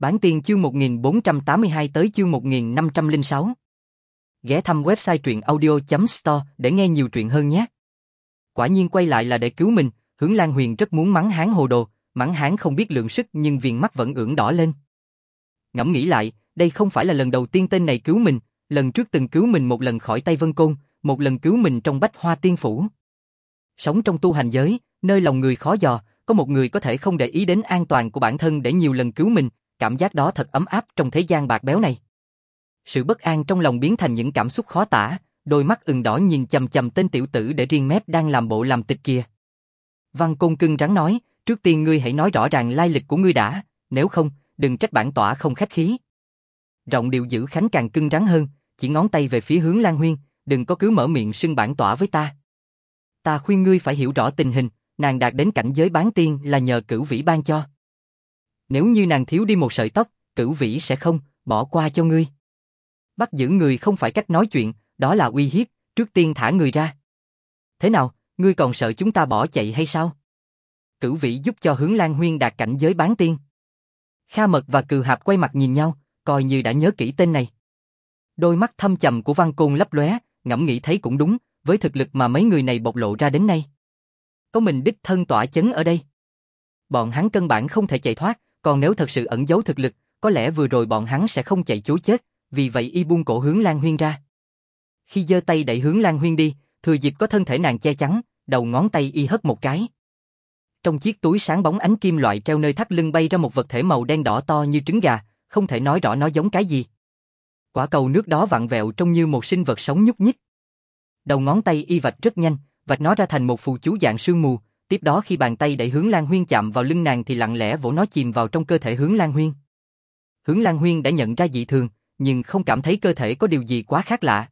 Bán tiên chương 1482 tới chương 1506. Ghé thăm website truyện audio.store để nghe nhiều truyện hơn nhé. Quả nhiên quay lại là để cứu mình, Hướng Lan Huyền rất muốn mắng hắn hồ đồ, mắng hắn không biết lượng sức nhưng viền mắt vẫn ửng đỏ lên. Ngẫm nghĩ lại, đây không phải là lần đầu tiên tên này cứu mình, lần trước từng cứu mình một lần khỏi tay Vân Côn, một lần cứu mình trong Bách Hoa Tiên Phủ. Sống trong tu hành giới, nơi lòng người khó dò, có một người có thể không để ý đến an toàn của bản thân để nhiều lần cứu mình, cảm giác đó thật ấm áp trong thế gian bạc béo này. Sự bất an trong lòng biến thành những cảm xúc khó tả, đôi mắt ửng đỏ nhìn chằm chằm tên tiểu tử để riêng mép đang làm bộ làm tịch kia. Văn Côn cưng rắn nói, trước tiên ngươi hãy nói rõ ràng lai lịch của ngươi đã, nếu không, đừng trách bản tỏa không khách khí. Giọng điệu Dữ Khánh càng cưng rắn hơn, chỉ ngón tay về phía Hướng Lan Huyên, đừng có cứ mở miệng xưng bản tỏa với ta. Ta khuyên ngươi phải hiểu rõ tình hình, nàng đạt đến cảnh giới bán tiên là nhờ Cửu Vĩ ban cho. Nếu như nàng thiếu đi một sợi tóc, Cửu Vĩ sẽ không bỏ qua cho ngươi. Bắt giữ người không phải cách nói chuyện, đó là uy hiếp, trước tiên thả người ra. Thế nào, ngươi còn sợ chúng ta bỏ chạy hay sao? Cửu Vĩ giúp cho Hướng Lan Huyên đạt cảnh giới bán tiên. Kha Mật và Cừ Hạp quay mặt nhìn nhau, coi như đã nhớ kỹ tên này. Đôi mắt thâm trầm của Văn Côn lấp lóe, ngẫm nghĩ thấy cũng đúng, với thực lực mà mấy người này bộc lộ ra đến nay. Có mình đích thân tỏa chấn ở đây. Bọn hắn căn bản không thể chạy thoát, còn nếu thật sự ẩn giấu thực lực, có lẽ vừa rồi bọn hắn sẽ không chạy chối chết, vì vậy y buông cổ Hướng Lan Huyên ra. Khi giơ tay đẩy Hướng Lan Huyên đi, thừa dịp có thân thể nàng che chắn, đầu ngón tay y hất một cái. Trong chiếc túi sáng bóng ánh kim loại treo nơi thắt lưng bay ra một vật thể màu đen đỏ to như trứng gà, không thể nói rõ nó giống cái gì. Quả cầu nước đó vặn vẹo trông như một sinh vật sống nhúc nhích. Đầu ngón tay y vạch rất nhanh, vạch nó ra thành một phù chú dạng sương mù, tiếp đó khi bàn tay đẩy Hướng Lan Huyên chạm vào lưng nàng thì lặng lẽ vỗ nó chìm vào trong cơ thể Hướng Lan Huyên. Hướng Lan Huyên đã nhận ra dị thường, nhưng không cảm thấy cơ thể có điều gì quá khác lạ.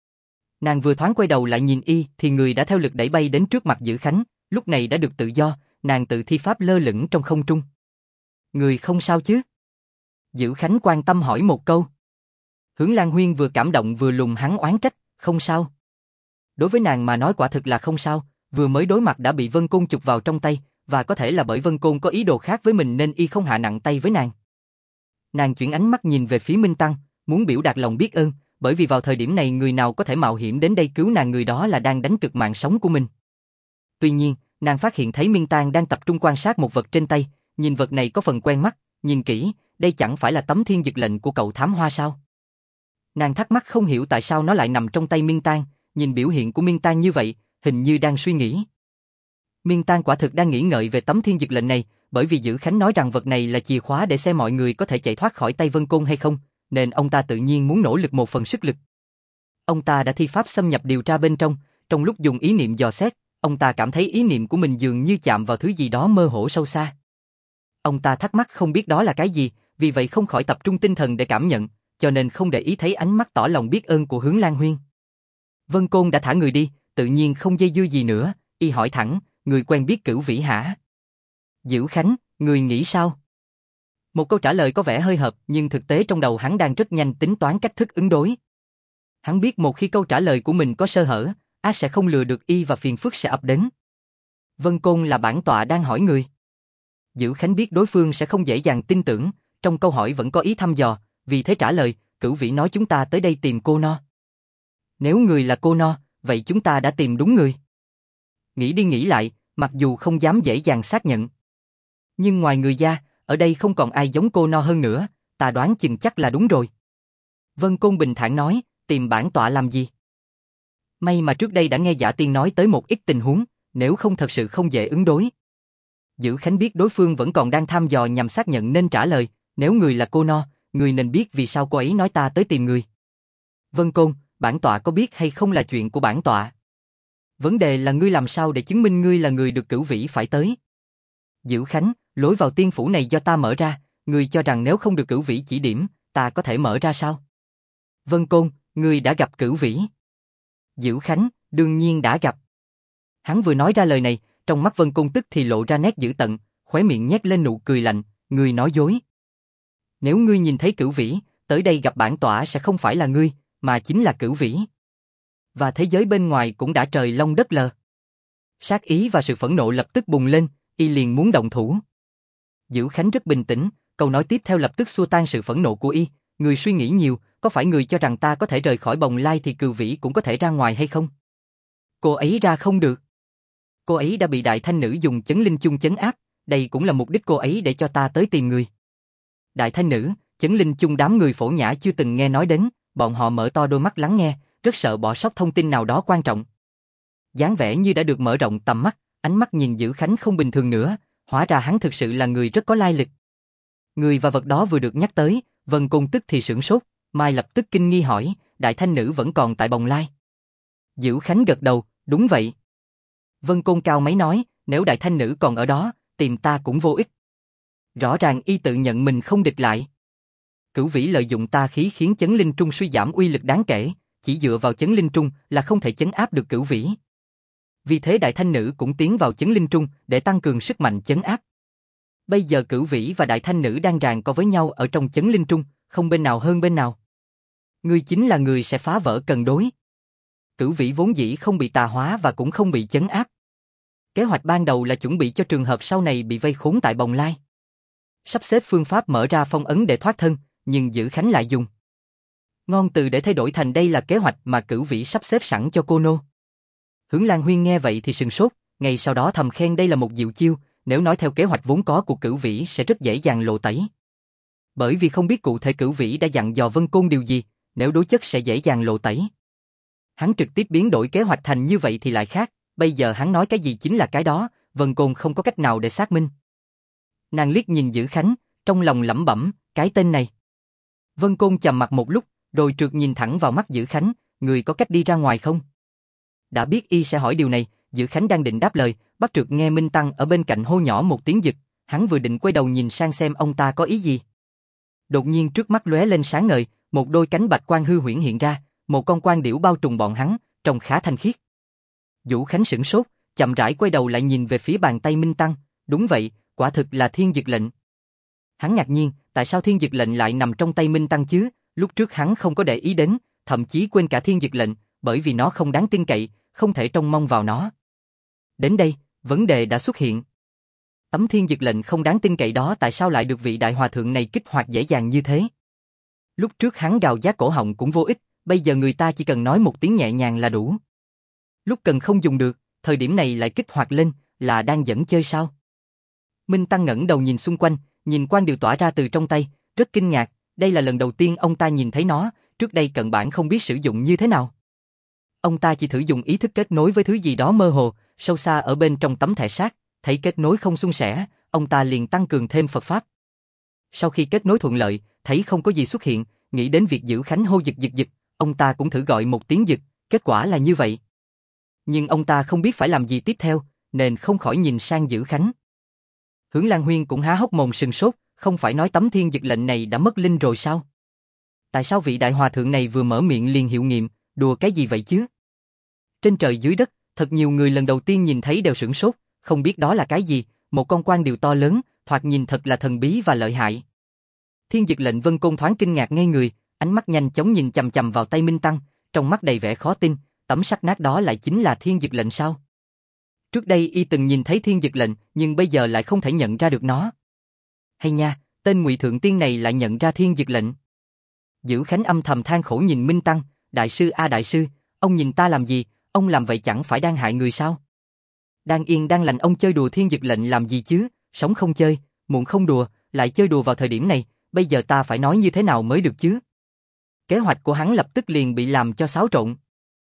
Nàng vừa thoáng quay đầu lại nhìn y thì người đã theo lực đẩy bay đến trước mặt Dữ Khánh, lúc này đã được tự do, nàng tự thi pháp lơ lửng trong không trung. Người không sao chứ? Dữ Khánh quan tâm hỏi một câu. Hướng Lan Huyên vừa cảm động vừa lùng hắn oán trách, không sao. Đối với nàng mà nói quả thực là không sao, vừa mới đối mặt đã bị Vân Côn chụp vào trong tay, và có thể là bởi Vân Côn có ý đồ khác với mình nên y không hạ nặng tay với nàng. Nàng chuyển ánh mắt nhìn về phía Minh Tăng, muốn biểu đạt lòng biết ơn, bởi vì vào thời điểm này người nào có thể mạo hiểm đến đây cứu nàng người đó là đang đánh cược mạng sống của mình. Tuy nhiên, nàng phát hiện thấy Minh Tăng đang tập trung quan sát một vật trên tay, nhìn vật này có phần quen mắt, nhìn kỹ, đây chẳng phải là tấm thiên dực lệnh của cậu thám hoa sao? Nàng thắc mắc không hiểu tại sao nó lại nằm trong tay Minh Tăng, nhìn biểu hiện của Minh Tăng như vậy, hình như đang suy nghĩ. Minh Tăng quả thực đang nghĩ ngợi về tấm thiên dực lệnh này, bởi vì Dữ Khánh nói rằng vật này là chìa khóa để xem mọi người có thể chạy thoát khỏi tay Vân Côn hay không, nên ông ta tự nhiên muốn nỗ lực một phần sức lực. Ông ta đã thi pháp xâm nhập điều tra bên trong lúc dùng ý niệm dò xét, ông ta cảm thấy ý niệm của mình dường như chạm vào thứ gì đó mơ hồ sâu xa. Ông ta thắc mắc không biết đó là cái gì, vì vậy không khỏi tập trung tinh thần để cảm nhận, cho nên không để ý thấy ánh mắt tỏ lòng biết ơn của Hướng Lan Huyên. Vân Côn đã thả người đi, tự nhiên không dây dưa gì nữa, y hỏi thẳng, người quen biết Cửu Vĩ hả? Dữ Khánh, người nghĩ sao? Một câu trả lời có vẻ hơi hợp, nhưng thực tế trong đầu hắn đang rất nhanh tính toán cách thức ứng đối. Hắn biết một khi câu trả lời của mình có sơ hở, sẽ không lừa được y và phiền phức sẽ ập đến. Vân Côn là bản tọa đang hỏi người. Dữ Khánh biết đối phương sẽ không dễ dàng tin tưởng, trong câu hỏi vẫn có ý thăm dò, vì thế trả lời, Cửu Vĩ nói chúng ta tới đây tìm cô No. Nếu người là cô No, vậy chúng ta đã tìm đúng người. Nghĩ đi nghĩ lại, mặc dù không dám dễ dàng xác nhận. Nhưng ngoài người ra, ở đây không còn ai giống cô No hơn nữa, ta đoán chừng chắc là đúng rồi. Vân Côn bình thản nói, tìm bản tọa làm gì? May mà trước đây đã nghe Dã Tiên nói tới một ít tình huống, nếu không thật sự không dễ ứng đối. Dữ Khánh biết đối phương vẫn còn đang thăm dò nhằm xác nhận nên trả lời, nếu người là cô No, người nên biết vì sao cô ấy nói ta tới tìm người. Vân Côn, bản tọa có biết hay không là chuyện của bản tọa. Vấn đề là ngươi làm sao để chứng minh ngươi là người được Cửu Vĩ phải tới. Dữ Khánh, lối vào tiên phủ này do ta mở ra, ngươi cho rằng nếu không được Cửu Vĩ chỉ điểm, ta có thể mở ra sao? Vân Côn, ngươi đã gặp Cửu Vĩ. Dữ Khánh, đương nhiên đã gặp. Hắn vừa nói ra lời này, trong mắt Vân Côn tức thì lộ ra nét dữ tợn, khóe miệng nhếch lên nụ cười lạnh, ngươi nói dối. Nếu ngươi nhìn thấy Cửu Vĩ, tới đây gặp bản tọa sẽ không phải là ngươi, mà chính là Cửu Vĩ. Và thế giới bên ngoài cũng đã trời long đất lờ. Sát ý và sự phẫn nộ lập tức bùng lên, y liền muốn động thủ. Dữ Khánh rất bình tĩnh, câu nói tiếp theo lập tức xua tan sự phẫn nộ của y, người suy nghĩ nhiều, có phải người cho rằng ta có thể rời khỏi bồng lai thì Cửu Vĩ cũng có thể ra ngoài hay không? Cô ấy ra không được. Cô ấy đã bị đại thanh nữ dùng chấn linh chung chấn áp, đây cũng là mục đích cô ấy để cho ta tới tìm người. Đại thanh nữ, chấn linh chung đám người Phổ Nhã chưa từng nghe nói đến, bọn họ mở to đôi mắt lắng nghe, rất sợ bỏ sót thông tin nào đó quan trọng. Dáng vẻ như đã được mở rộng tầm mắt, ánh mắt nhìn Dữ Khánh không bình thường nữa, hóa ra hắn thực sự là người rất có lai lịch. Người và vật đó vừa được nhắc tới, Vân Côn tức thì sửng sốt, Mai lập tức kinh nghi hỏi, đại thanh nữ vẫn còn tại bồng lai. Dữ Khánh gật đầu, đúng vậy. Vân Côn cao máy nói, nếu đại thanh nữ còn ở đó, tìm ta cũng vô ích. Rõ ràng y tự nhận mình không địch lại. Cửu Vĩ lợi dụng ta khí khiến chấn linh trung suy giảm uy lực đáng kể, chỉ dựa vào chấn linh trung là không thể chấn áp được Cửu Vĩ. Vì thế đại thanh nữ cũng tiến vào chấn linh trung để tăng cường sức mạnh chấn áp. Bây giờ Cửu Vĩ và đại thanh nữ đang ràng co với nhau ở trong chấn linh trung, không bên nào hơn bên nào. Ngươi chính là người sẽ phá vỡ cân đối. Cửu Vĩ vốn dĩ không bị tà hóa và cũng không bị chấn áp. Kế hoạch ban đầu là chuẩn bị cho trường hợp sau này bị vây khốn tại bồng lai. Sắp xếp phương pháp mở ra phong ấn để thoát thân, nhưng Dữ Khánh lại dùng ngôn từ để thay đổi thành đây là kế hoạch mà Cửu Vĩ sắp xếp sẵn cho cô nô. Hướng Lan Huyên nghe vậy thì sừng sốt, ngay sau đó thầm khen đây là một diệu chiêu, nếu nói theo kế hoạch vốn có của Cửu Vĩ sẽ rất dễ dàng lộ tẩy. Bởi vì không biết cụ thể Cửu Vĩ đã dặn dò Vân Côn điều gì, nếu đối chất sẽ dễ dàng lộ tẩy. Hắn trực tiếp biến đổi kế hoạch thành như vậy thì lại khác, bây giờ hắn nói cái gì chính là cái đó, Vân Côn không có cách nào để xác minh. Nàng liếc nhìn Dữ Khánh, trong lòng lẩm bẩm, cái tên này. Vân Côn trầm mặt một lúc, rồi trượt nhìn thẳng vào mắt Dữ Khánh, người có cách đi ra ngoài không? Đã biết y sẽ hỏi điều này, Dữ Khánh đang định đáp lời, bắt trượt nghe Minh Tăng ở bên cạnh hô nhỏ một tiếng giật, hắn vừa định quay đầu nhìn sang xem ông ta có ý gì. Đột nhiên trước mắt lóe lên sáng ngời, một đôi cánh bạch quang hư huyễn hiện ra, một con quang điểu bao trùm bọn hắn, trông khá thanh khiết. Vũ Khánh sửng sốt, chậm rãi quay đầu lại nhìn về phía bàn tay Minh Tăng, đúng vậy, quả thực là thiên dực lệnh. Hắn ngạc nhiên, tại sao thiên dực lệnh lại nằm trong tay Minh Tăng chứ, lúc trước hắn không có để ý đến, thậm chí quên cả thiên dực lệnh, bởi vì nó không đáng tin cậy, không thể trông mong vào nó. Đến đây, vấn đề đã xuất hiện. Tấm thiên dực lệnh không đáng tin cậy đó tại sao lại được vị đại hòa thượng này kích hoạt dễ dàng như thế? Lúc trước hắn gào giá cổ họng cũng vô ích, bây giờ người ta chỉ cần nói một tiếng nhẹ nhàng là đủ. Lúc cần không dùng được, thời điểm này lại kích hoạt lên, là đang dẫn chơi sao? Minh Tăng ngẩng đầu nhìn xung quanh, nhìn quang điều tỏa ra từ trong tay, rất kinh ngạc, đây là lần đầu tiên ông ta nhìn thấy nó, trước đây cận bản không biết sử dụng như thế nào. Ông ta chỉ thử dùng ý thức kết nối với thứ gì đó mơ hồ, sâu xa ở bên trong tấm thẻ sát, thấy kết nối không suôn sẻ, ông ta liền tăng cường thêm Phật Pháp. Sau khi kết nối thuận lợi, thấy không có gì xuất hiện, nghĩ đến việc Dữ Khánh hô giật giật giật, ông ta cũng thử gọi một tiếng giật, kết quả là như vậy. Nhưng ông ta không biết phải làm gì tiếp theo, nên không khỏi nhìn sang Dữ Khánh. Hướng Lan Huyên cũng há hốc mồm sừng sốt, không phải nói tấm thiên dực lệnh này đã mất linh rồi sao? Tại sao vị đại hòa thượng này vừa mở miệng liền hiệu nghiệm, đùa cái gì vậy chứ? Trên trời dưới đất, thật nhiều người lần đầu tiên nhìn thấy đều sửng sốt, không biết đó là cái gì, một con quang điều to lớn, thoạt nhìn thật là thần bí và lợi hại. Thiên dực lệnh Vân Côn thoáng kinh ngạc ngây người, ánh mắt nhanh chóng nhìn chằm chằm vào tay Minh Tăng, trong mắt đầy vẻ khó tin, tấm sắt nát đó lại chính là thiên dực lệnh sao? Trước đây y từng nhìn thấy thiên dực lệnh, nhưng bây giờ lại không thể nhận ra được nó. Hay nha, tên Ngụy Thượng Tiên này lại nhận ra thiên dực lệnh. Dữ Khánh âm thầm than khổ nhìn Minh Tăng, đại sư a đại sư, ông nhìn ta làm gì, ông làm vậy chẳng phải đang hại người sao? Đang yên đang lành ông chơi đùa thiên dực lệnh làm gì chứ, sống không chơi, muộn không đùa, lại chơi đùa vào thời điểm này, bây giờ ta phải nói như thế nào mới được chứ? Kế hoạch của hắn lập tức liền bị làm cho xáo trộn.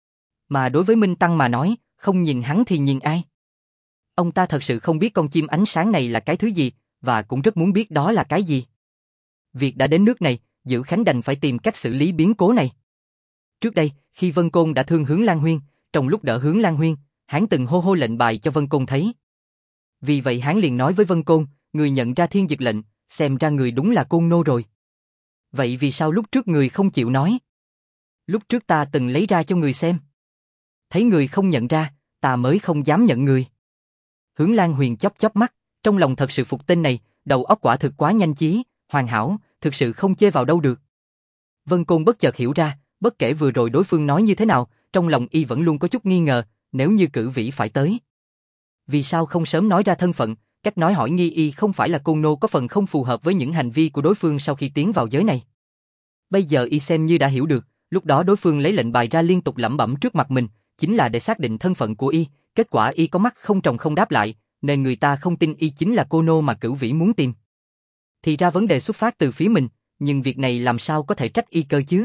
Mà đối với Minh Tăng mà nói, không nhìn hắn thì nhìn ai? Ông ta thật sự không biết con chim ánh sáng này là cái thứ gì, và cũng rất muốn biết đó là cái gì. Việc đã đến nước này, Dữ Khánh đành phải tìm cách xử lý biến cố này. Trước đây, khi Vân Côn đã thương Hướng Lan Huyên, trong lúc đỡ Hướng Lan Huyên, hắn từng hô lệnh bài cho Vân Côn thấy. Vì vậy hắn liền nói với Vân Côn, người nhận ra thiên dực lệnh, xem ra người đúng là Côn Nô rồi. Vậy vì sao lúc trước người không chịu nói? Lúc trước ta từng lấy ra cho người xem. Thấy người không nhận ra, ta mới không dám nhận người. Hướng Lan Huyền chớp chớp mắt, trong lòng thật sự phục tên này, đầu óc quả thực quá nhanh chí, hoàn hảo, thực sự không chê vào đâu được. Vân Côn bất chợt hiểu ra, bất kể vừa rồi đối phương nói như thế nào, trong lòng y vẫn luôn có chút nghi ngờ, nếu như Cửu Vĩ phải tới. Vì sao không sớm nói ra thân phận, cách nói hỏi nghi y không phải là Côn Nô có phần không phù hợp với những hành vi của đối phương sau khi tiến vào giới này. Bây giờ y xem như đã hiểu được, lúc đó đối phương lấy lệnh bài ra liên tục lẩm bẩm trước mặt mình, chính là để xác định thân phận của y, kết quả y có mắt không tròng không đáp lại, nên người ta không tin y chính là cô nô mà Cửu Vĩ muốn tìm. Thì ra vấn đề xuất phát từ phía mình, nhưng việc này làm sao có thể trách y cơ chứ?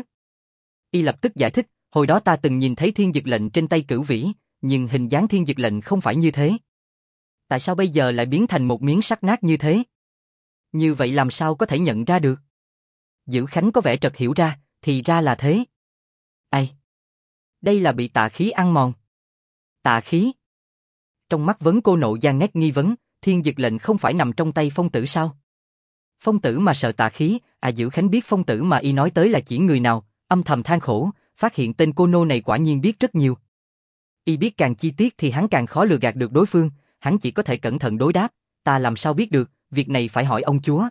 Y lập tức giải thích, hồi đó ta từng nhìn thấy thiên dực lệnh trên tay Cửu Vĩ, nhưng hình dáng thiên dực lệnh không phải như thế. Tại sao bây giờ lại biến thành một miếng sắt nát như thế? Như vậy làm sao có thể nhận ra được? Dữ Khánh có vẻ chợt hiểu ra, thì ra là thế. Ai? Đây là bị tà khí ăn mòn. Tà khí? Trong mắt Vấn Cô nộ gian nét nghi vấn, thiên dực lệnh không phải nằm trong tay Phong Tử sao? Phong Tử mà sợ tà khí, Dữ Khánh biết Phong Tử mà y nói tới là chỉ người nào, âm thầm than khổ, phát hiện tên cô nô này quả nhiên biết rất nhiều. Y biết càng chi tiết thì hắn càng khó lừa gạt được đối phương, hắn chỉ có thể cẩn thận đối đáp, ta làm sao biết được, việc này phải hỏi ông chúa.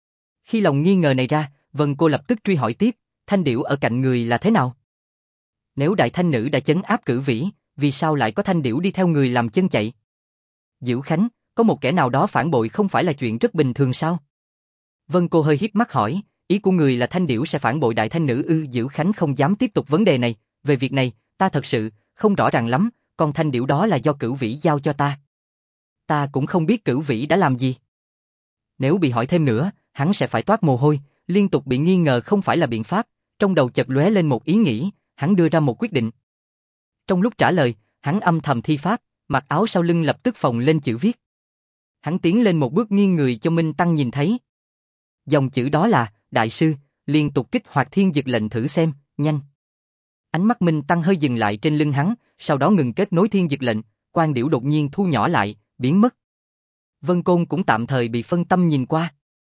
Khi lòng nghi ngờ này ra, Vân Cô lập tức truy hỏi tiếp, thanh điểu ở cạnh người là thế nào? Nếu đại thanh nữ đã chấn áp Cửu Vĩ, vì sao lại có thanh điểu đi theo người làm chân chạy? Dữ Khánh, có một kẻ nào đó phản bội không phải là chuyện rất bình thường sao? Vân Cô hơi híp mắt hỏi, ý của người là thanh điểu sẽ phản bội đại thanh nữ ư? Dữ Khánh không dám tiếp tục vấn đề này, về việc này, ta thật sự không rõ ràng lắm, còn thanh điểu đó là do Cửu Vĩ giao cho ta. Ta cũng không biết Cửu Vĩ đã làm gì. Nếu bị hỏi thêm nữa, hắn sẽ phải toát mồ hôi, liên tục bị nghi ngờ không phải là biện pháp, trong đầu chợt lóe lên một ý nghĩ, hắn đưa ra một quyết định. Trong lúc trả lời, hắn âm thầm thi pháp, mặc áo sau lưng lập tức phồng lên chữ viết. Hắn tiến lên một bước nghiêng người cho Minh Tăng nhìn thấy. Dòng chữ đó là, đại sư, liên tục kích hoạt thiên dực lệnh thử xem, nhanh. Ánh mắt Minh Tăng hơi dừng lại trên lưng hắn, sau đó ngừng kết nối thiên dực lệnh, quan điểu đột nhiên thu nhỏ lại, biến mất. Vân Côn cũng tạm thời bị phân tâm nhìn qua.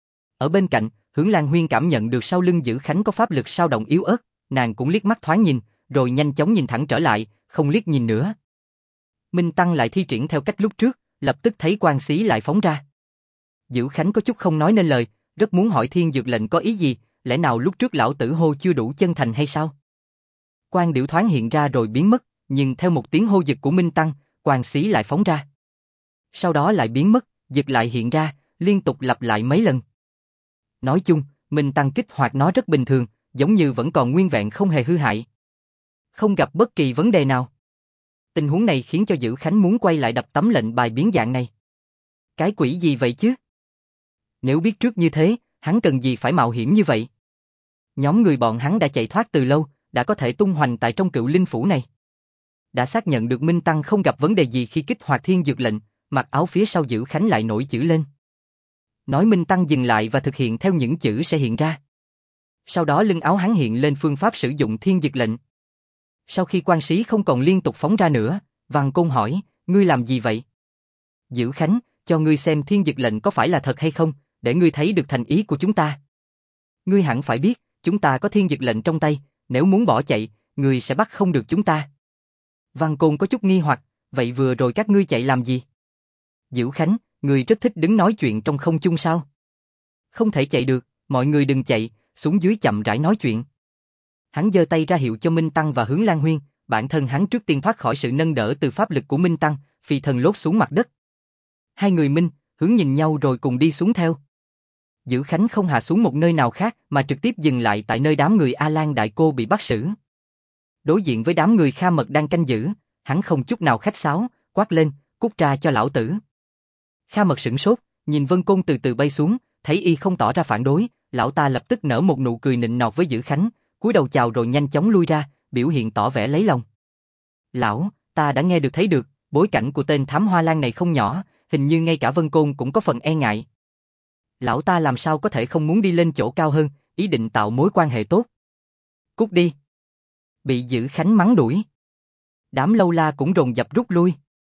Ở bên cạnh, Hướng Lan Huyên cảm nhận được sau lưng Dữ Khánh có pháp lực sao động yếu ớt, nàng cũng liếc mắt thoáng nhìn, rồi nhanh chóng nhìn thẳng trở lại, không liếc nhìn nữa. Minh Tăng lại thi triển theo cách lúc trước, lập tức thấy quang xí lại phóng ra. Dữ Khánh có chút không nói nên lời, rất muốn hỏi thiên dược lệnh có ý gì, lẽ nào lúc trước lão tử hô chưa đủ chân thành hay sao? Quang điểu thoáng hiện ra rồi biến mất, nhưng theo một tiếng hô giật của Minh Tăng, quang xí lại phóng ra. Sau đó lại biến mất, giật lại hiện ra, liên tục lặp lại mấy lần. Nói chung, Minh Tăng kích hoạt nó rất bình thường, giống như vẫn còn nguyên vẹn không hề hư hại. Không gặp bất kỳ vấn đề nào. Tình huống này khiến cho Dữ Khánh muốn quay lại đập tấm lệnh bài biến dạng này. Cái quỷ gì vậy chứ? Nếu biết trước như thế, hắn cần gì phải mạo hiểm như vậy? Nhóm người bọn hắn đã chạy thoát từ lâu, đã có thể tung hoành tại trong Cựu Linh Phủ này. Đã xác nhận được Minh Tăng không gặp vấn đề gì khi kích hoạt thiên dược lệnh, mặc áo phía sau Dữ Khánh lại nổi chữ lên. Nói Minh Tăng dừng lại và thực hiện theo những chữ sẽ hiện ra. Sau đó lưng áo hắn hiện lên phương pháp sử dụng thiên dược lệnh. Sau khi quan sĩ không còn liên tục phóng ra nữa, Văn Côn hỏi, ngươi làm gì vậy? Dữ Khánh, cho ngươi xem thiên dược lệnh có phải là thật hay không, để ngươi thấy được thành ý của chúng ta. Ngươi hẳn phải biết, chúng ta có thiên dược lệnh trong tay, nếu muốn bỏ chạy, ngươi sẽ bắt không được chúng ta. Văn Côn có chút nghi hoặc, vậy vừa rồi các ngươi chạy làm gì? Dữ Khánh, ngươi rất thích đứng nói chuyện trong không trung sao? Không thể chạy được, mọi người đừng chạy, xuống dưới chậm rãi nói chuyện. Hắn giơ tay ra hiệu cho Minh Tăng và Hướng Lan Huyên, bản thân hắn trước tiên thoát khỏi sự nâng đỡ từ pháp lực của Minh Tăng, phi thần lốt xuống mặt đất. Hai người Minh, Hướng nhìn nhau rồi cùng đi xuống theo. Dữ Khánh không hạ xuống một nơi nào khác mà trực tiếp dừng lại tại nơi đám người A Lan Đại Cô bị bắt xử. Đối diện với đám người Kha Mật đang canh giữ, hắn không chút nào khách sáo, quát lên, cút ra cho lão tử. Kha Mật sửng sốt, nhìn Vân Côn từ từ bay xuống, thấy y không tỏ ra phản đối, lão ta lập tức nở một nụ cười nịnh nọt với Dữ Khánh, cúi đầu chào rồi nhanh chóng lui ra, biểu hiện tỏ vẻ lấy lòng. Lão, ta đã nghe được thấy được, bối cảnh của tên thám hoa lan này không nhỏ, hình như ngay cả Vân Côn cũng có phần e ngại. Lão ta làm sao có thể không muốn đi lên chỗ cao hơn, ý định tạo mối quan hệ tốt. Cút đi. Bị Dữ Khánh mắng đuổi. Đám lâu la cũng rồn dập rút lui.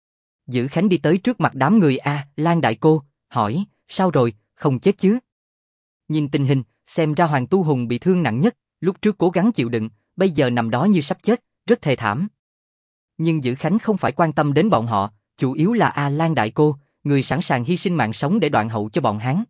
Dữ Khánh đi tới trước mặt đám người A Lan Đại Cô, hỏi, sao rồi, không chết chứ? Nhìn tình hình, xem ra Hoàng Tu Hùng bị thương nặng nhất, lúc trước cố gắng chịu đựng, bây giờ nằm đó như sắp chết, rất thê thảm. Nhưng Dữ Khánh không phải quan tâm đến bọn họ, chủ yếu là A Lan Đại Cô, người sẵn sàng hy sinh mạng sống để đoạn hậu cho bọn hắn.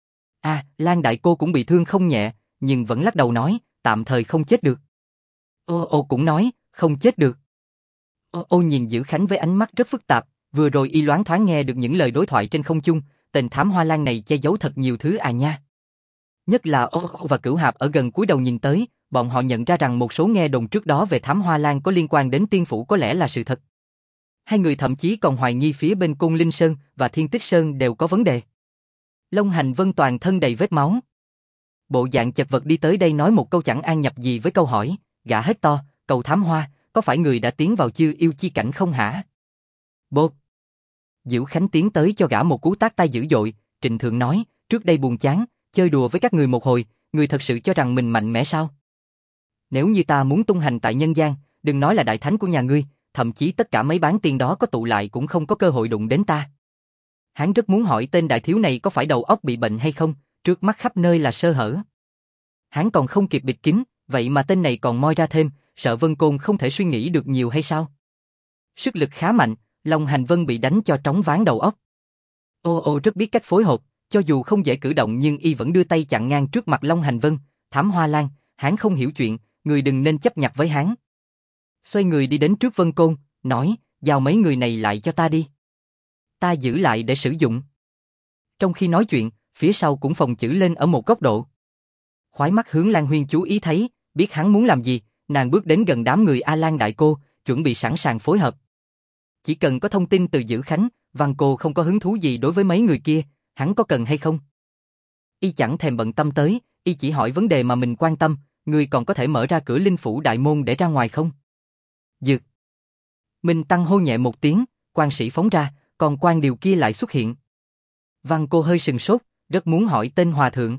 A Lan Đại Cô cũng bị thương không nhẹ, nhưng vẫn lắc đầu nói, tạm thời không chết được. Ô cũng nói, không chết được. Ô nhìn Dữ Khánh với ánh mắt rất phức tạp, Vừa rồi y loáng thoáng nghe được những lời đối thoại trên không trung, tên thám hoa lang này che giấu thật nhiều thứ à nha. Nhất là Ô và Cửu Hạp ở gần cúi đầu nhìn tới, bọn họ nhận ra rằng một số nghe đồn trước đó về thám hoa lang có liên quan đến tiên phủ có lẽ là sự thật. Hai người thậm chí còn hoài nghi phía bên Côn Linh Sơn và Thiên Tích Sơn đều có vấn đề. Long Hành Vân toàn thân đầy vết máu. Bộ dạng chật vật đi tới đây nói một câu chẳng an nhập gì với câu hỏi, gã hét to, cầu thám hoa, có phải người đã tiến vào chư yêu chi cảnh không hả? Bốp. Diễu Khánh tiến tới cho gã một cú tát tay dữ dội, trịnh thượng nói, trước đây buồn chán, chơi đùa với các người một hồi, người thật sự cho rằng mình mạnh mẽ sao? Nếu như ta muốn tung hành tại nhân gian, đừng nói là đại thánh của nhà ngươi, thậm chí tất cả mấy bán tiên đó có tụ lại cũng không có cơ hội đụng đến ta. Hắn rất muốn hỏi tên đại thiếu này có phải đầu óc bị bệnh hay không, trước mắt khắp nơi là sơ hở. Hắn còn không kịp bịt kín, vậy mà tên này còn moi ra thêm, sợ Vân Côn không thể suy nghĩ được nhiều hay sao? Sức lực khá mạnh, Long Hành Vân bị đánh cho trống váng đầu óc. Ô rất biết cách phối hợp, cho dù không dễ cử động nhưng y vẫn đưa tay chặn ngang trước mặt Long Hành Vân, thám hoa lang, hắn không hiểu chuyện, người đừng nên chấp nhặt với hắn. Xoay người đi đến trước Vân Côn, nói, giao mấy người này lại cho ta đi. Ta giữ lại để sử dụng. Trong khi nói chuyện, phía sau cũng phồng chữ lên ở một góc độ. Khoái mắt Hướng Lan Huyên chú ý thấy, biết hắn muốn làm gì, nàng bước đến gần đám người A Lan đại cô, chuẩn bị sẵn sàng phối hợp. Chỉ cần có thông tin từ Dữ Khánh, Văn cô không có hứng thú gì đối với mấy người kia, hắn có cần hay không? Y chẳng thèm bận tâm tới, y chỉ hỏi vấn đề mà mình quan tâm, người còn có thể mở ra cửa linh phủ đại môn để ra ngoài không? Dược. Minh Tăng hô nhẹ một tiếng, quan sĩ phóng ra, còn quan điều kia lại xuất hiện. Văn cô hơi sừng sốt, rất muốn hỏi tên hòa thượng.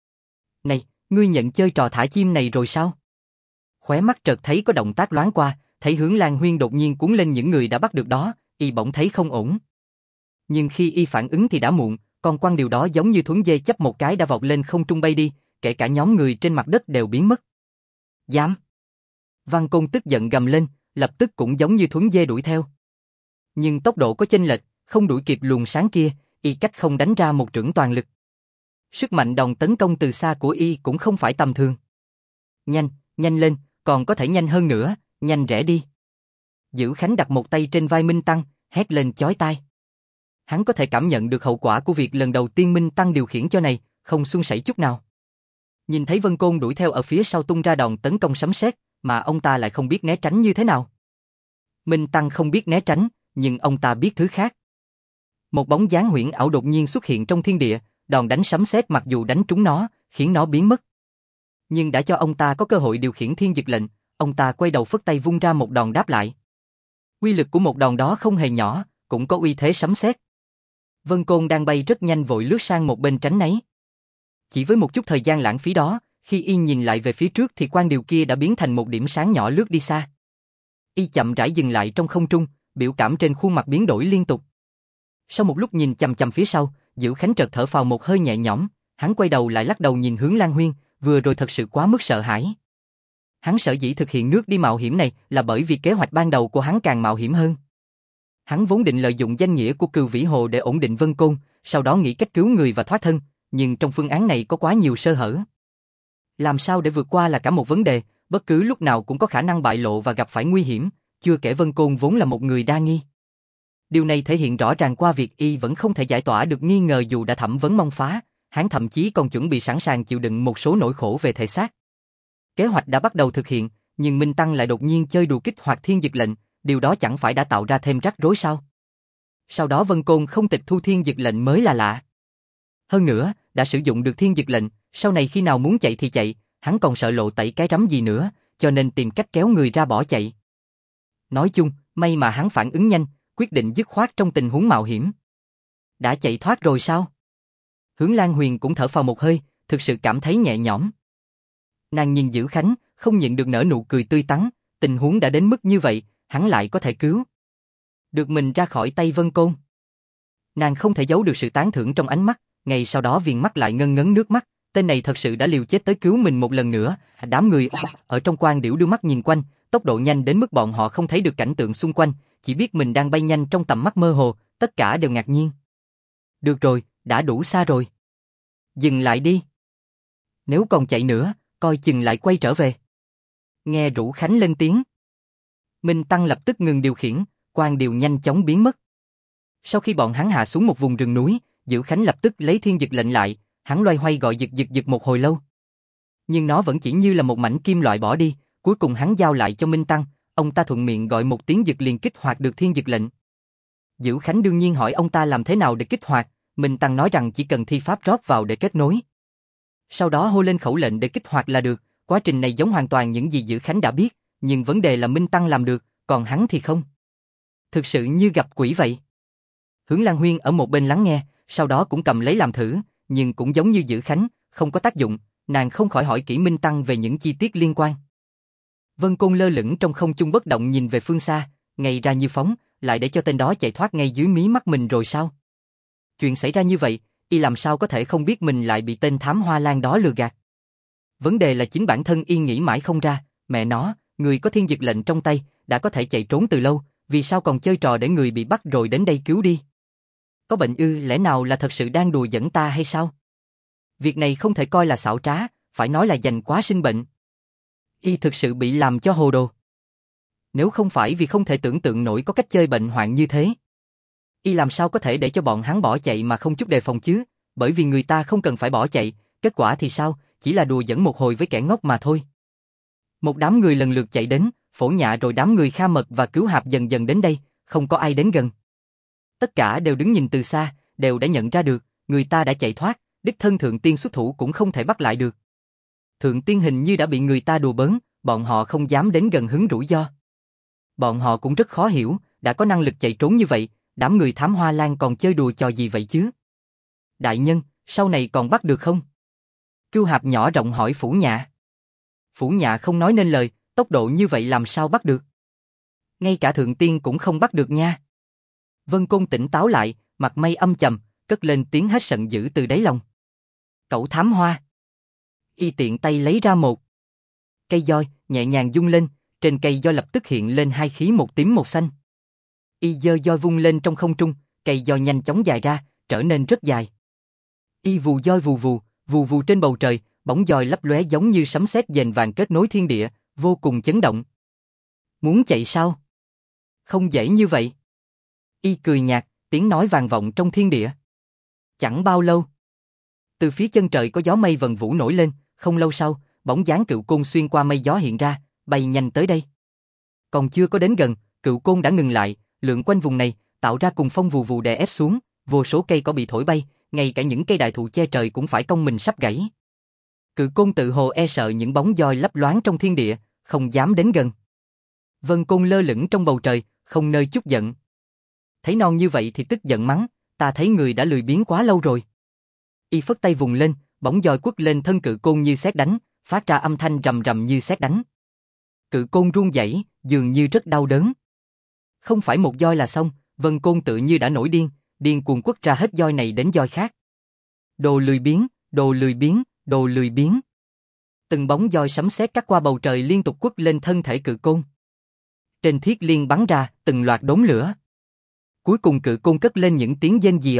Này, ngươi nhận chơi trò thả chim này rồi sao? Khóe mắt chợt thấy có động tác loáng qua, thấy Hướng Lan Huyên đột nhiên cuốn lên những người đã bắt được đó, y bỗng thấy không ổn. Nhưng khi y phản ứng thì đã muộn, con quan điều đó giống như thuấn dê chấp một cái đã vọt lên không trung bay đi, kể cả nhóm người trên mặt đất đều biến mất. Dám! Văn Côn tức giận gầm lên, lập tức cũng giống như thuấn dê đuổi theo. Nhưng tốc độ có chênh lệch, không đuổi kịp luồng sáng kia, y cách không đánh ra một chưởng toàn lực. Sức mạnh đòn tấn công từ xa của y cũng không phải tầm thường. Nhanh, nhanh lên, còn có thể nhanh hơn nữa, nhanh rẽ đi. Dữ Khánh đặt một tay trên vai Minh Tăng, hét lên chói tai. Hắn có thể cảm nhận được hậu quả của việc lần đầu tiên Minh Tăng điều khiển cho này, không suôn sẻ chút nào. Nhìn thấy Vân Côn đuổi theo ở phía sau tung ra đòn tấn công sấm sét, mà ông ta lại không biết né tránh như thế nào. Minh Tăng không biết né tránh, nhưng ông ta biết thứ khác. Một bóng dáng huyễn ảo đột nhiên xuất hiện trong thiên địa, đòn đánh sấm sét mặc dù đánh trúng nó, khiến nó biến mất. Nhưng đã cho ông ta có cơ hội điều khiển thiên dực lệnh, ông ta quay đầu phất tay vung ra một đòn đáp lại. Uy lực của một đòn đó không hề nhỏ, cũng có uy thế sấm sét. Vân Côn đang bay rất nhanh vội lướt sang một bên tránh né. Chỉ với một chút thời gian lãng phí đó, khi y nhìn lại về phía trước thì quan điều kia đã biến thành một điểm sáng nhỏ lướt đi xa. Y chậm rãi dừng lại trong không trung, biểu cảm trên khuôn mặt biến đổi liên tục. Sau một lúc nhìn chằm chằm phía sau, Dữ Khánh chợt thở phào một hơi nhẹ nhõm, hắn quay đầu lại lắc đầu nhìn Hướng Lan Huyên, vừa rồi thật sự quá mức sợ hãi. Hắn sở dĩ thực hiện nước đi mạo hiểm này là bởi vì kế hoạch ban đầu của hắn càng mạo hiểm hơn. Hắn vốn định lợi dụng danh nghĩa của Cừu Vĩ Hồ để ổn định Vân Côn, sau đó nghĩ cách cứu người và thoát thân, nhưng trong phương án này có quá nhiều sơ hở. Làm sao để vượt qua là cả một vấn đề, bất cứ lúc nào cũng có khả năng bại lộ và gặp phải nguy hiểm, chưa kể Vân Côn vốn là một người đa nghi. Điều này thể hiện rõ ràng qua việc y vẫn không thể giải tỏa được nghi ngờ dù đã thẩm vấn mong phá, hắn thậm chí còn chuẩn bị sẵn sàng chịu đựng một số nỗi khổ về thể xác. Kế hoạch đã bắt đầu thực hiện, nhưng Minh Tăng lại đột nhiên chơi đùa kích hoạt thiên dực lệnh, điều đó chẳng phải đã tạo ra thêm rắc rối sao? Sau đó Vân Côn không tịch thu thiên dực lệnh mới là lạ. Hơn nữa, đã sử dụng được thiên dực lệnh, sau này khi nào muốn chạy thì chạy, hắn còn sợ lộ tẩy cái rắm gì nữa, cho nên tìm cách kéo người ra bỏ chạy. Nói chung, may mà hắn phản ứng nhanh, quyết định dứt khoát trong tình huống mạo hiểm. Đã chạy thoát rồi sao? Hướng Lan Huyền cũng thở phào một hơi, thực sự cảm thấy nhẹ nhõm. Nàng nhìn Dữ Khánh, không nhịn được nở nụ cười tươi tắn, tình huống đã đến mức như vậy, hắn lại có thể cứu được mình ra khỏi tay Vân Côn. Nàng không thể giấu được sự tán thưởng trong ánh mắt, ngay sau đó viền mắt lại ngân ngấn nước mắt, tên này thật sự đã liều chết tới cứu mình một lần nữa. Đám người ở trong quan điểu đưa mắt nhìn quanh, tốc độ nhanh đến mức bọn họ không thấy được cảnh tượng xung quanh, chỉ biết mình đang bay nhanh trong tầm mắt mơ hồ, tất cả đều ngạc nhiên. Được rồi, đã đủ xa rồi. Dừng lại đi. Nếu còn chạy nữa, coi chừng lại quay trở về. Nghe Rũ Khánh lên tiếng. Minh Tăng lập tức ngừng điều khiển, quan điều nhanh chóng biến mất. Sau khi bọn hắn hạ xuống một vùng rừng núi, Dữ Khánh lập tức lấy thiên dực lệnh lại, hắn loay hoay gọi giật một hồi lâu. Nhưng nó vẫn chỉ như là một mảnh kim loại bỏ đi, cuối cùng hắn giao lại cho Minh Tăng, ông ta thuận miệng gọi một tiếng giật liền kích hoạt được thiên dực lệnh. Dữ Khánh đương nhiên hỏi ông ta làm thế nào để kích hoạt, Minh Tăng nói rằng chỉ cần thi pháp rót vào để kết nối. Sau đó hô lên khẩu lệnh để kích hoạt là được, quá trình này giống hoàn toàn những gì Dữ Khánh đã biết, nhưng vấn đề là Minh Tăng làm được, còn hắn thì không. Thực sự như gặp quỷ vậy. Hướng Lan Huyên ở một bên lắng nghe, sau đó cũng cầm lấy làm thử, nhưng cũng giống như Dữ Khánh, không có tác dụng, nàng không khỏi hỏi kỹ Minh Tăng về những chi tiết liên quan. Vân Côn lơ lửng trong không trung bất động nhìn về phương xa, ngay ra như phóng, lại để cho tên đó chạy thoát ngay dưới mí mắt mình rồi sao? Chuyện xảy ra như vậy, y làm sao có thể không biết mình lại bị tên thám hoa lan đó lừa gạt? Vấn đề là chính bản thân y nghĩ mãi không ra, mẹ nó, người có thiên dực lệnh trong tay, đã có thể chạy trốn từ lâu, vì sao còn chơi trò để người bị bắt rồi đến đây cứu đi? Có bệnh ư, lẽ nào là thật sự đang đùa giỡn ta hay sao? Việc này không thể coi là xảo trá, phải nói là dành quá sinh bệnh. Y thực sự bị làm cho hồ đồ. Nếu không phải vì không thể tưởng tượng nổi có cách chơi bệnh hoạn như thế, y làm sao có thể để cho bọn hắn bỏ chạy mà không chút đề phòng chứ, bởi vì người ta không cần phải bỏ chạy, kết quả thì sao, chỉ là đùa giỡn một hồi với kẻ ngốc mà thôi. Một đám người lần lượt chạy đến, Phổ Nhạ rồi đám người Kha Mật và Cứu Hạp dần dần đến đây, không có ai đến gần. Tất cả đều đứng nhìn từ xa, đều đã nhận ra được, người ta đã chạy thoát, đích thân Thượng Tiên xuất thủ cũng không thể bắt lại được. Thượng Tiên hình như đã bị người ta đùa bỡn, bọn họ không dám đến gần hứng rủi ro. Bọn họ cũng rất khó hiểu, đã có năng lực chạy trốn như vậy, đám người thám hoa lan còn chơi đùa trò gì vậy chứ? Đại nhân, sau này còn bắt được không? Cưu Hạp nhỏ giọng hỏi Phủ Nhạ. Phủ Nhạ không nói nên lời, tốc độ như vậy làm sao bắt được? Ngay cả Thượng Tiên cũng không bắt được nha. Vân Côn tỉnh táo lại, mặt mày âm trầm, cất lên tiếng hết giận dữ từ đáy lòng. Cẩu thám hoa. Y tiện tay lấy ra một cây roi, nhẹ nhàng vung lên, trên cây roi lập tức hiện lên hai khí một tím một xanh. Y giơ roi vung lên trong không trung, cây roi nhanh chóng dài ra, trở nên rất dài. Y vù roi vù vù trên bầu trời, bóng roi lấp lóe giống như sấm sét dền vàng kết nối thiên địa, vô cùng chấn động. Muốn chạy sao? Không dễ như vậy. Y cười nhạt, tiếng nói vang vọng trong thiên địa. Chẳng bao lâu, từ phía chân trời có gió mây vần vũ nổi lên, không lâu sau, bóng dáng Cựu Côn xuyên qua mây gió hiện ra, bay nhanh tới đây. Còn chưa có đến gần, Cựu Côn đã ngừng lại, lượn quanh vùng này, tạo ra cùng phong vù vù đè ép xuống, vô số cây cỏ bị thổi bay, ngay cả những cây đại thụ che trời cũng phải cong mình sắp gãy. Cựu Côn tự hồ e sợ những bóng roi lấp loáng trong thiên địa, không dám đến gần. Vân Côn lơ lửng trong bầu trời, không nơi chút giận. Thấy non như vậy thì tức giận mắng, ta thấy người đã lười biếng quá lâu rồi. Y phất tay vùng lên, bóng roi quất lên thân Cự Côn như sét đánh, phát ra âm thanh rầm rầm như sét đánh. Cự Côn run rẩy, dường như rất đau đớn. Không phải một roi là xong, Vân Côn tự như đã nổi điên, điên cuồng quất ra hết roi này đến roi khác. Đồ lười biếng, đồ lười biếng, đồ lười biếng. Từng bóng roi sấm sét cắt qua bầu trời liên tục quất lên thân thể Cự Côn. Trên thiết liên bắn ra, từng loạt đốm lửa. Cuối cùng Cự Côn cất lên những tiếng rên rì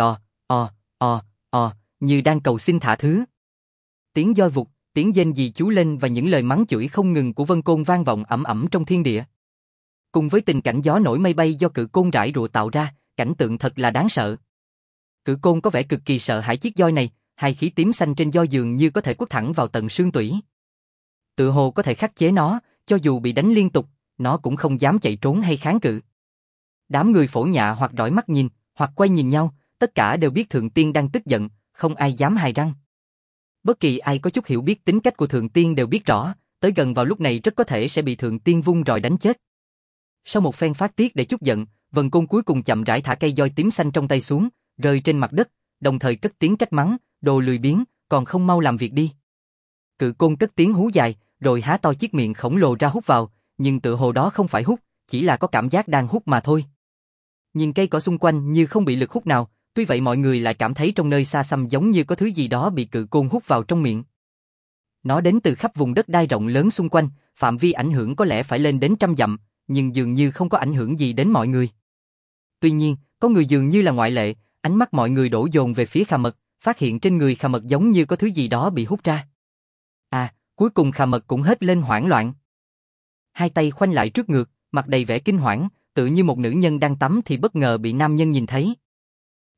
như đang cầu xin thả thứ. Tiếng roi vụt, tiếng rên rì chú lên và những lời mắng chửi không ngừng của Vân Côn vang vọng ầm ầm trong thiên địa. Cùng với tình cảnh gió nổi mây bay do Cự Côn rải rụa tạo ra, cảnh tượng thật là đáng sợ. Cự Côn có vẻ cực kỳ sợ hãi chiếc roi này, hai khí tím xanh trên roi dường như có thể quất thẳng vào tận xương tủy. Tự hồ có thể khắc chế nó, cho dù bị đánh liên tục, nó cũng không dám chạy trốn hay kháng cự. Đám người Phổ Nhạ hoặc đảo mắt nhìn, hoặc quay nhìn nhau, tất cả đều biết Thượng Tiên đang tức giận, không ai dám hài răng. Bất kỳ ai có chút hiểu biết tính cách của Thượng Tiên đều biết rõ, tới gần vào lúc này rất có thể sẽ bị Thượng Tiên vung roi đánh chết. Sau một phen phát tiết để chút giận, Vân Côn cuối cùng chậm rãi thả cây roi tím xanh trong tay xuống, rơi trên mặt đất, đồng thời cất tiếng trách mắng, đồ lười biếng, còn không mau làm việc đi. Cự Côn cất tiếng hú dài, rồi há to chiếc miệng khổng lồ ra hút vào, nhưng tự hồ đó không phải hút, chỉ là có cảm giác đang hút mà thôi. Nhìn cây cỏ xung quanh như không bị lực hút nào, tuy vậy mọi người lại cảm thấy trong nơi xa xăm giống như có thứ gì đó bị Cự Côn hút vào trong miệng. Nó đến từ khắp vùng đất đai rộng lớn xung quanh, phạm vi ảnh hưởng có lẽ phải lên đến 100 dặm, nhưng dường như không có ảnh hưởng gì đến mọi người. Tuy nhiên, có người dường như là ngoại lệ, ánh mắt mọi người đổ dồn về phía Kha Mật, phát hiện trên người Kha Mật giống như có thứ gì đó bị hút ra. Cuối cùng Kha Mật cũng hết lên hoảng loạn. Hai tay khoanh lại trước ngực, mặt đầy vẻ kinh hoảng, tự như một nữ nhân đang tắm thì bất ngờ bị nam nhân nhìn thấy.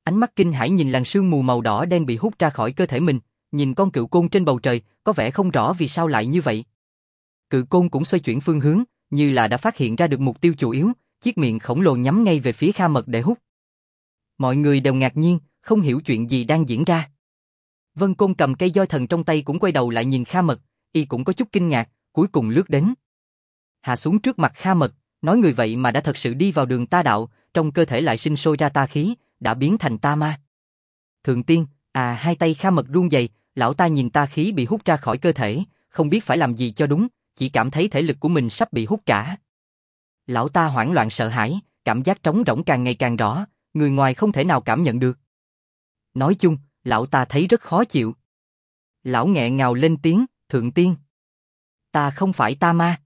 Ánh mắt kinh hãi nhìn làn sương mù màu đỏ đen bị hút ra khỏi cơ thể mình, nhìn con cự côn trên bầu trời, có vẻ không rõ vì sao lại như vậy. Cự côn cũng xoay chuyển phương hướng, như là đã phát hiện ra được mục tiêu chủ yếu, chiếc miệng khổng lồ nhắm ngay về phía Kha Mật để hút. Mọi người đều ngạc nhiên, không hiểu chuyện gì đang diễn ra. Vân Côn cầm cây roi thần trong tay cũng quay đầu lại nhìn Kha Mật, y cũng có chút kinh ngạc, cuối cùng lướt đến. Hạ xuống trước mặt Kha Mật, nói người vậy mà đã thật sự đi vào đường ta đạo, trong cơ thể lại sinh sôi ra ta khí, đã biến thành ta ma. Thượng tiên, hai tay Kha Mật run rẩy, lão ta nhìn ta khí bị hút ra khỏi cơ thể, không biết phải làm gì cho đúng, chỉ cảm thấy thể lực của mình sắp bị hút cả. Lão ta hoảng loạn sợ hãi, cảm giác trống rỗng càng ngày càng rõ, người ngoài không thể nào cảm nhận được. Nói chung, lão ta thấy rất khó chịu. Lão nghẹn ngào lên tiếng, thượng tiên. Ta không phải ta ma.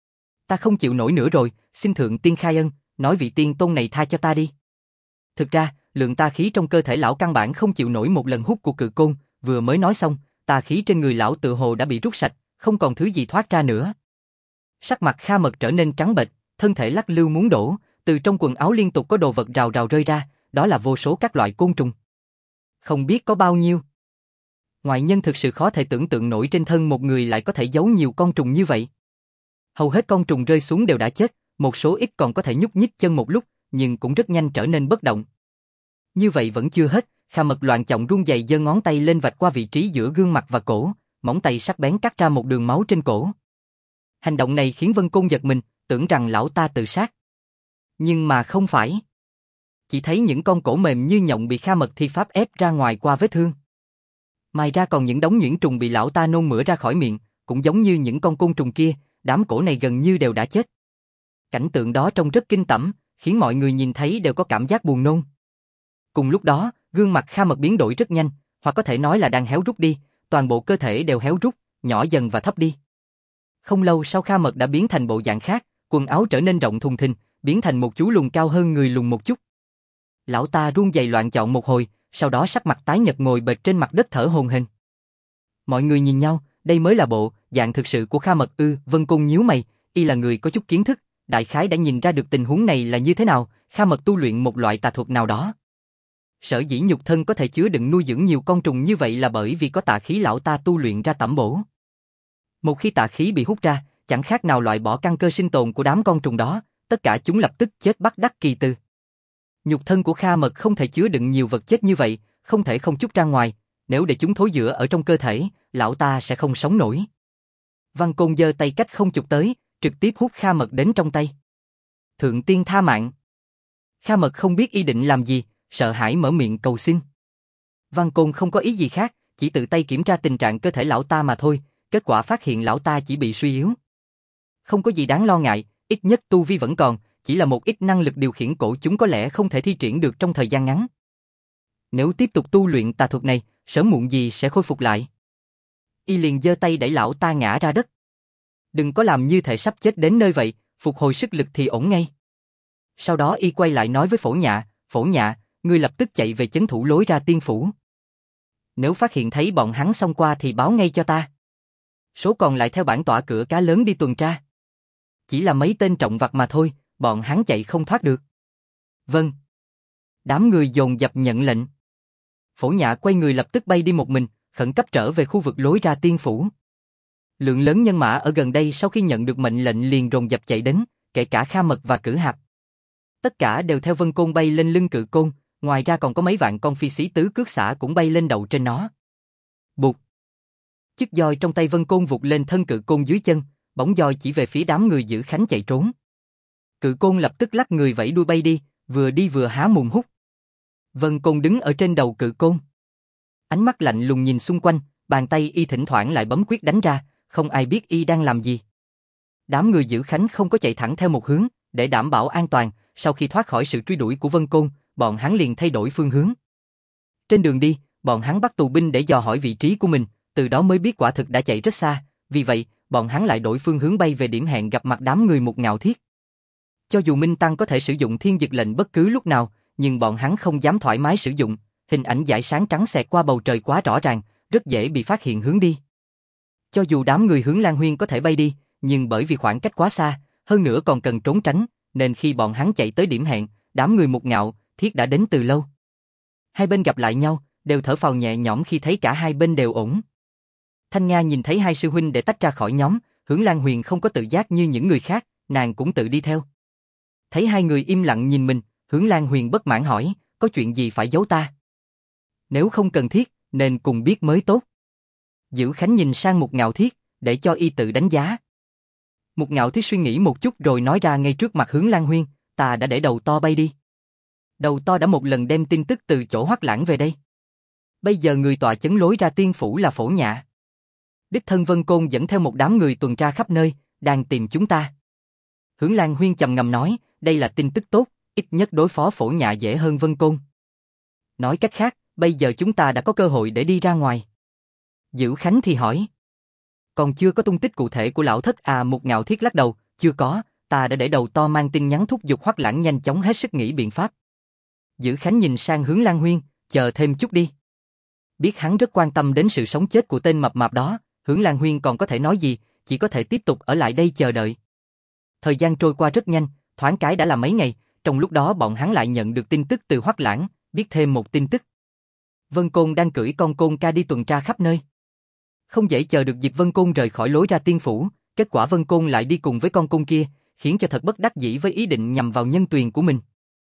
Ta không chịu nổi nữa rồi, xin thượng tiên khai ân, nói vị tiên tôn này tha cho ta đi. Thực ra, lượng ta khí trong cơ thể lão căn bản không chịu nổi một lần hút của cự côn, vừa mới nói xong, ta khí trên người lão tự hồ đã bị rút sạch, không còn thứ gì thoát ra nữa. Sắc mặt Kha Mật trở nên trắng bệch, thân thể lắc lư muốn đổ, từ trong quần áo liên tục có đồ vật rào rào rơi ra, đó là vô số các loại côn trùng. Không biết có bao nhiêu. Ngoại nhân thực sự khó thể tưởng tượng nổi trên thân một người lại có thể giấu nhiều con trùng như vậy. Hầu hết con trùng rơi xuống đều đã chết, một số ít còn có thể nhúc nhích chân một lúc, nhưng cũng rất nhanh trở nên bất động. Như vậy vẫn chưa hết, Kha Mật loạn choạng run rẩy giơ ngón tay lên vạch qua vị trí giữa gương mặt và cổ, móng tay sắc bén cắt ra một đường máu trên cổ. Hành động này khiến Vân Côn giật mình, tưởng rằng lão ta tự sát. Nhưng mà không phải. Chỉ thấy những con cổ mềm như nhộng bị Kha Mật thi pháp ép ra ngoài qua vết thương. Ngoài ra còn những đống nhuyễn trùng bị lão ta nôn mửa ra khỏi miệng, cũng giống như những con côn trùng kia, đám cổ này gần như đều đã chết. Cảnh tượng đó trông rất kinh tởm, khiến mọi người nhìn thấy đều có cảm giác buồn nôn. Cùng lúc đó, gương mặt Kha Mật biến đổi rất nhanh, hoặc có thể nói là đang héo rút đi, toàn bộ cơ thể đều héo rút, nhỏ dần và thấp đi. Không lâu sau Kha Mật đã biến thành bộ dạng khác, quần áo trở nên rộng thùng thình, biến thành một chú lùn cao hơn người lùn một chút. Lão ta run rẩy loạn choạng một hồi, sau đó sắc mặt tái nhợt ngồi bệt trên mặt đất thở hổn hển. Mọi người nhìn nhau, đây mới là bộ dạng thực sự của Kha Mật ư? Vân Côn nhíu mày, y là người có chút kiến thức, đại khái đã nhìn ra được tình huống này là như thế nào. Kha Mật tu luyện một loại tà thuật nào đó. Sở dĩ nhục thân có thể chứa đựng nuôi dưỡng nhiều con trùng như vậy là bởi vì có tà khí lão ta tu luyện ra tẩm bổ. Một khi tà khí bị hút ra, chẳng khác nào loại bỏ căn cơ sinh tồn của đám con trùng đó, tất cả chúng lập tức chết bất đắc kỳ từ. Nhục thân của Kha Mật không thể chứa đựng nhiều vật chết như vậy, không thể không chút ra ngoài, nếu để chúng thối rữa ở trong cơ thể, lão ta sẽ không sống nổi. Văn Côn giơ tay cách không chụp tới, trực tiếp hút Kha Mật đến trong tay. Thượng tiên tha mạng. Kha Mật không biết y định làm gì, sợ hãi mở miệng cầu xin. Văn Côn không có ý gì khác, chỉ tự tay kiểm tra tình trạng cơ thể lão ta mà thôi, kết quả phát hiện lão ta chỉ bị suy yếu. Không có gì đáng lo ngại, ít nhất tu vi vẫn còn, chỉ là một ít năng lực điều khiển cổ chúng có lẽ không thể thi triển được trong thời gian ngắn. Nếu tiếp tục tu luyện tà thuật này, sớm muộn gì sẽ khôi phục lại. Y liền giơ tay đẩy lão ta ngã ra đất. Đừng có làm như thể sắp chết đến nơi vậy, phục hồi sức lực thì ổn ngay. Sau đó y quay lại nói với Phổ Nhạ, ngươi lập tức chạy về trấn thủ lối ra tiên phủ. Nếu phát hiện thấy bọn hắn xông qua thì báo ngay cho ta. Số còn lại theo bản tọa cửa cá lớn đi tuần tra. Chỉ là mấy tên trọng vặt mà thôi, bọn hắn chạy không thoát được. Vâng. Đám người dồn dập nhận lệnh. Phổ Nhạ quay người lập tức bay đi một mình, khẩn cấp trở về khu vực lối ra tiên phủ. Lượng lớn nhân mã ở gần đây sau khi nhận được mệnh lệnh liền dồn dập chạy đến, kể cả Kha Mật và Cử Hạp. Tất cả đều theo Vân Côn bay lên lưng cự côn, ngoài ra còn có mấy vạn con phi sĩ tứ cước xả cũng bay lên đầu trên nó. Bụt. Chiếc roi trong tay Vân Côn vụt lên thân cự côn dưới chân, bóng roi chỉ về phía đám người giữ khánh chạy trốn. Cự côn lập tức lắc người vẫy đuôi bay đi vừa há mồm hút. Vân Côn đứng ở trên đầu cự côn. Ánh mắt lạnh lùng nhìn xung quanh, bàn tay y thỉnh thoảng lại bấm quyết đánh ra, không ai biết y đang làm gì. Đám người giữ khánh không có chạy thẳng theo một hướng, để đảm bảo an toàn, sau khi thoát khỏi sự truy đuổi của Vân Côn, bọn hắn liền thay đổi phương hướng. Trên đường đi, bọn hắn bắt tù binh để dò hỏi vị trí của mình, từ đó mới biết quả thực đã chạy rất xa, vì vậy, bọn hắn lại đổi phương hướng bay về điểm hẹn gặp mặt đám người Mục Ngạo Thiết. Cho dù Minh Tăng có thể sử dụng thiên dực lệnh bất cứ lúc nào, nhưng bọn hắn không dám thoải mái sử dụng, hình ảnh dải sáng trắng xẹt qua bầu trời quá rõ ràng, rất dễ bị phát hiện hướng đi. Cho dù đám người hướng Lan Huyên có thể bay đi, nhưng bởi vì khoảng cách quá xa, hơn nữa còn cần trốn tránh, nên khi bọn hắn chạy tới điểm hẹn, đám người Mục Ngạo Thiết đã đến từ lâu. Hai bên gặp lại nhau, đều thở phào nhẹ nhõm khi thấy cả hai bên đều ổn. Thanh Nga nhìn thấy hai sư huynh để tách ra khỏi nhóm, Hướng Lan Huyền không có tự giác như những người khác, nàng cũng tự đi theo. Thấy hai người im lặng nhìn mình, Hướng Lan Huyền bất mãn hỏi, có chuyện gì phải giấu ta? Nếu không cần thiết, nên cùng biết mới tốt. Dữ Khánh nhìn sang Mục Ngạo Thiết, để cho y tự đánh giá. Mục Ngạo Thiết suy nghĩ một chút rồi nói ra ngay trước mặt Hướng Lan Huyền, ta đã để đầu to bay đi. Đầu to đã một lần đem tin tức từ chỗ Hoắc Lãng về đây. Bây giờ người tọa chấn lối ra tiên phủ là Phổ Nhạ. Đích thân Vân Côn dẫn theo một đám người tuần tra khắp nơi, đang tìm chúng ta. Hướng Lan Huyên trầm ngâm nói, đây là tin tức tốt, ít nhất đối phó Phổ Nhạ dễ hơn Vân Côn. Nói cách khác, bây giờ chúng ta đã có cơ hội để đi ra ngoài. Dữ Khánh thì hỏi. Còn chưa có tung tích cụ thể của lão thất à? Mục Ngạo Thiết lắc đầu, chưa có, ta đã để đầu to mang tin nhắn thúc giục Hoắc Lãng nhanh chóng hết sức nghĩ biện pháp. Dữ Khánh nhìn sang Hướng Lan Huyên, chờ thêm chút đi. Biết hắn rất quan tâm đến sự sống chết của tên mập mạp đó, Hướng Lan Huyên còn có thể nói gì, chỉ có thể tiếp tục ở lại đây chờ đợi. Thời gian trôi qua rất nhanh, thoáng cái đã là mấy ngày, trong lúc đó bọn hắn lại nhận được tin tức từ Hoắc Lãng, biết thêm một tin tức. Vân Côn đang cưỡi con côn ca đi tuần tra khắp nơi. Không dễ chờ được dịp Vân Côn rời khỏi lối ra tiên phủ, kết quả Vân Côn lại đi cùng với con côn kia, khiến cho thật bất đắc dĩ với ý định nhằm vào nhân tuyền của mình.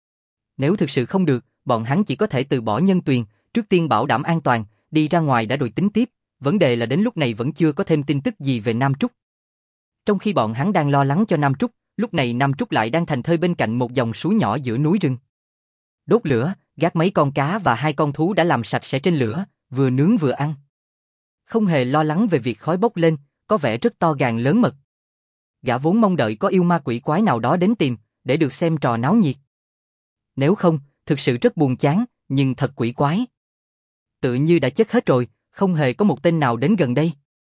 Nếu thực sự không được, bọn hắn chỉ có thể từ bỏ nhân tuyền, trước tiên bảo đảm an toàn, đi ra ngoài đã rồi tính tiếp, vấn đề là đến lúc này vẫn chưa có thêm tin tức gì về Nam Trúc. Trong khi bọn hắn đang lo lắng cho Nam Trúc, lúc này Nam Trúc lại đang thành thơi bên cạnh một dòng suối nhỏ giữa núi rừng. Đốt lửa, gác mấy con cá và hai con thú đã làm sạch sẽ trên lửa, vừa nướng vừa ăn. Không hề lo lắng về việc khói bốc lên, có vẻ rất to gan lớn mật. Gã vốn mong đợi có yêu ma quỷ quái nào đó đến tìm, để được xem trò náo nhiệt. Nếu không, thực sự rất buồn chán, nhưng thật quỷ quái. Tự như đã chết hết rồi, không hề có một tên nào đến gần đây.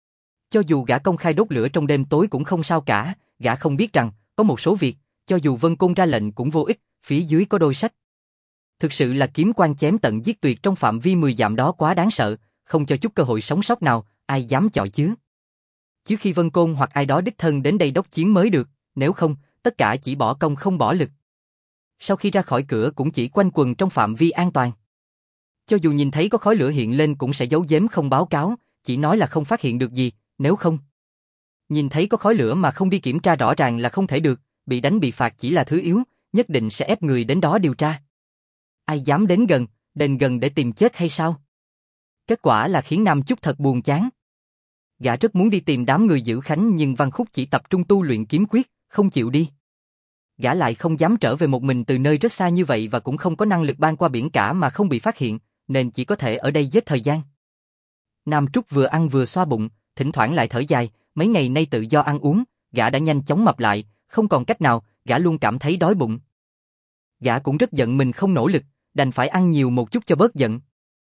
Cho dù gã công khai đốt lửa trong đêm tối cũng không sao cả, gã không biết rằng, có một số việc, cho dù Vân Côn ra lệnh cũng vô ích, phía dưới có đôi sách. Thực sự là kiếm quan chém tận giết tuyệt trong phạm vi 10 dặm đó quá đáng sợ, không cho chút cơ hội sống sót nào, ai dám chọi chứ. Chứ khi Vân Côn hoặc ai đó đích thân đến đây đốc chiến mới được, nếu không, tất cả chỉ bỏ công không bỏ lực. Sau khi ra khỏi cửa cũng chỉ quanh quần trong phạm vi an toàn. Cho dù nhìn thấy có khói lửa hiện lên cũng sẽ giấu giếm không báo cáo, chỉ nói là không phát hiện được gì, nếu không. Nhìn thấy có khói lửa mà không đi kiểm tra rõ ràng là không thể được, bị đánh bị phạt chỉ là thứ yếu, nhất định sẽ ép người đến đó điều tra. Ai dám đến gần để tìm chết hay sao? Kết quả là khiến Nam Chúc thật buồn chán. Gã rất muốn đi tìm đám người Dữ Khánh nhưng Văn Khúc chỉ tập trung tu luyện kiếm quyết, không chịu đi. Gã lại không dám trở về một mình từ nơi rất xa như vậy và cũng không có năng lực ban qua biển cả mà không bị phát hiện, nên chỉ có thể ở đây giết thời gian. Nam Trúc vừa ăn vừa xoa bụng, thỉnh thoảng lại thở dài, mấy ngày nay tự do ăn uống, gã đã nhanh chóng mập lại, không còn cách nào, gã luôn cảm thấy đói bụng. Gã cũng rất giận mình không nỗ lực, đành phải ăn nhiều một chút cho bớt giận.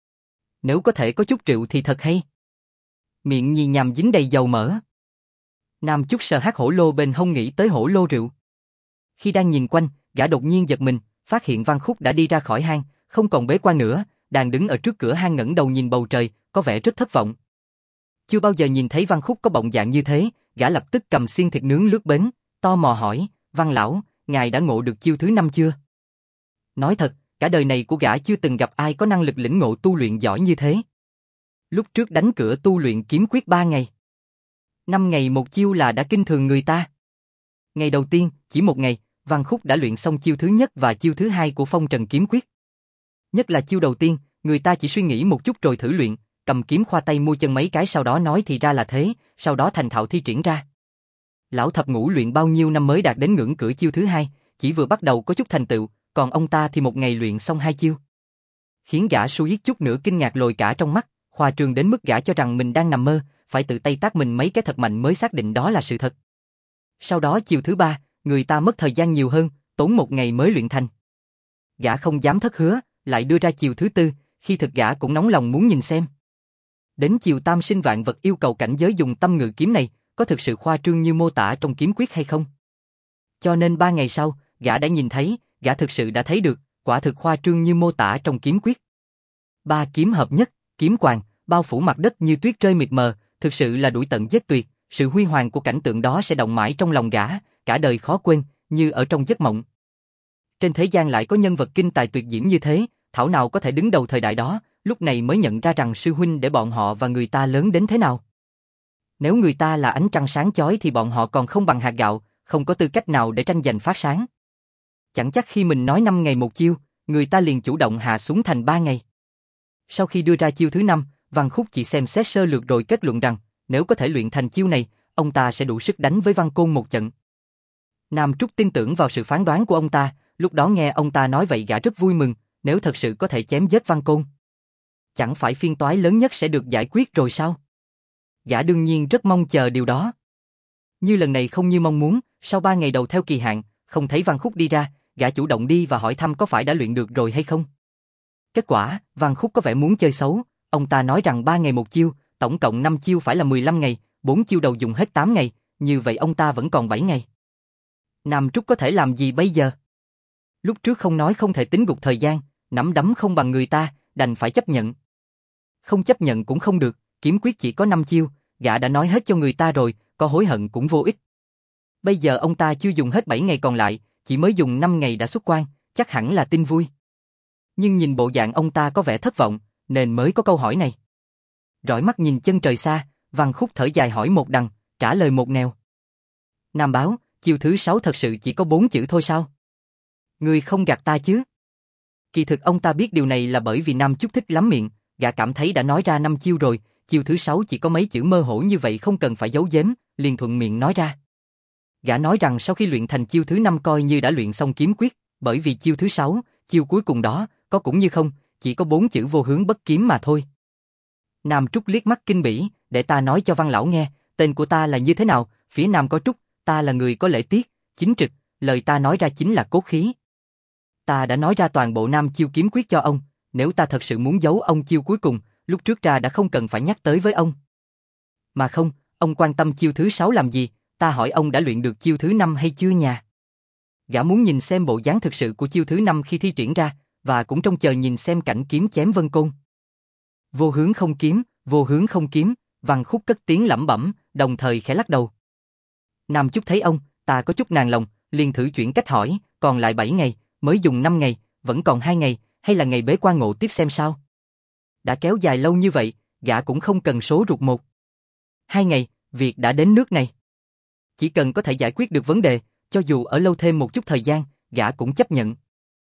Nếu có thể có chút rượu thì thật hay. Miệng nhì nhằm dính đầy dầu mỡ. Nam Trúc sờ hát hổ lô bên hông nghĩ tới hổ lô rượu. Khi đang nhìn quanh, gã đột nhiên giật mình, phát hiện Văn Khúc đã đi ra khỏi hang, không còn bế quan nữa, đang đứng ở trước cửa hang ngẩng đầu nhìn bầu trời, có vẻ rất thất vọng. Chưa bao giờ nhìn thấy Văn Khúc có bọng dạng như thế, gã lập tức cầm xiên thịt nướng lướt bến, tò mò hỏi, Văn lão, ngài đã ngộ được chiêu thứ 5 chưa? Nói thật, cả đời này của gã chưa từng gặp ai có năng lực lĩnh ngộ tu luyện giỏi như thế. Lúc trước đánh cửa tu luyện kiếm quyết 3 ngày. 5 ngày một chiêu là đã kinh thường người ta. Ngày đầu tiên, chỉ một ngày, Văn Khúc đã luyện xong chiêu thứ nhất và chiêu thứ hai của Phong Trần kiếm quyết. Nhất là chiêu đầu tiên, người ta chỉ suy nghĩ một chút rồi thử luyện, cầm kiếm khoa tay mua chân mấy cái sau đó nói thì ra là thế, sau đó thành thạo thi triển ra. Lão thập ngũ luyện bao nhiêu năm mới đạt đến ngưỡng cửa chiêu thứ hai, chỉ vừa bắt đầu có chút thành tựu, còn ông ta thì một ngày luyện xong 2 chiêu. Khiến gã suýt chút nữa kinh ngạc lồi cả trong mắt, khoa trương đến mức gã cho rằng mình đang nằm mơ, phải tự tay tát mình mấy cái thật mạnh mới xác định đó là sự thật. Sau đó chiêu thứ 3, người ta mất thời gian nhiều hơn, tốn 1 ngày mới luyện thành. Gã không dám thất hứa, lại đưa ra chiêu thứ 4, khi thực gã cũng nóng lòng muốn nhìn xem. Đến chiêu tam sinh vạn vật yêu cầu cảnh giới dùng tâm ngự kiếm này, có thực sự khoa trương như mô tả trong kiếm quyết hay không? Cho nên 3 ngày sau, gã đã nhìn thấy, gã thực sự đã thấy được, quả thực khoa trương như mô tả trong kiếm quyết. 3 kiếm hợp nhất, kiếm quàng, bao phủ mặt đất như tuyết rơi mịt mờ, thực sự là đuổi tận giết tuyệt, sự huy hoàng của cảnh tượng đó sẽ động mãi trong lòng gã, cả đời khó quên, như ở trong giấc mộng. Trên thế gian lại có nhân vật kinh tài tuyệt diễm như thế, thảo nào có thể đứng đầu thời đại đó, lúc này mới nhận ra rằng sư huynh để bọn họ và người ta lớn đến thế nào. Nếu người ta là ánh trăng sáng chói thì bọn họ còn không bằng hạt gạo, không có tư cách nào để tranh giành phát sáng. Chẳng chắc khi mình nói 5 ngày một chiêu, người ta liền chủ động hạ xuống thành 3 ngày. Sau khi đưa ra chiêu thứ 5, Văn Khúc chỉ xem xét sơ lược rồi kết luận rằng, nếu có thể luyện thành chiêu này, ông ta sẽ đủ sức đánh với Văn Côn một trận. Nam Trúc tin tưởng vào sự phán đoán của ông ta, lúc đó nghe ông ta nói vậy gã rất vui mừng, nếu thật sự có thể chém giết Văn Côn. Chẳng phải phiên toái lớn nhất sẽ được giải quyết rồi sao? Gã đương nhiên rất mong chờ điều đó. Như lần này không như mong muốn, sau 3 ngày đầu theo kỳ hạn, không thấy Văn Khúc đi ra, gã chủ động đi và hỏi thăm có phải đã luyện được rồi hay không. Kết quả, Văn Khúc có vẻ muốn chơi xấu, ông ta nói rằng 3 ngày một chiêu, tổng cộng 5 chiêu phải là 15 ngày, 4 chiêu đầu dùng hết 8 ngày, như vậy ông ta vẫn còn 7 ngày. Nam Trúc có thể làm gì bây giờ? Lúc trước không nói không thể tính gục thời gian, nắm đấm không bằng người ta, đành phải chấp nhận. Không chấp nhận cũng không được, kiếm quyết chỉ có 5 chiêu, gã đã nói hết cho người ta rồi, có hối hận cũng vô ích. Bây giờ ông ta chưa dùng hết 7 ngày còn lại, chỉ mới dùng 5 ngày đã xuất quan, chắc hẳn là tin vui. Nhưng nhìn bộ dạng ông ta có vẻ thất vọng, nên mới có câu hỏi này. Rọi mắt nhìn chân trời xa, Văn Khúc thở dài hỏi một đằng, trả lời một nẻo. Nam báo, chiêu thứ 6 thật sự chỉ có 4 chữ thôi sao? Ngươi không gạt ta chứ? Kỳ thực ông ta biết điều này là bởi vì Nam Trúc thích lắm miệng, gã cảm thấy đã nói ra 5 chiêu rồi, chiêu thứ 6 chỉ có mấy chữ mơ hồ như vậy không cần phải giấu giếm, liền thuận miệng nói ra. Gã nói rằng sau khi luyện thành chiêu thứ 5 coi như đã luyện xong kiếm quyết, bởi vì chiêu thứ 6, chiêu cuối cùng đó, có cũng như không, chỉ có 4 chữ vô hướng bất kiếm mà thôi. Nam Trúc liếc mắt kinh bỉ, để ta nói cho Văn lão nghe, tên của ta là như thế nào, phía Nam có Trúc, ta là người có lễ tiết, chính trực, lời ta nói ra chính là cốt khí. Ta đã nói ra toàn bộ 5 chiêu kiếm quyết cho ông, nếu ta thật sự muốn giấu ông chiêu cuối cùng, lúc trước ra đã không cần phải nhắc tới với ông. Mà không, ông quan tâm chiêu thứ 6 làm gì, ta hỏi ông đã luyện được chiêu thứ 5 hay chưa nha? Gã muốn nhìn xem bộ dáng thực sự của chiêu thứ 5 khi thi triển ra, và cũng trông chờ nhìn xem cảnh kiếm chém Vân Côn. Vô hướng không kiếm, vô hướng không kiếm, Văn Khúc cất tiếng lẩm bẩm, đồng thời khẽ lắc đầu. Nam Trúc thấy ông, ta có chút nản lòng, liền thử chuyển cách hỏi, còn lại 7 ngày, mới dùng 5 ngày, vẫn còn 2 ngày, hay là ngày bế quan ngộ tiếp xem sao? Đã kéo dài lâu như vậy, gã cũng không cần số ruột một. 2 ngày, việc đã đến nước này. Chỉ cần có thể giải quyết được vấn đề, cho dù ở lâu thêm một chút thời gian, gã cũng chấp nhận.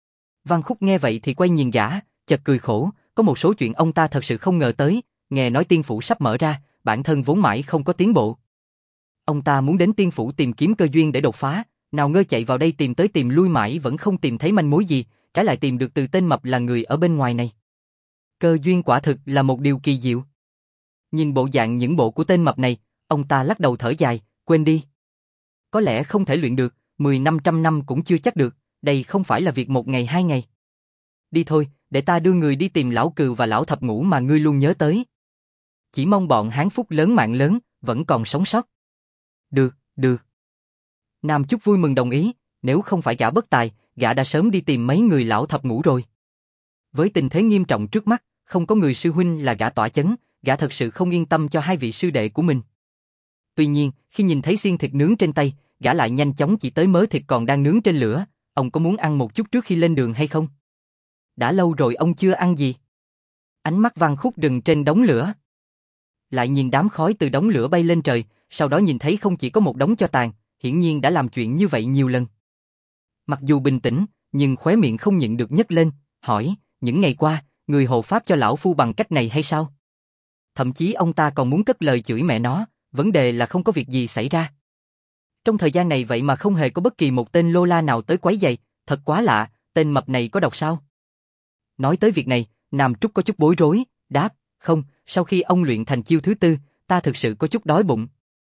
Văn Khúc nghe vậy thì quay nhìn gã, chợt cười khổ, có một số chuyện ông ta thật sự không ngờ tới, nghe nói tiên phủ sắp mở ra, bản thân vốn mãi không có tiến bộ. Ông ta muốn đến tiên phủ tìm kiếm cơ duyên để đột phá, nào ngờ chạy vào đây tìm tới tìm lui mãi vẫn không tìm thấy manh mối gì, trái lại tìm được từ tên mập là người ở bên ngoài này. Cơ duyên quả thực là một điều kỳ diệu. Nhìn bộ dạng những bộ của tên mập này, ông ta lắc đầu thở dài, quên đi. Có lẽ không thể luyện được, 10-500 năm cũng chưa chắc được, đây không phải là việc một ngày 2 ngày. Đi thôi, để ta đưa người đi tìm lão Cừu và lão Thập Ngũ mà ngươi luôn nhớ tới. Chỉ mong bọn hán phúc lớn mạng lớn, vẫn còn sống sót. Được, được. Nam Chúc vui mừng đồng ý, nếu không phải gã bất tài, gã đã sớm đi tìm mấy người lão Thập Ngũ rồi. Với tình thế nghiêm trọng trước mắt, không có người sư huynh là gã tỏa chấn, gã thật sự không yên tâm cho hai vị sư đệ của mình. Tuy nhiên, khi nhìn thấy xiên thịt nướng trên tay, gã lại nhanh chóng chỉ tới mớ thịt còn đang nướng trên lửa, ông có muốn ăn một chút trước khi lên đường hay không? Đã lâu rồi ông chưa ăn gì? Ánh mắt Văn Khúc rừng trên đống lửa. Lại nhìn đám khói từ đống lửa bay lên trời, sau đó nhìn thấy không chỉ có một đống tro tàn, hiển nhiên đã làm chuyện như vậy nhiều lần. Mặc dù bình tĩnh, nhưng khóe miệng không nhịn được nhếch lên, hỏi, những ngày qua, người hộ pháp cho lão phu bằng cách này hay sao? Thậm chí ông ta còn muốn cất lời chửi mẹ nó, vấn đề là không có việc gì xảy ra. Trong thời gian này vậy mà không hề có bất kỳ một tên lô la nào tới quấy giày, thật quá lạ, tên mập này có độc sao? Nói tới việc này, Nam Trúc có chút bối rối, đáp, không, sau khi ông luyện thành chiêu thứ 4, ta thực sự có chút đói bụng.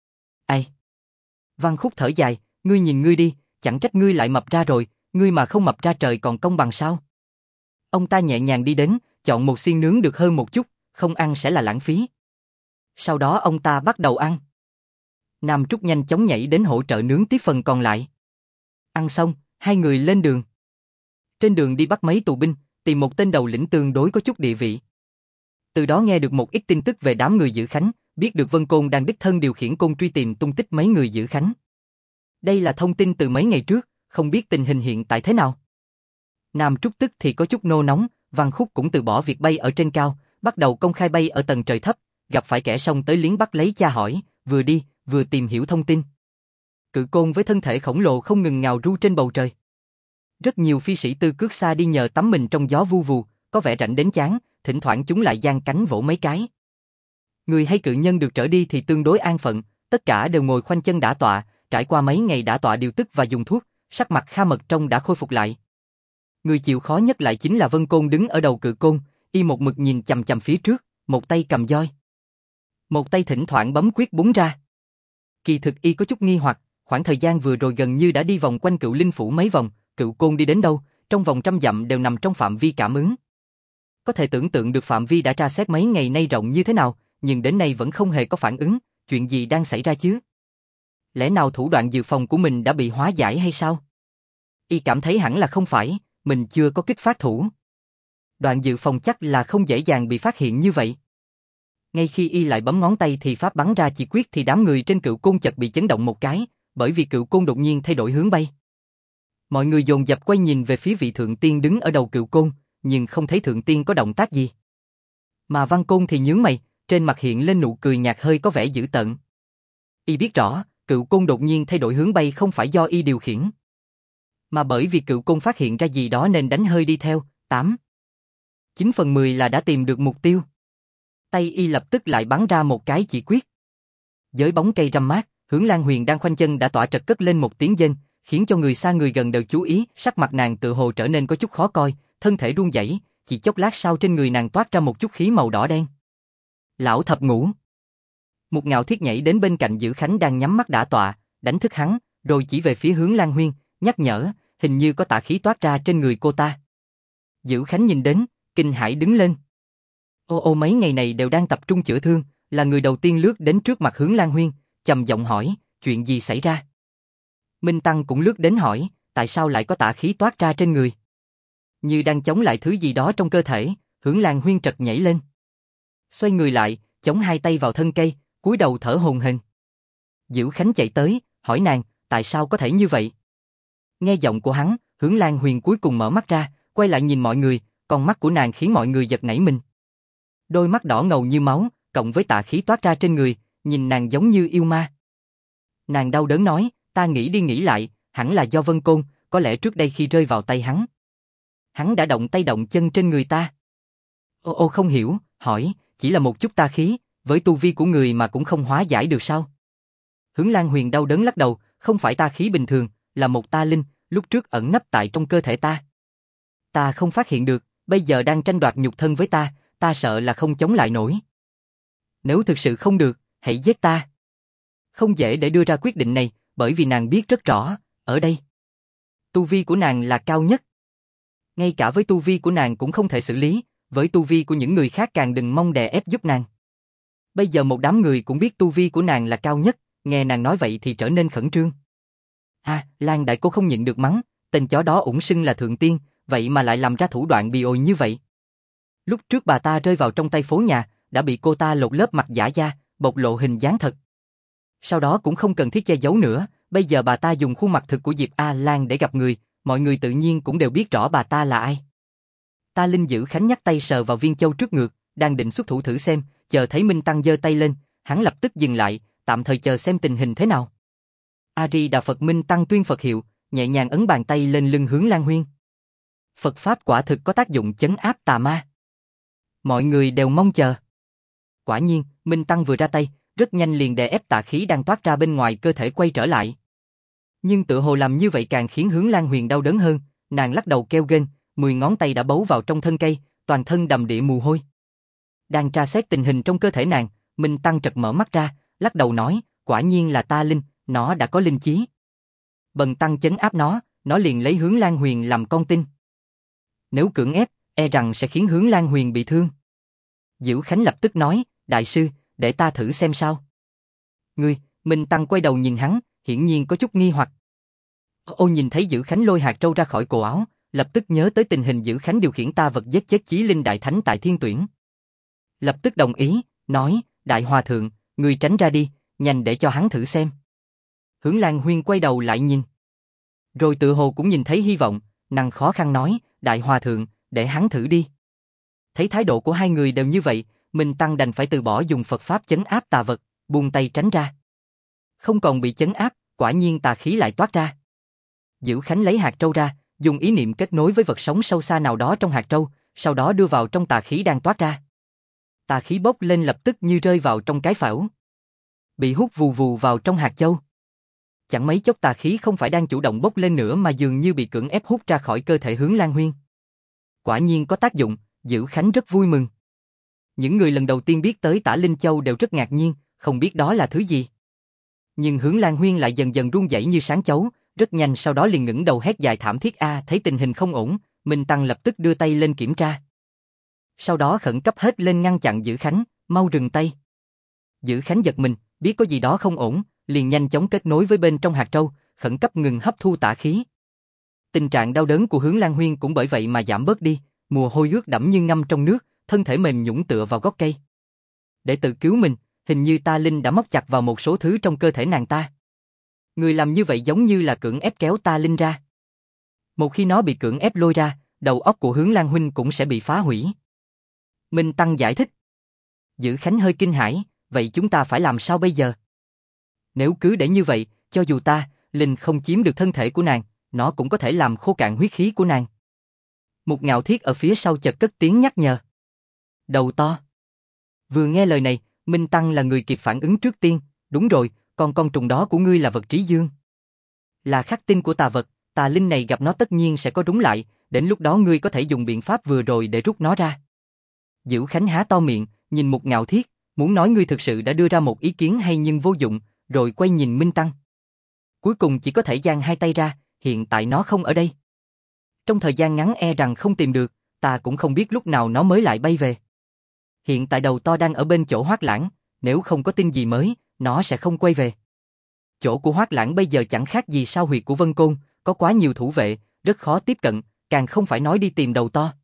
Ai? Văn Khúc thở dài, ngươi nhìn ngươi đi, chẳng trách ngươi lại mập ra rồi, ngươi mà không mập ra trời còn công bằng sao? Ông ta nhẹ nhàng đi đến, chọn một xiên nướng được hơn một chút, không ăn sẽ là lãng phí. Sau đó ông ta bắt đầu ăn. Nam Trúc nhanh chóng nhảy đến hỗ trợ nướng tiếp phần còn lại. Ăn xong, hai người lên đường. Trên đường đi bắt mấy tù binh, tìm một tên đầu lĩnh tương đối có chút địa vị. Từ đó nghe được một ít tin tức về đám người giữ Khánh, biết được Vân Côn đang đích thân điều khiển côn truy tìm tung tích mấy người giữ Khánh. Đây là thông tin từ mấy ngày trước, không biết tình hình hiện tại thế nào. Nam Trúc tức thì có chút nô nóng, Văn Khúc cũng từ bỏ việc bay ở trên cao, bắt đầu công khai bay ở tầng trời thấp, gặp phải kẻ xông tới liếng bắt lấy cha hỏi, vừa đi, vừa tìm hiểu thông tin. Cự côn với thân thể khổng lồ không ngừng ngào ru trên bầu trời. Rất nhiều phi sĩ tư cước xa đi nhờ tắm mình trong gió vu vù, có vẻ rảnh đến chán, thỉnh thoảng chúng lại giang cánh vỗ mấy cái. Người hay cự nhân được trở đi thì tương đối an phận, tất cả đều ngồi khoanh chân đả tọa, trải qua mấy ngày đả tọa điều tức và dùng thuốc, sắc mặt Kha Mật Trông đã khôi phục lại. Người chịu khó nhất lại chính là Vân Côn đứng ở đầu cự côn, y một mực nhìn chằm chằm phía trước, một tay cầm roi, một tay thỉnh thoảng bấm quyết búng ra. Kỳ thực y có chút nghi hoặc, khoảng thời gian vừa rồi gần như đã đi vòng quanh Cựu Linh phủ mấy vòng, cự côn đi đến đâu, trong vòng 100 dặm đều nằm trong phạm vi cảm ứng. Có thể tưởng tượng được phạm vi đã tra xét mấy ngày nay rộng như thế nào, nhưng đến nay vẫn không hề có phản ứng, chuyện gì đang xảy ra chứ? Lẽ nào thủ đoạn dự phòng của mình đã bị hóa giải hay sao? Y cảm thấy hẳn là không phải, mình chưa có kích phát thủ. Đoạn dự phòng chắc là không dễ dàng bị phát hiện như vậy. Ngay khi y lại bấm ngón tay thì pháp bắn ra chỉ quyết thì đám người trên cự côn chợt bị chấn động một cái, bởi vì cự côn đột nhiên thay đổi hướng bay. Mọi người dồn dập quay nhìn về phía vị thượng tiên đứng ở đầu cự côn, nhưng không thấy thượng tiên có động tác gì. Mà Văn Côn thì nhướng mày, trên mặt hiện lên nụ cười nhạt hơi có vẻ dữ tợn. Y biết rõ, cự côn đột nhiên thay đổi hướng bay không phải do y điều khiển, mà bởi vì cự côn phát hiện ra gì đó nên đánh hơi đi theo. 9/10 là đã tìm được mục tiêu. Tay y lập tức lại bắn ra một cái chỉ quyết. Dưới bóng cây râm mát, Hướng Lan Huyền đang khoanh chân đã tọa trật cất lên một tiếng rên, khiến cho người xa người gần đều chú ý, sắc mặt nàng tự hồ trở nên có chút khó coi, thân thể run rẩy, chỉ chốc lát sau trên người nàng toát ra một chút khí màu đỏ đen. Lão thập ngũ. Một Ngạo Thiết nhảy đến bên cạnh Dữ Khánh đang nhắm mắt đả tọa, đánh thức hắn, rồi chỉ về phía Hướng Lan Huyên, nhắc nhở, hình như có tà khí toát ra trên người cô ta. Dữ Khánh nhìn đến, kinh hãi đứng lên. Ô mấy ngày này đều đang tập trung chữa thương, là người đầu tiên lướt đến trước mặt Hướng Lan Huyên, trầm giọng hỏi, chuyện gì xảy ra? Minh Tăng cũng lướt đến hỏi, tại sao lại có tà khí toát ra trên người? Như đang chống lại thứ gì đó trong cơ thể, Hướng Lan Huyên trật nhảy lên. Xoay người lại, chống hai tay vào thân cây, cúi đầu thở hổn hển. Dữ Khánh chạy tới, hỏi nàng, tại sao có thể như vậy? Nghe giọng của hắn, Hướng Lan Huyền cuối cùng mở mắt ra, quay lại nhìn mọi người, con mắt của nàng khiến mọi người giật nảy mình. Đôi mắt đỏ ngầu như máu, cộng với tà khí toát ra trên người, nhìn nàng giống như yêu ma. Nàng đau đớn nói, ta nghĩ đi nghĩ lại, hẳn là do Vân Côn, có lẽ trước đây khi rơi vào tay hắn. Hắn đã động tay động chân trên người ta. Ô không hiểu, hỏi, chỉ là một chút tà khí, với tu vi của người mà cũng không hóa giải được sao? Hướng Lan Huyền đau đớn lắc đầu, không phải tà khí bình thường, là một tà linh, lúc trước ẩn nấp tại trong cơ thể ta. Ta không phát hiện được, bây giờ đang tranh đoạt nhục thân với ta, ta sợ là không chống lại nổi. Nếu thực sự không được, hãy giết ta. Không dễ để đưa ra quyết định này, bởi vì nàng biết rất rõ, ở đây, tu vi của nàng là cao nhất. Ngay cả với tu vi của nàng cũng không thể xử lý, với tu vi của những người khác càng đừng mong đè ép giúp nàng. Bây giờ một đám người cũng biết tu vi của nàng là cao nhất, nghe nàng nói vậy thì trở nên khẩn trương. Lan đại cô không nhịn được mắng, tên chó đó ủng xưng là thượng tiên, vậy mà lại làm ra thủ đoạn bì ổi như vậy. Lúc trước bà ta rơi vào trong tay phố nhà, đã bị cô ta lột lớp mặt giả da, bộc lộ hình dáng thật. Sau đó cũng không cần thiết che giấu nữa, bây giờ bà ta dùng khuôn mặt thực của Diệp A Lan để gặp người, mọi người tự nhiên cũng đều biết rõ bà ta là ai. Ta Linh Dữ Khánh nhắc tay sờ vào viên châu trước ngực, đang định xuất thủ thử xem, chờ thấy Minh Tăng giơ tay lên, hắn lập tức dừng lại, tạm thời chờ xem tình hình thế nào. A-di Đà Phật. Minh Tăng tuyên Phật hiệu, nhẹ nhàng ấn bàn tay lên lưng Hướng Lan Huyên. Phật pháp quả thực có tác dụng chấn áp tà ma. Mọi người đều mong chờ. Quả nhiên, Minh Tăng vừa ra tay, rất nhanh liền đè ép tà khí đang toát ra bên ngoài cơ thể quay trở lại. Nhưng tựa hồ làm như vậy càng khiến Hướng Lan Huyền đau đớn hơn, nàng lắc đầu kêu gên, 10 ngón tay đã bấu vào trong thân cây, toàn thân đầm đìa mồ hôi. Đang tra xét tình hình trong cơ thể nàng, Minh Tăng chợt mở mắt ra, lắc đầu nói, quả nhiên là ta linh, nó đã có linh trí. Bần Tăng chấn áp nó liền lấy Hướng Lan Huyền làm con tin. Nếu cưỡng ép, e rằng sẽ khiến Hướng Lan Huyền bị thương. Dữ Khánh lập tức nói, đại sư, để ta thử xem sao. Ngươi, Minh Tăng quay đầu nhìn hắn, hiển nhiên có chút nghi hoặc. Nhìn thấy Dữ Khánh lôi hạt trâu ra khỏi cổ áo, lập tức nhớ tới tình hình Dữ Khánh điều khiển ta vật giết chết Chí Linh Đại Thánh tại Thiên Tuyển. Lập tức đồng ý, nói, Đại Hòa Thượng, ngươi tránh ra đi, nhanh để cho hắn thử xem. Hướng Lan Huyên quay đầu lại nhìn. Rồi tự hồ cũng nhìn thấy hy vọng, nàng khó khăn nói, Đại Hòa Thượng, để hắn thử đi. Thấy thái độ của hai người đều như vậy, Minh Tăng đành phải từ bỏ dùng Phật Pháp chấn áp tà vật, buông tay tránh ra. Không còn bị chấn áp, quả nhiên tà khí lại toát ra. Dữ Khánh lấy hạt trâu ra, dùng ý niệm kết nối với vật sống sâu xa nào đó trong hạt trâu, sau đó đưa vào trong tà khí đang toát ra. Tà khí bốc lên lập tức như rơi vào trong cái phễu, bị hút vù vù vào trong hạt châu. Chẳng mấy chốc tà khí không phải đang chủ động bốc lên nữa mà dường như bị cưỡng ép hút ra khỏi cơ thể Hướng Lan Huyên. Quả nhiên có tác dụng, Dữ Khánh rất vui mừng. Những người lần đầu tiên biết tới Tả Linh Châu đều rất ngạc nhiên, không biết đó là thứ gì. Nhưng Hướng Lan Huyên lại dần dần run rẩy như sáng chấu, rất nhanh sau đó liền ngẩng đầu hét dài thảm thiết thấy tình hình không ổn, Minh Tăng lập tức đưa tay lên kiểm tra. Sau đó khẩn cấp hết lên ngăn chặn Dữ Khánh, mau dừng tay. Dữ Khánh giật mình, biết có gì đó không ổn, liền nhanh chóng kết nối với bên trong hạt trâu, khẩn cấp ngừng hấp thu tà khí. Tình trạng đau đớn của Hướng Lan Huyên cũng bởi vậy mà giảm bớt đi, mồ hôi ướt đẫm như ngâm trong nước, thân thể mềm nhũn tựa vào gốc cây. Để tự cứu mình, hình như tà linh đã móc chặt vào một số thứ trong cơ thể nàng ta. Người làm như vậy giống như là cưỡng ép kéo tà linh ra. Một khi nó bị cưỡng ép lôi ra, đầu óc của Hướng Lan Huynh cũng sẽ bị phá hủy. Minh Tăng giải thích. Dữ Khánh hơi kinh hãi, vậy chúng ta phải làm sao bây giờ? Nếu cứ để như vậy, cho dù linh không chiếm được thân thể của nàng, nó cũng có thể làm khô cạn huyết khí của nàng. Một Ngạo Thiết ở phía sau chợt cất tiếng nhắc nhở. Đầu to. Vừa nghe lời này, Minh Tăng là người kịp phản ứng trước tiên, đúng rồi, con trùng đó của ngươi là vật trí dương. Là khắc tinh của tà vật, tà linh này gặp nó tất nhiên sẽ có rúng lại, đến lúc đó ngươi có thể dùng biện pháp vừa rồi để rút nó ra. Dữ Khánh há to miệng, nhìn Một Ngạo Thiết, muốn nói ngươi thực sự đã đưa ra một ý kiến hay nhưng vô dụng, rồi quay nhìn Minh Tăng. Cuối cùng chỉ có thể giang hai tay ra, hiện tại nó không ở đây. Trong thời gian ngắn e rằng không tìm được, ta cũng không biết lúc nào nó mới lại bay về. Hiện tại đầu to đang ở bên chỗ Hoắc Lãng, nếu không có tin gì mới, nó sẽ không quay về. Chỗ của Hoắc Lãng bây giờ chẳng khác gì sao huyệt của Vân Côn, có quá nhiều thủ vệ, rất khó tiếp cận, càng không phải nói đi tìm đầu to.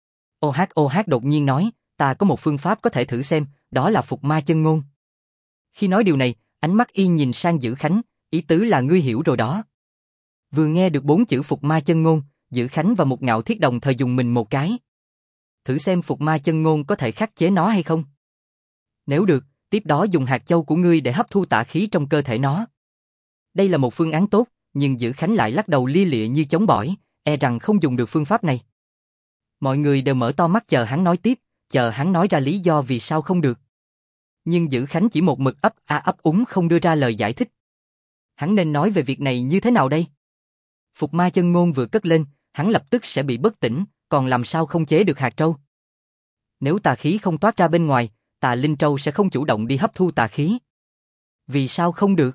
OH đột nhiên nói, ta có một phương pháp có thể thử xem, đó là phục ma chân ngôn. Khi nói điều này, ánh mắt y nhìn sang Dữ Khánh, ý tứ là ngươi hiểu rồi đó. Vừa nghe được 4 chữ phục ma chân ngôn, Dữ Khánh và Một Ngạo Thiết đồng thời dùng mình một cái. Thử xem phục ma chân ngôn có thể khắc chế nó hay không. Nếu được, tiếp đó dùng hạt châu của ngươi để hấp thu tà khí trong cơ thể nó. Đây là một phương án tốt, nhưng Dữ Khánh lại lắc đầu lia lịa như chống bỏi, e rằng không dùng được phương pháp này. Mọi người đều mở to mắt chờ hắn nói tiếp, chờ hắn nói ra lý do vì sao không được. Nhưng Dữ Khánh chỉ một mực ấp úng không đưa ra lời giải thích. Hắn nên nói về việc này như thế nào đây? Phục ma chân ngôn vừa cất lên, hắn lập tức sẽ bị bất tỉnh, còn làm sao không chế được hạt trâu? Nếu tà khí không toát ra bên ngoài, tà linh trâu sẽ không chủ động đi hấp thu tà khí. Vì sao không được?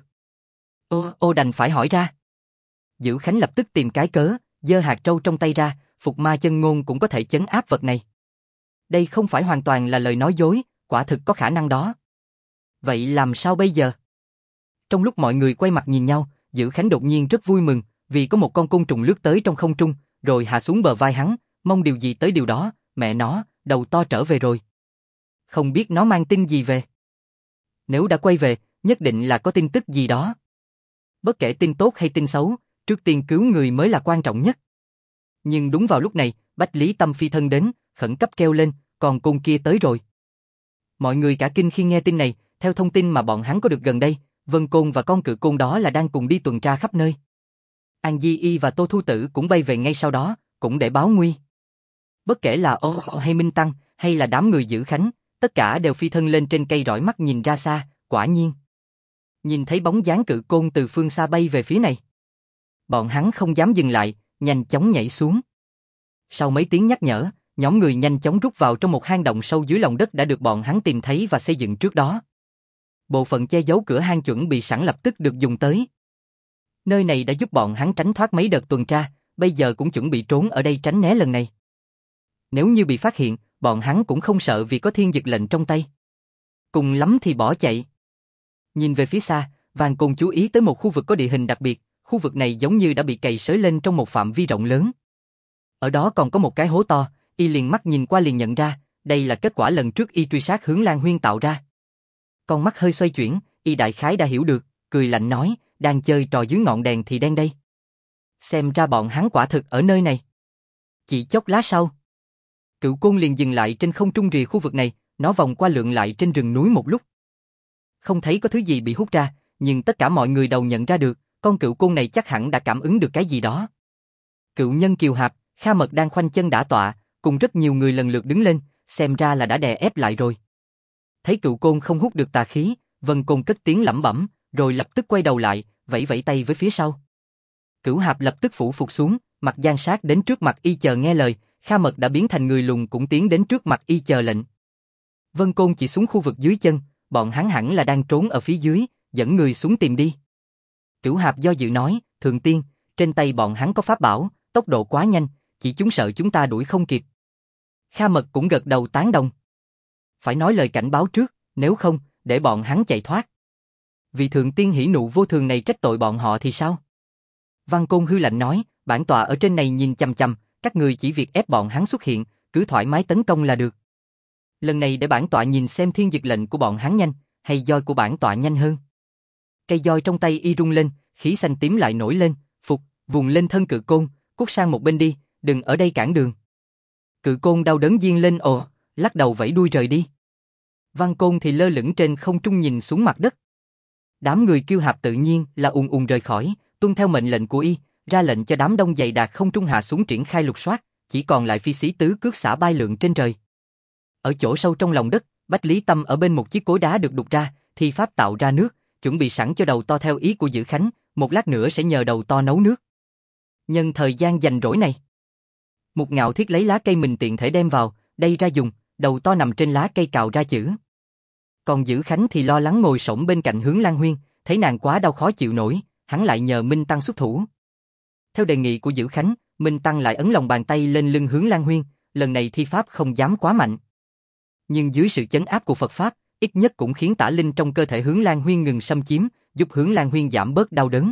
Ô đành phải hỏi ra. Dữ Khánh lập tức tìm cái cớ, giơ hạt trâu trong tay ra, phục ma chân ngôn cũng có thể chấn áp vật này. Đây không phải hoàn toàn là lời nói dối, quả thực có khả năng đó. Vậy làm sao bây giờ? Trong lúc mọi người quay mặt nhìn nhau, Dữ Khánh đột nhiên rất vui mừng, vì có một con côn trùng lướt tới trong không trung, rồi hạ xuống bờ vai hắn, mong điều gì tới điều đó, mẹ nó, đầu to trở về rồi. Không biết nó mang tin gì về. Nếu đã quay về, nhất định là có tin tức gì đó. Bất kể tin tốt hay tin xấu, trước tiên cứu người mới là quan trọng nhất. Nhưng đúng vào lúc này, Bách Lý Tâm phi thân đến, khẩn cấp kêu lên, còn côn kia tới rồi. Mọi người cả kinh khi nghe tin này, theo thông tin mà bọn hắn có được gần đây, Vân Côn và con cự côn đó là đang cùng đi tuần tra khắp nơi. An Di Y và Tô Thu Tử cũng bay về ngay sau đó, cũng để báo nguy. Bất kể là hay Minh Tăng, hay là đám người Dữ Khánh, tất cả đều phi thân lên trên cây rọi mắt nhìn ra xa, quả nhiên. Nhìn thấy bóng dáng cự côn từ phương xa bay về phía này. Bọn hắn không dám dừng lại, nhanh chóng nhảy xuống. Sau mấy tiếng nhắc nhở, nhóm người nhanh chóng rút vào trong một hang động sâu dưới lòng đất đã được bọn hắn tìm thấy và xây dựng trước đó. Bộ phận che giấu cửa hang chuẩn bị sẵn lập tức được dùng tới. Nơi này đã giúp bọn hắn tránh thoát mấy đợt tuần tra, bây giờ cũng chuẩn bị trốn ở đây tránh né lần này. Nếu như bị phát hiện, bọn hắn cũng không sợ vì có thiên dực lệnh trong tay. Cùng lắm thì bỏ chạy. Nhìn về phía xa, Vàng Côn chú ý tới một khu vực có địa hình đặc biệt, khu vực này giống như đã bị cày xới lên trong một phạm vi rộng lớn. Ở đó còn có một cái hố to, y liền mắt nhìn qua liền nhận ra, đây là kết quả lần trước y truy sát Hướng Lan Huyên tạo ra. Con mắt hơi xoay chuyển, y đại khái đã hiểu được, cười lạnh nói, đang chơi trò dưới ngọn đèn thì đen đây. Xem ra bọn hắn quả thực ở nơi này. Chỉ chốc lát sau, Cựu côn liền dừng lại trên không trung rìa khu vực này, nó vòng qua lượn lại trên rừng núi một lúc. Không thấy có thứ gì bị hút ra, nhưng tất cả mọi người đều nhận ra được, con cựu côn này chắc hẳn đã cảm ứng được cái gì đó. Cựu nhân Kiều Hạp, Kha Mật đang khoanh chân đả tọa, cùng rất nhiều người lần lượt đứng lên, xem ra là đã đè ép lại rồi. Thấy cựu côn không hút được tà khí, Vân Côn cất tiếng lẩm bẩm, rồi lập tức quay đầu lại, vẫy vẫy tay với phía sau. Cửu Hạp lập tức phủ phục xuống, mặt dán sát đến trước mặt y chờ nghe lời, Kha Mật đã biến thành người lùn cũng tiến đến trước mặt y chờ lệnh. Vân Côn chỉ xuống khu vực dưới chân, bọn hắn hẳn là đang trốn ở phía dưới, dẫn người xuống tìm đi. Cửu Hạp do dự nói, Thượng Tiên, trên tay bọn hắn có pháp bảo, tốc độ quá nhanh, chỉ chúng sợ chúng ta đuổi không kịp. Kha Mật cũng gật đầu tán đồng. Phải nói lời cảnh báo trước, nếu không, để bọn hắn chạy thoát. Vì Thượng Tiên hỉ nộ vô thường này trách tội bọn họ thì sao? Văn Côn hư lạnh nói, bản tọa ở trên này nhìn chằm chằm, các người chỉ việc ép bọn hắn xuất hiện, cứ thoải mái tấn công là được. Lần này để bản tọa nhìn xem thiên dực lệnh của bọn hắn nhanh, hay roi của bản tọa nhanh hơn. Cây roi trong tay y rung lên, khí xanh tím lại nổi lên, phục, vùng lên thân cự côn, cút sang một bên đi, đừng ở đây cản đường. Cự côn đau đớn giên lên ồ, lắc đầu vẫy đuôi rời đi. Văn Côn thì lơ lửng trên không trung nhìn xuống mặt đất. Đám người Kiêu Hạp tự nhiên là ùn ùn rời khỏi, tuân theo mệnh lệnh của y, ra lệnh cho đám đông dày đặc không trung hạ xuống triển khai lục soát, chỉ còn lại phi sĩ tứ cước xả bay lượn trên trời. Ở chỗ sâu trong lòng đất, Bách Lý Tâm ở bên một chiếc cối đá được đục ra, thi pháp tạo ra nước, chuẩn bị sẵn cho đầu to theo ý của Dữ Khánh, một lát nữa sẽ nhờ đầu to nấu nước. Nhân thời gian rảnh rỗi này, Mục Ngạo Thiết lấy lá cây mình tiện thể đem vào, đây ra dùng, đầu to nằm trên lá cây cào ra chữ. Còn Dữ Khánh thì lo lắng ngồi xổm bên cạnh Hướng Lan Huyên, thấy nàng quá đau khó chịu nổi, hắn lại nhờ Minh Tăng xuất thủ. Theo đề nghị của Dữ Khánh, Minh Tăng lại ấn lòng bàn tay lên lưng Hướng Lan Huyên, lần này thi pháp không dám quá mạnh. Nhưng dưới sự chấn áp của Phật Pháp, ít nhất cũng khiến tả linh trong cơ thể Hướng Lan Huyên ngừng xâm chiếm, giúp Hướng Lan Huyên giảm bớt đau đớn.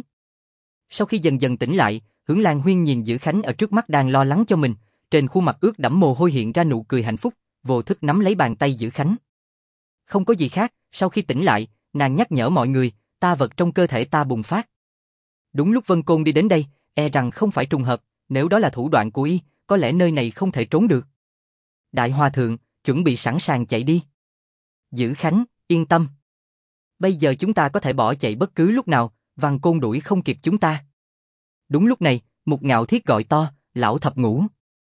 Sau khi dần dần tỉnh lại, Hướng Lan Huyên nhìn Dữ Khánh ở trước mắt đang lo lắng cho mình, trên khuôn mặt ướt đẫm mồ hôi hiện ra nụ cười hạnh phúc, vô thức nắm lấy bàn tay Dữ Khánh. Không có gì khác, sau khi tỉnh lại, nàng nhắc nhở mọi người, ta vật trong cơ thể ta bùng phát. Đúng lúc Vân Côn đi đến đây, e rằng không phải trùng hợp, nếu đó là thủ đoạn của y, có lẽ nơi này không thể trốn được. Đại Hòa Thượng, chuẩn bị sẵn sàng chạy đi. Dữ Khánh, yên tâm. Bây giờ chúng ta có thể bỏ chạy bất cứ lúc nào, Văn Côn đuổi không kịp chúng ta. Đúng lúc này, Mục Ngạo Thiết gọi to, lão thập ngũ.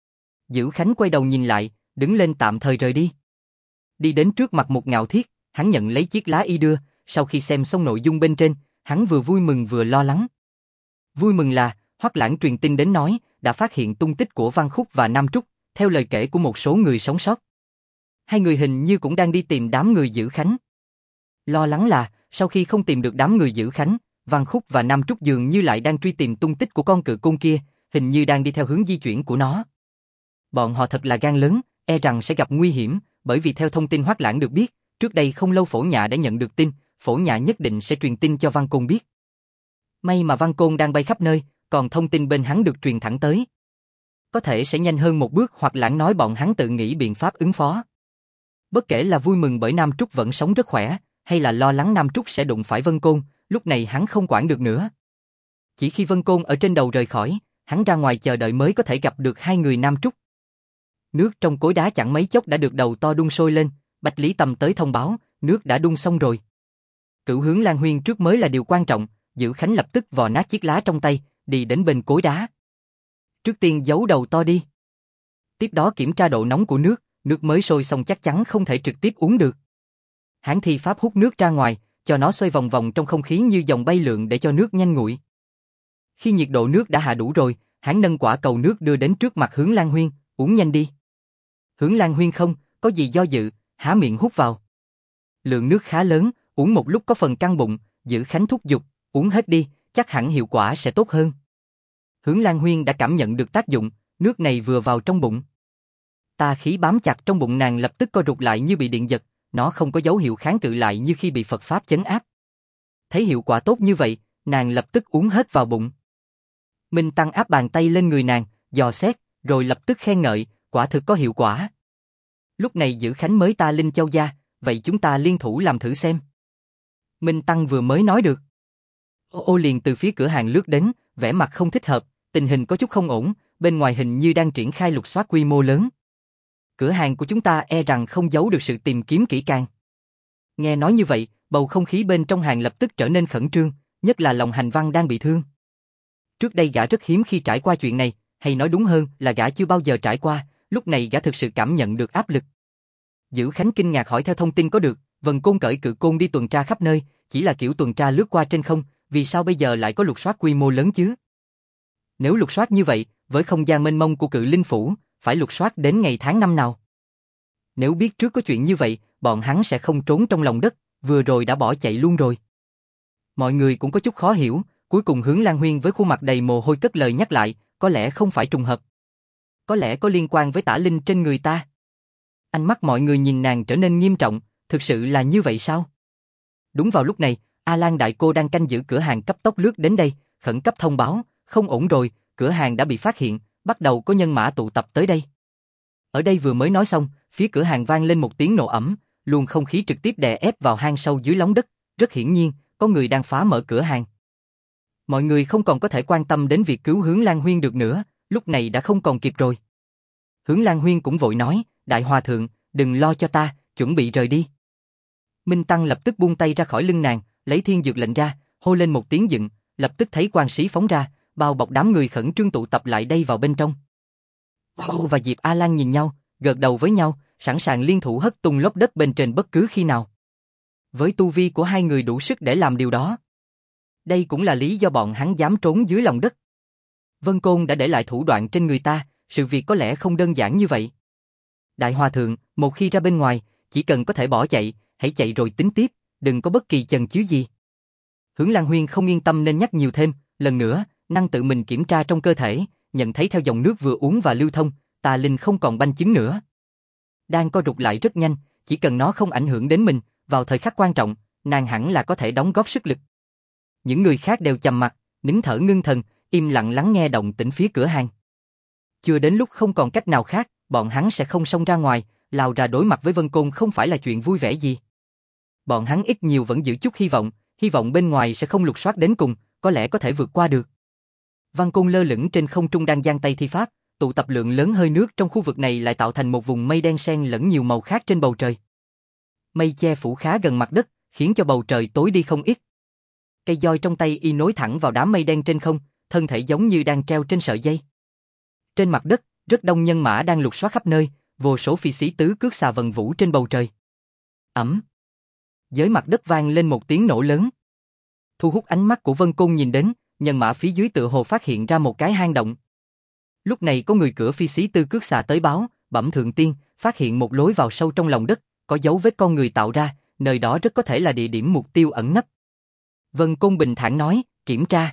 Dữ Khánh quay đầu nhìn lại, đứng lên tạm thời rời đi. Đi đến trước mặt Mục Ngạo Thiết, hắn nhận lấy chiếc lá y đưa, sau khi xem xong nội dung bên trên, hắn vừa vui mừng vừa lo lắng. Vui mừng là, Hoắc Lãng truyền tin đến nói, đã phát hiện tung tích của Văn Khúc và Nam Trúc, theo lời kể của một số người sống sót. Hai người hình như cũng đang đi tìm đám người Dữ Khánh. Lo lắng là, sau khi không tìm được đám người Dữ Khánh, Văn Khúc và Nam Trúc dường như lại đang truy tìm tung tích của con cự côn kia, hình như đang đi theo hướng di chuyển của nó. Bọn họ thật là gan lớn, e rằng sẽ gặp nguy hiểm, bởi vì theo thông tin Hoắc Lãng được biết, trước đây không lâu Phổ Nhạ đã nhận được tin, Phổ Nhạ nhất định sẽ truyền tin cho Văn Côn biết. May mà Văn Côn đang bay khắp nơi, còn thông tin bên hắn được truyền thẳng tới. Có thể sẽ nhanh hơn một bước, Hoắc Lãng nói bọn hắn tự nghĩ biện pháp ứng phó. Bất kể là vui mừng bởi Nam Trúc vẫn sống rất khỏe, hay là lo lắng Nam Trúc sẽ đụng phải Vân Côn, lúc này hắn không quản được nữa. Chỉ khi Vân Côn ở trên đầu rời khỏi, hắn ra ngoài chờ đợi mới có thể gặp được hai người Nam Trúc. Nước trong cối đá chẳng mấy chốc đã được đầu to đun sôi lên, Bạch Lý Tâm tới thông báo, nước đã đun xong rồi. Cửu Hướng Lan Huyên trước mới là điều quan trọng, Dữ Khánh lập tức vò nát chiếc lá trong tay, đi đến bên cối đá. Trước tiên giấu đầu to đi. Tiếp đó kiểm tra độ nóng của nước, nước mới sôi xong chắc chắn không thể trực tiếp uống được. Hắn thi pháp hút nước ra ngoài, cho nó xoay vòng vòng trong không khí như dòng bay lượn để cho nước nhanh nguội. Khi nhiệt độ nước đã hạ đủ rồi, hắn nâng quả cầu nước đưa đến trước mặt Hướng Lan Huyên, uống nhanh đi. Hướng Lan Huyên không có gì do dự, há miệng hút vào. Lượng nước khá lớn, uống một lúc có phần căng bụng, Dữ Khánh thúc giục, uống hết đi, chắc hẳn hiệu quả sẽ tốt hơn. Hướng Lan Huyên đã cảm nhận được tác dụng, nước này vừa vào trong bụng. Tà khí bám chặt trong bụng nàng lập tức co rụt lại như bị điện giật, nó không có dấu hiệu kháng cự lại như khi bị Phật Pháp chấn áp. Thấy hiệu quả tốt như vậy, nàng lập tức uống hết vào bụng. Minh Tăng áp bàn tay lên người nàng, dò xét, rồi lập tức khen ngợi, quả thực có hiệu quả. Lúc này Dữ Khánh mới ta Linh Châu gia, vậy chúng ta liên thủ làm thử xem. Minh Tăng vừa mới nói được. Ô liền từ phía cửa hàng lướt đến, vẻ mặt không thích hợp, tình hình có chút không ổn, bên ngoài hình như đang triển khai lục soát quy mô lớn. cửa hàng của chúng ta e rằng không giấu được sự tìm kiếm kỹ càng. Nghe nói như vậy, bầu không khí bên trong hàng lập tức trở nên khẩn trương, nhất là lòng Hành Văn đang bị thương. Trước đây gã rất hiếm khi trải qua chuyện này, hay nói đúng hơn là gã chưa bao giờ trải qua, lúc này gã thực sự cảm nhận được áp lực. Dữ Khánh kinh ngạc hỏi theo thông tin có được, Vân Côn cởi cự côn đi tuần tra khắp nơi, chỉ là kiểu tuần tra lướt qua trên không, vì sao bây giờ lại có lục soát quy mô lớn chứ? Nếu lục soát như vậy, với không gian mênh mông của Cự Linh Phủ, phải lục soát đến ngày tháng năm nào? Nếu biết trước có chuyện như vậy, bọn hắn sẽ không trốn trong lòng đất, vừa rồi đã bỏ chạy luôn rồi. Mọi người cũng có chút khó hiểu, cuối cùng Hướng Lan Huyên với khuôn mặt đầy mồ hôi cất lời nhắc lại, có lẽ không phải trùng hợp. Có lẽ có liên quan với tả linh trên người ta. Ánh mắt mọi người nhìn nàng trở nên nghiêm trọng, thực sự là như vậy sao? Đúng vào lúc này, A Lan đại cô đang canh giữ cửa hàng cấp tốc lướt đến đây, khẩn cấp thông báo, không ổn rồi, cửa hàng đã bị phát hiện, bắt đầu có nhân mã tụ tập tới đây. Ở đây vừa mới nói xong, phía cửa hàng vang lên một tiếng nổ ẩm, luồng không khí trực tiếp đè ép vào hang sâu dưới lòng đất, rất hiển nhiên, có người đang phá mở cửa hàng. Mọi người không còn có thể quan tâm đến việc cứu Hướng Lan Huyên được nữa, lúc này đã không còn kịp rồi. Hướng Lan Huyên cũng vội nói, Đại Hòa Thượng, đừng lo cho ta, chuẩn bị rời đi. Minh Tăng lập tức buông tay ra khỏi lưng nàng, lấy thiên dược lệnh ra, hô lên một tiếng dựng, lập tức thấy quang sĩ phóng ra, bao bọc đám người khẩn trương tụ tập lại đây vào bên trong. Cô và Diệp A Lan nhìn nhau, gật đầu với nhau, sẵn sàng liên thủ hất tung lốp đất bên trên bất cứ khi nào. Với tu vi của hai người đủ sức để làm điều đó. Đây cũng là lý do bọn hắn dám trốn dưới lòng đất. Vân Côn đã để lại thủ đoạn trên người ta, sự việc có lẽ không đơn giản như vậy. Đại Hòa Thượng, một khi ra bên ngoài, chỉ cần có thể bỏ chạy, hãy chạy rồi tính tiếp, đừng có bất kỳ chần chừ gì. Hướng Lan Huyên không yên tâm nên nhắc nhiều thêm, lần nữa, năng tự mình kiểm tra trong cơ thể, nhận thấy theo dòng nước vừa uống và lưu thông, tà linh không còn banh chứng nữa. Đang co rụt lại rất nhanh, chỉ cần nó không ảnh hưởng đến mình, vào thời khắc quan trọng, nàng hẳn là có thể đóng góp sức lực. Những người khác đều trầm mặt, nín thở ngưng thần, im lặng lắng nghe động tĩnh phía cửa hàng. Chưa đến lúc không còn cách nào khác, bọn hắn sẽ không xông ra ngoài, lao ra đối mặt với Vân Côn không phải là chuyện vui vẻ gì. Bọn hắn ít nhiều vẫn giữ chút hy vọng bên ngoài sẽ không lục soát đến cùng, có lẽ có thể vượt qua được. Văn Côn lơ lửng trên không trung đang giang tay thi pháp, tụ tập lượng lớn hơi nước trong khu vực này lại tạo thành một vùng mây đen xen lẫn nhiều màu khác trên bầu trời. Mây che phủ khá gần mặt đất, khiến cho bầu trời tối đi không ít. Cây roi trong tay y nối thẳng vào đám mây đen trên không, thân thể giống như đang treo trên sợi dây. Trên mặt đất, rất đông nhân mã đang lục soát khắp nơi, vô số phi sĩ tứ cước xà vần vũ trên bầu trời. Ầm. Dưới mặt đất vang lên một tiếng nổ lớn. Thu hút ánh mắt của Vân Côn nhìn đến, nhân mã phía dưới tựa hồ phát hiện ra một cái hang động. Lúc này có người cửa phi sĩ tư cước xà tới báo, bẩm thượng tiên, phát hiện một lối vào sâu trong lòng đất, có dấu vết con người tạo ra, nơi đó rất có thể là địa điểm mục tiêu ẩn nấp. Vân Côn bình thản nói, kiểm tra.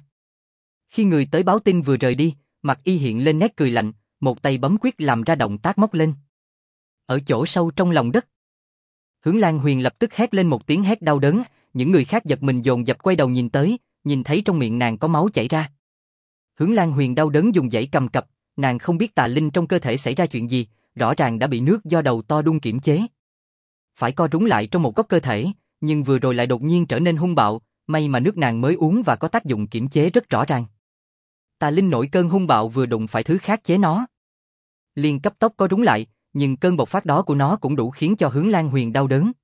Khi người tới báo tin vừa rời đi, mặt y hiện lên nét cười lạnh, một tay bấm quyết làm ra động tác móc lên. Ở chỗ sâu trong lòng đất. Hướng Lan Huyền lập tức hét lên một tiếng hét đau đớn, những người khác giật mình dồn dập quay đầu nhìn tới, nhìn thấy trong miệng nàng có máu chảy ra. Hướng Lan Huyền đau đớn dùng dãy cầm cập, nàng không biết tà linh trong cơ thể xảy ra chuyện gì, rõ ràng đã bị nước do đầu to đun kiểm chế. Phải co rúm lại trong một góc cơ thể, nhưng vừa rồi lại đột nhiên trở nên hung bạo, may mà nước nàng mới uống và có tác dụng kiểm chế rất rõ ràng. Tà linh nổi cơn hung bạo vừa đụng phải thứ khác chế nó. Liền cấp tốc co rúm lại, nhưng cơn bộc phát đó của nó cũng đủ khiến cho Hướng Lan Huyền đau đớn.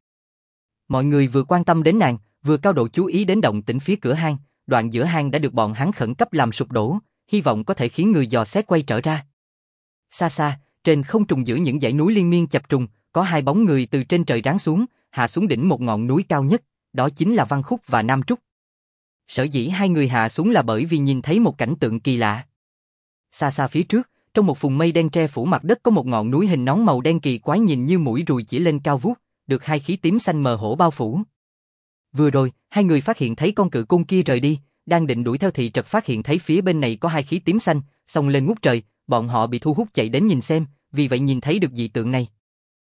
Mọi người vừa quan tâm đến nàng, vừa cao độ chú ý đến động tĩnh phía cửa hang, đoạn giữa hang đã được bọn hắn khẩn cấp làm sụp đổ, hy vọng có thể khiến người dò xét quay trở ra. Xa xa, trên không trung giữa những dãy núi liên miên chập trùng, có hai bóng người từ trên trời giáng xuống, hạ xuống đỉnh một ngọn núi cao nhất, đó chính là Văn Khúc và Nam Trúc. Sở dĩ hai người hạ xuống là bởi vì nhìn thấy một cảnh tượng kỳ lạ. Xa xa phía trước, trong một vùng mây đen tre phủ mặt đất có một ngọn núi hình nón màu đen kỳ quái nhìn như mũi ruồi chỉ lên cao vút, được hai khí tím xanh mờ hổ bao phủ. Vừa rồi, hai người phát hiện thấy con cự côn kia rời đi, đang định đuổi theo thì chợt phát hiện thấy phía bên này có hai khí tím xanh, xông lên ngút trời, bọn họ bị thu hút chạy đến nhìn xem, vì vậy nhìn thấy được dị tượng này.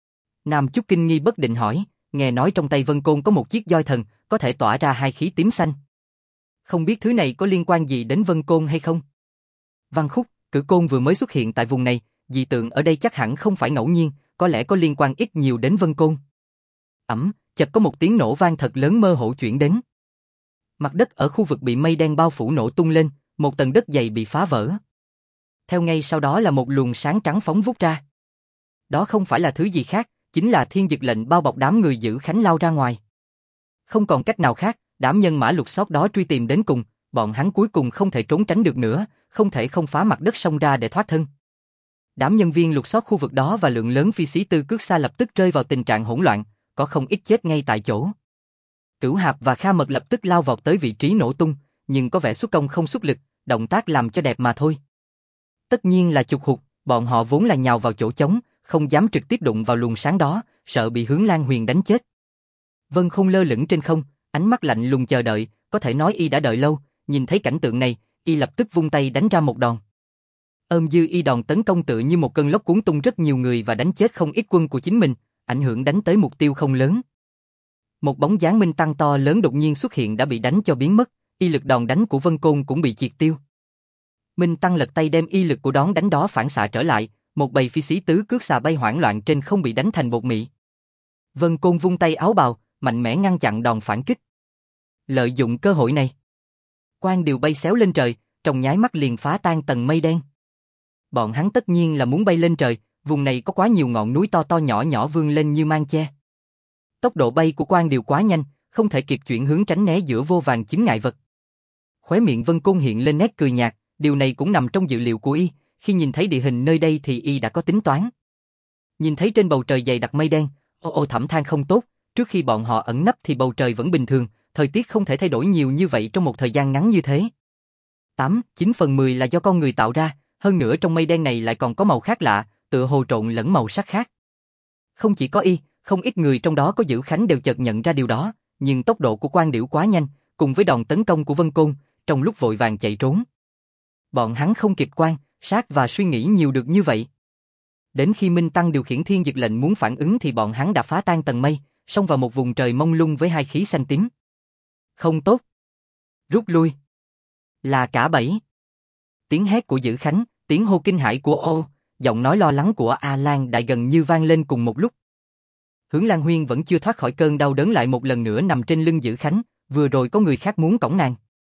Nam Trúc kinh nghi bất định hỏi, nghe nói trong tay Vân Côn có một chiếc roi thần, có thể tỏa ra hai khí tím xanh. Không biết thứ này có liên quan gì đến Vân Côn hay không? Văn Khúc, cự côn vừa mới xuất hiện tại vùng này, dị tượng ở đây chắc hẳn không phải ngẫu nhiên, có lẽ có liên quan ít nhiều đến Vân Côn. Chợt có một tiếng nổ vang thật lớn mơ hồ chuyển đến. Mặt đất ở khu vực bị mây đen bao phủ nổ tung lên, một tầng đất dày bị phá vỡ. Theo ngay sau đó là một luồng sáng trắng phóng vút ra. Đó không phải là thứ gì khác, chính là thiên dực lệnh bao bọc đám người giữ Khánh lao ra ngoài. Không còn cách nào khác, đám nhân mã lục soát đó truy tìm đến cùng, bọn hắn cuối cùng không thể trốn tránh được nữa, không thể không phá mặt đất xông ra để thoát thân. Đám nhân viên lục soát khu vực đó và lượng lớn phi sĩ tư cước xa lập tức rơi vào tình trạng hỗn loạn, có không ít chết ngay tại chỗ. Cửu Hạp và Kha Mật lập tức lao vọt tới vị trí nổ tung, nhưng có vẻ xuất công không xuất lực, động tác làm cho đẹp mà thôi. Tất nhiên là chụp hụt, bọn họ vốn là nhào vào chỗ trống, không dám trực tiếp đụng vào luồng sáng đó, sợ bị Hướng Lan Huyền đánh chết. Vân Khôn lơ lửng trên không, ánh mắt lạnh lùng chờ đợi, có thể nói y đã đợi lâu, nhìn thấy cảnh tượng này, y lập tức vung tay đánh ra một đòn. Dư y đòn tấn công tựa như một cơn lốc cuốn tung rất nhiều người và đánh chết không ít quân của chính mình, ảnh hưởng đánh tới mục tiêu không lớn. Một bóng dáng Minh Tăng to lớn đột nhiên xuất hiện đã bị đánh cho biến mất, y lực đòn đánh của Vân Côn cũng bị triệt tiêu. Minh Tăng lật tay đem y lực của đón đánh đó phản xạ trở lại, một bầy phi sĩ tứ cước xà bay hoảng loạn trên không bị đánh thành bột mị. Vân Côn vung tay áo bào, mạnh mẽ ngăn chặn đòn phản kích. Lợi dụng cơ hội này, Quan Điều bay xéo lên trời, trong nháy mắt liền phá tan tầng mây đen. Bọn hắn tất nhiên là muốn bay lên trời, vùng này có quá nhiều ngọn núi to to nhỏ nhỏ vươn lên như màn che. Tốc độ bay của Quan Điều quá nhanh, không thể kịp chuyển hướng tránh né giữa vô vàn chướng ngại vật. Khóe miệng Vân Côn hiện lên nét cười nhạt, điều này cũng nằm trong dự liệu của y, khi nhìn thấy địa hình nơi đây thì y đã có tính toán. Nhìn thấy trên bầu trời dày đặc mây đen, thẩm than không tốt, trước khi bọn họ ẩn nấp thì bầu trời vẫn bình thường, thời tiết không thể thay đổi nhiều như vậy trong một thời gian ngắn như thế. 9/10 là do con người tạo ra, hơn nữa trong mây đen này lại còn có màu khác lạ, tựa hồ trộn lẫn màu sắc khác. Không chỉ có y, không ít người trong đó có giữ Khánh đều chợt nhận ra điều đó, nhưng tốc độ của Quan Điểu quá nhanh, cùng với đòn tấn công của Vân Côn, trong lúc vội vàng chạy trốn. Bọn hắn không kịp quan sát và suy nghĩ nhiều được như vậy. Đến khi Minh Tăng điều khiển thiên dực lệnh muốn phản ứng thì bọn hắn đã phá tan tầng mây, xông vào một vùng trời mông lung với hai khí xanh tím. Không tốt. Rút lui. Là cả bẫy. Tiếng hét của Dữ Khánh, tiếng hô kinh hãi của giọng nói lo lắng của A Lan Đại gần như vang lên cùng một lúc. Hướng Lan Huyên vẫn chưa thoát khỏi cơn đau đớn lại một lần nữa nằm trên lưng Dữ Khánh, vừa rồi có người khác muốn cõng nàng.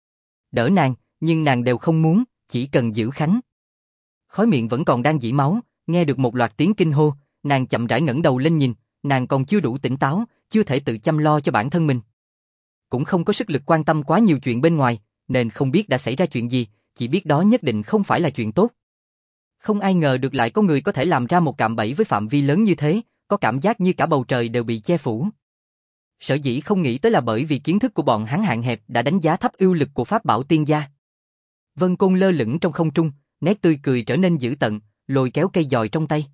Đỡ nàng, nhưng nàng đều không muốn, chỉ cần Dữ Khánh. Khóe miệng vẫn còn đang dỉ máu, nghe được một loạt tiếng kinh hô, nàng chậm rãi ngẩng đầu lên nhìn, nàng còn chưa đủ tỉnh táo, chưa thể tự chăm lo cho bản thân mình. Cũng không có sức lực quan tâm quá nhiều chuyện bên ngoài, nên không biết đã xảy ra chuyện gì, chỉ biết đó nhất định không phải là chuyện tốt. Không ai ngờ được lại có người có thể làm ra một cạm bẫy với phạm vi lớn như thế, có cảm giác như cả bầu trời đều bị che phủ. Sở dĩ không nghĩ tới là bởi vì kiến thức của bọn hắn hạn hẹp đã đánh giá thấp uy lực của pháp bảo tiên gia. Vân Côn lơ lửng trong không trung, nét tươi cười trở nên dữ tợn, lôi kéo cây dòi trong tay.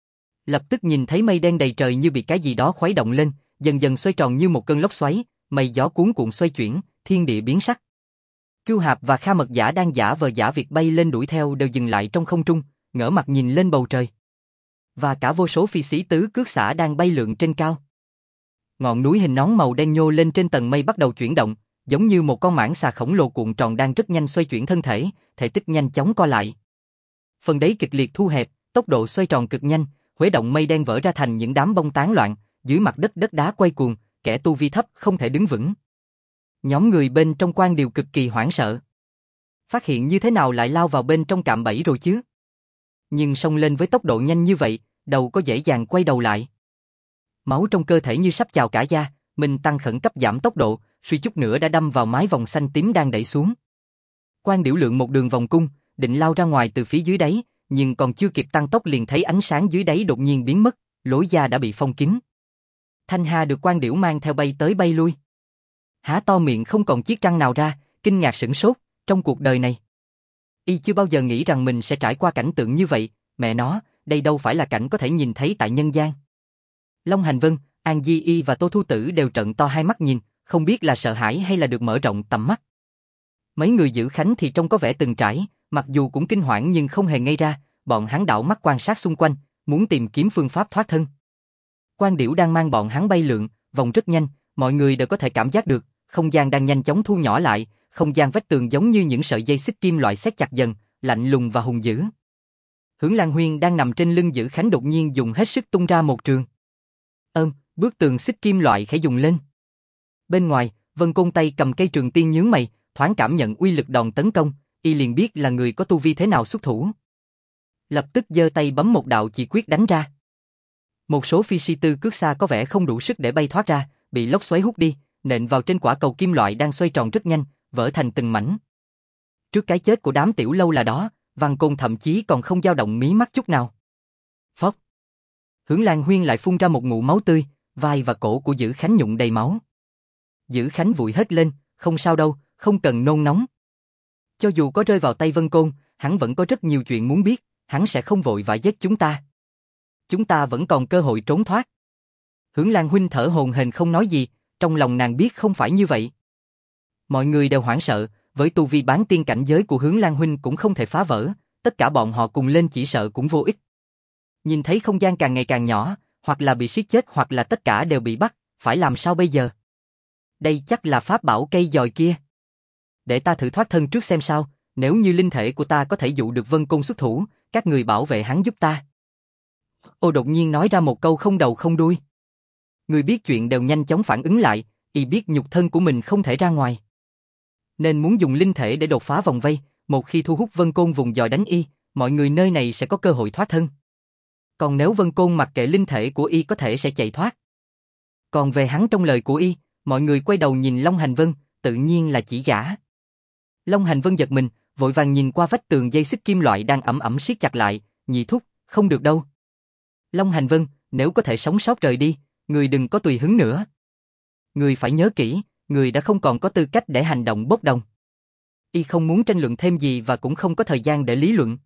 Lập tức nhìn thấy mây đen đầy trời như bị cái gì đó khuấy động lên, dần dần xoay tròn như một cơn lốc xoáy, mây gió cuốn cuộn xoay chuyển, thiên địa biến sắc. Cưu Hạp và Kha Mật Giả đang giả vờ giả việc bay lên đuổi theo đều dừng lại trong không trung, ngỡ mặt nhìn lên bầu trời. Và cả vô số phi sĩ tứ cước xả đang bay lượn trên cao. Ngọn núi hình nón màu đen nhô lên trên tầng mây bắt đầu chuyển động, giống như một con mãng xà khổng lồ cuộn tròn đang rất nhanh xoay chuyển thân thể, thể tích nhanh chóng co lại. Phần đáy kịch liệt thu hẹp, tốc độ xoay tròn cực nhanh, khuấy động mây đen vỡ ra thành những đám bông tán loạn, dưới mặt đất đất đá quay cuồng, kẻ tu vi thấp không thể đứng vững. Nhóm người bên trong Quan Điều cực kỳ hoảng sợ. Phát hiện như thế nào lại lao vào bên trong cạm bẫy rồi chứ? Nhưng xông lên với tốc độ nhanh như vậy, đầu có dễ dàng quay đầu lại. Máu trong cơ thể như sắp trào cả da, Minh Tăng khẩn cấp giảm tốc độ, suy chút nữa đã đâm vào mái vòng xanh tím đang đẩy xuống. Quan Điểu lượn một đường vòng cung, định lao ra ngoài từ phía dưới đáy, nhưng còn chưa kịp tăng tốc liền thấy ánh sáng dưới đáy đột nhiên biến mất, lối ra đã bị phong kín. Thanh Hà được Quan Điểu mang theo bay tới bay lui. Há to miệng không còn chiếc răng nào ra, kinh ngạc sửng sốt, trong cuộc đời này. Y chưa bao giờ nghĩ rằng mình sẽ trải qua cảnh tượng như vậy, mẹ nó, đây đâu phải là cảnh có thể nhìn thấy tại nhân gian. Long Hành Vân, An Di Y và Tô Thu Tử đều trợn to hai mắt nhìn, không biết là sợ hãi hay là được mở rộng tầm mắt. Mấy người giữ Khánh thì trông có vẻ từng trải, mặc dù cũng kinh hoảng nhưng không hề ngây ra, bọn hắn đảo mắt quan sát xung quanh, muốn tìm kiếm phương pháp thoát thân. Quan Điểu đang mang bọn hắn bay lượn, vòng rất nhanh, mọi người đều có thể cảm giác được, không gian đang nhanh chóng thu nhỏ lại, không gian vách tường giống như những sợi dây xích kim loại xét chặt dần, lạnh lùng và hung dữ. Hướng Lan Huyên đang nằm trên lưng giữ Khánh đột nhiên dùng hết sức tung ra một trường. Bức tường xích kim loại khẽ dùng lên. Bên ngoài, Vân Côn tay cầm cây trường tiên nhướng mày, thoáng cảm nhận uy lực đòn tấn công, y liền biết là người có tu vi thế nào xuất thủ. Lập tức giơ tay bấm một đạo chỉ quyết đánh ra. Một số phi si tư cước xa có vẻ không đủ sức để bay thoát ra, bị lốc xoáy hút đi, nện vào trên quả cầu kim loại đang xoay tròn rất nhanh, vỡ thành từng mảnh. Trước cái chết của đám tiểu lâu là đó, Văn Côn thậm chí còn không dao động mí mắt chút nào. Phốc. Hướng Lan Huyên lại phun ra một ngụm máu tươi, vai và cổ của Dữ Khánh nhụng đầy máu. Dữ Khánh vụi hết lên, không sao đâu, không cần nôn nóng. Cho dù có rơi vào tay Vân Côn, hắn vẫn có rất nhiều chuyện muốn biết, hắn sẽ không vội vã giết chúng ta. Chúng ta vẫn còn cơ hội trốn thoát. Hướng Lan Huynh thở hổn hển không nói gì, trong lòng nàng biết không phải như vậy. Mọi người đều hoảng sợ, với tu vi bán tiên cảnh giới của Hướng Lan Huynh cũng không thể phá vỡ, tất cả bọn họ cùng lên chỉ sợ cũng vô ích. Nhìn thấy không gian càng ngày càng nhỏ, hoặc là bị siết chết hoặc là tất cả đều bị bắt, phải làm sao bây giờ? Đây chắc là pháp bảo cây dòi kia. Để ta thử thoát thân trước xem sao, nếu như linh thể của ta có thể dụ được Vân Côn xuất thủ, các người bảo vệ hắn giúp ta. Ô đột nhiên nói ra một câu không đầu không đuôi. Người biết chuyện đều nhanh chóng phản ứng lại, y biết nhục thân của mình không thể ra ngoài. Nên muốn dùng linh thể để đột phá vòng vây, một khi thu hút Vân Côn vùng dòi đánh y, mọi người nơi này sẽ có cơ hội thoát thân. Còn nếu Vân Côn mặc kệ linh thể của y có thể sẽ chạy thoát. Còn về hắn trong lời của y, mọi người quay đầu nhìn Long Hành Vân, tự nhiên là chỉ gã. Long Hành Vân giật mình, vội vàng nhìn qua vách tường dây xích kim loại đang ẩm ẩm siết chặt lại, nhị thúc, không được đâu. Long Hành Vân, nếu có thể sống sót rời đi, người đừng có tùy hứng nữa. Người phải nhớ kỹ, người đã không còn có tư cách để hành động bốc đồng. Y không muốn tranh luận thêm gì và cũng không có thời gian để lý luận.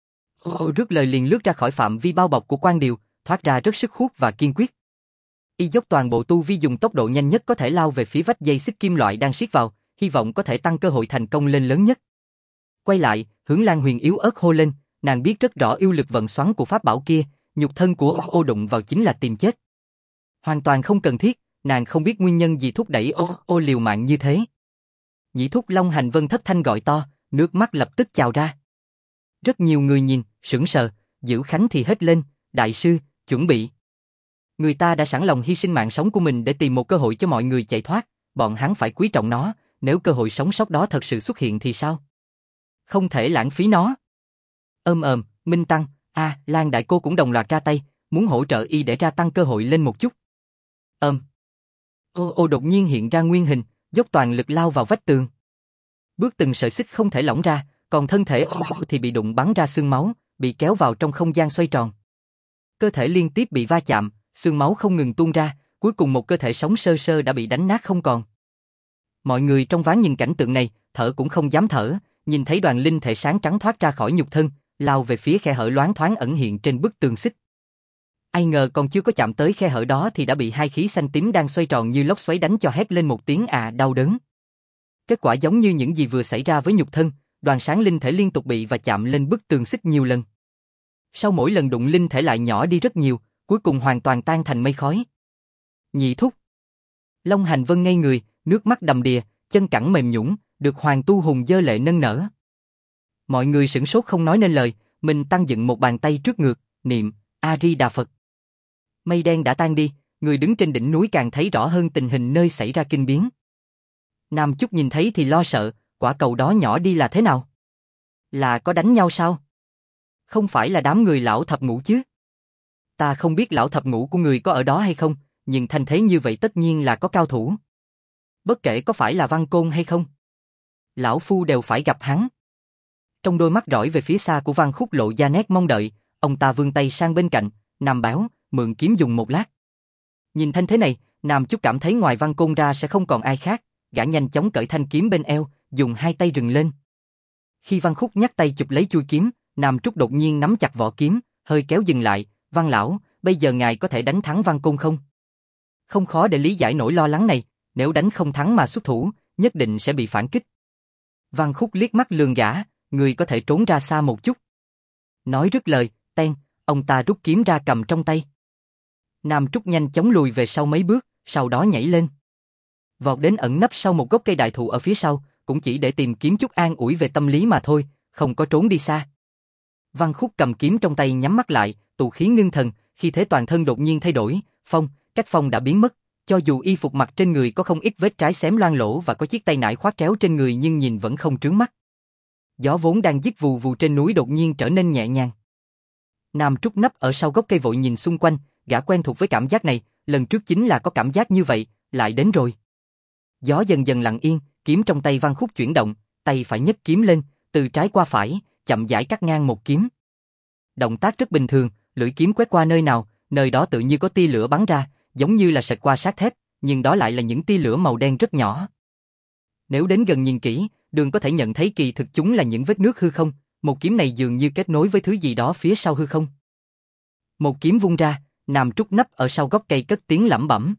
Rước lời liền lướt ra khỏi phạm vi bao bọc của Quan Điều, thoát ra rất sức hút và kiên quyết. Y dốc toàn bộ tu vi dùng tốc độ nhanh nhất có thể lao về phía vách dây xích kim loại đang siết vào, hy vọng có thể tăng cơ hội thành công lên lớn nhất. Quay lại, Hướng Lan Huyền yếu ớt hô lên, nàng biết rất rõ yêu lực vận xoắn của pháp bảo kia, nhục thân của ô đụng vào chính là tìm chết. Hoàn toàn không cần thiết, nàng không biết nguyên nhân gì thúc đẩy ô liều mạng như thế. Nhị thúc Long Hành Vân thất thanh gọi to, nước mắt lập tức trào ra. Rất nhiều người nhìn, sững sờ, Dữ Khánh thì hết lên, đại sư, chuẩn bị. Người ta đã sẵn lòng hy sinh mạng sống của mình để tìm một cơ hội cho mọi người chạy thoát, bọn hắn phải quý trọng nó, nếu cơ hội sống sót đó thật sự xuất hiện thì sao? Không thể lãng phí nó. Minh Tăng, Lan đại cô cũng đồng loạt ra tay, muốn hỗ trợ y để gia tăng cơ hội lên một chút. Ô đột nhiên hiện ra nguyên hình, dốc toàn lực lao vào vách tường. Bước từng sợi xích không thể lỏng ra, còn thân thể thì bị đụng bắn ra xương máu, bị kéo vào trong không gian xoay tròn. Cơ thể liên tiếp bị va chạm, xương máu không ngừng tuôn ra, cuối cùng một cơ thể sống sơ sơ đã bị đánh nát không còn. Mọi người trong ván nhìn cảnh tượng này, thở cũng không dám thở, nhìn thấy đoàn linh thể sáng trắng thoát ra khỏi nhục thân, lao về phía khe hở loáng thoáng ẩn hiện trên bức tường xích. Ai ngờ còn chưa có chạm tới khe hở đó thì đã bị hai khí xanh tím đang xoay tròn như lốc xoáy đánh cho hét lên một tiếng đau đớn. Kết quả giống như những gì vừa xảy ra với nhục thân, đoàn sáng linh thể liên tục bị và chạm lên bức tường xích nhiều lần. Sau mỗi lần đụng linh thể lại nhỏ đi rất nhiều, cuối cùng hoàn toàn tan thành mây khói. Nhị thúc. Long Hành Vân ngây người, nước mắt đầm đìa, chân cẳng mềm nhũn, được Hoàng Tu Hùng giơ lệ nâng nở. Mọi người sửng sốt không nói nên lời, mình tăng dựng một bàn tay trước ngực, niệm A Di Đà Phật. Mây đen đã tan đi, người đứng trên đỉnh núi càng thấy rõ hơn tình hình nơi xảy ra kinh biến. Nam Chúc nhìn thấy thì lo sợ, quả cầu đó nhỏ đi là thế nào? Là có đánh nhau sao? Không phải là đám người lão thập ngũ chứ? Ta không biết lão thập ngũ của người có ở đó hay không, nhưng thành thế như vậy tất nhiên là có cao thủ. Bất kể có phải là Văn Côn hay không, lão phu đều phải gặp hắn. Trong đôi mắt rọi về phía xa của Văn Khúc lộ ra nét mong đợi, ông ta vươn tay sang bên cạnh, Nam báo, mượn kiếm dùng một lát. Nhìn thanh thế này, Nam Chúc cảm thấy ngoài Văn Côn ra sẽ không còn ai khác, gã nhanh chóng cởi thanh kiếm bên eo, dùng hai tay rừng lên. Khi Văn Khúc nhắc tay chụp lấy chuôi kiếm, Nam Trúc đột nhiên nắm chặt vỏ kiếm, hơi kéo dừng lại, Văn lão, bây giờ ngài có thể đánh thắng Văn Côn không? Không khó để lý giải nỗi lo lắng này, nếu đánh không thắng mà xuất thủ, nhất định sẽ bị phản kích. Văn Khúc liếc mắt lườm gã, người có thể trốn ra xa một chút. Nói rứt lời, ông ta rút kiếm ra cầm trong tay. Nam Trúc nhanh chóng lùi về sau mấy bước, sau đó nhảy lên. Vọt đến ẩn nấp sau một gốc cây đại thụ ở phía sau, cũng chỉ để tìm kiếm chút an ủi về tâm lý mà thôi, không có trốn đi xa. Văn Khúc cầm kiếm trong tay nhắm mắt lại, tụ khí ngưng thần, khi thế toàn thân đột nhiên thay đổi, cách phong đã biến mất, cho dù y phục mặc trên người có không ít vết trái xém loang lỗ và có chiếc tay nải khoác tréo trên người nhưng nhìn vẫn không trướng mắt. Gió vốn đang rít vù vù trên núi đột nhiên trở nên nhẹ nhàng. Nam Trúc nấp ở sau gốc cây vội nhìn xung quanh, gã quen thuộc với cảm giác này, lần trước chính là có cảm giác như vậy, lại đến rồi. Gió dần dần lặng yên, kiếm trong tay Văn Khúc chuyển động, tay phải nhấc kiếm lên, từ trái qua phải, chậm rãi cắt ngang một kiếm. Động tác rất bình thường, lưỡi kiếm quét qua nơi nào, nơi đó tự như có tia lửa bắn ra, giống như là xẹt qua xác thép, nhưng đó lại là những tia lửa màu đen rất nhỏ. Nếu đến gần nhìn kỹ, Đường có thể nhận thấy kỳ thực chúng là những vết nước hư không, một kiếm này dường như kết nối với thứ gì đó phía sau hư không. Một kiếm vung ra, Nam Trúc nấp ở sau gốc cây cất tiếng lẩm bẩm.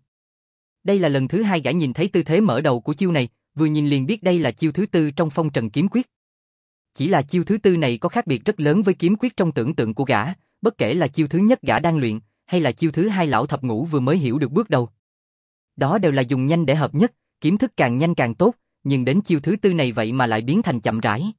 Đây là lần thứ hai gã nhìn thấy tư thế mở đầu của chiêu này, vừa nhìn liền biết đây là chiêu thứ tư trong Phong Trần kiếm quyết. Chỉ là chiêu thứ tư này có khác biệt rất lớn với kiếm quyết trong tưởng tượng của gã, bất kể là chiêu thứ nhất gã đang luyện, hay là chiêu thứ hai lão thập ngũ vừa mới hiểu được bước đầu. Đó đều là dùng nhanh để hợp nhất, kiếm thức càng nhanh càng tốt, nhưng đến chiêu thứ tư này vậy mà lại biến thành chậm rãi.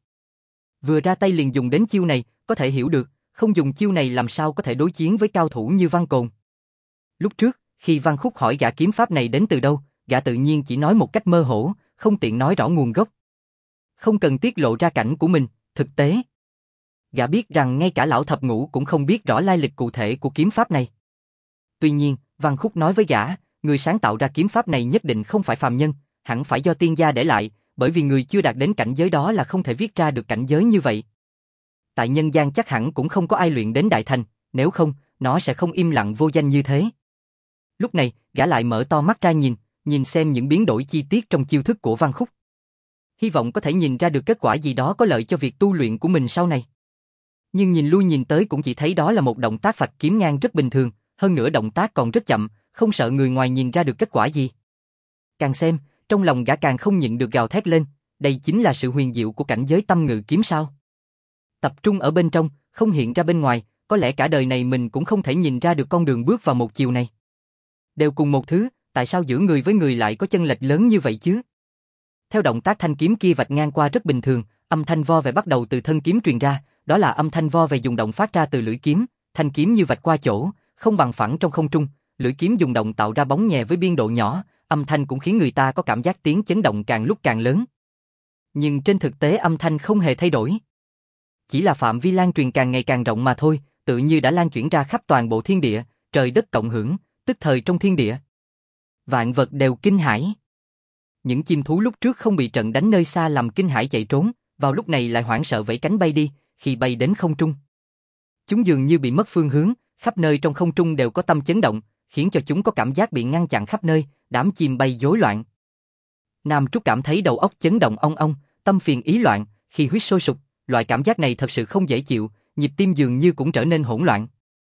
Vừa ra tay liền dùng đến chiêu này, có thể hiểu được, không dùng chiêu này làm sao có thể đối chiến với cao thủ như Văn Cồn. Lúc trước, khi Văn Khúc hỏi gã kiếm pháp này đến từ đâu, gã tự nhiên chỉ nói một cách mơ hồ, không tiện nói rõ nguồn gốc. Không cần tiết lộ ra cảnh của mình, thực tế. Gã biết rằng ngay cả lão thập ngũ cũng không biết rõ lai lịch cụ thể của kiếm pháp này. Tuy nhiên, Văn Khúc nói với gã, người sáng tạo ra kiếm pháp này nhất định không phải phàm nhân, hẳn phải do tiên gia để lại, bởi vì người chưa đạt đến cảnh giới đó là không thể viết ra được cảnh giới như vậy. Tại nhân gian chắc hẳn cũng không có ai luyện đến đại thành, nếu không, nó sẽ không im lặng vô danh như thế. Lúc này, gã lại mở to mắt ra nhìn xem những biến đổi chi tiết trong chiêu thức của Văn Khúc. Hy vọng có thể nhìn ra được kết quả gì đó có lợi cho việc tu luyện của mình sau này. Nhưng nhìn lui nhìn tới cũng chỉ thấy đó là một động tác phạch kiếm ngang rất bình thường, hơn nữa động tác còn rất chậm, không sợ người ngoài nhìn ra được kết quả gì. Càng xem, trong lòng gã càng không nhịn được gào thét lên, đây chính là sự huyền diệu của cảnh giới tâm ngự kiếm sao. Tập trung ở bên trong, không hiện ra bên ngoài, có lẽ cả đời này mình cũng không thể nhìn ra được con đường bước vào một chiều này. Đều cùng một thứ, tại sao giữa người với người lại có chênh lệch lớn như vậy chứ? Theo động tác thanh kiếm kia vạch ngang qua rất bình thường, âm thanh vo về bắt đầu từ thân kiếm truyền ra, đó là âm thanh vo về dùng động phát ra từ lưỡi kiếm, thanh kiếm như vạch qua chỗ, không bằng phẳng trong không trung, lưỡi kiếm dùng động tạo ra bóng nhẹ với biên độ nhỏ, âm thanh cũng khiến người ta có cảm giác tiếng chấn động càng lúc càng lớn. Nhưng trên thực tế âm thanh không hề thay đổi. Chỉ là phạm vi lan truyền càng ngày càng rộng mà thôi, tự như đã lan chuyển ra khắp toàn bộ thiên địa, trời đất cộng hưởng, tức thời trong thiên địa. Vạn vật đều kinh hãi. Những chim thú lúc trước không bị trận đánh nơi xa làm kinh hãi chạy trốn, vào lúc này lại hoảng sợ vẫy cánh bay đi, khi bay đến không trung. Chúng dường như bị mất phương hướng, khắp nơi trong không trung đều có tâm chấn động, khiến cho chúng có cảm giác bị ngăn chặn khắp nơi, đám chim bay rối loạn. Nam Trúc cảm thấy đầu óc chấn động ong ong, tâm phiền ý loạn, khi huyết sôi sục, loại cảm giác này thật sự không dễ chịu, nhịp tim dường như cũng trở nên hỗn loạn.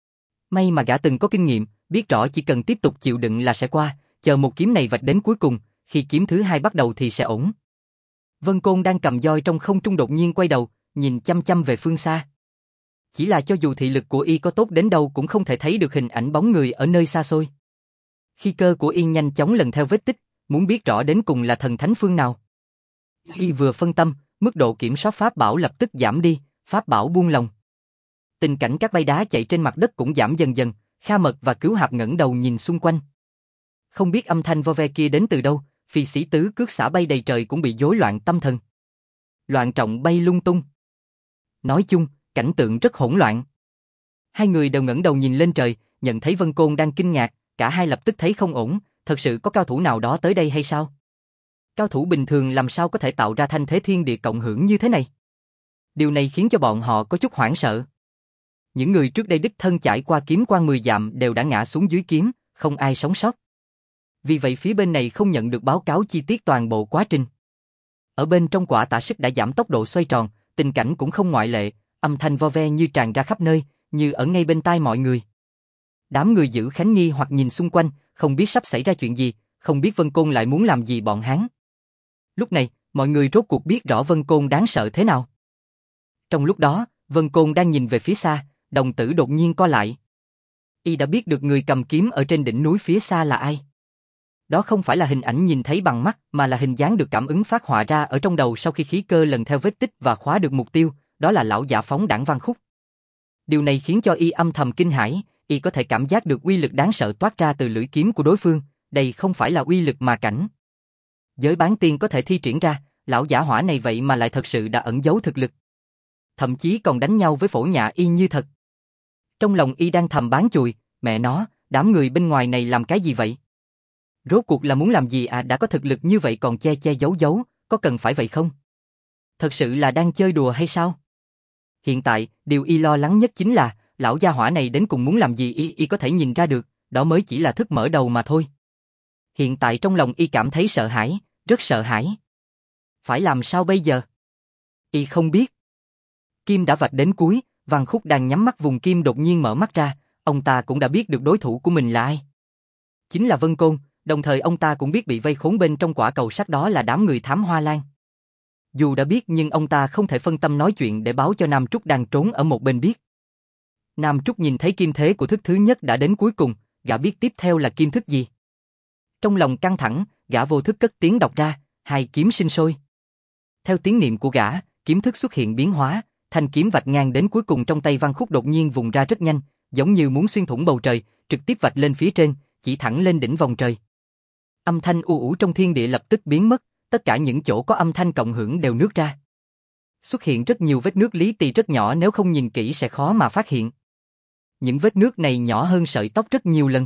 May mà gã từng có kinh nghiệm, biết rõ chỉ cần tiếp tục chịu đựng là sẽ qua, chờ một kiếm này vạch đến cuối cùng, khi kiếm thứ hai bắt đầu thì sẽ ổn. Vân Côn đang cầm roi trong không trung đột nhiên quay đầu, nhìn chăm chăm về phương xa. Chỉ là cho dù thị lực của y có tốt đến đâu cũng không thể thấy được hình ảnh bóng người ở nơi xa xôi. Khi cơ của y nhanh chóng lần theo vết tích, muốn biết rõ đến cùng là thần thánh phương nào. Y vừa phân tâm, mức độ kiểm soát pháp bảo lập tức giảm đi, pháp bảo buông lỏng. Tình cảnh các bay đá chạy trên mặt đất cũng giảm dần dần, Kha Mật và Cứu Hạp ngẩng đầu nhìn xung quanh. Không biết âm thanh vo ve kia đến từ đâu, Phi Sĩ Tứ cước xả bay đầy trời cũng bị rối loạn tâm thần. Loạn trọng bay lung tung. Nói chung, cảnh tượng rất hỗn loạn. Hai người đều ngẩng đầu nhìn lên trời, nhận thấy Vân Côn đang kinh ngạc, cả hai lập tức thấy không ổn, thật sự có cao thủ nào đó tới đây hay sao? Cao thủ bình thường làm sao có thể tạo ra thanh thế thiên địa cộng hưởng như thế này? Điều này khiến cho bọn họ có chút hoảng sợ. Những người trước đây đích thân trải qua kiếm quan 10 dặm đều đã ngã xuống dưới kiếm, không ai sống sót. Vì vậy phía bên này không nhận được báo cáo chi tiết toàn bộ quá trình. Ở bên trong quả tạ sức đã giảm tốc độ xoay tròn, tình cảnh cũng không ngoại lệ, âm thanh vo ve như tràn ra khắp nơi, như ở ngay bên tai mọi người. Đám người giữ khánh nghi hoặc nhìn xung quanh, không biết sắp xảy ra chuyện gì, không biết Vân Côn lại muốn làm gì bọn hắn. Lúc này, mọi người rốt cuộc biết rõ Vân Côn đáng sợ thế nào. Trong lúc đó, Vân Côn đang nhìn về phía xa, đồng tử đột nhiên co lại. Y đã biết được người cầm kiếm ở trên đỉnh núi phía xa là ai. Đó không phải là hình ảnh nhìn thấy bằng mắt, mà là hình dáng được cảm ứng phát họa ra ở trong đầu sau khi khí cơ lần theo vết tích và khóa được mục tiêu, đó là lão giả phóng đãng Văn Khúc. Điều này khiến cho y âm thầm kinh hãi, y có thể cảm giác được uy lực đáng sợ toát ra từ lưỡi kiếm của đối phương, đây không phải là uy lực mà cảnh giới bán tiên có thể thi triển ra, lão giả hỏa này vậy mà lại thật sự đã ẩn giấu thực lực. Thậm chí còn đánh nhau với phổ nhã y như thật. Trong lòng y đang thầm bán chùi, mẹ nó, đám người bên ngoài này làm cái gì vậy? Rốt cuộc là muốn làm gì à, đã có thực lực như vậy còn che che giấu giấu, có cần phải vậy không? Thật sự là đang chơi đùa hay sao? Hiện tại, điều y lo lắng nhất chính là, lão gia hỏa này đến cùng muốn làm gì y có thể nhìn ra được, đó mới chỉ là thức mở đầu mà thôi. Hiện tại trong lòng y cảm thấy sợ hãi, rất sợ hãi. Phải làm sao bây giờ? Y không biết. Kim đã vạch đến cuối, Văn Khúc đang nhắm mắt vùng kim đột nhiên mở mắt ra, ông ta cũng đã biết được đối thủ của mình là ai. Chính là Vân Côn, đồng thời ông ta cũng biết bị vây khốn bên trong quả cầu sắt đó là đám người thám hoa lan. Dù đã biết nhưng ông ta không thể phân tâm nói chuyện để báo cho Nam Trúc đang trốn ở một bên biết. Nam Trúc nhìn thấy kim thế của thức thứ nhất đã đến cuối cùng, gã biết tiếp theo là kim thức gì. Trong lòng căng thẳng, gã vô thức cất tiếng đọc ra, hai kiếm sinh sôi. Theo tiếng niệm của gã, kiếm thức xuất hiện biến hóa, thanh kiếm vạch ngang đến cuối cùng trong tay Văn Khúc đột nhiên vùng ra rất nhanh, giống như muốn xuyên thủng bầu trời, trực tiếp vạch lên phía trên, chỉ thẳng lên đỉnh vòng trời. Âm thanh u ủ trong thiên địa lập tức biến mất, tất cả những chỗ có âm thanh cộng hưởng đều nứt ra. Xuất hiện rất nhiều vết nước lý tì rất nhỏ, nếu không nhìn kỹ sẽ khó mà phát hiện. Những vết nước này nhỏ hơn sợi tóc rất nhiều lần.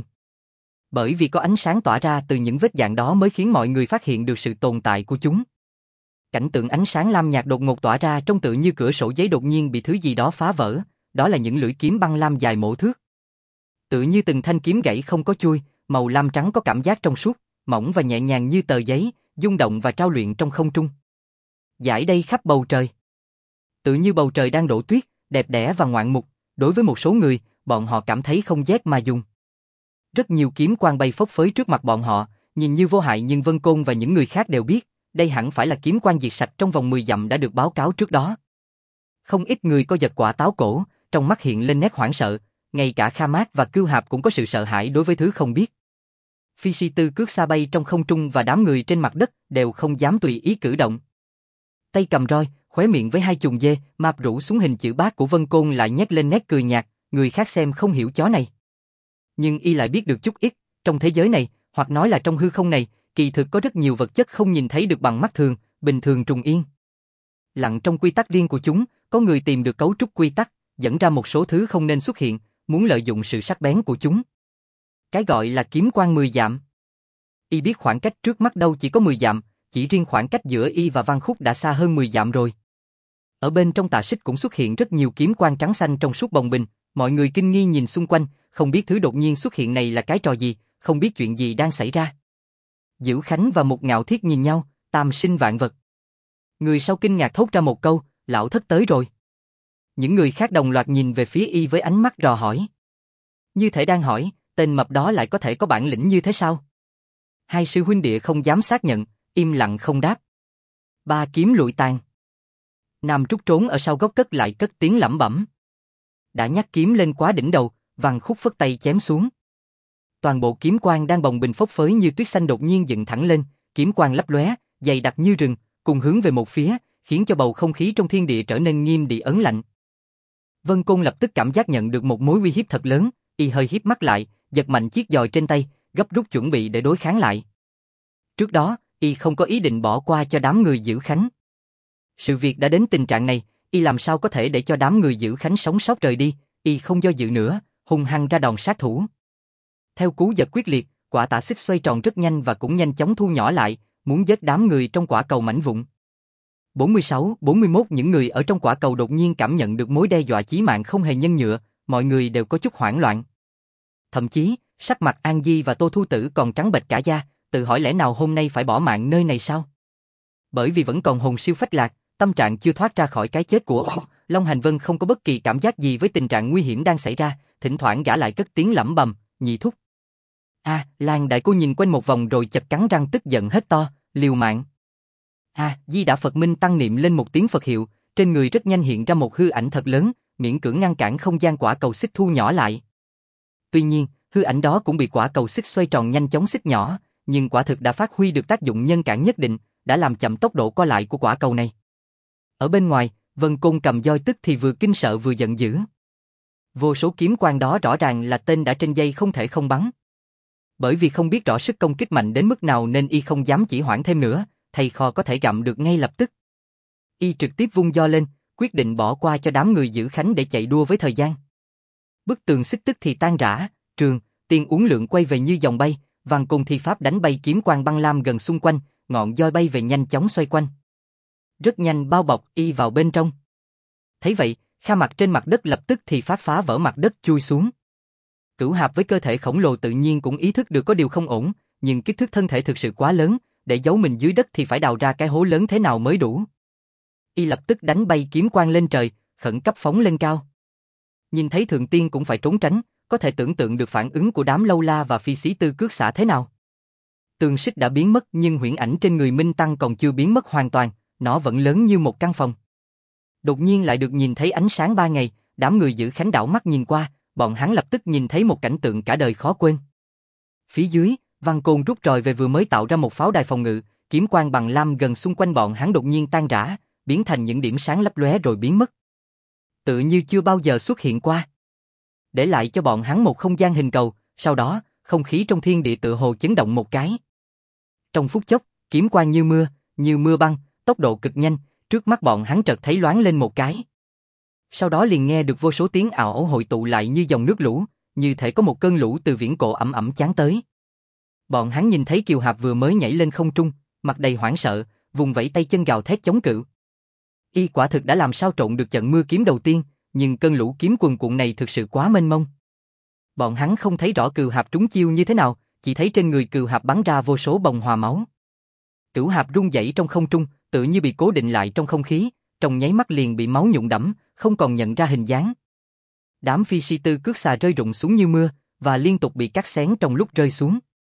Bởi vì có ánh sáng tỏa ra từ những vết dạn đó mới khiến mọi người phát hiện được sự tồn tại của chúng. Cảnh tượng ánh sáng lam nhạt đột ngột tỏa ra trông tựa như cửa sổ giấy đột nhiên bị thứ gì đó phá vỡ, đó là những lưỡi kiếm băng lam dài mổ thước. Tựa như từng thanh kiếm gãy không có chuôi, màu lam trắng có cảm giác trong suốt, mỏng và nhẹ nhàng như tờ giấy, rung động và trao luyện trong không trung. Dải đây khắp bầu trời. Tự như bầu trời đang đổ tuyết, đẹp đẽ và ngoạn mục, đối với một số người, bọn họ cảm thấy không rét mà dùng. Rất nhiều kiếm quang bay phấp phới trước mặt bọn họ, nhìn như vô hại nhưng Vân Côn và những người khác đều biết, đây hẳn phải là kiếm quang diệt sạch trong vòng 10 dặm đã được báo cáo trước đó. Không ít người co giật quả táo cổ, trong mắt hiện lên nét hoảng sợ, ngay cả Kha Mát và Cưu Hạp cũng có sự sợ hãi đối với thứ không biết. Phi Si Tư cước xa bay trong không trung và đám người trên mặt đất đều không dám tùy ý cử động. Tay cầm roi, khóe miệng với hai chùm dê, map rũ xuống hình chữ bát của Vân Côn lại nhếch lên nét cười nhạt, người khác xem không hiểu chó này. Nhưng y lại biết được chút ít, trong thế giới này, hoặc nói là trong hư không này, kỳ thực có rất nhiều vật chất không nhìn thấy được bằng mắt thường, bình thường trùng yên. Lặng trong quy tắc riêng của chúng, có người tìm được cấu trúc quy tắc, dẫn ra một số thứ không nên xuất hiện, muốn lợi dụng sự sắc bén của chúng. Cái gọi là kiếm quang 10 dặm. Y biết khoảng cách trước mắt đâu chỉ có 10 dặm, chỉ riêng khoảng cách giữa y và Văn Khúc đã xa hơn 10 dặm rồi. Ở bên trong tà xích cũng xuất hiện rất nhiều kiếm quang trắng xanh trong suốt bồng bềnh, mọi người kinh nghi nhìn xung quanh, không biết thứ đột nhiên xuất hiện này là cái trò gì, không biết chuyện gì đang xảy ra. Dữ Khánh và Mục Ngạo Thiết nhìn nhau, tam sinh vạn vật. Người sau kinh ngạc thốt ra một câu, lão thất tới rồi. Những người khác đồng loạt nhìn về phía y với ánh mắt dò hỏi. Như thể đang hỏi, tên mập đó lại có thể có bản lĩnh như thế sao? Hai sư huynh đệ không dám xác nhận, im lặng không đáp. Ba kiếm lụi tàn. Nam Trúc trốn ở sau gốc cất lại cất tiếng lẩm bẩm. Đã nhắc kiếm lên quá đỉnh đầu, Văn Khúc phất tay chém xuống. Toàn bộ kiếm quang đang bồng bềnh phấp phới như tuyết xanh đột nhiên dựng thẳng lên, kiếm quang lấp lóe, dày đặc như rừng, cùng hướng về một phía, khiến cho bầu không khí trong thiên địa trở nên nghiêm nghị ấn lạnh. Vân Côn lập tức cảm giác nhận được một mối uy hiếp thật lớn, y hơi híp mắt lại, giật mạnh chiếc dòi trên tay, gấp rút chuẩn bị để đối kháng lại. Trước đó, y không có ý định bỏ qua cho đám người Dữ Khánh. Sự việc đã đến tình trạng này, y làm sao có thể để cho đám người Dữ Khánh sống sót rời đi, y không do dự nữa, hung hăng ra đòn sát thủ. Theo cú giật quyết liệt, quả tạ xích xoay tròn rất nhanh và cũng nhanh chóng thu nhỏ lại, muốn giết đám người trong quả cầu mảnh vụn. 46, 41 những người ở trong quả cầu đột nhiên cảm nhận được mối đe dọa chí mạng không hề nhân nhựa, mọi người đều có chút hoảng loạn. Thậm chí, sắc mặt An Di và Tô Thu Tử còn trắng bệch cả da, tự hỏi lẽ nào hôm nay phải bỏ mạng nơi này sao? Bởi vì vẫn còn hồn siêu phách lạc, tâm trạng chưa thoát ra khỏi cái chết của Long Hành Vân không có bất kỳ cảm giác gì với tình trạng nguy hiểm đang xảy ra, thỉnh thoảng gã lại cất tiếng lẩm bẩm, nhị thúc. Lan đại cô nhìn quanh một vòng rồi chật cắn răng tức giận hết to, liều mạng. Di Đà Phật Minh tăng niệm lên một tiếng Phật hiệu, trên người rất nhanh hiện ra một hư ảnh thật lớn, miễn cưỡng ngăn cản không gian quả cầu xích thu nhỏ lại. Tuy nhiên, hư ảnh đó cũng bị quả cầu xích xoay tròn nhanh chóng xích nhỏ, nhưng quả thực đã phát huy được tác dụng nhân cản nhất định, đã làm chậm tốc độ co lại của quả cầu này. Ở bên ngoài, Vân Côn cầm roi tức thì vừa kinh sợ vừa giận dữ. Vô số kiếm quang đó rõ ràng là tên đã trên dây không thể không bắn. Bởi vì không biết rõ sức công kích mạnh đến mức nào nên y không dám chỉ hoãn thêm nữa, thầy kho có thể gặm được ngay lập tức. Y trực tiếp vung roi lên, quyết định bỏ qua cho đám người Dữ Khánh để chạy đua với thời gian. Bức tường xích tức thì tan rã, Trường, tiên uốn lượn quay về như dòng bay, Văn Côn thi pháp đánh bay kiếm quang băng lam gần xung quanh, ngọn roi bay về nhanh chóng xoay quanh. Rất nhanh bao bọc y vào bên trong. Thấy vậy, Kha Mặc trên mặt đất lập tức thì pháp phá vỡ mặt đất chui xuống. Cửu Hạp với cơ thể khổng lồ tự nhiên cũng ý thức được có điều không ổn, nhưng kích thước thân thể thực sự quá lớn, để giấu mình dưới đất thì phải đào ra cái hố lớn thế nào mới đủ. Y lập tức đánh bay kiếm quang lên trời, khẩn cấp phóng lên cao. Nhìn thấy Thượng Tiên cũng phải trốn tránh, có thể tưởng tượng được phản ứng của đám Lâu La và Phi Sĩ Tư Cước Xả thế nào. Tường xích đã biến mất nhưng huyễn ảnh trên người Minh Tăng còn chưa biến mất hoàn toàn, nó vẫn lớn như một căn phòng. Đột nhiên lại được nhìn thấy ánh sáng 3 ngày, đám người giữ khánh đảo mắt nhìn qua, bọn hắn lập tức nhìn thấy một cảnh tượng cả đời khó quên. Phía dưới, Văn Côn rút roi về vừa mới tạo ra một pháo đài phòng ngự, kiếm quang bằng lam gần xung quanh bọn hắn đột nhiên tan rã, biến thành những điểm sáng lấp lóe rồi biến mất. Tự như chưa bao giờ xuất hiện qua. Để lại cho bọn hắn một không gian hình cầu, sau đó, không khí trong thiên địa tựa hồ chấn động một cái. Trong phút chốc, kiếm quang như mưa băng, tốc độ cực nhanh, trước mắt bọn hắn chợt thấy loáng lên một cái. Sau đó liền nghe được vô số tiếng ào ào hội tụ lại như dòng nước lũ, như thể có một cơn lũ từ viễn cổ ẩm ẩm tràn tới. Bọn hắn nhìn thấy Kiều Hạp vừa mới nhảy lên không trung, mặt đầy hoảng sợ, vùng vẫy tay chân gào thét chống cự. Y quả thực đã làm sao trộn được trận mưa kiếm đầu tiên, nhưng cơn lũ kiếm cuồn cuộn này thực sự quá mênh mông. Bọn hắn không thấy rõ Cừu Hạp trúng chiêu như thế nào, chỉ thấy trên người Cừu Hạp bắn ra vô số bồng hòa máu. Cửu Hạp rung dãy trong không trung, tự như bị cố định lại trong không khí, trong nháy mắt liền bị máu nhuộm đẫm, không còn nhận ra hình dáng. Đám Phi Sĩ Tư Cước Xà rơi rụng xuống như mưa, và liên tục bị cắt xén trong lúc rơi xuống.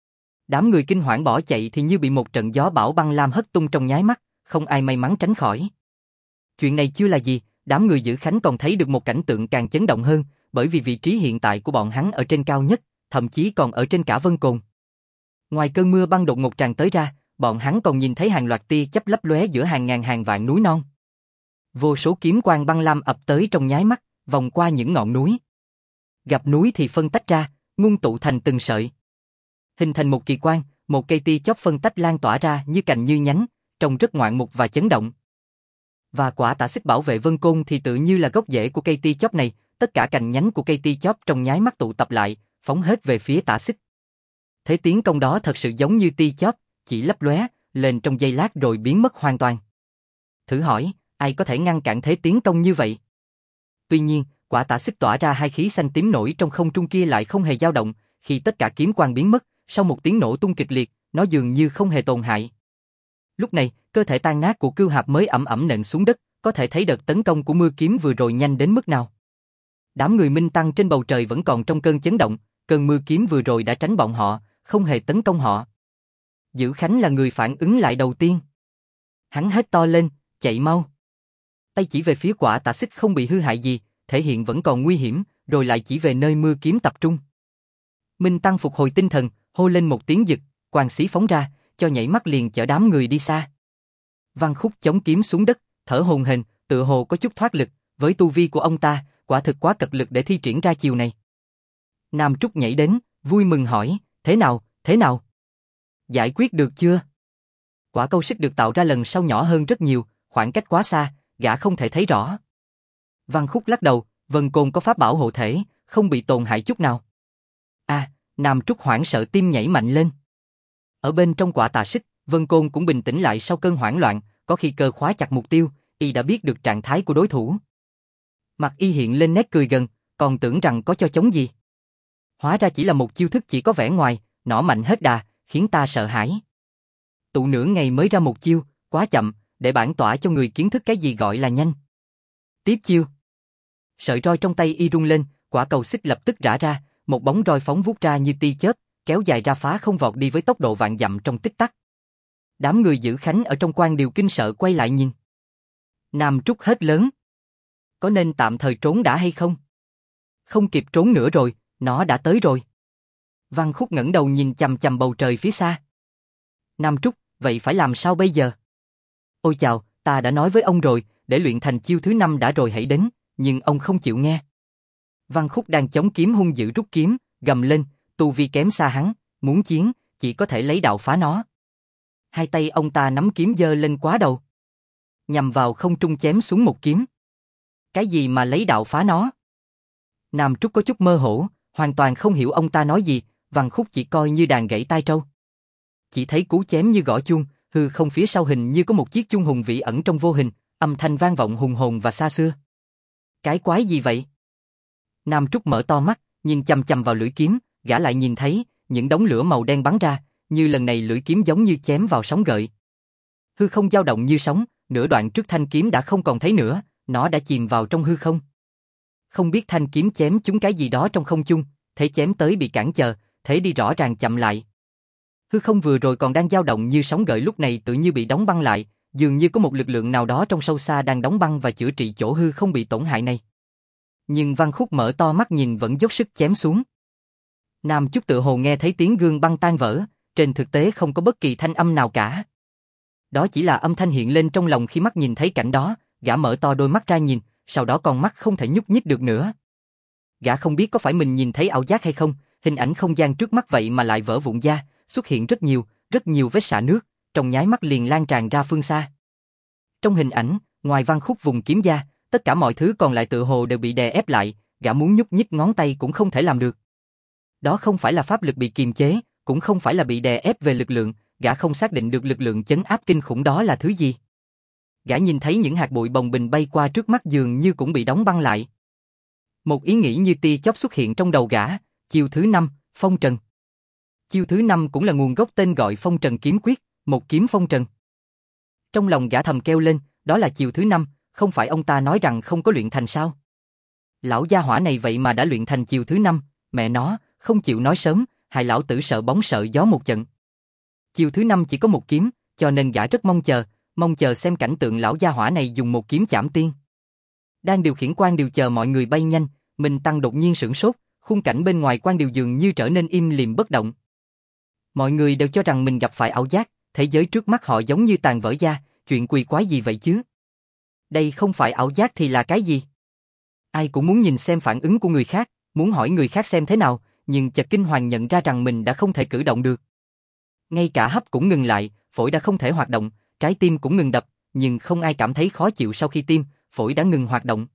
Đám người kinh hoảng bỏ chạy thì như bị một trận gió bão băng lam hất tung trong nháy mắt, không ai may mắn tránh khỏi. Chuyện này chưa là gì, đám người giữ khánh còn thấy được một cảnh tượng càng chấn động hơn, bởi vì vị trí hiện tại của bọn hắn ở trên cao nhất, thậm chí còn ở trên cả Vân Cồn. Ngoài cơn mưa băng đột ngột tràn tới ra, bọn hắn còn nhìn thấy hàng loạt tia chớp lấp lóe giữa hàng ngàn hàng vạn núi non. Vô số kiếm quang băng lam ập tới trong nháy mắt, vòng qua những ngọn núi. Gặp núi thì phân tách ra, ngưng tụ thành từng sợi. Hình thành một kỳ quan, một cây tia chớp phân tách lan tỏa ra như cành như nhánh, trông rất ngoạn mục và chấn động. Và quả Tà Xích bảo vệ Vân Côn thì tự như là gốc rễ của cây tia chớp này, tất cả cành nhánh của cây tia chớp trong nháy mắt tụ tập lại, phóng hết về phía Tà Xích. Thế tiến công đó thật sự giống như tia chớp, chỉ lấp lóe lên trong giây lát rồi biến mất hoàn toàn. Thử hỏi, ai có thể ngăn cản thế tiến công như vậy? Tuy nhiên, quả Tà Xích tỏa ra hai khí xanh tím nổi trong không trung kia lại không hề dao động, khi tất cả kiếm quang biến mất, sau một tiếng nổ tung kịch liệt, nó dường như không hề tổn hại. Lúc này, cơ thể tan nát của Cưu Hạp mới ẩm ẩm nện xuống đất, có thể thấy đợt tấn công của mưa kiếm vừa rồi nhanh đến mức nào. Đám người Minh Tăng trên bầu trời vẫn còn trong cơn chấn động, cơn mưa kiếm vừa rồi đã tránh bọn họ, không hề tấn công họ. Giữ Khánh là người phản ứng lại đầu tiên. Hắn hét to lên, chạy mau. Tay chỉ về phía quả Tà Xích không bị hư hại gì, thể hiện vẫn còn nguy hiểm, rồi lại chỉ về nơi mưa kiếm tập trung. Minh Tăng phục hồi tinh thần, hô lên một tiếng giật, quang xí phóng ra, cho nhảy mắt liền chở đám người đi xa. Văn Khúc chống kiếm xuống đất, thở hổn hển, tựa hồ có chút thoát lực, với tu vi của ông ta, quả thực quá cật lực để thi triển ra chiều này. Nam Trúc nhảy đến, vui mừng hỏi, thế nào? Giải quyết được chưa? Quả câu xích được tạo ra lần sau nhỏ hơn rất nhiều, khoảng cách quá xa, gã không thể thấy rõ. Văn Khúc lắc đầu, Vân Côn có pháp bảo hộ thể, không bị tổn hại chút nào. Nam Trúc hoảng sợ tim nhảy mạnh lên. Ở bên trong quả Tà Xích, Vân Côn cũng bình tĩnh lại sau cơn hoảng loạn, có khi cơ khóa chặt mục tiêu, y đã biết được trạng thái của đối thủ. Mặt y hiện lên nét cười gần, còn tưởng rằng có cho chống gì. Hóa ra chỉ là một chiêu thức chỉ có vẻ ngoài, nỏ mạnh hết đà, khiến ta sợ hãi. Tụ nửa ngày mới ra một chiêu, quá chậm, để bản tỏa cho người kiến thức cái gì gọi là nhanh. Tiếp chiêu. Sợi roi trong tay y rung lên, quả cầu xích lập tức rã ra, một bóng roi phóng vút ra như tia chớp, kéo dài ra phá không vọt đi với tốc độ vạn dặm trong tích tắc. Đám người giữ Khánh ở trong quan đều kinh sợ quay lại nhìn. Nam Trúc hết lớn. Có nên tạm thời trốn đã hay không? Không kịp trốn nữa rồi, nó đã tới rồi. Văn Khúc ngẩng đầu nhìn chằm chằm bầu trời phía xa. Nam Trúc, vậy phải làm sao bây giờ? Ôi chào, ta đã nói với ông rồi, để luyện thành chiêu thứ 5 đã rồi hãy đến, nhưng ông không chịu nghe. Văn Khúc đang chống kiếm hung dữ rút kiếm, gầm lên, tu vi kém xa hắn, muốn chiến, chỉ có thể lấy đạo phá nó. Hai tay ông ta nắm kiếm giơ lên quá đầu, nhằm vào không trung chém xuống một kiếm. Cái gì mà lấy đạo phá nó? Nam Trúc có chút mơ hồ, Hoàn toàn không hiểu ông ta nói gì, Văn Khúc chỉ coi như đàn gãy tai trâu. Chỉ thấy cú chém như gõ chuông, hư không phía sau hình như có một chiếc chuông hùng vĩ ẩn trong vô hình, âm thanh vang vọng hùng hồn và xa xưa. Cái quái gì vậy? Nam Trúc mở to mắt, nhìn chằm chằm vào lưỡi kiếm, gã lại nhìn thấy những đống lửa màu đen bắn ra, như lần này lưỡi kiếm giống như chém vào sóng gợn. Hư không dao động như sóng, nửa đoạn trước thanh kiếm đã không còn thấy nữa, nó đã chìm vào trong hư không. Không biết thanh kiếm chém trúng cái gì đó trong không trung, thế chém tới bị cản trở, thế đi rõ ràng chậm lại. Hư không vừa rồi còn đang dao động như sóng gợn lúc này tự như bị đóng băng lại, dường như có một lực lượng nào đó trong sâu xa đang đóng băng và chữa trị chỗ hư không bị tổn hại này. Nhưng Văn Khúc mở to mắt nhìn vẫn dốc sức chém xuống. Nam Chúc tự hồ nghe thấy tiếng gương băng tan vỡ, trên thực tế không có bất kỳ thanh âm nào cả. Đó chỉ là âm thanh hiện lên trong lòng khi mắt nhìn thấy cảnh đó, gã mở to đôi mắt ra nhìn, sau đó con mắt không thể nhúc nhích được nữa. Gã không biết có phải mình nhìn thấy ảo giác hay không, hình ảnh không gian trước mắt vậy mà lại vỡ vụn ra, xuất hiện rất nhiều vết xạ nước, trong nháy mắt liền lan tràn ra phương xa. Trong hình ảnh, ngoài Văn Khúc vùng kiếm ra, tất cả mọi thứ còn lại tự hồ đều bị đè ép lại, gã muốn nhúc nhích ngón tay cũng không thể làm được. Đó không phải là pháp lực bị kiềm chế, cũng không phải là bị đè ép về lực lượng, gã không xác định được lực lượng chấn áp kinh khủng đó là thứ gì. Gã nhìn thấy những hạt bụi bồng bềnh bay qua trước mắt dường như cũng bị đóng băng lại. Một ý nghĩ như tia chớp xuất hiện trong đầu gã, chiêu thứ 5, Phong Trần. Chiêu thứ 5 cũng là nguồn gốc tên gọi Phong Trần kiếm quyết, một kiếm phong trần. Trong lòng gã thầm kêu lên, đó là chiêu thứ 5, không phải ông ta nói rằng không có luyện thành sao? Lão gia hỏa này vậy mà đã luyện thành chiêu thứ 5, mẹ nó, không chịu nói sớm, hại lão tử sợ bóng sợ gió một trận. Chiêu thứ 5 chỉ có một kiếm, cho nên gã rất mong chờ xem cảnh tượng lão gia hỏa này dùng một kiếm chảm tiên. Đang điều khiển quan điều chờ mọi người bay nhanh, Minh Tăng đột nhiên sửng sốt, khung cảnh bên ngoài quan điều dường như trở nên im lìm bất động. Mọi người đều cho rằng mình gặp phải ảo giác, thế giới trước mắt họ giống như tàn vỡ ra, chuyện quỷ quái gì vậy chứ? Đây không phải ảo giác thì là cái gì? Ai cũng muốn nhìn xem phản ứng của người khác, muốn hỏi người khác xem thế nào, nhưng chợt kinh hoàng nhận ra rằng mình đã không thể cử động được. Ngay cả hấp cũng ngừng lại, phổi đã không thể hoạt động, trái tim cũng ngừng đập, nhưng không ai cảm thấy khó chịu sau khi tim, phổi đã ngừng hoạt động.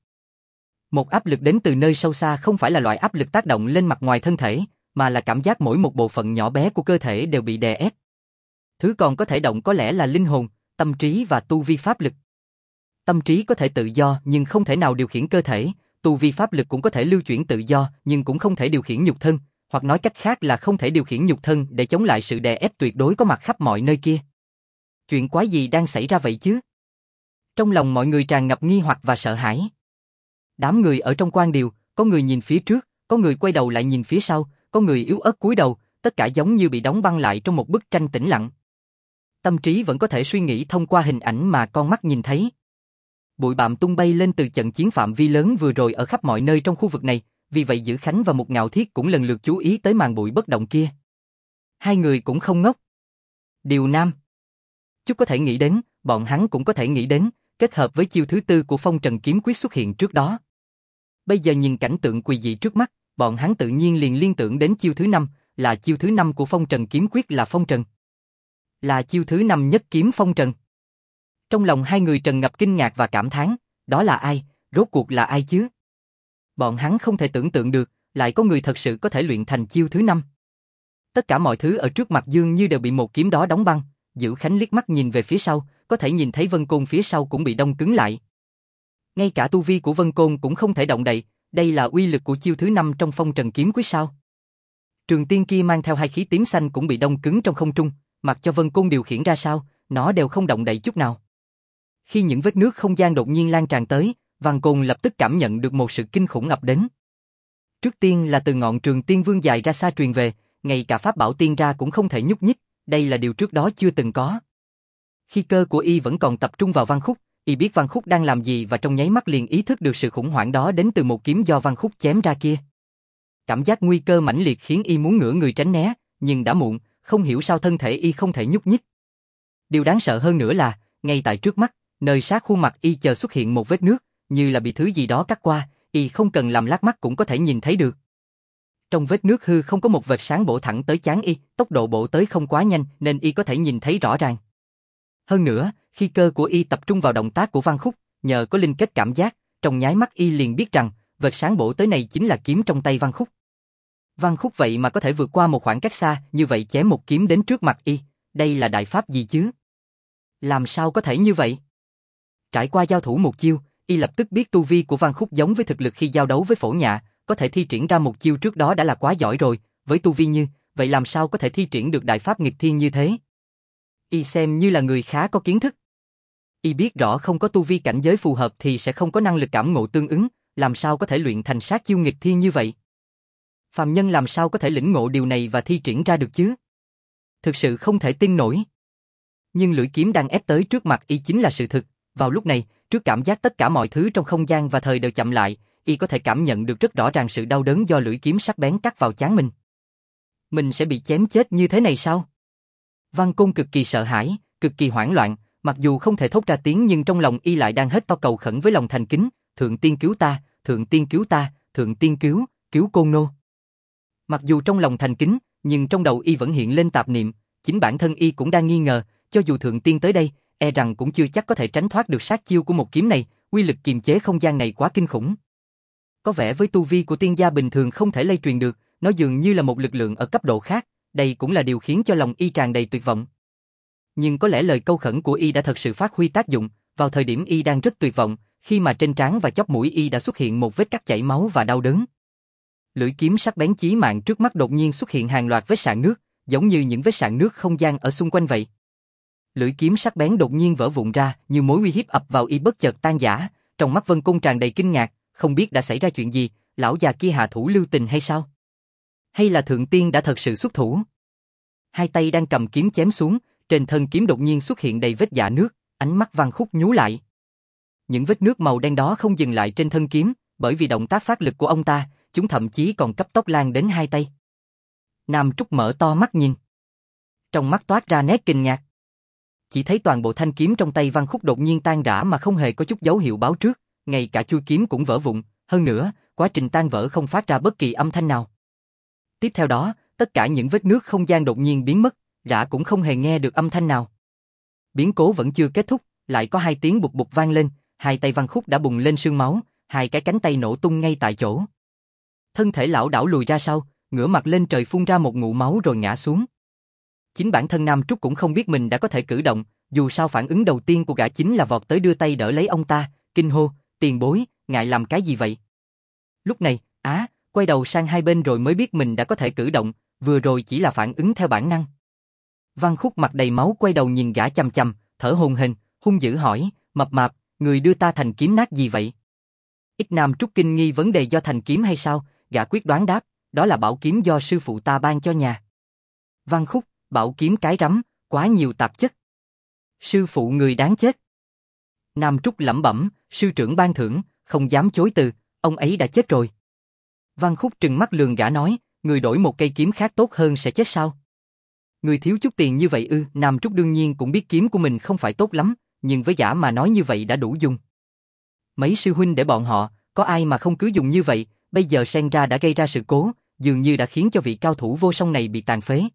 Một áp lực đến từ nơi sâu xa không phải là loại áp lực tác động lên mặt ngoài thân thể, mà là cảm giác mỗi một bộ phận nhỏ bé của cơ thể đều bị đè ép. Thứ còn có thể động có lẽ là linh hồn, tâm trí và tu vi pháp lực. Tâm trí có thể tự do nhưng không thể nào điều khiển cơ thể, tu vi pháp lực cũng có thể lưu chuyển tự do nhưng cũng không thể điều khiển nhục thân, hoặc nói cách khác là không thể điều khiển nhục thân để chống lại sự đè ép tuyệt đối có mặt khắp mọi nơi kia. Chuyện quái gì đang xảy ra vậy chứ? Trong lòng mọi người tràn ngập nghi hoặc và sợ hãi. Đám người ở trong quan điều, có người nhìn phía trước, có người quay đầu lại nhìn phía sau, có người yếu ớt cúi đầu, tất cả giống như bị đóng băng lại trong một bức tranh tĩnh lặng. Tâm trí vẫn có thể suy nghĩ thông qua hình ảnh mà con mắt nhìn thấy. Bụi bặm tung bay lên từ trận chiến phạm vi lớn vừa rồi ở khắp mọi nơi trong khu vực này, vì vậy Dữ Khánh và Mục Ngạo Thiết cũng lần lượt chú ý tới màn bụi bất động kia. Hai người cũng không ngốc. Điều Nam Chút có thể nghĩ đến, bọn hắn cũng có thể nghĩ đến, kết hợp với chiêu thứ 4 của Phong Trần kiếm quyết xuất hiện trước đó. Bây giờ nhìn cảnh tượng quỷ dị trước mắt, bọn hắn tự nhiên liền liên tưởng đến chiêu thứ 5, là chiêu thứ 5 của Phong Trần kiếm quyết là Phong Trần. Là chiêu thứ 5 nhất kiếm Phong Trần. Trong lòng hai người tràn ngập kinh ngạc và cảm thán, đó là ai, rốt cuộc là ai chứ? Bọn hắn không thể tưởng tượng được, lại có người thật sự có thể luyện thành chiêu thứ 5. Tất cả mọi thứ ở trước mặt dường như đều bị một kiếm đó đóng băng, Dữ Khánh liếc mắt nhìn về phía sau, có thể nhìn thấy Vân Côn phía sau cũng bị đông cứng lại. Ngay cả tu vi của Vân Côn cũng không thể động đậy, đây là uy lực của chiêu thứ 5 trong Phong Trần kiếm quyết sao? Trường tiên kia mang theo hai khí tím xanh cũng bị đông cứng trong không trung, mặc cho Vân Côn điều khiển ra sao, nó đều không động đậy chút nào. Khi những vết nước không gian đột nhiên lan tràn tới, Vân Côn lập tức cảm nhận được một sự kinh khủng ập đến. Trước tiên là từ ngọn trường tiên vương dài ra xa truyền về, ngay cả pháp bảo tiên ra cũng không thể nhúc nhích, đây là điều trước đó chưa từng có. Khi cơ của y vẫn còn tập trung vào Văn Khúc, y biết Văn Khúc đang làm gì và trong nháy mắt liền ý thức được sự khủng hoảng đó đến từ một kiếm do Văn Khúc chém ra kia. Cảm giác nguy cơ mãnh liệt khiến y muốn ngửa người tránh né, nhưng đã muộn, không hiểu sao thân thể y không thể nhúc nhích. Điều đáng sợ hơn nữa là, ngay tại trước mắt, nơi sát khuôn mặt y chờ xuất hiện một vết nước, như là bị thứ gì đó cắt qua, y không cần làm lác mắt cũng có thể nhìn thấy được. Trong vết nước hư không có một vệt sáng bổ thẳng tới trán y, tốc độ bổ tới không quá nhanh nên y có thể nhìn thấy rõ ràng. Hơn nữa, khi cơ của y tập trung vào động tác của Văn Khúc, nhờ có linh kết cảm giác, trong nháy mắt y liền biết rằng, vệt sáng bổ tới này chính là kiếm trong tay Văn Khúc. Văn Khúc vậy mà có thể vượt qua một khoảng cách xa, như vậy chém một kiếm đến trước mặt y, đây là đại pháp gì chứ? Làm sao có thể như vậy? Trải qua giao thủ một chiêu, y lập tức biết tu vi của Văn Khúc giống với thực lực khi giao đấu với Phổ Nhạ, có thể thi triển ra một chiêu trước đó đã là quá giỏi rồi, với tu vi như, vậy làm sao có thể thi triển được đại pháp nghịch thiên như thế? Y xem như là người khá có kiến thức. Y biết rõ không có tu vi cảnh giới phù hợp thì sẽ không có năng lực cảm ngộ tương ứng, làm sao có thể luyện thành sát chiêu nghịch thiên như vậy? Phàm nhân làm sao có thể lĩnh ngộ điều này và thi triển ra được chứ? Thực sự không thể tin nổi. Nhưng lưỡi kiếm đang ép tới trước mặt y chính là sự thực. Vào lúc này, trước cảm giác tất cả mọi thứ trong không gian và thời đều chậm lại, y có thể cảm nhận được rất rõ ràng sự đau đớn do lưỡi kiếm sắc bén cắt vào trán mình. Mình sẽ bị chém chết như thế này sao? Văn Côn cực kỳ sợ hãi, cực kỳ hoảng loạn, mặc dù không thể thốt ra tiếng nhưng trong lòng y lại đang hét to cầu khẩn với lòng thành kính, Thượng Tiên cứu ta, Thượng Tiên cứu ta, Thượng Tiên cứu Côn Nô. Mặc dù trong lòng thành kính, nhưng trong đầu y vẫn hiện lên tạp niệm, chính bản thân y cũng đang nghi ngờ, cho dù Thượng Tiên tới đây, e rằng cũng chưa chắc có thể tránh thoát được sát chiêu của một kiếm này, uy lực kiềm chế không gian này quá kinh khủng. Có vẻ với tu vi của tiên gia bình thường không thể lây truyền được, nó dường như là một lực lượng ở cấp độ khác, đây cũng là điều khiến cho lòng y tràn đầy tuyệt vọng. Nhưng có lẽ lời câu khẩn của y đã thật sự phát huy tác dụng, vào thời điểm y đang rất tuyệt vọng, khi mà trên trán và chóp mũi y đã xuất hiện một vết cắt chảy máu và đau đớn. Lưỡi kiếm sắc bén chí mạng trước mắt đột nhiên xuất hiện hàng loạt vết sạn nước, giống như những vết sạn nước không gian ở xung quanh vậy. Lưỡi kiếm sắc bén đột nhiên vỡ vụn ra, như mối uy hiếp ập vào y bất chợt tan rã, trong mắt Vân Côn tràn đầy kinh ngạc, không biết đã xảy ra chuyện gì, lão già kia hạ thủ lưu tình hay sao? Hay là Thượng Tiên đã thật sự xuất thủ? Hai tay đang cầm kiếm chém xuống, trên thân kiếm đột nhiên xuất hiện đầy vết rã nước, ánh mắt Văn Khúc nhú lại. Những vết nước màu đen đó không dừng lại trên thân kiếm, bởi vì động tác phát lực của ông ta, chúng thậm chí còn cấp tốc lan đến hai tay. Nam Trúc mở to mắt nhìn. Trong mắt toát ra nét kinh ngạc. Chỉ thấy toàn bộ thanh kiếm trong tay Văn Khúc đột nhiên tan rã mà không hề có chút dấu hiệu báo trước, ngay cả chuôi kiếm cũng vỡ vụn, hơn nữa, quá trình tan vỡ không phát ra bất kỳ âm thanh nào. Tiếp theo đó, tất cả những vết nước không gian đột nhiên biến mất, rã cũng không hề nghe được âm thanh nào. Biến cố vẫn chưa kết thúc, lại có hai tiếng bụp bụp vang lên, hai tay Văn Khúc đã bùng lên sương máu, hai cái cánh tay nổ tung ngay tại chỗ. Thân thể lão đảo lùi ra sau, ngửa mặt lên trời phun ra một ngụm máu rồi ngã xuống. Chính bản thân Nam Trúc cũng không biết mình đã có thể cử động, dù sao phản ứng đầu tiên của gã chính là vọt tới đưa tay đỡ lấy ông ta, kinh hô, tiền bối, ngại làm cái gì vậy? Lúc này, quay đầu sang hai bên rồi mới biết mình đã có thể cử động, vừa rồi chỉ là phản ứng theo bản năng. Văn Khúc mặt đầy máu quay đầu nhìn gã chằm chằm, thở hổn hển, hung dữ hỏi, mập mạp, người đưa ta thành kiếm nát gì vậy? Ít Nam Trúc kinh nghi vấn đề do thành kiếm hay sao, gã quyết đoán đáp, đó là bảo kiếm do sư phụ ta ban cho nhà. Văn Khúc, bảo kiếm cái rắm, quá nhiều tạp chất. Sư phụ người đáng chết. Nam Trúc lẩm bẩm, sư trưởng ban thưởng, không dám chối từ, ông ấy đã chết rồi. Văn Khúc trừng mắt lườm gã nói, người đổi một cây kiếm khác tốt hơn sẽ chết sao? Người thiếu chút tiền như vậy ư? Nam Trúc đương nhiên cũng biết kiếm của mình không phải tốt lắm, nhưng với gã mà nói như vậy đã đủ dùng. Mấy sư huynh để bọn họ, có ai mà không cứ dùng như vậy, bây giờ Sen ra đã gây ra sự cố, dường như đã khiến cho vị cao thủ vô song này bị tàn phế.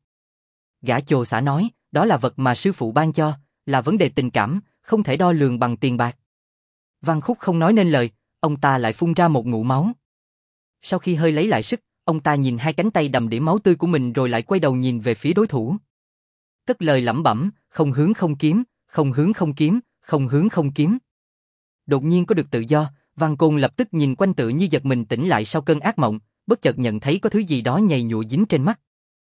Gã chồ xả nói, đó là vật mà sư phụ ban cho, là vấn đề tình cảm, không thể đo lường bằng tiền bạc. Văn Khúc không nói nên lời, ông ta lại phun ra một ngụm máu. Sau khi hơi lấy lại sức, ông ta nhìn hai cánh tay đầm đìa máu tươi của mình rồi lại quay đầu nhìn về phía đối thủ. Cất lời lẩm bẩm, không hướng không kiếm, không hướng không kiếm, không hướng không kiếm. Đột nhiên có được tự do, Văn Côn lập tức nhìn quanh tự như giật mình tỉnh lại sau cơn ác mộng, bất chợt nhận thấy có thứ gì đó nhầy nhụa dính trên mắt.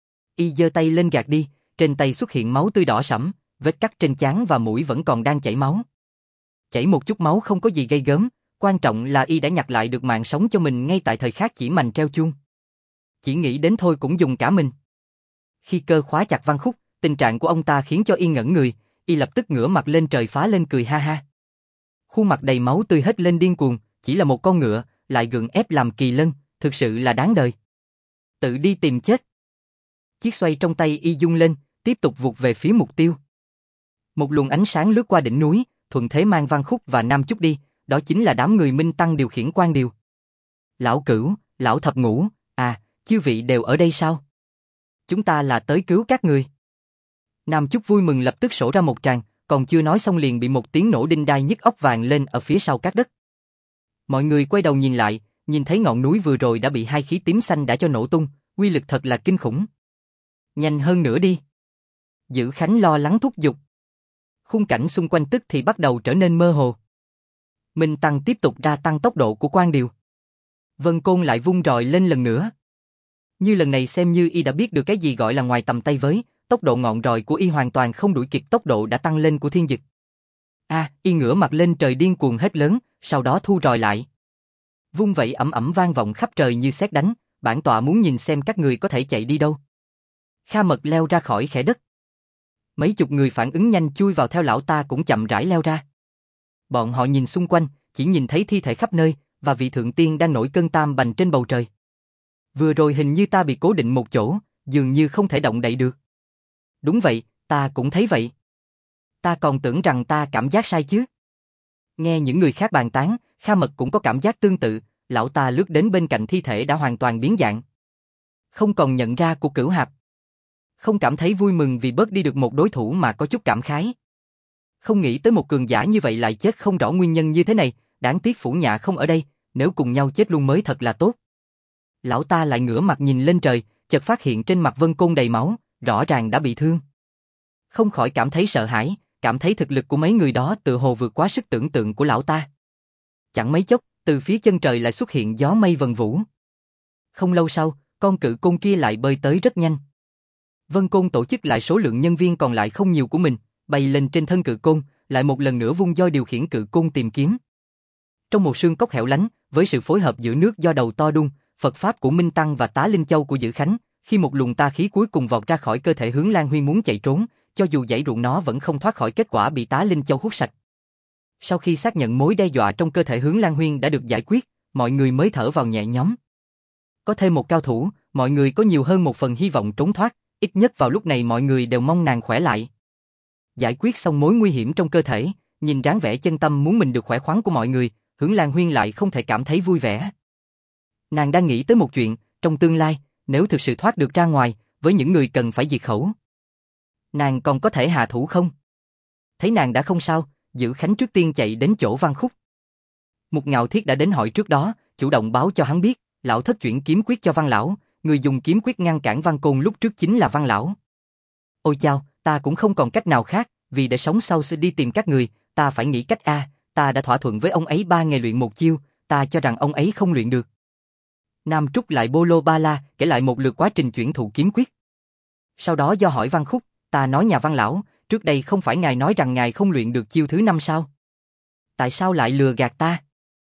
Y giơ tay lên gạt đi, trên tay xuất hiện máu tươi đỏ sẫm, vết cắt trên trán và mũi vẫn còn đang chảy máu. Chảy một chút máu không có gì gây gớm, quan trọng là y đã nhặt lại được mạng sống cho mình ngay tại thời khắc chỉ mành treo chuông. Chỉ nghĩ đến thôi cũng dùng cả mình. Khi cơ khóa chặt Văn Khúc, tình trạng của ông ta khiến cho y ngẩn người, y lập tức ngửa mặt lên trời phá lên cười ha ha. Khuôn mặt đầy máu tươi hết lên điên cuồng, chỉ là một con ngựa, lại gượng ép làm kỳ lân, thực sự là đáng đời. Tự đi tìm chết. Chiếc xoay trong tay y rung lên, tiếp tục vụt về phía mục tiêu. Một luồng ánh sáng lướt qua đỉnh núi, thuận thế mang Văn Khúc và Nam Trúc đi, đó chính là đám người Minh Tăng điều khiển quan điều. Lão Cửu, lão Thập Ngũ, chư vị đều ở đây sao? Chúng ta là tới cứu các người. Nam Trúc vui mừng lập tức sổ ra một tràng, còn chưa nói xong liền bị một tiếng nổ đinh đai nhức óc vàng lên ở phía sau các đất. Mọi người quay đầu nhìn lại, nhìn thấy ngọn núi vừa rồi đã bị hai khí tím xanh đã cho nổ tung, Quy lực thật là kinh khủng. Nhanh hơn nữa đi. Dữ Khánh lo lắng thúc giục. Khung cảnh xung quanh tức thì bắt đầu trở nên mơ hồ. Minh Tăng tiếp tục gia tăng tốc độ của quan điều. Vân Côn lại vung roi lên lần nữa. Như lần này xem như y đã biết được cái gì gọi là ngoài tầm tay với, tốc độ ngọn roi của y hoàn toàn không đuổi kịp tốc độ đã tăng lên của Thiên Dực. Y ngửa mặt lên trời điên cuồng hét lớn, sau đó thu roi lại. Vung vẩy ầm ầm vang vọng khắp trời như sét đánh, bản tọa muốn nhìn xem các người có thể chạy đi đâu. Kha Mật leo ra khỏi khe đất. Mấy chục người phản ứng nhanh chui vào theo lão ta cũng chậm rãi leo ra. Bọn họ nhìn xung quanh, chỉ nhìn thấy thi thể khắp nơi, và vị thượng tiên đang nổi cơn tam bành trên bầu trời. Vừa rồi hình như ta bị cố định một chỗ, dường như không thể động đậy được. Đúng vậy, ta cũng thấy vậy. Ta còn tưởng rằng ta cảm giác sai chứ. Nghe những người khác bàn tán, Kha Mật cũng có cảm giác tương tự, lão ta lướt đến bên cạnh thi thể đã hoàn toàn biến dạng. Không còn nhận ra của Cửu Hạp. Không cảm thấy vui mừng vì bớt đi được một đối thủ mà có chút cảm khái. Không nghĩ tới một cường giả như vậy lại chết không rõ nguyên nhân như thế này, đáng tiếc Phủ Nhạ không ở đây, nếu cùng nhau chết luôn mới thật là tốt. Lão ta lại ngửa mặt nhìn lên trời, chợt phát hiện trên mặt Vân Côn đầy máu, rõ ràng đã bị thương. Không khỏi cảm thấy sợ hãi, cảm thấy thực lực của mấy người đó tự hồ vượt quá sức tưởng tượng của lão ta. Chẳng mấy chốc, từ phía chân trời lại xuất hiện gió mây vần vũ. Không lâu sau, con cự côn kia lại bơi tới rất nhanh. Vân Côn tổ chức lại số lượng nhân viên còn lại không nhiều của mình, bay lên trên thân cự côn, lại một lần nữa vung roi điều khiển cự côn tìm kiếm. Trong một sương cốc hẻo lánh, với sự phối hợp giữa nước do đầu to đun, Phật pháp của Minh Tăng và Tá Linh Châu của Dữ Khánh, khi một luồng ta khí cuối cùng vọt ra khỏi cơ thể Hướng Lan Huyên muốn chạy trốn, cho dù giãy ruộng nó vẫn không thoát khỏi kết quả bị Tá Linh Châu hút sạch. Sau khi xác nhận mối đe dọa trong cơ thể Hướng Lan Huyên đã được giải quyết, mọi người mới thở vào nhẹ nhõm. Có thêm một cao thủ, mọi người có nhiều hơn một phần hy vọng trốn thoát, ít nhất vào lúc này mọi người đều mong nàng khỏe lại. Giải quyết xong mối nguy hiểm trong cơ thể, nhìn dáng vẻ chân tâm muốn mình được khỏe khoắn của mọi người, Hướng Lan Huyên lại không thể cảm thấy vui vẻ. Nàng đang nghĩ tới một chuyện, trong tương lai, nếu thực sự thoát được ra ngoài, với những người cần phải diệt khẩu, nàng còn có thể hạ thủ không? Thấy nàng đã không sao, Dữ Khánh trước tiên chạy đến chỗ Văn Khúc. Một Ngạo Thiết đã đến hỏi trước đó, chủ động báo cho hắn biết, lão thất chuyển kiếm quyết cho Văn lão, người dùng kiếm quyết ngăn cản Văn Côn lúc trước chính là Văn lão. Ôi chao, ta cũng không còn cách nào khác, vì để sống sau sẽ đi tìm các người, ta phải nghĩ cách ta đã thỏa thuận với ông ấy 3 ngày luyện một chiêu, ta cho rằng ông ấy không luyện được. Nam Trúc lại bô lô ba la, kể lại một lượt quá trình chuyển thụ kiếm quyết. Sau đó do hỏi Văn Khúc, ta nói nhà Văn lão, trước đây không phải ngài nói rằng ngài không luyện được chiêu thứ 5 sao? Tại sao lại lừa gạt ta?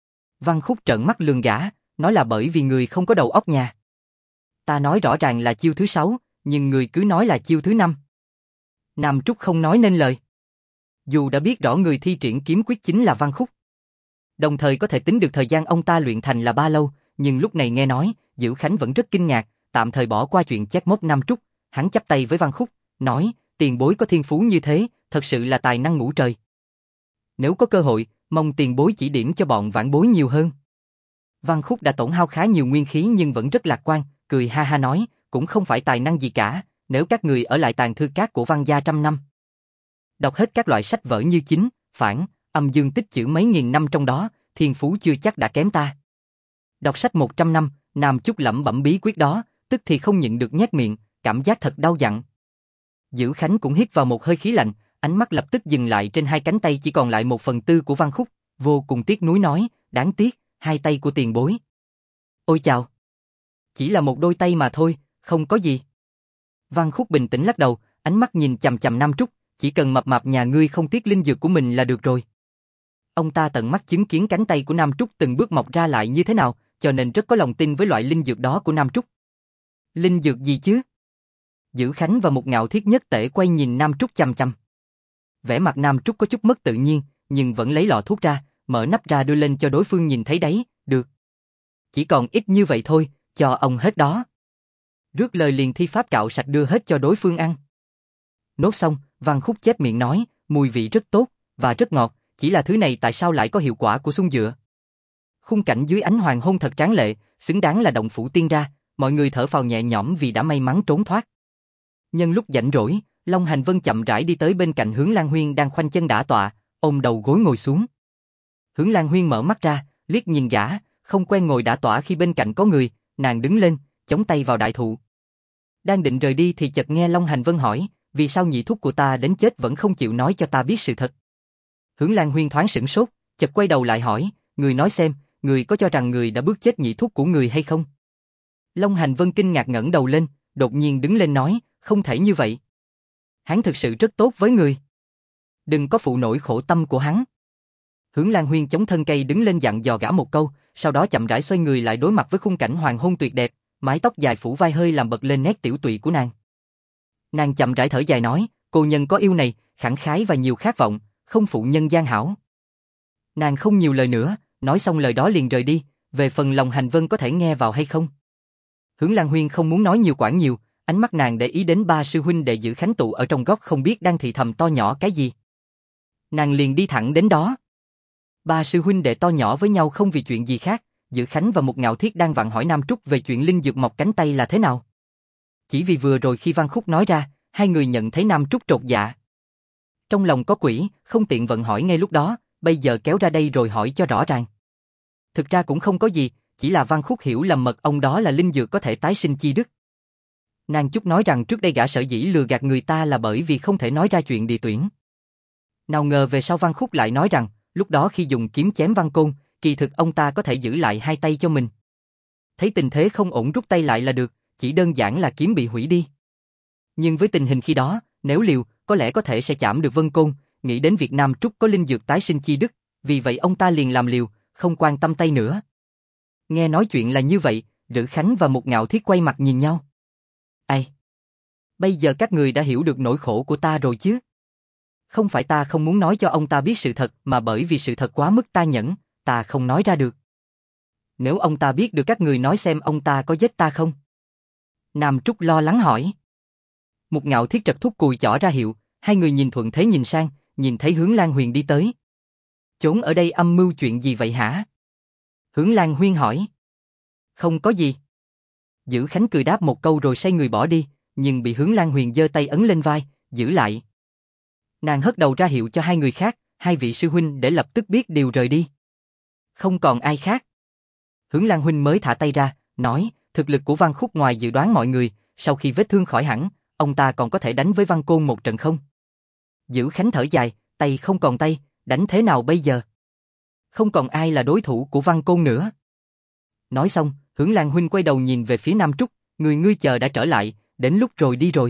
Văn Khúc trợn mắt lườm gã, nói là bởi vì người không có đầu óc nhà. Ta nói rõ ràng là chiêu thứ 6, nhưng người cứ nói là chiêu thứ 5. Nam Trúc không nói nên lời. Dù đã biết rõ người thi triển kiếm quyết chính là Văn Khúc, đồng thời có thể tính được thời gian ông ta luyện thành là bao lâu, nhưng lúc này nghe nói, Dữ Khánh vẫn rất kinh ngạc, tạm thời bỏ qua chuyện chét mốt Nam Trúc, hắn chắp tay với Văn Khúc, nói, tiền bối có thiên phú như thế, thật sự là tài năng ngũ trời. Nếu có cơ hội, mong tiền bối chỉ điểm cho bọn vãn bối nhiều hơn. Văn Khúc đã tổn hao khá nhiều nguyên khí nhưng vẫn rất lạc quan, cười ha ha nói, cũng không phải tài năng gì cả, nếu các người ở lại tàng thư cát của Văn gia 100 năm. Đọc hết các loại sách vở như chính, phản, âm dương tích chữ mấy nghìn năm trong đó, thiên phú chưa chắc đã kém ta. Đọc sách 100 năm, Nam Trúc lẩm bẩm bí quyết đó, tức thì không nhịn được nhếch miệng, cảm giác thật đau dặn. Dữ Khánh cũng hít vào một hơi khí lạnh, ánh mắt lập tức dừng lại trên hai cánh tay chỉ còn lại 1/4 của Văn Khúc, vô cùng tiếc nuối nói, đáng tiếc, hai tay của tiền bối. Ôi chào! Chỉ là một đôi tay mà thôi, không có gì. Văn Khúc bình tĩnh lắc đầu, ánh mắt nhìn chằm chằm Nam Trúc, chỉ cần mập mạp nhà ngươi không tiếc linh dược của mình là được rồi. Ông ta tận mắt chứng kiến cánh tay của Nam Trúc từng bước mọc ra lại như thế nào, cho nên rất có lòng tin với loại linh dược đó của Nam Trúc. Linh dược gì chứ? Dữ Khánh và một Ngạo Thiết nhất tể quay nhìn Nam Trúc chằm chằm. Vẻ mặt Nam Trúc có chút mất tự nhiên, nhưng vẫn lấy lọ thuốc ra, mở nắp ra đưa lên cho đối phương nhìn thấy đấy, được. Chỉ còn ít như vậy thôi, cho ông hết đó. Rước lời liền thi pháp cạo sạch đưa hết cho đối phương ăn. Nốt xong, Văn Khúc chép miệng nói, mùi vị rất tốt, và rất ngọt, chỉ là thứ này tại sao lại có hiệu quả của xuân dựa. Khung cảnh dưới ánh hoàng hôn thật tráng lệ, xứng đáng là động phủ tiên ra, mọi người thở phào nhẹ nhõm vì đã may mắn trốn thoát. Nhân lúc rảnh rỗi, Long Hành Vân chậm rãi đi tới bên cạnh Hướng Lan Huyên đang khoanh chân đả tọa, ôm đầu gối ngồi xuống. Hướng Lan Huyên mở mắt ra, liếc nhìn gã, không quen ngồi đả tọa khi bên cạnh có người, nàng đứng lên, chống tay vào đại thụ. Đang định rời đi thì chợt nghe Long Hành Vân hỏi, vì sao nhị thúc của ta đến chết vẫn không chịu nói cho ta biết sự thật. Hướng Lan Huyên thoáng sửng sốt, chợt quay đầu lại hỏi, người nói xem, người có cho rằng người đã bức chết nhị thúc của người hay không? Long Hành Vân kinh ngạc ngẩng đầu lên, đột nhiên đứng lên nói, không thể như vậy. Hắn thực sự rất tốt với người. Đừng có phụ nổi khổ tâm của hắn. Hướng Lan Huyên chống thân cây đứng lên dặn dò gã một câu, sau đó chậm rãi xoay người lại đối mặt với khung cảnh hoàng hôn tuyệt đẹp, mái tóc dài phủ vai hơi làm bật lên nét tiểu tụy của nàng. Nàng chậm rãi thở dài nói, cô nhân có yêu này, khẳng khái và nhiều khát vọng, không phụ nhân gian hảo. Nàng không nhiều lời nữa, nói xong lời đó liền rời đi, về phần Long Hành Vân có thể nghe vào hay không. Hướng Lan Huyên không muốn nói nhiều quản nhiều, ánh mắt nàng để ý đến ba sư huynh đệ Giữ Khánh tụ ở trong góc không biết đang thì thầm to nhỏ cái gì. Nàng liền đi thẳng đến đó. Ba sư huynh đệ to nhỏ với nhau không vì chuyện gì khác, Giữ Khánh và Mục Ngạo Thiết đang vặn hỏi Nam Trúc về chuyện linh dược mọc cánh tay là thế nào. Chỉ vì vừa rồi khi Văn Khúc nói ra, hai người nhận thấy Nam Trúc trột dạ. Trong lòng có quỷ, không tiện vận hỏi ngay lúc đó, bây giờ kéo ra đây rồi hỏi cho rõ ràng. Thực ra cũng không có gì, chỉ là Văn Khúc hiểu lầm mật ong đó là linh dược có thể tái sinh chi đức. Nàng Trúc nói rằng trước đây gã sở dĩ lừa gạt người ta là bởi vì không thể nói ra chuyện địa tuyển. Nào ngờ về sau Văn Khúc lại nói rằng, lúc đó khi dùng kiếm chém Văn Côn, kỳ thực ông ta có thể giữ lại hai tay cho mình. Thấy tình thế không ổn rút tay lại là được, chỉ đơn giản là kiếm bị hủy đi. Nhưng với tình hình khi đó, nếu liều, có lẽ có thể sẽ chạm được Vân Côn, nghĩ đến Việt Nam Trúc có linh dược tái sinh chi đức, vì vậy ông ta liền làm liều, không quan tâm tay nữa. Nghe nói chuyện là như vậy, Rữ Khánh và Mục Ngạo Thiết quay mặt nhìn nhau. Ai? Bây giờ các người đã hiểu được nỗi khổ của ta rồi chứ? Không phải ta không muốn nói cho ông ta biết sự thật mà bởi vì sự thật quá mức ta nhẫn, ta không nói ra được. Nếu ông ta biết được các người nói xem ông ta có giết ta không? Nam Trúc lo lắng hỏi. Mục Ngạo Thiết trật thúc cùi chỏ ra hiệu, hai người nhìn thuận thế nhìn sang, nhìn thấy Hướng Lan Huyền đi tới. Trốn ở đây âm mưu chuyện gì vậy hả? Hướng Lan Huyên hỏi. Không có gì. Giữ Khánh cười đáp một câu rồi xoay người bỏ đi, nhưng bị Hướng Lan Huyền giơ tay ấn lên vai, giữ lại. Nàng hất đầu ra hiệu cho hai người khác, hai vị sư huynh để lập tức biết điều rời đi. Không còn ai khác. Hướng Lan Huynh mới thả tay ra, nói, thực lực của Văn Khúc ngoài dự đoán mọi người, sau khi vết thương khỏi hẳn, ông ta còn có thể đánh với Văn Côn một trận không? Giữ Khánh thở dài, tay không còn tay, đánh thế nào bây giờ? Không còn ai là đối thủ của Văn Côn nữa. Nói xong, Hướng Lan Huynh quay đầu nhìn về phía Nam Trúc, ngươi chờ đã trở lại, đến lúc rồi đi rồi.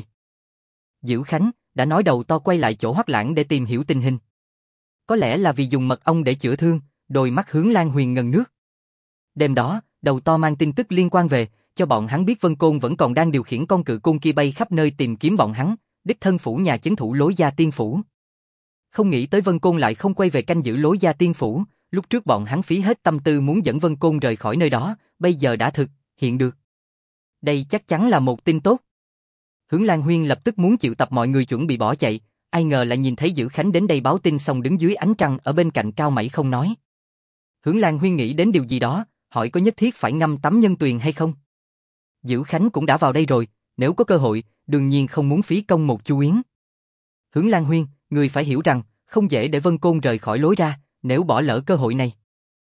Giữ Khánh đã nói đầu to quay lại chỗ Hoắc Lãng để tìm hiểu tình hình. Có lẽ là vì dùng mật ong để chữa thương, đôi mắt Hướng Lan Huyền ngần nước. Đêm đó, đầu to mang tin tức liên quan về, cho bọn hắn biết Vân Côn vẫn còn đang điều khiển con cự côn kia bay khắp nơi tìm kiếm bọn hắn, đích thân phủ nhà chấn thủ Lối Gia Tiên Phủ. Không nghĩ tới Vân Côn lại không quay về canh giữ Lối Gia Tiên Phủ, lúc trước bọn hắn phí hết tâm tư muốn dẫn Vân Côn rời khỏi nơi đó, bây giờ đã thực hiện được. Đây chắc chắn là một tin tốt. Hướng Lan Huyên lập tức muốn triệu tập mọi người chuẩn bị bỏ chạy, ai ngờ lại nhìn thấy Giữ Khánh đến đây báo tin xong đứng dưới ánh trăng ở bên cạnh cao mẩy không nói. Hướng Lan Huyên nghĩ đến điều gì đó, hỏi có nhất thiết phải ngâm tắm nhân tuyền hay không? Giữ Khánh cũng đã vào đây rồi, nếu có cơ hội, đương nhiên không muốn phí công một chu yến. Hướng Lan Huyên, người phải hiểu rằng, không dễ để Vân Côn rời khỏi Lối Ra, nếu bỏ lỡ cơ hội này.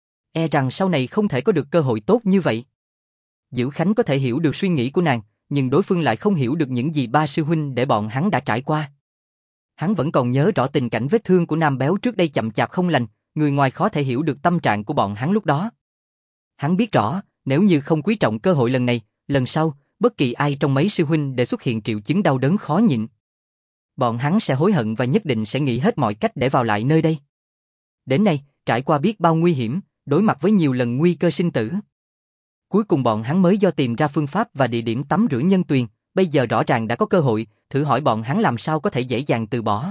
E rằng sau này không thể có được cơ hội tốt như vậy. Giữ Khánh có thể hiểu được suy nghĩ của nàng, nhưng đối phương lại không hiểu được những gì ba sư huynh để bọn hắn đã trải qua. Hắn vẫn còn nhớ rõ tình cảnh vết thương của Nam Béo trước đây chậm chạp không lành, người ngoài khó thể hiểu được tâm trạng của bọn hắn lúc đó. Hắn biết rõ, nếu như không quý trọng cơ hội lần này, lần sau, bất kỳ ai trong mấy sư huynh để xuất hiện triệu chứng đau đớn khó nhịn. Bọn hắn sẽ hối hận và nhất định sẽ nghĩ hết mọi cách để vào lại nơi đây. Đến nay, trải qua biết bao nguy hiểm, đối mặt với nhiều lần nguy cơ sinh tử. Cuối cùng bọn hắn mới do tìm ra phương pháp và địa điểm tắm rửa nhân tuyền, bây giờ rõ ràng đã có cơ hội, thử hỏi bọn hắn làm sao có thể dễ dàng từ bỏ.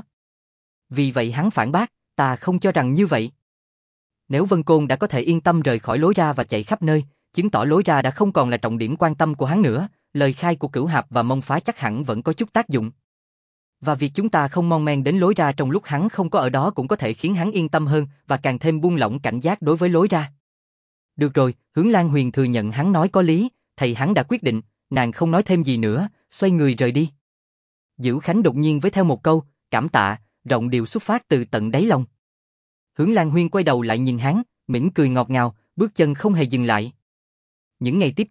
Vì vậy hắn phản bác, ta không cho rằng như vậy. Nếu Vân Côn đã có thể yên tâm rời khỏi Lối Ra và chạy khắp nơi, chứng tỏ Lối Ra đã không còn là trọng điểm quan tâm của hắn nữa, lời khai của Cửu Hạp và Mông Phá chắc hẳn vẫn có chút tác dụng. Và việc chúng ta không mon men đến Lối Ra trong lúc hắn không có ở đó cũng có thể khiến hắn yên tâm hơn và càng thêm buông lỏng cảnh giác đối với Lối Ra. Được rồi, Hướng Lan Huyền thừa nhận hắn nói có lý, thầy hắn đã quyết định, nàng không nói thêm gì nữa, xoay người rời đi. Giữ Khánh đột nhiên với theo một câu, cảm tạ, rộng điều xuất phát từ tận đáy lòng. Hướng Lan Huyên quay đầu lại nhìn hắn, mỉm cười ngọt ngào, bước chân không hề dừng lại. Những ngày tiếp theo,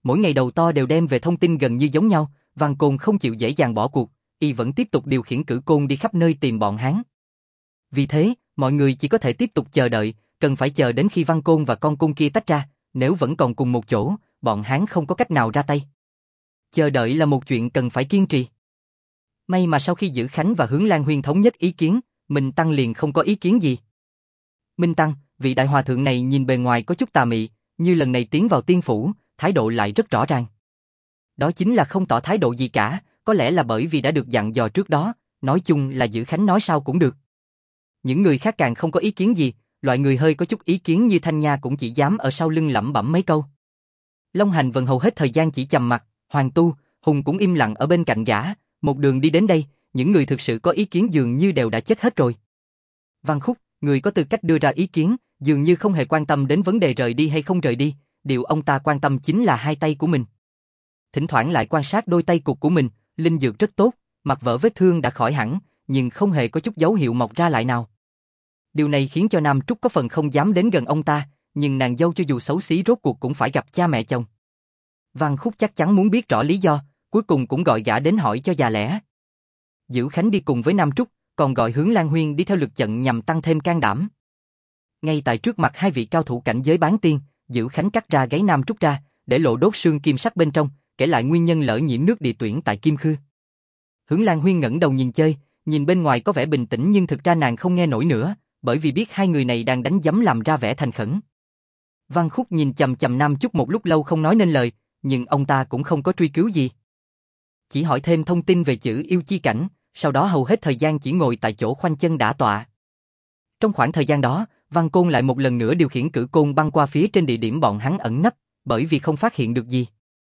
mỗi ngày đầu to đều đem về thông tin gần như giống nhau, Văn Côn không chịu dễ dàng bỏ cuộc, y vẫn tiếp tục điều khiển cử côn đi khắp nơi tìm bọn hắn. Vì thế, mọi người chỉ có thể tiếp tục chờ đợi, cần phải chờ đến khi Văn Côn và con côn kia tách ra, nếu vẫn còn cùng một chỗ, bọn hắn không có cách nào ra tay. Chờ đợi là một chuyện cần phải kiên trì. May mà sau khi Dữ Khánh và Hướng Lan Huyên thống nhất ý kiến, Minh Tăng liền không có ý kiến gì. Minh Tăng, vị đại hòa thượng này nhìn bề ngoài có chút tà mị, như lần này tiến vào tiên phủ, thái độ lại rất rõ ràng. Đó chính là không tỏ thái độ gì cả, có lẽ là bởi vì đã được dặn dò trước đó, nói chung là Dữ Khánh nói sao cũng được. Những người khác càng không có ý kiến gì, loại người hơi có chút ý kiến như Thanh Nha cũng chỉ dám ở sau lưng lẩm bẩm mấy câu. Long Hành Vân hầu hết thời gian chỉ trầm mặt, Hoàng Tu, Hùng cũng im lặng ở bên cạnh gã, một đường đi đến đây, những người thực sự có ý kiến dường như đều đã chết hết rồi. Văn Khúc, người có tư cách đưa ra ý kiến, dường như không hề quan tâm đến vấn đề rời đi hay không rời đi, điều ông ta quan tâm chính là hai tay của mình. Thỉnh thoảng lại quan sát đôi tay cụt của mình, linh dược rất tốt, mặt vỡ vết thương đã khỏi hẳn, nhưng không hề có chút dấu hiệu mọc ra lại nào. Điều này khiến cho Nam Trúc có phần không dám đến gần ông ta, nhưng nàng dâu cho dù xấu xí rốt cuộc cũng phải gặp cha mẹ chồng. Văn Khúc chắc chắn muốn biết rõ lý do, cuối cùng cũng gọi gã đến hỏi cho già lẽ. Dữ Khánh đi cùng với Nam Trúc, còn gọi Hướng Lan Huyên đi theo lực trận nhằm tăng thêm can đảm. Ngay tại trước mặt hai vị cao thủ cảnh giới bán tiên, Dữ Khánh cắt ra gáy Nam Trúc ra, để lộ đốt xương kim sắc bên trong, kể lại nguyên nhân lỡ nhiễm nước địa tuyển tại Kim Khư. Hướng Lan Huyên ngẩng đầu nhìn chơi, nhìn bên ngoài có vẻ bình tĩnh nhưng thực ra nàng không nghe nổi nữa, bởi vì biết hai người này đang đánh giấm làm ra vẻ thành khẩn. Văn Khúc nhìn chằm chằm Nam Trúc một lúc lâu không nói nên lời, nhưng ông ta cũng không có truy cứu gì. Chỉ hỏi thêm thông tin về chữ yêu chi cảnh, sau đó hầu hết thời gian chỉ ngồi tại chỗ khoanh chân đả tọa. Trong khoảng thời gian đó, Văn Côn lại một lần nữa điều khiển cử côn băng qua phía trên địa điểm bọn hắn ẩn nấp, bởi vì không phát hiện được gì,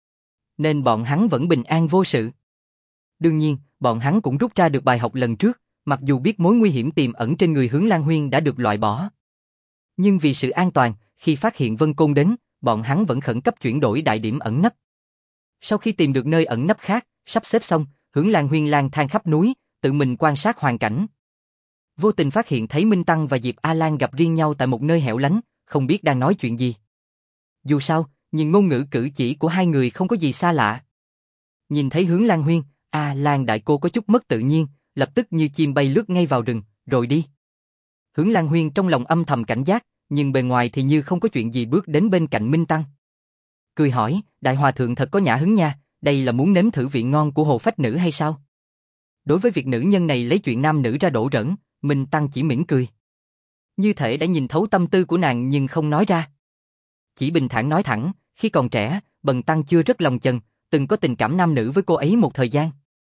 nên bọn hắn vẫn bình an vô sự. Đương nhiên, bọn hắn cũng rút ra được bài học lần trước, mặc dù biết mối nguy hiểm tiềm ẩn trên người Hướng Lan Huyên đã được loại bỏ. Nhưng vì sự an toàn, khi phát hiện Vân Côn đến, bọn hắn vẫn khẩn cấp chuyển đổi đại điểm ẩn nấp. Sau khi tìm được nơi ẩn nấp khác, sắp xếp xong, Hướng Lan Huyên lang thang khắp núi, tự mình quan sát hoàn cảnh. Vô tình phát hiện thấy Minh Tăng và Diệp A Lan gặp riêng nhau tại một nơi hẻo lánh, không biết đang nói chuyện gì. Dù sao, nhìn ngôn ngữ cử chỉ của hai người không có gì xa lạ. Nhìn thấy Hướng Lan Huyên, A Lan đại cô có chút mất tự nhiên, lập tức như chim bay lướt ngay vào rừng, rồi đi. Hướng Lan Huyên trong lòng âm thầm cảnh giác, nhưng bề ngoài thì như không có chuyện gì bước đến bên cạnh Minh Tăng. Cười hỏi, đại hòa thượng thật có nhã hứng nha, đây là muốn nếm thử vị ngon của hồ phách nữ hay sao? Đối với việc nữ nhân này lấy chuyện nam nữ ra đổ rỡn, Minh Tăng chỉ mỉm cười. Như thể đã nhìn thấu tâm tư của nàng nhưng không nói ra. Chỉ bình thản nói thẳng, khi còn trẻ, Bần Tăng chưa rất lòng chần, từng có tình cảm nam nữ với cô ấy một thời gian.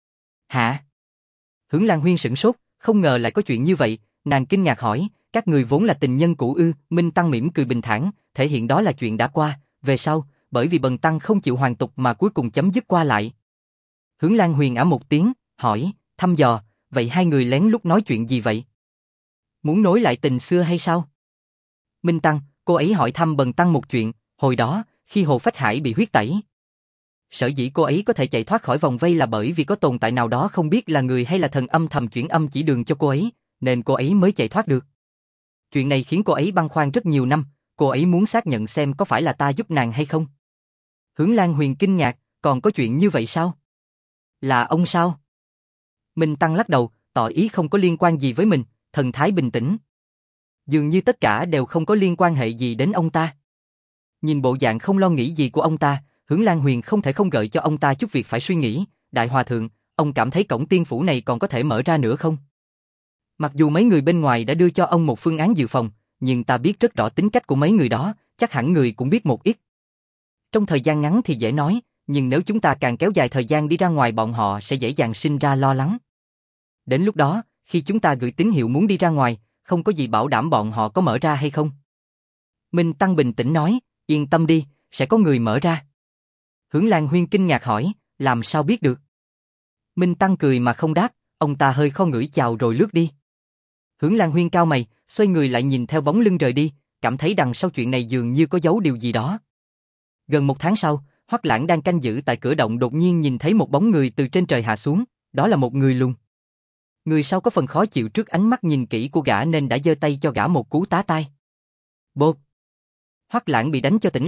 Hả? Hướng Lan Huyên sửng sốt, không ngờ lại có chuyện như vậy, nàng kinh ngạc hỏi, các người vốn là tình nhân cũ ư? Minh Tăng mỉm cười bình thản, thể hiện đó là chuyện đã qua, về sau, bởi vì Bần Tăng không chịu hoàn tục mà cuối cùng chấm dứt qua lại. Hướng Lan Huyền ả một tiếng, hỏi, thăm dò, vậy hai người lén lút nói chuyện gì vậy? Muốn nối lại tình xưa hay sao? Minh Tăng, cô ấy hỏi thăm Bần Tăng một chuyện, hồi đó, khi Hồ Phách Hải bị huyết tẩy. Sở dĩ cô ấy có thể chạy thoát khỏi vòng vây là bởi vì có tồn tại nào đó không biết là người hay là thần âm thầm chuyển âm chỉ đường cho cô ấy, nên cô ấy mới chạy thoát được. Chuyện này khiến cô ấy băn khoăn rất nhiều năm, cô ấy muốn xác nhận xem có phải là ta giúp nàng hay không. Hướng Lan Huyền kinh ngạc, còn có chuyện như vậy sao? Là ông sao? Minh Tăng lắc đầu, tỏ ý không có liên quan gì với mình, thần thái bình tĩnh. Dường như tất cả đều không có liên quan hệ gì đến ông ta. Nhìn bộ dạng không lo nghĩ gì của ông ta, Hướng Lan Huyền không thể không gợi cho ông ta chút việc phải suy nghĩ. Đại hòa thượng, ông cảm thấy cổng tiên phủ này còn có thể mở ra nữa không? Mặc dù mấy người bên ngoài đã đưa cho ông một phương án dự phòng, nhưng ta biết rất rõ tính cách của mấy người đó, chắc hẳn người cũng biết một ít. Trong thời gian ngắn thì dễ nói, nhưng nếu chúng ta càng kéo dài thời gian đi ra ngoài bọn họ sẽ dễ dàng sinh ra lo lắng. Đến lúc đó, khi chúng ta gửi tín hiệu muốn đi ra ngoài, không có gì bảo đảm bọn họ có mở ra hay không. Minh Tăng bình tĩnh nói, yên tâm đi, sẽ có người mở ra. Hướng Lan Huyên kinh ngạc hỏi, làm sao biết được? Minh Tăng cười mà không đáp, ông ta hơi kho ngửi chào rồi lướt đi. Hướng Lan Huyên cau mày, xoay người lại nhìn theo bóng lưng rời đi, cảm thấy đằng sau chuyện này dường như có giấu điều gì đó. Gần một tháng sau, Hoắc Lãng đang canh giữ tại cửa động đột nhiên nhìn thấy một bóng người từ trên trời hạ xuống, đó là một người lùn. Người sau có phần khó chịu trước ánh mắt nhìn kỹ của gã nên đã giơ tay cho gã một cú tá tai. Bộp! Hoắc Lãng bị đánh cho tỉnh lại,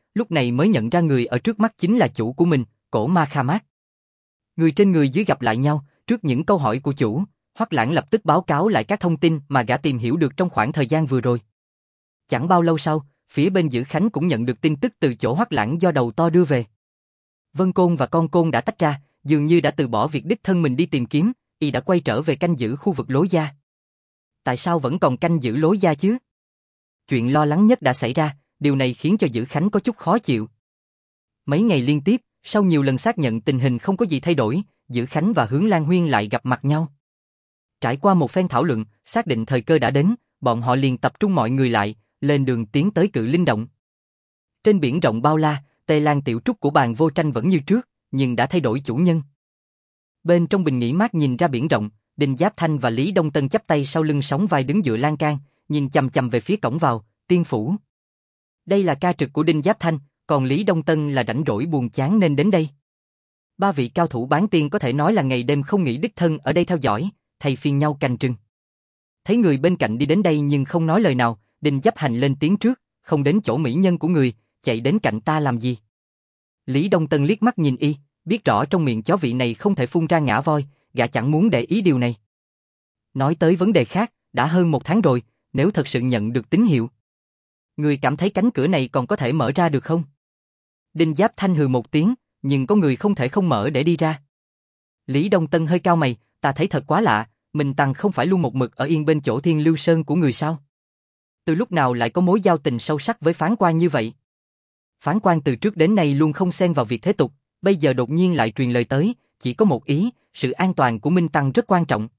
lúc này mới nhận ra người ở trước mắt chính là chủ của mình, Cổ Ma Kha Mát. Người trên người dưới gặp lại nhau, trước những câu hỏi của chủ, Hoắc Lãng lập tức báo cáo lại các thông tin mà gã tìm hiểu được trong khoảng thời gian vừa rồi. Chẳng bao lâu sau, phía bên Dữ Khánh cũng nhận được tin tức từ chỗ Hoắc Lãng do đầu to đưa về. Vân Côn và con côn đã tách ra, dường như đã từ bỏ việc đích thân mình đi tìm kiếm, y đã quay trở về canh giữ khu vực lối gia. Tại sao vẫn còn canh giữ lối gia chứ? Chuyện lo lắng nhất đã xảy ra, điều này khiến cho Dữ Khánh có chút khó chịu. Mấy ngày liên tiếp, sau nhiều lần xác nhận tình hình không có gì thay đổi, Dữ Khánh và Hướng Lan Huyên lại gặp mặt nhau. Trải qua một phen thảo luận, xác định thời cơ đã đến, bọn họ liền tập trung mọi người lại, lên đường tiến tới Cự Linh Động. Trên biển rộng bao la, Tề Lan tiểu trúc của Bàn Vô Tranh vẫn như trước, nhưng đã thay đổi chủ nhân. Bên trong bình nghỉ mát nhìn ra biển rộng, Đinh Giáp Thanh và Lý Đông Tân chắp tay sau lưng sóng vai đứng dựa lan can, nhìn chằm chằm về phía cổng vào, Tiên phủ. Đây là ca trực của Đinh Giáp Thanh, còn Lý Đông Tân là rảnh rỗi buồn chán nên đến đây. Ba vị cao thủ bán tiên có thể nói là ngày đêm không nghỉ đích thân ở đây theo dõi, thay phiên nhau canh trừng. Thấy người bên cạnh đi đến đây nhưng không nói lời nào, Đinh Giáp Hành lên tiếng trước, không đến chỗ mỹ nhân của người, chạy đến cạnh ta làm gì? Lý Đông Tân liếc mắt nhìn y, biết rõ trong miệng chó vị này không thể phun ra ngả voi, gã chẳng muốn để ý điều này. Nói tới vấn đề khác, đã hơn 1 tháng rồi, nếu thật sự nhận được tín hiệu. Người cảm thấy cánh cửa này còn có thể mở ra được không? Đinh Giáp Thanh hừ một tiếng, nhưng có người không thể không mở để đi ra. Lý Đông Tân hơi cau mày, ta thấy thật quá lạ, mình Tăng không phải luôn một mực ở yên bên chỗ Thiên Lưu Sơn của người sao? Từ lúc nào lại có mối giao tình sâu sắc với Phán Quan như vậy? Phán Quan từ trước đến nay luôn không xen vào việc thế tục, bây giờ đột nhiên lại truyền lời tới, chỉ có một ý, sự an toàn của Minh Tăng rất quan trọng.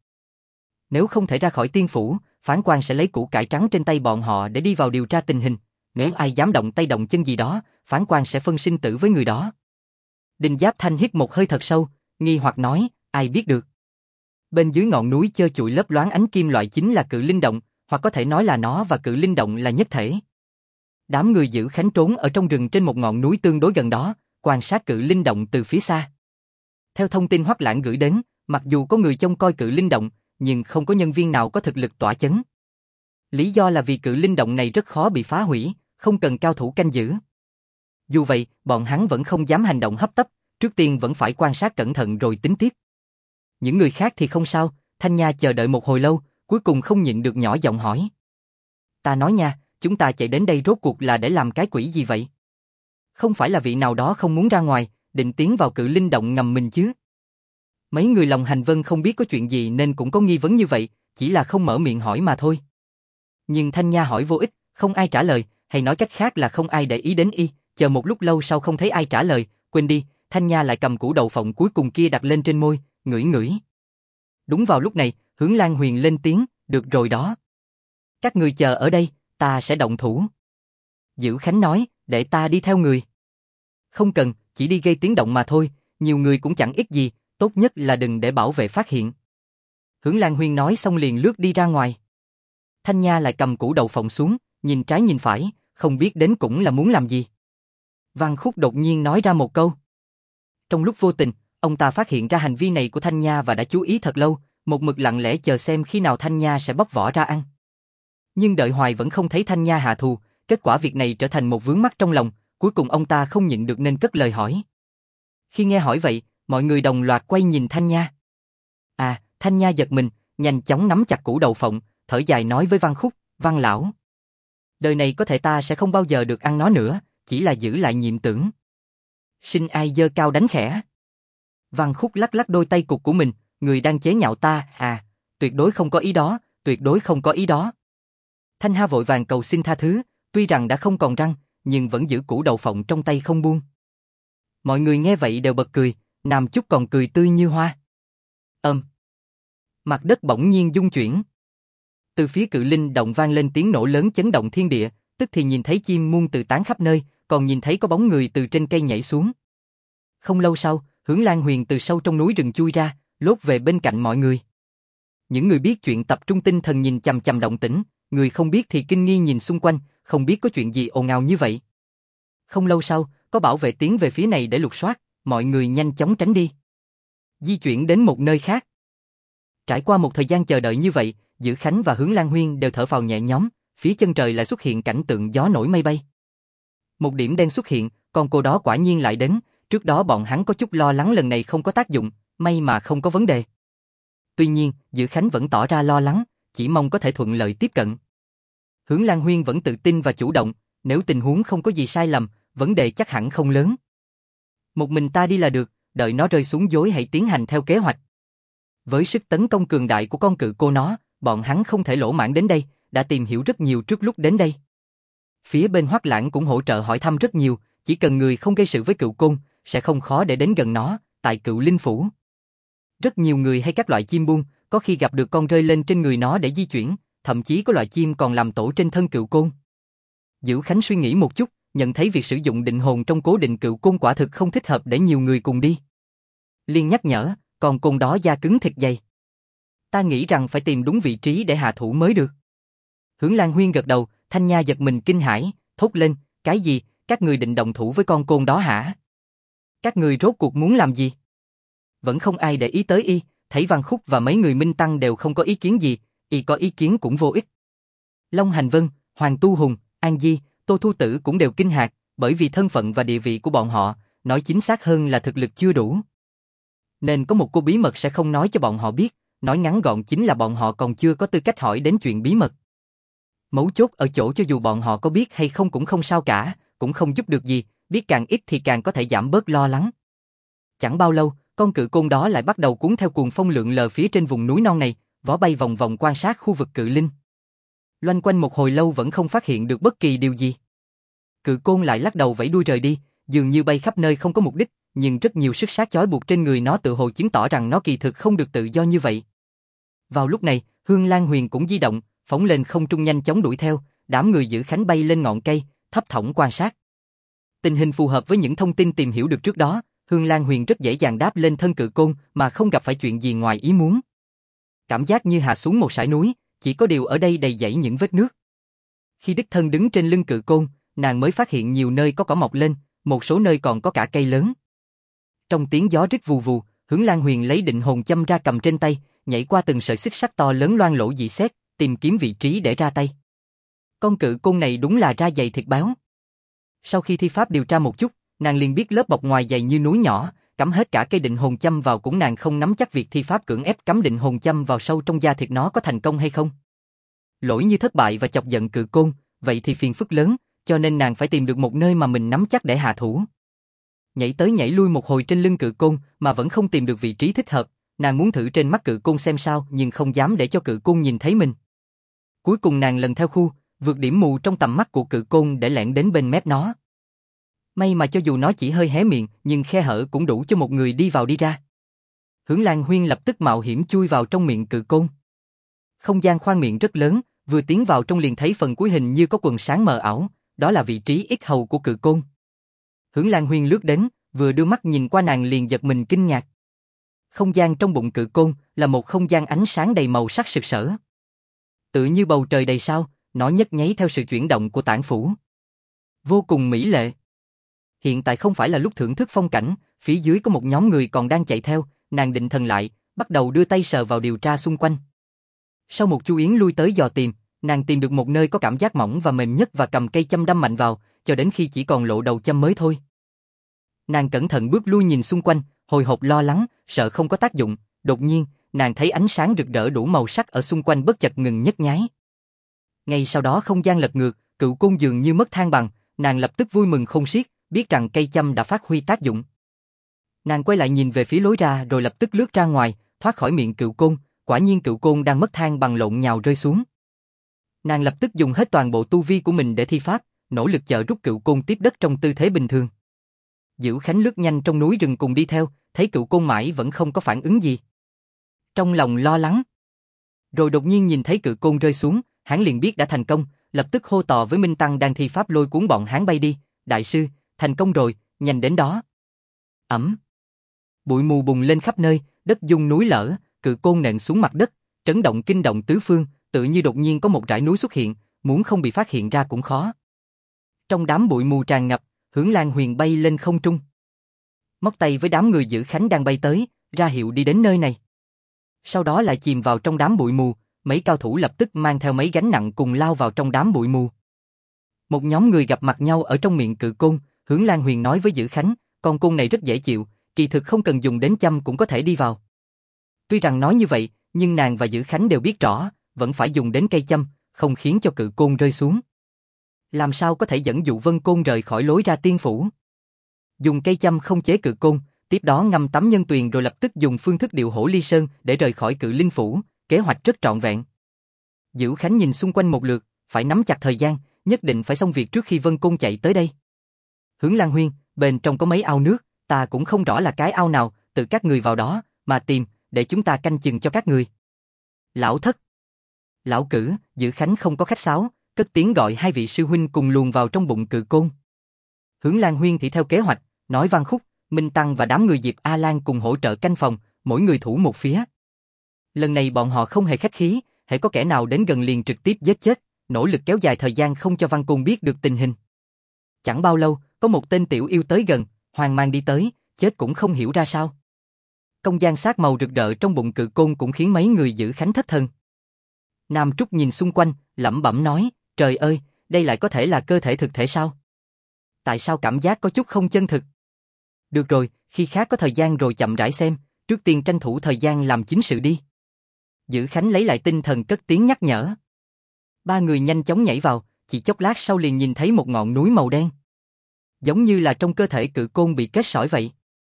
Nếu không thể ra khỏi tiên phủ, Phán Quan sẽ lấy củ cải trắng trên tay bọn họ để đi vào điều tra tình hình. Nếu ai dám động tay động chân gì đó, Phán Quan sẽ phân sinh tử với người đó. Đinh Giáp Thanh hít một hơi thật sâu, nghi hoặc nói, ai biết được. Bên dưới ngọn núi trơ trụi lấp loáng ánh kim loại chính là Cự Linh Động, hoặc có thể nói là nó và Cự Linh Động là nhất thể. Đám người Dữ Khánh trốn ở trong rừng trên một ngọn núi tương đối gần đó, quan sát Cự Linh Động từ phía xa. Theo thông tin Hoắc Lãng gửi đến, mặc dù có người trông coi Cự Linh Động, nhưng không có nhân viên nào có thực lực tỏa chấn. Lý do là vì Cự Linh Động này rất khó bị phá hủy, không cần cao thủ canh giữ. Dù vậy, bọn hắn vẫn không dám hành động hấp tấp, trước tiên vẫn phải quan sát cẩn thận rồi tính tiếp. Những người khác thì không sao, Thanh Nha chờ đợi một hồi lâu, cuối cùng không nhịn được nhỏ giọng hỏi. Ta nói nha, chúng ta chạy đến đây rốt cuộc là để làm cái quỷ gì vậy? Không phải là vị nào đó không muốn ra ngoài, định tiến vào Cự Linh Động ngầm mình chứ? Mấy người lòng hành vân không biết có chuyện gì nên cũng có nghi vấn như vậy, chỉ là không mở miệng hỏi mà thôi. Nhưng Thanh Nha hỏi vô ích, không ai trả lời, hay nói cách khác là không ai để ý đến y, chờ một lúc lâu sau không thấy ai trả lời, quên đi, Thanh Nha lại cầm củ đậu phộng cuối cùng kia đặt lên trên môi, ngửi ngửi. Đúng vào lúc này, Hướng Lan Huyền lên tiếng, được rồi đó. Các người chờ ở đây, ta sẽ động thủ. Dữ Khánh nói, để ta đi theo người. Không cần, chỉ đi gây tiếng động mà thôi, nhiều người cũng chẳng ích gì, tốt nhất là đừng để bảo vệ phát hiện. Hướng Lan Huyên nói xong liền lướt đi ra ngoài. Thanh Nha lại cầm củ đậu phộng xuống, nhìn trái nhìn phải, không biết đến cũng là muốn làm gì. Văn Khúc đột nhiên nói ra một câu. Trong lúc vô tình, ông ta phát hiện ra hành vi này của Thanh Nha và đã chú ý thật lâu, một mực lặng lẽ chờ xem khi nào Thanh Nha sẽ bóc vỏ ra ăn. Nhưng đợi hoài vẫn không thấy Thanh Nha hạ thù, kết quả việc này trở thành một vướng mắc trong lòng, cuối cùng ông ta không nhịn được nên cất lời hỏi. Khi nghe hỏi vậy, mọi người đồng loạt quay nhìn Thanh Nha. À, Thanh Nha giật mình, nhanh chóng nắm chặt củ đậu phộng, thở dài nói với Văn Khúc, Văn lão. Đời này có thể ta sẽ không bao giờ được ăn nó nữa, chỉ là giữ lại niệm tưởng. Sinh ai giơ cao đánh khẽ. Văn Khúc lắc lắc đôi tay cụt của mình, người đang chế nhạo ta, à, tuyệt đối không có ý đó, tuyệt đối không có ý đó. Thanh Hà vội vàng cầu xin tha thứ, tuy rằng đã không còn răng, nhưng vẫn giữ củ đậu phộng trong tay không buông. Mọi người nghe vậy đều bật cười, Nam Chúc còn cười tươi như hoa. Mặt đất bỗng nhiên rung chuyển. Từ phía Cự Linh Động vang lên tiếng nổ lớn chấn động thiên địa, tức thì nhìn thấy chim muôn tự tán khắp nơi, còn nhìn thấy có bóng người từ trên cây nhảy xuống. Không lâu sau, Hướng Lan Huyền từ sâu trong núi rừng chui ra, lốt về bên cạnh mọi người. Những người biết chuyện tập trung tinh thần nhìn chằm chằm động tĩnh, người không biết thì kinh nghi nhìn xung quanh, không biết có chuyện gì ồn ào như vậy. Không lâu sau, có bảo vệ tiến về phía này để lục soát, mọi người nhanh chóng tránh đi. Di chuyển đến một nơi khác. Trải qua một thời gian chờ đợi như vậy, Dữ Khánh và Hướng Lan Huyên đều thở phào nhẹ nhõm, phía chân trời lại xuất hiện cảnh tượng gió nổi mây bay. Một điểm đen xuất hiện, con cô đó quả nhiên lại đến, trước đó bọn hắn có chút lo lắng lần này không có tác dụng, may mà không có vấn đề. Tuy nhiên, Dữ Khánh vẫn tỏ ra lo lắng, chỉ mong có thể thuận lợi tiếp cận. Hướng Lan Huyên vẫn tự tin và chủ động, nếu tình huống không có gì sai lầm, vấn đề chắc hẳn không lớn. Một mình ta đi là được, đợi nó rơi xuống dối hãy tiến hành theo kế hoạch. Với sức tấn công cường đại của con cự cô nó, bọn hắn không thể lỗ mãng đến đây, đã tìm hiểu rất nhiều trước lúc đến đây. Phía bên Hoắc Lãng cũng hỗ trợ hỏi thăm rất nhiều, chỉ cần người không gây sự với cựu côn, sẽ không khó để đến gần nó, tại Cựu Linh Phủ. Rất nhiều người hay các loại chim buông, có khi gặp được con rơi lên trên người nó để di chuyển, thậm chí có loại chim còn làm tổ trên thân cựu côn. Dữ Khánh suy nghĩ một chút, nhận thấy việc sử dụng định hồn trong cố định cựu côn quả thực không thích hợp để nhiều người cùng đi. Liên nhắc nhở, còn côn đó da cứng thịt dày. Ta nghĩ rằng phải tìm đúng vị trí để hạ thủ mới được. Hướng Lan Huyên gật đầu, Thanh Nha giật mình kinh hãi, thốt lên, cái gì, các người định động thủ với con côn đó hả? Các người rốt cuộc muốn làm gì? Vẫn không ai để ý tới y, thấy Văn Khúc và mấy người Minh Tăng đều không có ý kiến gì, y có ý kiến cũng vô ích. Long Hành Vân, Hoàng Tu Hùng, An Di, Tô Thu Tử cũng đều kinh ngạc, bởi vì thân phận và địa vị của bọn họ, nói chính xác hơn là thực lực chưa đủ. Nên có một cô bí mật sẽ không nói cho bọn họ biết, nói ngắn gọn chính là bọn họ còn chưa có tư cách hỏi đến chuyện bí mật. Mấu chốt ở chỗ cho dù bọn họ có biết hay không cũng không sao cả, cũng không giúp được gì, biết càng ít thì càng có thể giảm bớt lo lắng. Chẳng bao lâu, con cự côn đó lại bắt đầu cuốn theo cuồng phong lượn lờ phía trên vùng núi non này, vó bay vòng vòng quan sát khu vực cự linh. Loanh quanh một hồi lâu vẫn không phát hiện được bất kỳ điều gì. Cự côn lại lắc đầu vẫy đuôi rời đi, dường như bay khắp nơi không có mục đích, nhưng rất nhiều xích sắt chói buộc trên người nó tự hồ chứng tỏ rằng nó kỳ thực không được tự do như vậy. Vào lúc này, Hương Lan Huyền cũng di động, phóng lên không trung nhanh chóng đuổi theo, đám người Dữ Khánh bay lên ngọn cây, thấp thỏm quan sát. Tình hình phù hợp với những thông tin tìm hiểu được trước đó, Hương Lan Huyền rất dễ dàng đáp lên thân cự côn mà không gặp phải chuyện gì ngoài ý muốn. Cảm giác như hạ xuống một sải núi, chỉ có điều ở đây đầy dẫy những vết nước. Khi đích thân đứng trên lưng cự côn, nàng mới phát hiện nhiều nơi có cỏ mọc lên, một số nơi còn có cả cây lớn. Trong tiếng gió rít vù vù, Hướng Lan Huyền lấy định hồn châm ra cầm trên tay, nhảy qua từng sợi xích sắt to lớn loang lổ dị xét, tìm kiếm vị trí để ra tay. Con cự côn này đúng là da dày thịt béo. Sau khi thi pháp điều tra một chút, nàng liền biết lớp bọc ngoài dày như núi nhỏ, cắm hết cả cây định hồn châm vào cũng nàng không nắm chắc việc thi pháp cưỡng ép cắm định hồn châm vào sâu trong da thịt nó có thành công hay không. Lỗi như thất bại và chọc giận cự côn, vậy thì phiền phức lớn, cho nên nàng phải tìm được một nơi mà mình nắm chắc để hạ thủ. Nhảy tới nhảy lui một hồi trên lưng cự côn mà vẫn không tìm được vị trí thích hợp, nàng muốn thử trên mắt cự côn xem sao nhưng không dám để cho cự côn nhìn thấy mình. Cuối cùng nàng lần theo khu, vượt điểm mù trong tầm mắt của cự côn để lẻn đến bên mép nó. May mà cho dù nó chỉ hơi hé miệng nhưng khe hở cũng đủ cho một người đi vào đi ra. Hướng Lan Huyên lập tức mạo hiểm chui vào trong miệng cự côn. Không gian khoang miệng rất lớn, vừa tiến vào trong liền thấy phần cuối hình như có quầng sáng mờ ảo, đó là vị trí yết hầu của cự côn. Hướng Lan Huyên lướt đến, vừa đưa mắt nhìn qua nàng liền giật mình kinh ngạc. Không gian trong bụng cự côn là một không gian ánh sáng đầy màu sắc sực sỡ. Tự như bầu trời đầy sao, nó nhấp nháy theo sự chuyển động của tản phủ. Vô cùng mỹ lệ. Hiện tại không phải là lúc thưởng thức phong cảnh, phía dưới có một nhóm người còn đang chạy theo, nàng định thần lại, bắt đầu đưa tay sờ vào điều tra xung quanh. Sau một chu yến lui tới dò tìm, nàng tìm được một nơi có cảm giác mỏng và mềm nhất và cầm cây châm đâm mạnh vào, cho đến khi chỉ còn lộ đầu châm mới thôi. Nàng cẩn thận bước lui nhìn xung quanh, hồi hộp lo lắng, sợ không có tác dụng, đột nhiên, nàng thấy ánh sáng rực rỡ đủ màu sắc ở xung quanh bất chợt ngừng nhấp nháy. Ngay sau đó không gian lật ngược, cự côn dường như mất thăng bằng, nàng lập tức vui mừng khôn xiết, biết rằng cây châm đã phát huy tác dụng. Nàng quay lại nhìn về phía lối ra rồi lập tức lướt ra ngoài, thoát khỏi miệng cự côn, quả nhiên cự côn đang mất thang bằng lộn nhào rơi xuống. Nàng lập tức dùng hết toàn bộ tu vi của mình để thi pháp, nỗ lực trợ rút cự côn tiếp đất trong tư thế bình thường. Dữ Khánh lướt nhanh trong núi rừng cùng đi theo, thấy cự côn mãi vẫn không có phản ứng gì. Trong lòng lo lắng. Rồi đột nhiên nhìn thấy cự côn rơi xuống, hắn liền biết đã thành công, lập tức hô to với Minh Tăng đang thi pháp lôi cuốn bọn hắn bay đi, đại sư, thành công rồi, nhanh đến đó. Ẩm. Bụi mù bùng lên khắp nơi, đất rung núi lở, cự côn nện xuống mặt đất, trấn động kinh động tứ phương, tự như đột nhiên có một dải núi xuất hiện, muốn không bị phát hiện ra cũng khó. Trong đám bụi mù tràn ngập, Hướng Lan Huyền bay lên không trung. Móc tay với đám người Dữ Khánh đang bay tới, ra hiệu đi đến nơi này. Sau đó lại chìm vào trong đám bụi mù, mấy cao thủ lập tức mang theo mấy gánh nặng cùng lao vào trong đám bụi mù. Một nhóm người gặp mặt nhau ở trong miệng cự côn, Hướng Lan Huyền nói với Dữ Khánh, con côn này rất dễ chịu, kỳ thực không cần dùng đến châm cũng có thể đi vào. Tuy rằng nói như vậy, nhưng nàng và Dữ Khánh đều biết rõ, vẫn phải dùng đến cây châm, không khiến cho cự côn rơi xuống. Làm sao có thể dẫn dụ Vân Côn rời khỏi lối ra tiên phủ? Dùng cây châm không chế cự côn, tiếp đó ngâm tắm nhân tuyền rồi lập tức dùng phương thức điệu hổ ly sơn để rời khỏi cự linh phủ, kế hoạch rất trọn vẹn. Dữ Khánh nhìn xung quanh một lượt, phải nắm chặt thời gian, nhất định phải xong việc trước khi Vân Côn chạy tới đây. Hướng Lan Huyên, bên trong có mấy ao nước, ta cũng không rõ là cái ao nào, tự các người vào đó, mà tìm, để chúng ta canh chừng cho các người. Lão Thất, Lão Cử, Dữ Khánh không có khách sáo, cất tiếng gọi hai vị sư huynh cùng luồn vào trong bụng cự côn. Hướng Lan Huyên thì theo kế hoạch, nói Văn Khúc, Minh Tăng và đám người Diệp A Lan cùng hỗ trợ canh phòng, mỗi người thủ một phía. Lần này bọn họ không hề khách khí, hễ có kẻ nào đến gần liền trực tiếp giết chết, nỗ lực kéo dài thời gian không cho Văn Côn biết được tình hình. Chẳng bao lâu, có một tên tiểu yêu tới gần, hoang mang đi tới, chết cũng không hiểu ra sao. Công gian sát màu rực rỡ trong bụng cự côn cũng khiến mấy người Dữ Khánh thất thần. Nam Trúc nhìn xung quanh, lẩm bẩm nói, trời ơi, đây lại có thể là cơ thể thực thể sao? Tại sao cảm giác có chút không chân thực? Được rồi, khi khác có thời gian rồi chậm rãi xem, trước tiên tranh thủ thời gian làm chính sự đi. Dữ Khánh lấy lại tinh thần cất tiếng nhắc nhở. Ba người nhanh chóng nhảy vào, chỉ chốc lát sau liền nhìn thấy một ngọn núi màu đen. Giống như là trong cơ thể cự côn bị kết sỏi vậy.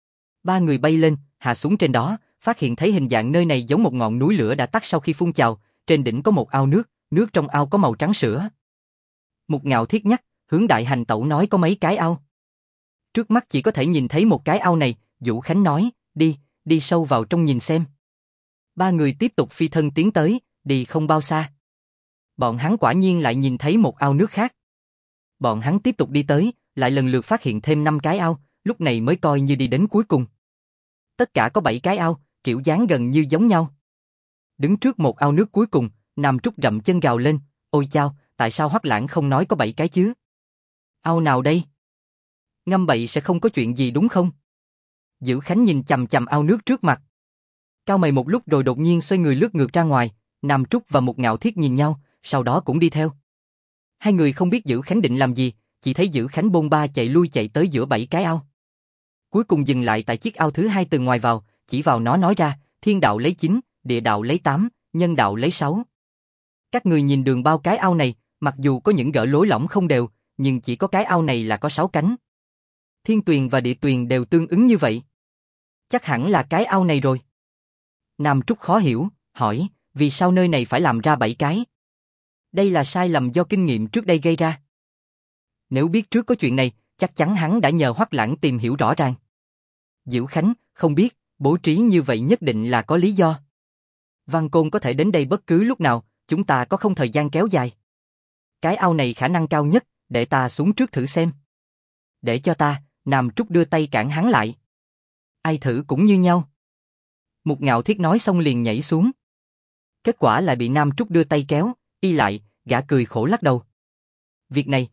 Ba người bay lên, hạ xuống trên đó, phát hiện thấy hình dạng nơi này giống một ngọn núi lửa đã tắt sau khi phun trào, trên đỉnh có một ao nước, nước trong ao có màu trắng sữa. Một Ngạo Thiết nhắc, Hướng Đại Hành Tẩu nói có mấy cái ao. Trước mắt chỉ có thể nhìn thấy một cái ao này, Vũ Khánh nói, đi sâu vào trong nhìn xem. Ba người tiếp tục phi thân tiến tới, đi không bao xa. Bọn hắn quả nhiên lại nhìn thấy một ao nước khác. Bọn hắn tiếp tục đi tới, lại lần lượt phát hiện thêm 5 cái ao, lúc này mới coi như đi đến cuối cùng. Tất cả có 7 cái ao, kiểu dáng gần như giống nhau. Đứng trước một ao nước cuối cùng, Nam Trúc rậm chân gào lên, ôi chao, tại sao Hoắc Lãng không nói có 7 cái chứ? Ao nào đây? Ngâm bậy sẽ không có chuyện gì đúng không? Dữ Khánh nhìn chằm chằm ao nước trước mặt. Cao mày một lúc rồi đột nhiên xoay người lướt ngược ra ngoài, Nam Trúc và một Ngạo Thiết nhìn nhau, sau đó cũng đi theo. Hai người không biết Dữ Khánh định làm gì, chỉ thấy Dữ Khánh bôn ba chạy lui chạy tới giữa 7 cái ao. Cuối cùng dừng lại tại chiếc ao thứ 2 từ ngoài vào, chỉ vào nó nói ra, thiên đạo lấy 9, địa đạo lấy 8, nhân đạo lấy 6. Các người nhìn đường bao cái ao này, mặc dù có những gỡ lối lõm không đều, nhưng chỉ có cái ao này là có 6 cánh. Thiên tuyền và địa tuyền đều tương ứng như vậy. Chắc hẳn là cái ao này rồi. Nam Trúc khó hiểu, hỏi, vì sao nơi này phải làm ra 7 cái? Đây là sai lầm do kinh nghiệm trước đây gây ra. Nếu biết trước có chuyện này, chắc chắn hắn đã nhờ Hoắc Lãng tìm hiểu rõ ràng. Dữ Khánh, không biết, bố trí như vậy nhất định là có lý do. Văn Côn có thể đến đây bất cứ lúc nào, chúng ta có không thời gian kéo dài. Cái ao này khả năng cao nhất, để ta xuống trước thử xem. Để cho ta, Nam Trúc đưa tay cản hắn lại. Ai thử cũng như nhau. Một Ngạo Thiết nói xong liền nhảy xuống. Kết quả lại bị Nam Trúc đưa tay kéo, y lại, gã cười khổ lắc đầu. Việc này,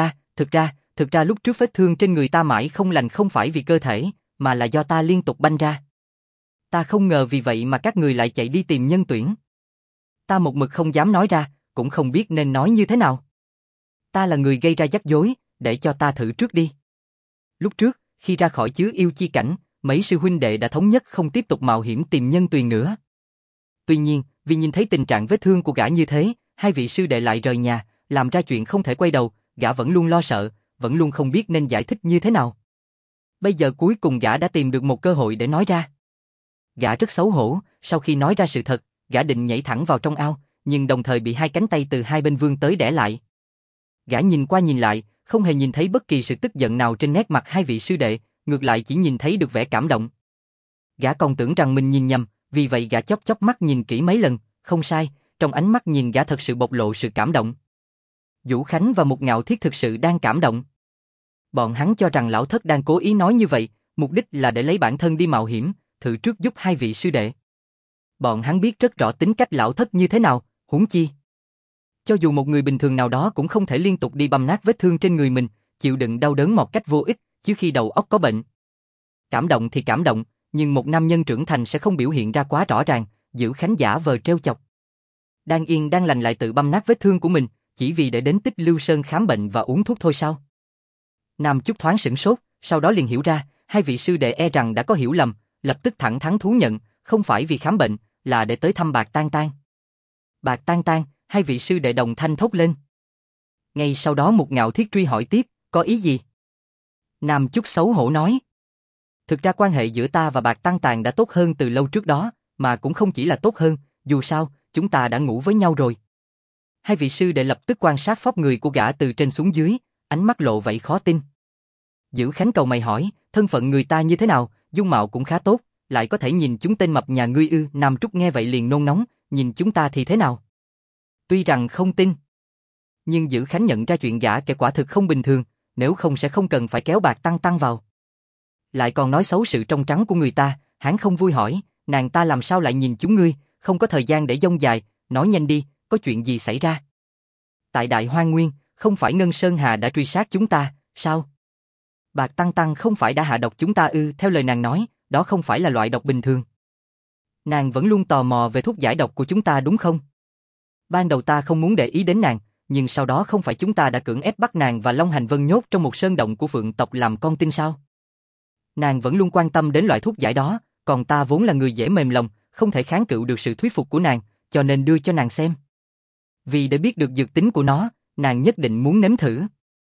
thực ra lúc trước vết thương trên người ta mãi không lành không phải vì cơ thể, mà là do ta liên tục banh ra. Ta không ngờ vì vậy mà các người lại chạy đi tìm Nhân Tuyển. Ta một mực không dám nói ra, cũng không biết nên nói như thế nào. Ta là người gây ra rắc rối, để cho ta thử trước đi. Lúc trước, khi ra khỏi chứa yêu chi cảnh, mấy sư huynh đệ đã thống nhất không tiếp tục mạo hiểm tìm Nhân Tuyền nữa. Tuy nhiên, vì nhìn thấy tình trạng vết thương của gã như thế, hai vị sư đệ lại rời nhà, làm ra chuyện không thể quay đầu, gã vẫn luôn lo sợ, vẫn luôn không biết nên giải thích như thế nào. Bây giờ cuối cùng gã đã tìm được một cơ hội để nói ra. Gã rất xấu hổ, sau khi nói ra sự thật, gã định nhảy thẳng vào trong ao, nhưng đồng thời bị hai cánh tay từ hai bên vươn tới đẻ lại. Gã nhìn qua nhìn lại, không hề nhìn thấy bất kỳ sự tức giận nào trên nét mặt hai vị sư đệ, ngược lại chỉ nhìn thấy được vẻ cảm động. Gã còn tưởng rằng mình nhìn nhầm, vì vậy gã chớp chớp mắt nhìn kỹ mấy lần, không sai, trong ánh mắt nhìn gã thật sự bộc lộ sự cảm động. Vũ Khánh và Một Ngạo Thiết thực sự đang cảm động. Bọn hắn cho rằng lão thất đang cố ý nói như vậy, mục đích là để lấy bản thân đi mạo hiểm, thử trước giúp hai vị sư đệ. Bọn hắn biết rất rõ tính cách lão thất như thế nào, huống chi. Cho dù một người bình thường nào đó cũng không thể liên tục đi băm nát vết thương trên người mình, chịu đựng đau đớn một cách vô ích, chứ khi đầu óc có bệnh. Cảm động thì cảm động, nhưng một nam nhân trưởng thành sẽ không biểu hiện ra quá rõ ràng, giữ Khánh giả vờ trêu chọc. Đang yên đang lành lại tự băm nát vết thương của mình, chỉ vì để đến Tích Lưu Sơn khám bệnh và uống thuốc thôi sao? Nam Chúc thoáng sửng sốt, sau đó liền hiểu ra, hai vị sư đệ e rằng đã có hiểu lầm, lập tức thẳng thắn thú nhận, không phải vì khám bệnh, là để tới thăm Bạc Tang Tang. Bạc Tang Tang, hai vị sư đệ đồng thanh thốt lên. Ngay sau đó Mục Ngạo Thiết truy hỏi tiếp, có ý gì? Nam Chúc xấu hổ nói. Thực ra quan hệ giữa ta và Bạc Tang Tang đã tốt hơn từ lâu trước đó, mà cũng không chỉ là tốt hơn, dù sao, chúng ta đã ngủ với nhau rồi. Hai vị sư đệ lập tức quan sát phóc người của gã từ trên xuống dưới, ánh mắt lộ vẻ khó tin. Dữ Khánh cầu mày hỏi, thân phận người ta như thế nào, dung mạo cũng khá tốt, lại có thể nhìn chúng tên mập nhà ngươi ư? Nam Trúc nghe vậy liền nôn nóng, nhìn chúng ta thì thế nào? Tuy rằng không tin, nhưng Dữ Khánh nhận ra chuyện gã kẻ quả thực không bình thường, nếu không sẽ không cần phải kéo Bạc Tang Tang vào. Lại còn nói xấu sự trong trắng của người ta, hắn không vui hỏi, nàng ta làm sao lại nhìn chúng ngươi, không có thời gian để dông dài, nói nhanh đi, có chuyện gì xảy ra? Tại Đại Hoang Nguyên, không phải Ngân Sơn Hà đã truy sát chúng ta, sao? Bạc Tang Tang không phải đã hạ độc chúng ta ư? Theo lời nàng nói, đó không phải là loại độc bình thường. Nàng vẫn luôn tò mò về thuốc giải độc của chúng ta đúng không? Ban đầu ta không muốn để ý đến nàng, nhưng sau đó không phải chúng ta đã cưỡng ép bắt nàng và Long Hành Vân nhốt trong một sơn động của Phượng tộc làm con tin sao? Nàng vẫn luôn quan tâm đến loại thuốc giải đó, còn ta vốn là người dễ mềm lòng, không thể kháng cự được sự thuyết phục của nàng, cho nên đưa cho nàng xem. Vì để biết được dược tính của nó, nàng nhất định muốn nếm thử.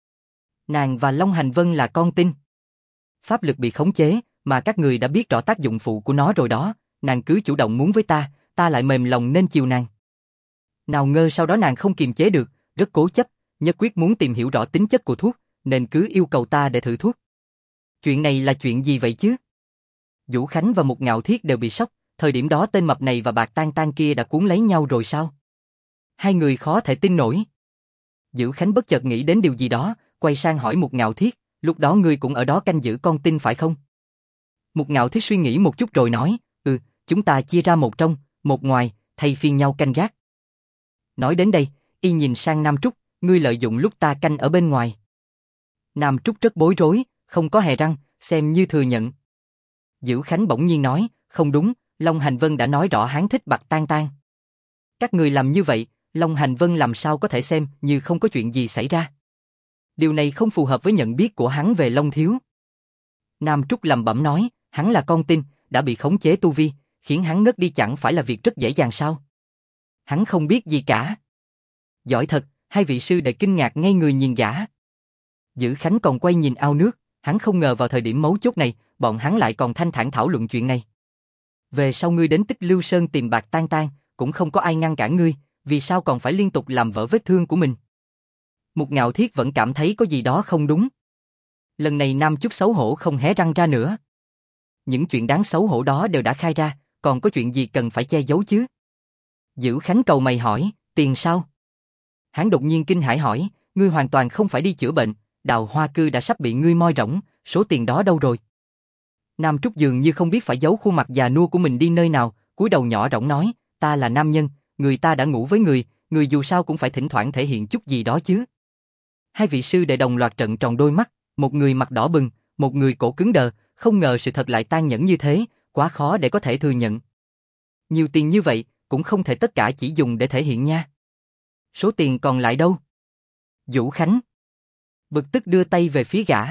Nàng và Long Hành Vân là con tin. Pháp lực bị khống chế, mà các người đã biết rõ tác dụng phụ của nó rồi đó, nàng cứ chủ động muốn với ta lại mềm lòng nên chiều nàng. Nào ngờ sau đó nàng không kiềm chế được, rất cố chấp, nhất quyết muốn tìm hiểu rõ tính chất của thuốc, nên cứ yêu cầu ta để thử thuốc. Chuyện này là chuyện gì vậy chứ? Vũ Khánh và Mục Ngạo Thiết đều bị sốc, thời điểm đó tên mập này và Bạc Tang Tang kia đã cuốn lấy nhau rồi sao? Hai người khó thể tin nổi. Vũ Khánh bất chợt nghĩ đến điều gì đó, quay sang hỏi Mục Ngạo Thiết, lúc đó ngươi cũng ở đó canh giữ con tin phải không? Mục Ngạo Thiết suy nghĩ một chút rồi nói, chúng ta chia ra một trong, một ngoài, thay phiên nhau canh gác. Nói đến đây, y nhìn sang Nam Trúc, ngươi lợi dụng lúc ta canh ở bên ngoài. Nam Trúc rất bối rối, không có hề răng, xem như thừa nhận. Dữ Khánh bỗng nhiên nói, không đúng, Long Hành Vân đã nói rõ hắn thích Bạc Tang Tang. Các người làm như vậy, Long Hành Vân làm sao có thể xem như không có chuyện gì xảy ra. Điều này không phù hợp với nhận biết của hắn về Long Thiếu. Nam Trúc lẩm bẩm nói, hắn là con tin, đã bị khống chế tu vi, khiến hắn ngất đi chẳng phải là việc rất dễ dàng sao? Hắn không biết gì cả. Giỏi thật, hai vị sư đệ kinh ngạc ngay người nhìn gã. Dữ Khánh còn quay nhìn ao nước, hắn không ngờ vào thời điểm mấu chốt này, bọn hắn lại còn thanh thản thảo luận chuyện này. Về sau ngươi đến Tích Lưu Sơn tìm Bạc Tang Tang, cũng không có ai ngăn cản ngươi, vì sao còn phải liên tục làm vỡ vết thương của mình? Mục Ngạo Thiết vẫn cảm thấy có gì đó không đúng. Lần này Nam Chúc xấu hổ không hé răng ra nữa. Những chuyện đáng xấu hổ đó đều đã khai ra, còn có chuyện gì cần phải che giấu chứ? Dữ Khánh cầu mày hỏi, tiền sao? Hắn đột nhiên kinh hãi hỏi, ngươi hoàn toàn không phải đi chữa bệnh, Đào Hoa Cư đã sắp bị ngươi moi rỗng, số tiền đó đâu rồi? Nam Trúc dường như không biết phải giấu khuôn mặt già nua của mình đi nơi nào, cúi đầu nhỏ rỗng nói, ta là nam nhân, người ta đã ngủ với người dù sao cũng phải thỉnh thoảng thể hiện chút gì đó chứ. Hai vị sư đệ đồng loạt trợn tròn đôi mắt, một người mặt đỏ bừng, một người cổ cứng đờ, không ngờ sự thật lại tàn nhẫn như thế, quá khó để có thể thừa nhận. Nhiều tiền như vậy, cũng không thể tất cả chỉ dùng để thể hiện nha. Số tiền còn lại đâu? Vũ Khánh bực tức đưa tay về phía gã.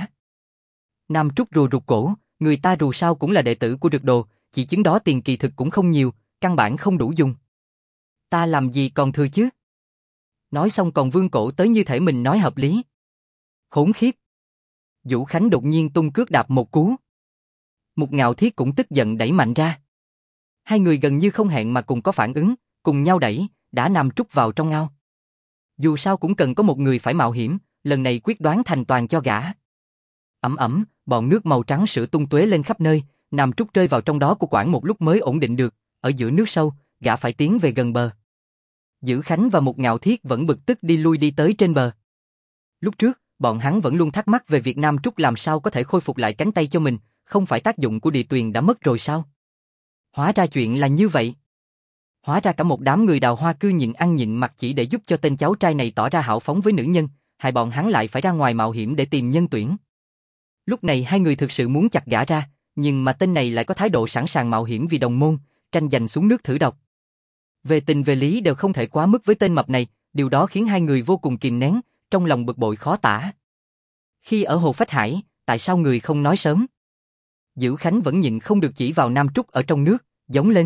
Nam Trúc rùa rụt cổ, người ta dù sao cũng là đệ tử của Dược Đồ, chỉ chứng đó tiền kỳ thực cũng không nhiều, căn bản không đủ dùng. Ta làm gì còn thừa chứ? Nói xong còn vươn cổ tới như thể mình nói hợp lý. Khốn khiếp! Vũ Khánh đột nhiên tung cước đạp một cú. Mục Ngạo Thiết cũng tức giận đẩy mạnh ra. Hai người gần như không hẹn mà cùng có phản ứng, cùng nhau đẩy, đã Nam Trúc vào trong ao. Dù sao cũng cần có một người phải mạo hiểm, lần này quyết đoán thành toàn cho gã. Ẩm ẩm, bọn nước màu trắng sữa tung tóe lên khắp nơi, Nam Trúc rơi vào trong đó của quãng một lúc mới ổn định được, ở giữa nước sâu, gã phải tiến về gần bờ. Dữ Khánh và Mục Ngạo Thiết vẫn bực tức đi lui đi tới trên bờ. Lúc trước, bọn hắn vẫn luôn thắc mắc về việc Nam Trúc làm sao có thể khôi phục lại cánh tay cho mình, không phải tác dụng của địa tuyền đã mất rồi sao? Hóa ra chuyện là như vậy. Hóa ra cả một đám người Đào Hoa Cư nhịn ăn nhịn mặc chỉ để giúp cho tên cháu trai này tỏ ra hào phóng với nữ nhân, hai bọn hắn lại phải ra ngoài mạo hiểm để tìm nhân tuyển. Lúc này hai người thực sự muốn chặt gã ra, nhưng mà tên này lại có thái độ sẵn sàng mạo hiểm vì đồng môn, tranh giành xuống nước thử độc. Về tình về lý đều không thể quá mức với tên mập này, Điều đó khiến hai người vô cùng kìm nén, trong lòng bực bội khó tả. Khi ở Hồ Phách Hải, tại sao người không nói sớm? Dữ Khánh vẫn nhịn không được chỉ vào Nam Trúc ở trong nước, giống lên.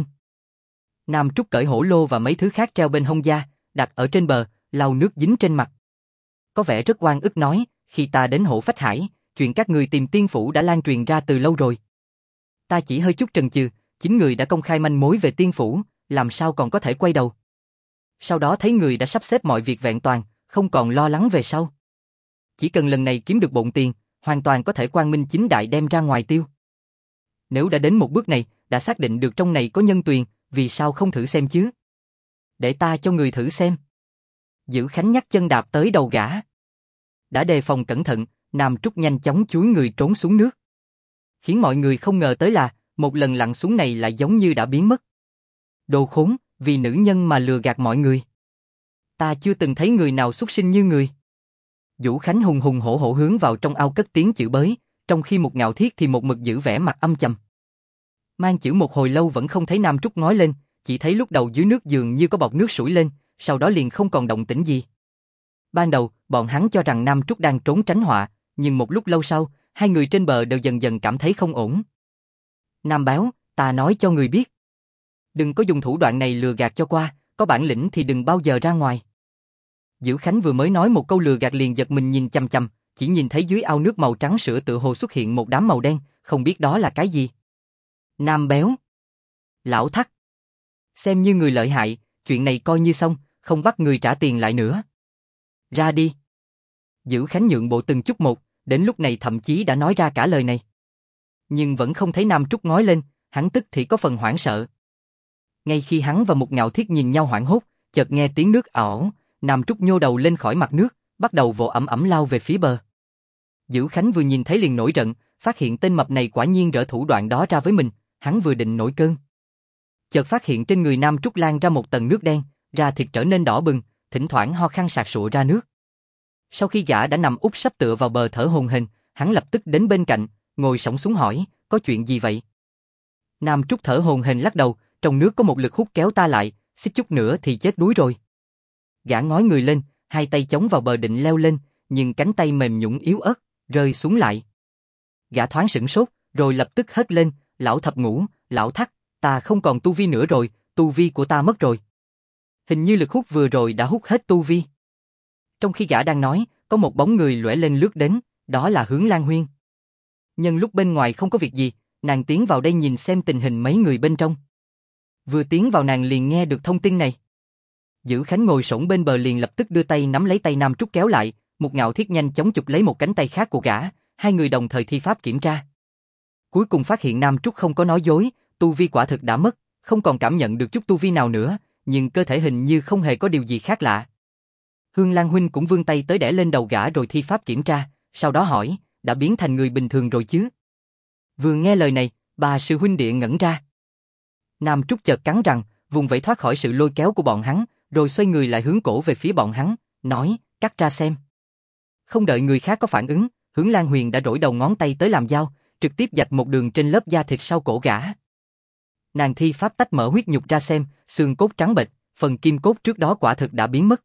Nam Trúc cởi hổ lô và mấy thứ khác treo bên hông da, đặt ở trên bờ, lau nước dính trên mặt. Có vẻ rất oan ức nói, khi ta đến Hồ Phách Hải, chuyện các người tìm tiên phủ đã lan truyền ra từ lâu rồi. Ta chỉ hơi chút chần chừ, chính người đã công khai manh mối về tiên phủ, làm sao còn có thể quay đầu. Sau đó thấy người đã sắp xếp mọi việc vẹn toàn, không còn lo lắng về sau. Chỉ cần lần này kiếm được bộn tiền, hoàn toàn có thể quang minh chính đại đem ra ngoài tiêu. Nếu đã đến một bước này, đã xác định được trong này có nhân tuyền, vì sao không thử xem chứ? Để ta cho người thử xem. Dữ Khánh nhắc chân đạp tới đầu gã. Đã đề phòng cẩn thận, Nam Trúc nhanh chóng chúi người trốn xuống nước. Khiến mọi người không ngờ tới là, một lần lặn xuống này lại giống như đã biến mất. Đồ khốn, vì nữ nhân mà lừa gạt mọi người. Ta chưa từng thấy người nào xuất sinh như người. Vũ Khánh hùng hùng hổ hổ hướng vào trong ao cất tiếng chửi bới, trong khi một Ngạo Thiết thì một mực giữ vẻ mặt âm trầm. Mang chửi một hồi lâu vẫn không thấy Nam Trúc ngói lên, chỉ thấy lúc đầu dưới nước dường như có bọt nước sủi lên, sau đó liền không còn động tĩnh gì. Ban đầu, bọn hắn cho rằng Nam Trúc đang trốn tránh họa, nhưng một lúc lâu sau, hai người trên bờ đều dần dần cảm thấy không ổn. Nam Báo, ta nói cho người biết. Đừng có dùng thủ đoạn này lừa gạt cho qua, có bản lĩnh thì đừng bao giờ ra ngoài. Dữ Khánh vừa mới nói một câu lừa gạt liền giật mình nhìn chằm chằm, chỉ nhìn thấy dưới ao nước màu trắng sữa tựa hồ xuất hiện một đám màu đen, không biết đó là cái gì. Nam Béo. Lão Thắc. Xem như người lợi hại, chuyện này coi như xong, không bắt người trả tiền lại nữa. Ra đi. Dữ Khánh nhượng bộ từng chút một, đến lúc này thậm chí đã nói ra cả lời này. Nhưng vẫn không thấy Nam Trúc ngói lên, hắn tức thì có phần hoảng sợ. Ngay khi hắn và một Ngạo Thiết nhìn nhau hoảng hốt, chợt nghe tiếng nước ảo, Nam Trúc nhô đầu lên khỏi mặt nước, bắt đầu vồ ẩm ẩm lao về phía bờ. Dữ Khánh vừa nhìn thấy liền nổi giận, phát hiện tên mập này quả nhiên dở thủ đoạn đó ra với mình, hắn vừa định nổi cơn. Chợt phát hiện trên người Nam Trúc lan ra một tầng nước đen, da thịt trở nên đỏ bừng, thỉnh thoảng ho khan sặc sụa ra nước. Sau khi gã đã nằm úp sấp tựa vào bờ thở hổn hển, hắn lập tức đến bên cạnh, ngồi xổm xuống hỏi, có chuyện gì vậy? Nam Trúc thở hổn hển lắc đầu, trong nước có một lực hút kéo ta lại, xích chút nữa thì chết đuối rồi. Gã ngói người lên, hai tay chống vào bờ định leo lên, nhưng cánh tay mềm nhũn yếu ớt, rơi xuống lại. Gã thoáng sửng sốt, rồi lập tức hét lên, lão thập ngũ, lão Thắc, ta không còn tu vi nữa rồi, tu vi của ta mất rồi. Hình như lực hút vừa rồi đã hút hết tu vi. Trong khi gã đang nói, có một bóng người lóe lên lướt đến, đó là Hướng Lan Huyên. Nhân lúc bên ngoài không có việc gì, nàng tiến vào đây nhìn xem tình hình mấy người bên trong. Vừa tiến vào nàng liền nghe được thông tin này. Dữ Khánh ngồi xổm bên bờ liền lập tức đưa tay nắm lấy tay Nam Trúc kéo lại, một Ngạo Thiết nhanh chóng chụp lấy một cánh tay khác của gã, hai người đồng thời thi pháp kiểm tra. Cuối cùng phát hiện Nam Trúc không có nói dối, tu vi quả thực đã mất, không còn cảm nhận được chút tu vi nào nữa, nhưng cơ thể hình như không hề có điều gì khác lạ. Hương Lan huynh cũng vươn tay tới đẻ lên đầu gã rồi thi pháp kiểm tra, sau đó hỏi, đã biến thành người bình thường rồi chứ? Vừa nghe lời này, bà sư huynh đệ ngẩn ra. Nam Trúc chợt cắn răng, vùng vẫy thoát khỏi sự lôi kéo của bọn hắn, rồi xoay người lại hướng cổ về phía bọn hắn, nói, cắt ra xem. Không đợi người khác có phản ứng, Hướng Lan Huyền đã rỗi đầu ngón tay tới làm dao, trực tiếp vạch một đường trên lớp da thịt sau cổ gã. Nàng thi pháp tách mở huyết nhục ra xem, xương cốt trắng bệch, phần kim cốt trước đó quả thực đã biến mất.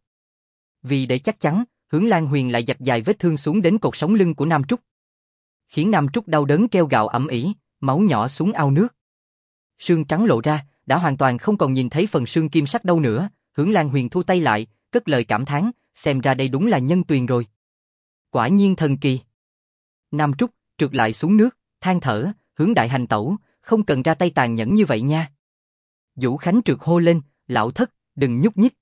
Vì để chắc chắn, Hướng Lan Huyền lại vạch dài vết thương xuống đến cột sống lưng của Nam Trúc. Khiến Nam Trúc đau đớn kêu gào ầm ĩ, máu nhỏ xuống ao nước. Xương trắng lộ ra, đã hoàn toàn không còn nhìn thấy phần xương kim sắc đâu nữa. Hướng Lan Huyền thu tay lại, cất lời cảm thán, xem ra đây đúng là nhân tuyền rồi. Quả nhiên thần kỳ. Nam Trúc trượt lại xuống nước, than thở, Hướng đại hành tẩu, không cần ra tay tàn nhẫn như vậy nha. Vũ Khánh trượt hô lên, lão thất, đừng nhúc nhích.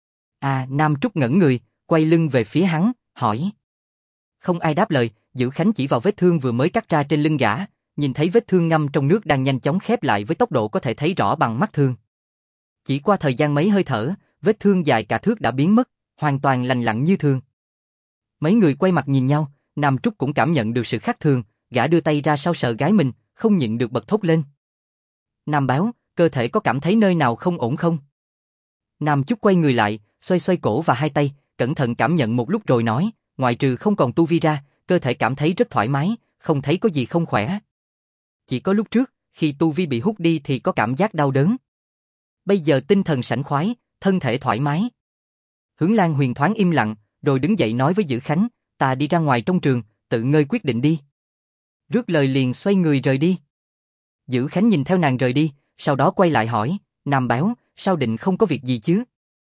Nam Trúc ngẩn người, quay lưng về phía hắn, hỏi. Không ai đáp lời, Vũ Khánh chỉ vào vết thương vừa mới cắt ra trên lưng gã, nhìn thấy vết thương ngâm trong nước đang nhanh chóng khép lại với tốc độ có thể thấy rõ bằng mắt thường. Chỉ qua thời gian mấy hơi thở, vết thương dài cả thước đã biến mất, hoàn toàn lành lặn như thường. Mấy người quay mặt nhìn nhau, Nam Trúc cũng cảm nhận được sự khác thường, gã đưa tay ra sau sợ gái mình, không nhịn được bật thốt lên. Nam Báo, cơ thể có cảm thấy nơi nào không ổn không? Nam Trúc quay người lại, xoay xoay cổ và hai tay, cẩn thận cảm nhận một lúc rồi nói, ngoại trừ không còn tu vi ra, cơ thể cảm thấy rất thoải mái, không thấy có gì không khỏe. Chỉ có lúc trước, khi tu vi bị hút đi thì có cảm giác đau đớn. Bây giờ tinh thần sảng khoái, thân thể thoải mái. Hướng Lan Huyền thoáng im lặng, rồi đứng dậy nói với Dữ Khánh, ta đi ra ngoài trong trường, tự ngươi quyết định đi. Rước lời liền xoay người rời đi. Dữ Khánh nhìn theo nàng rời đi, sau đó quay lại hỏi, Nam Béo, sao định không có việc gì chứ?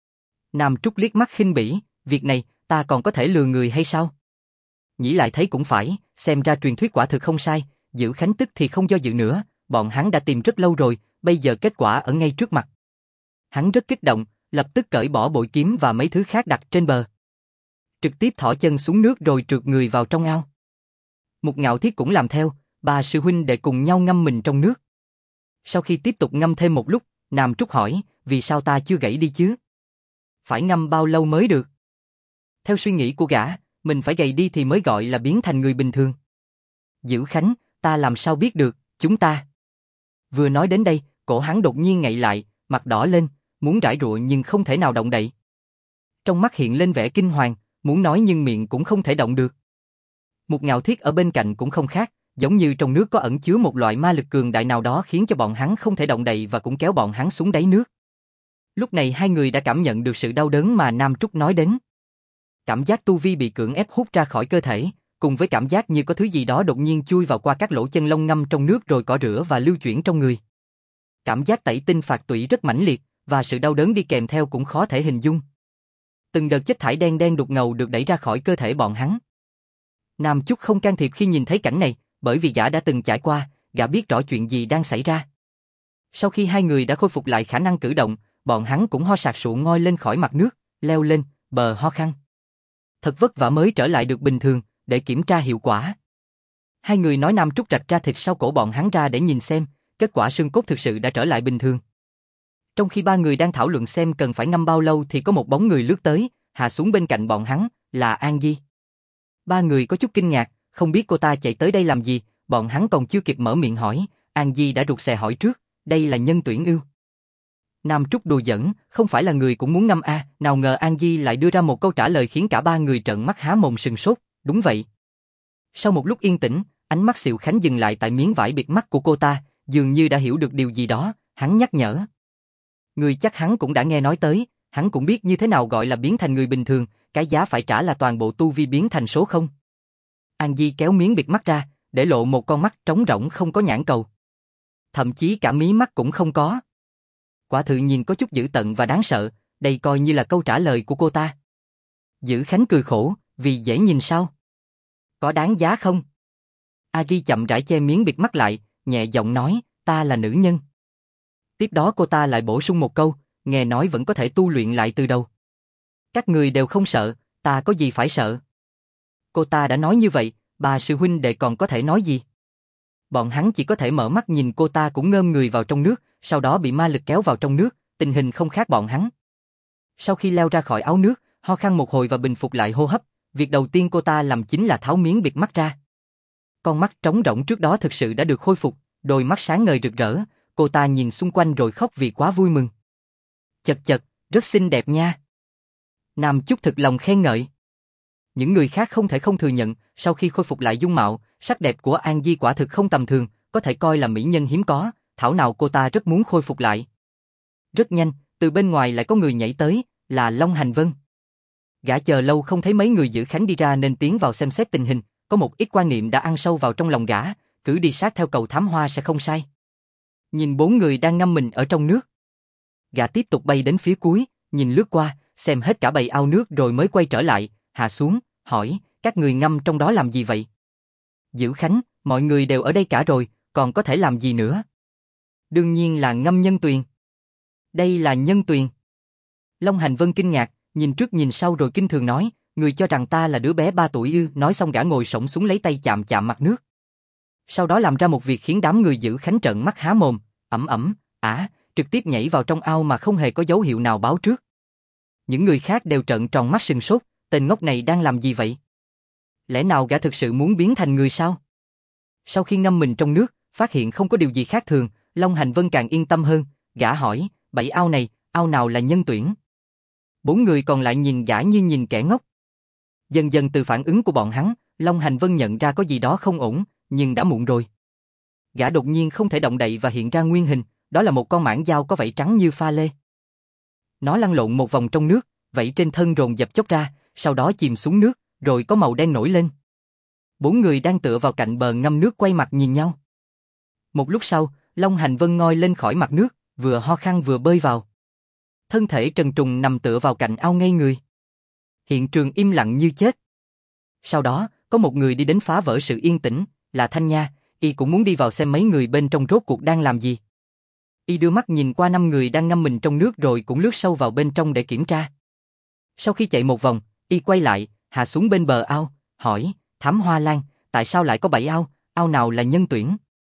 Nam Trúc liếc mắt khinh bỉ, việc này, ta còn có thể lừa người hay sao? Nghĩ lại thấy cũng phải, xem ra truyền thuyết quả thực không sai, Dữ Khánh tức thì không do dự nữa, bọn hắn đã tìm rất lâu rồi, bây giờ kết quả ở ngay trước mặt. Hắn rất kích động, lập tức cởi bỏ bội kiếm và mấy thứ khác đặt trên bờ. Trực tiếp thỏ chân xuống nước rồi trượt người vào trong ao. Mục Ngạo Thiết cũng làm theo, ba sư huynh đệ cùng nhau ngâm mình trong nước. Sau khi tiếp tục ngâm thêm một lúc, Nam Trúc hỏi, vì sao ta chưa gãy đi chứ? Phải ngâm bao lâu mới được? Theo suy nghĩ của gã, mình phải gãy đi thì mới gọi là biến thành người bình thường. Dữ Khánh, ta làm sao biết được, chúng ta. Vừa nói đến đây, cổ hắn đột nhiên ngậy lại, mặt đỏ lên, muốn rải rụa nhưng không thể nào động đậy. Trong mắt hiện lên vẻ kinh hoàng, muốn nói nhưng miệng cũng không thể động được. Mục Ngạo Thiết ở bên cạnh cũng không khác, giống như trong nước có ẩn chứa một loại ma lực cường đại nào đó khiến cho bọn hắn không thể động đậy và cũng kéo bọn hắn xuống đáy nước. Lúc này hai người đã cảm nhận được sự đau đớn mà Nam Trúc nói đến. Cảm giác tu vi bị cưỡng ép hút ra khỏi cơ thể, cùng với cảm giác như có thứ gì đó đột nhiên chui vào qua các lỗ chân lông ngâm trong nước rồi cọ rửa và lưu chuyển trong người. Cảm giác tẩy tinh phạt tủy rất mãnh liệt, và sự đau đớn đi kèm theo cũng khó thể hình dung. Từng đợt chất thải đen đen đục ngầu được đẩy ra khỏi cơ thể bọn hắn. Nam Trúc không can thiệp khi nhìn thấy cảnh này, bởi vì gã đã từng trải qua, gã biết rõ chuyện gì đang xảy ra. Sau khi hai người đã khôi phục lại khả năng cử động, bọn hắn cũng ho sạc sụa ngoi lên khỏi mặt nước, leo lên bờ ho khăn. Thật vất vả mới trở lại được bình thường, để kiểm tra hiệu quả. Hai người nói Nam Trúc rạch ra thịt sau cổ bọn hắn ra để nhìn xem, kết quả xương cốt thực sự đã trở lại bình thường. Trong khi ba người đang thảo luận xem cần phải ngâm bao lâu thì có một bóng người lướt tới, hạ xuống bên cạnh bọn hắn, là An Di. Ba người có chút kinh ngạc, không biết cô ta chạy tới đây làm gì, bọn hắn còn chưa kịp mở miệng hỏi, An Di đã rụt rè hỏi trước, đây là nhân tuyển ưu. Nam Trúc đùa giỡn, không phải là người cũng muốn ngâm a, nào ngờ An Di lại đưa ra một câu trả lời khiến cả ba người trợn mắt há mồm sừng sốt, đúng vậy. Sau một lúc yên tĩnh, ánh mắt Xịu Khánh dừng lại tại miếng vải bịt mắt của cô ta, dường như đã hiểu được điều gì đó, hắn nhắc nhở. Người chắc hắn cũng đã nghe nói tới, hắn cũng biết như thế nào gọi là biến thành người bình thường, cái giá phải trả là toàn bộ tu vi biến thành số không. An Di kéo miếng bịt mắt ra, để lộ một con mắt trống rỗng không có nhãn cầu. Thậm chí cả mí mắt cũng không có. Quả thực nhìn có chút dữ tợn và đáng sợ, đây coi như là câu trả lời của cô ta. Dữ Khánh cười khổ, vì dễ nhìn sao? Có đáng giá không? A Di chậm rãi che miếng bịt mắt lại, nhẹ giọng nói, ta là nữ nhân. Tiếp đó cô ta lại bổ sung một câu, nghe nói vẫn có thể tu luyện lại từ đầu. Các người đều không sợ, ta có gì phải sợ? Cô ta đã nói như vậy, bà sư huynh đệ còn có thể nói gì? Bọn hắn chỉ có thể mở mắt nhìn cô ta cũng ngơm người vào trong nước, sau đó bị ma lực kéo vào trong nước, tình hình không khác bọn hắn. Sau khi leo ra khỏi áo nước, ho khan một hồi và bình phục lại hô hấp, việc đầu tiên cô ta làm chính là tháo miếng bịt mắt ra. Con mắt trống rỗng trước đó thực sự đã được khôi phục, đôi mắt sáng ngời rực rỡ, cô ta nhìn xung quanh rồi khóc vì quá vui mừng. Chật chật, rất xinh đẹp nha. Nam Trúc thực lòng khen ngợi. Những người khác không thể không thừa nhận, sau khi khôi phục lại dung mạo, sắc đẹp của An Di quả thực không tầm thường, có thể coi là mỹ nhân hiếm có, thảo nào cô ta rất muốn khôi phục lại. Rất nhanh, từ bên ngoài lại có người nhảy tới, là Long Hành Vân. Gã chờ lâu không thấy mấy người Dữ Khánh đi ra nên tiến vào xem xét tình hình, có một ít quan niệm đã ăn sâu vào trong lòng gã, cứ đi sát theo cầu thám hoa sẽ không sai. Nhìn bốn người đang ngâm mình ở trong nước. Gã tiếp tục bay đến phía cuối, nhìn lướt qua, xem hết cả bầy ao nước rồi mới quay trở lại, hạ xuống, hỏi, các người ngâm trong đó làm gì vậy? Dữ Khánh, mọi người đều ở đây cả rồi, còn có thể làm gì nữa? Đương nhiên là ngâm nhân tuyền. Đây là nhân tuyền. Long Hành Vân kinh ngạc, nhìn trước nhìn sau rồi kinh thường nói, người cho rằng ta là đứa bé 3 tuổi ư? Nói xong gã ngồi xổm xuống lấy tay chạm chạm mặt nước. Sau đó làm ra một việc khiến đám người Dữ Khánh trợn mắt há mồm, trực tiếp nhảy vào trong ao mà không hề có dấu hiệu nào báo trước. Những người khác đều trợn tròn mắt sừng sốt, tên ngốc này đang làm gì vậy? Lẽ nào gã thực sự muốn biến thành người sao? Sau khi ngâm mình trong nước, phát hiện không có điều gì khác thường, Long Hành Vân càng yên tâm hơn, gã hỏi, 7 ao này, ao nào là nhân tuyển? 4 người còn lại nhìn gã như nhìn kẻ ngốc. Dần dần từ phản ứng của bọn hắn, Long Hành Vân nhận ra có gì đó không ổn, nhưng đã muộn rồi. Gã đột nhiên không thể động đậy và hiện ra nguyên hình, đó là một con mãng dao có vảy trắng như pha lê. Nó lăn lộn một vòng trong nước, vảy trên thân rồn dập chốc ra, sau đó chìm xuống nước, rồi có màu đen nổi lên. 4 người đang tựa vào cạnh bờ ngâm nước quay mặt nhìn nhau. Một lúc sau, Long Hành Vân ngoi lên khỏi mặt nước, vừa ho khan vừa bơi vào. Thân thể trần trùng nằm tựa vào cạnh ao ngây người. Hiện trường im lặng như chết. Sau đó, có một người đi đến phá vỡ sự yên tĩnh, là Thanh Nha, y cũng muốn đi vào xem mấy người bên trong rốt cuộc đang làm gì. Y đưa mắt nhìn qua 5 người đang ngâm mình trong nước rồi cũng lướt sâu vào bên trong để kiểm tra. Sau khi chạy một vòng, y quay lại, hạ xuống bên bờ ao, hỏi, Thám Hoa Lan, tại sao lại có 7 ao, ao nào là nhân tuyển?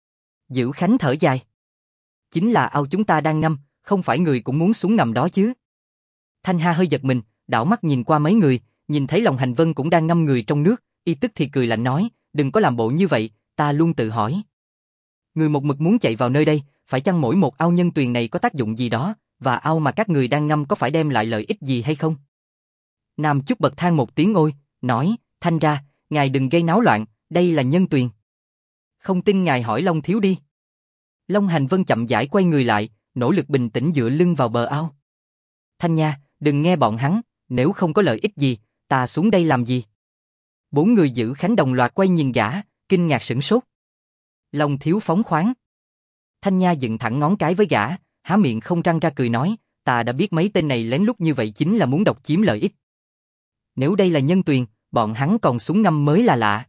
Dữ Khánh thở dài. Chính là ao chúng ta đang ngâm, không phải người cũng muốn xuống ngầm đó chứ. Thanh Hà hơi giật mình, đảo mắt nhìn qua mấy người, nhìn thấy Long Hành Vân cũng đang ngâm người trong nước, y tức thì cười lạnh nói, đừng có làm bộ như vậy, ta luôn tự hỏi. Người một mực muốn chạy vào nơi đây, phải chăng mỗi một ao nhân tuyền này có tác dụng gì đó, và ao mà các người đang ngâm có phải đem lại lợi ích gì hay không? Nam Chúc bật than một tiếng ôi, nói, Thanh ra, ngài đừng gây náo loạn, đây là nhân tuyền. Không tin ngài hỏi Long thiếu đi. Long Hành Vân chậm rãi quay người lại, nỗ lực bình tĩnh dựa lưng vào bờ ao. Thanh Nha, đừng nghe bọn hắn, nếu không có lợi ích gì, ta xuống đây làm gì? 4 người giữ Khánh đồng loạt quay nhìn gã, kinh ngạc sửng sốt. Long thiếu phóng khoáng. Thanh Nha dựng thẳng ngón cái với gã, há miệng không răng ra cười nói, ta đã biết mấy tên này lén lút như vậy chính là muốn độc chiếm lợi ích. Nếu đây là nhân tuyền, bọn hắn còn xuống ngâm mới là lạ.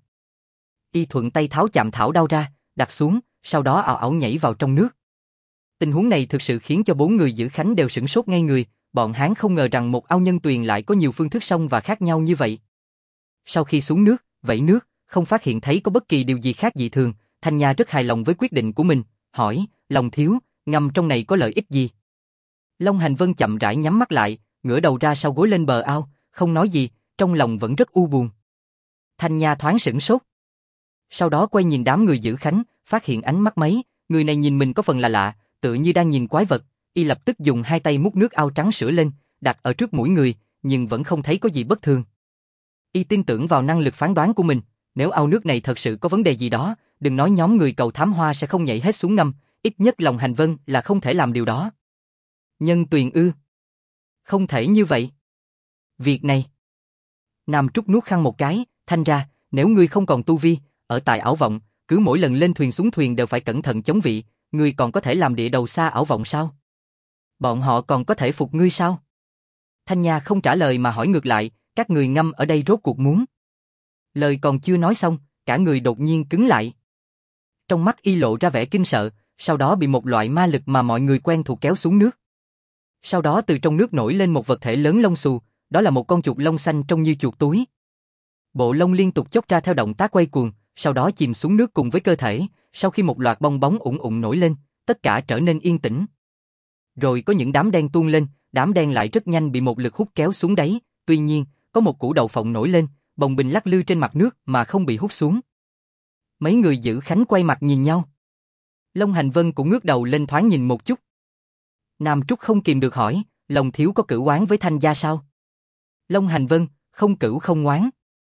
Y thuận tay tháo chạm thảo đao ra, đặt xuống, sau đó ào ào nhảy vào trong nước. Tình huống này thực sự khiến cho 4 người giữ Khánh đều sửng sốt ngay người, bọn hắn không ngờ rằng một ao nhân tuyền lại có nhiều phương thức xông và khác nhau như vậy. Sau khi xuống nước, vẫy nước, không phát hiện thấy có bất kỳ điều gì khác dị thường, Thanh Nha rất hài lòng với quyết định của mình, hỏi, Long thiếu, ngâm trong này có lợi ích gì? Long Hành Vân chậm rãi nhắm mắt lại, ngửa đầu ra sau gối lên bờ ao, không nói gì, trong lòng vẫn rất u buồn. Thanh Nha thoáng sửng sốt. Sau đó quay nhìn đám người giữ Khánh, phát hiện ánh mắt mấy, người này nhìn mình có phần là lạ, tựa như đang nhìn quái vật, y lập tức dùng 2 tay múc nước ao trắng sữa lên, đặt ở trước mũi người, nhưng vẫn không thấy có gì bất thường. Y tin tưởng vào năng lực phán đoán của mình, nếu ao nước này thật sự có vấn đề gì đó, đừng nói nhóm người cầu thám hoa sẽ không nhảy hết xuống ngâm, ít nhất Long Hành Vân là không thể làm điều đó. Nhân tuyền ư? Không thể như vậy. Việc này. Nam Trúc nuốt khăn một cái, Thanh ra, nếu ngươi không còn tu vi, ở tại ảo vọng, cứ mỗi lần lên thuyền xuống thuyền đều phải cẩn thận chống vị, ngươi còn có thể làm địa đầu xa ảo vọng sao? Bọn họ còn có thể phục ngươi sao? Thanh Nha không trả lời mà hỏi ngược lại, các người ngâm ở đây rốt cuộc muốn. Lời còn chưa nói xong, cả người đột nhiên cứng lại. Trong mắt y lộ ra vẻ kinh sợ, sau đó bị một loại ma lực mà mọi người quen thuộc kéo xuống nước. Sau đó từ trong nước nổi lên một vật thể lớn lông xù, đó là một con chuột lông xanh trông như chuột túi. Bộ lông liên tục chốc ra theo động tác quay cuồng, sau đó chìm xuống nước cùng với cơ thể, sau khi một loạt bong bóng ủng ủng nổi lên, tất cả trở nên yên tĩnh. Rồi có những đám đen tuôn lên, đám đen lại rất nhanh bị một lực hút kéo xuống đáy, tuy nhiên, có một củ đậu phộng nổi lên, bồng bềnh lắc lư trên mặt nước mà không bị hút xuống. Mấy người giữ Khánh quay mặt nhìn nhau. Long Hành Vân cũng ngước đầu lên thoáng nhìn một chút. Nam Trúc không kìm được hỏi, Long thiếu có cửu oán với Thanh gia sao? Long Hành Vân, không cửu không oán.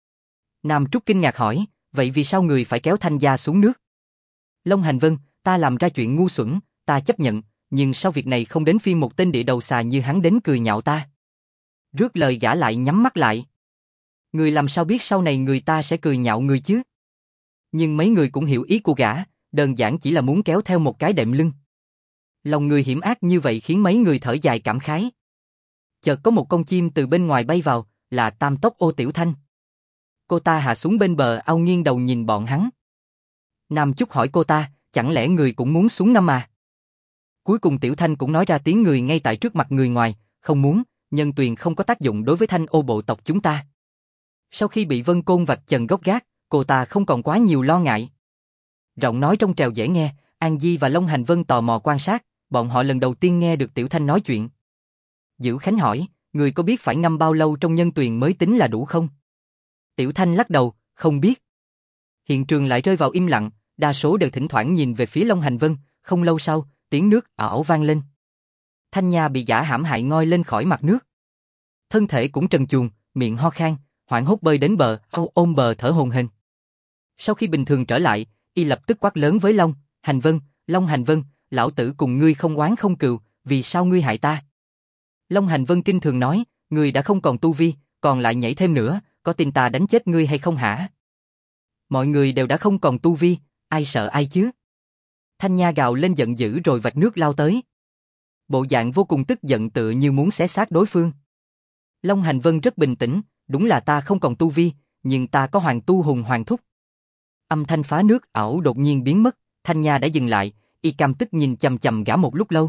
Nam Trúc kinh ngạc hỏi, vậy vì sao người phải kéo Thanh gia xuống nước? Long Hành Vân, ta làm ra chuyện ngu xuẩn, ta chấp nhận, nhưng sau việc này không đến phiên một tên địa đầu xà như hắn đến cười nhạo ta. Rước lời gã lại nhắm mắt lại. Người làm sao biết sau này người ta sẽ cười nhạo người chứ? Nhưng mấy người cũng hiểu ý của gã, đơn giản chỉ là muốn kéo theo một cái đệm lưng. Lòng người hiểm ác như vậy khiến mấy người thở dài cảm khái. Chợt có một con chim từ bên ngoài bay vào, là Tam Tốc Ô Tiểu Thanh. Cô ta hạ xuống bên bờ ao nghiêng đầu nhìn bọn hắn. Nam Chúc hỏi cô ta, chẳng lẽ người cũng muốn xuống ngâm à? Cuối cùng Tiểu Thanh cũng nói ra tiếng người ngay tại trước mặt người ngoài, không muốn, nhân tuyền không có tác dụng đối với Thanh Ô bộ tộc chúng ta. Sau khi bị Vân Côn vạch trần gốc gác, cô ta không còn quá nhiều lo ngại. Giọng nói trong trèo dễ nghe, An Di và Long Hành Vân tò mò quan sát, bọn họ lần đầu tiên nghe được Tiểu Thanh nói chuyện. Dữ Khánh hỏi, người có biết phải ngâm bao lâu trong nhân tuyền mới tính là đủ không? Tiểu Thanh lắc đầu, không biết. Hiện trường lại rơi vào im lặng, đa số đều thỉnh thoảng nhìn về phía Long Hành Vân, không lâu sau, tiếng nước ảo vang lên. Thanh Nha bị gã hãm hại ngoi lên khỏi mặt nước. Thân thể cũng trần truồng, miệng ho khan, hoảng hốt bơi đến bờ, ôm bờ thở hổn hển. Sau khi bình thường trở lại, y lập tức quát lớn với Long Hành Vân, Long Hành Vân, lão tử cùng ngươi không oán không cừu, vì sao ngươi hại ta? Long Hành Vân kinh thường nói, Ngươi đã không còn tu vi, còn lại nhảy thêm nữa, có tin ta đánh chết ngươi hay không hả? Mọi người đều đã không còn tu vi, ai sợ ai chứ? Thanh Nha gào lên giận dữ rồi vạch nước lao tới. Bộ dạng vô cùng tức giận tựa như muốn xé xác đối phương. Long Hành Vân rất bình tĩnh, đúng là ta không còn tu vi, nhưng ta có Hoàng Tu Hùng Hoàng Thúc. Âm thanh phá nước ảo đột nhiên biến mất, Thanh Nha đã dừng lại, y cam tức nhìn chằm chằm gã một lúc lâu.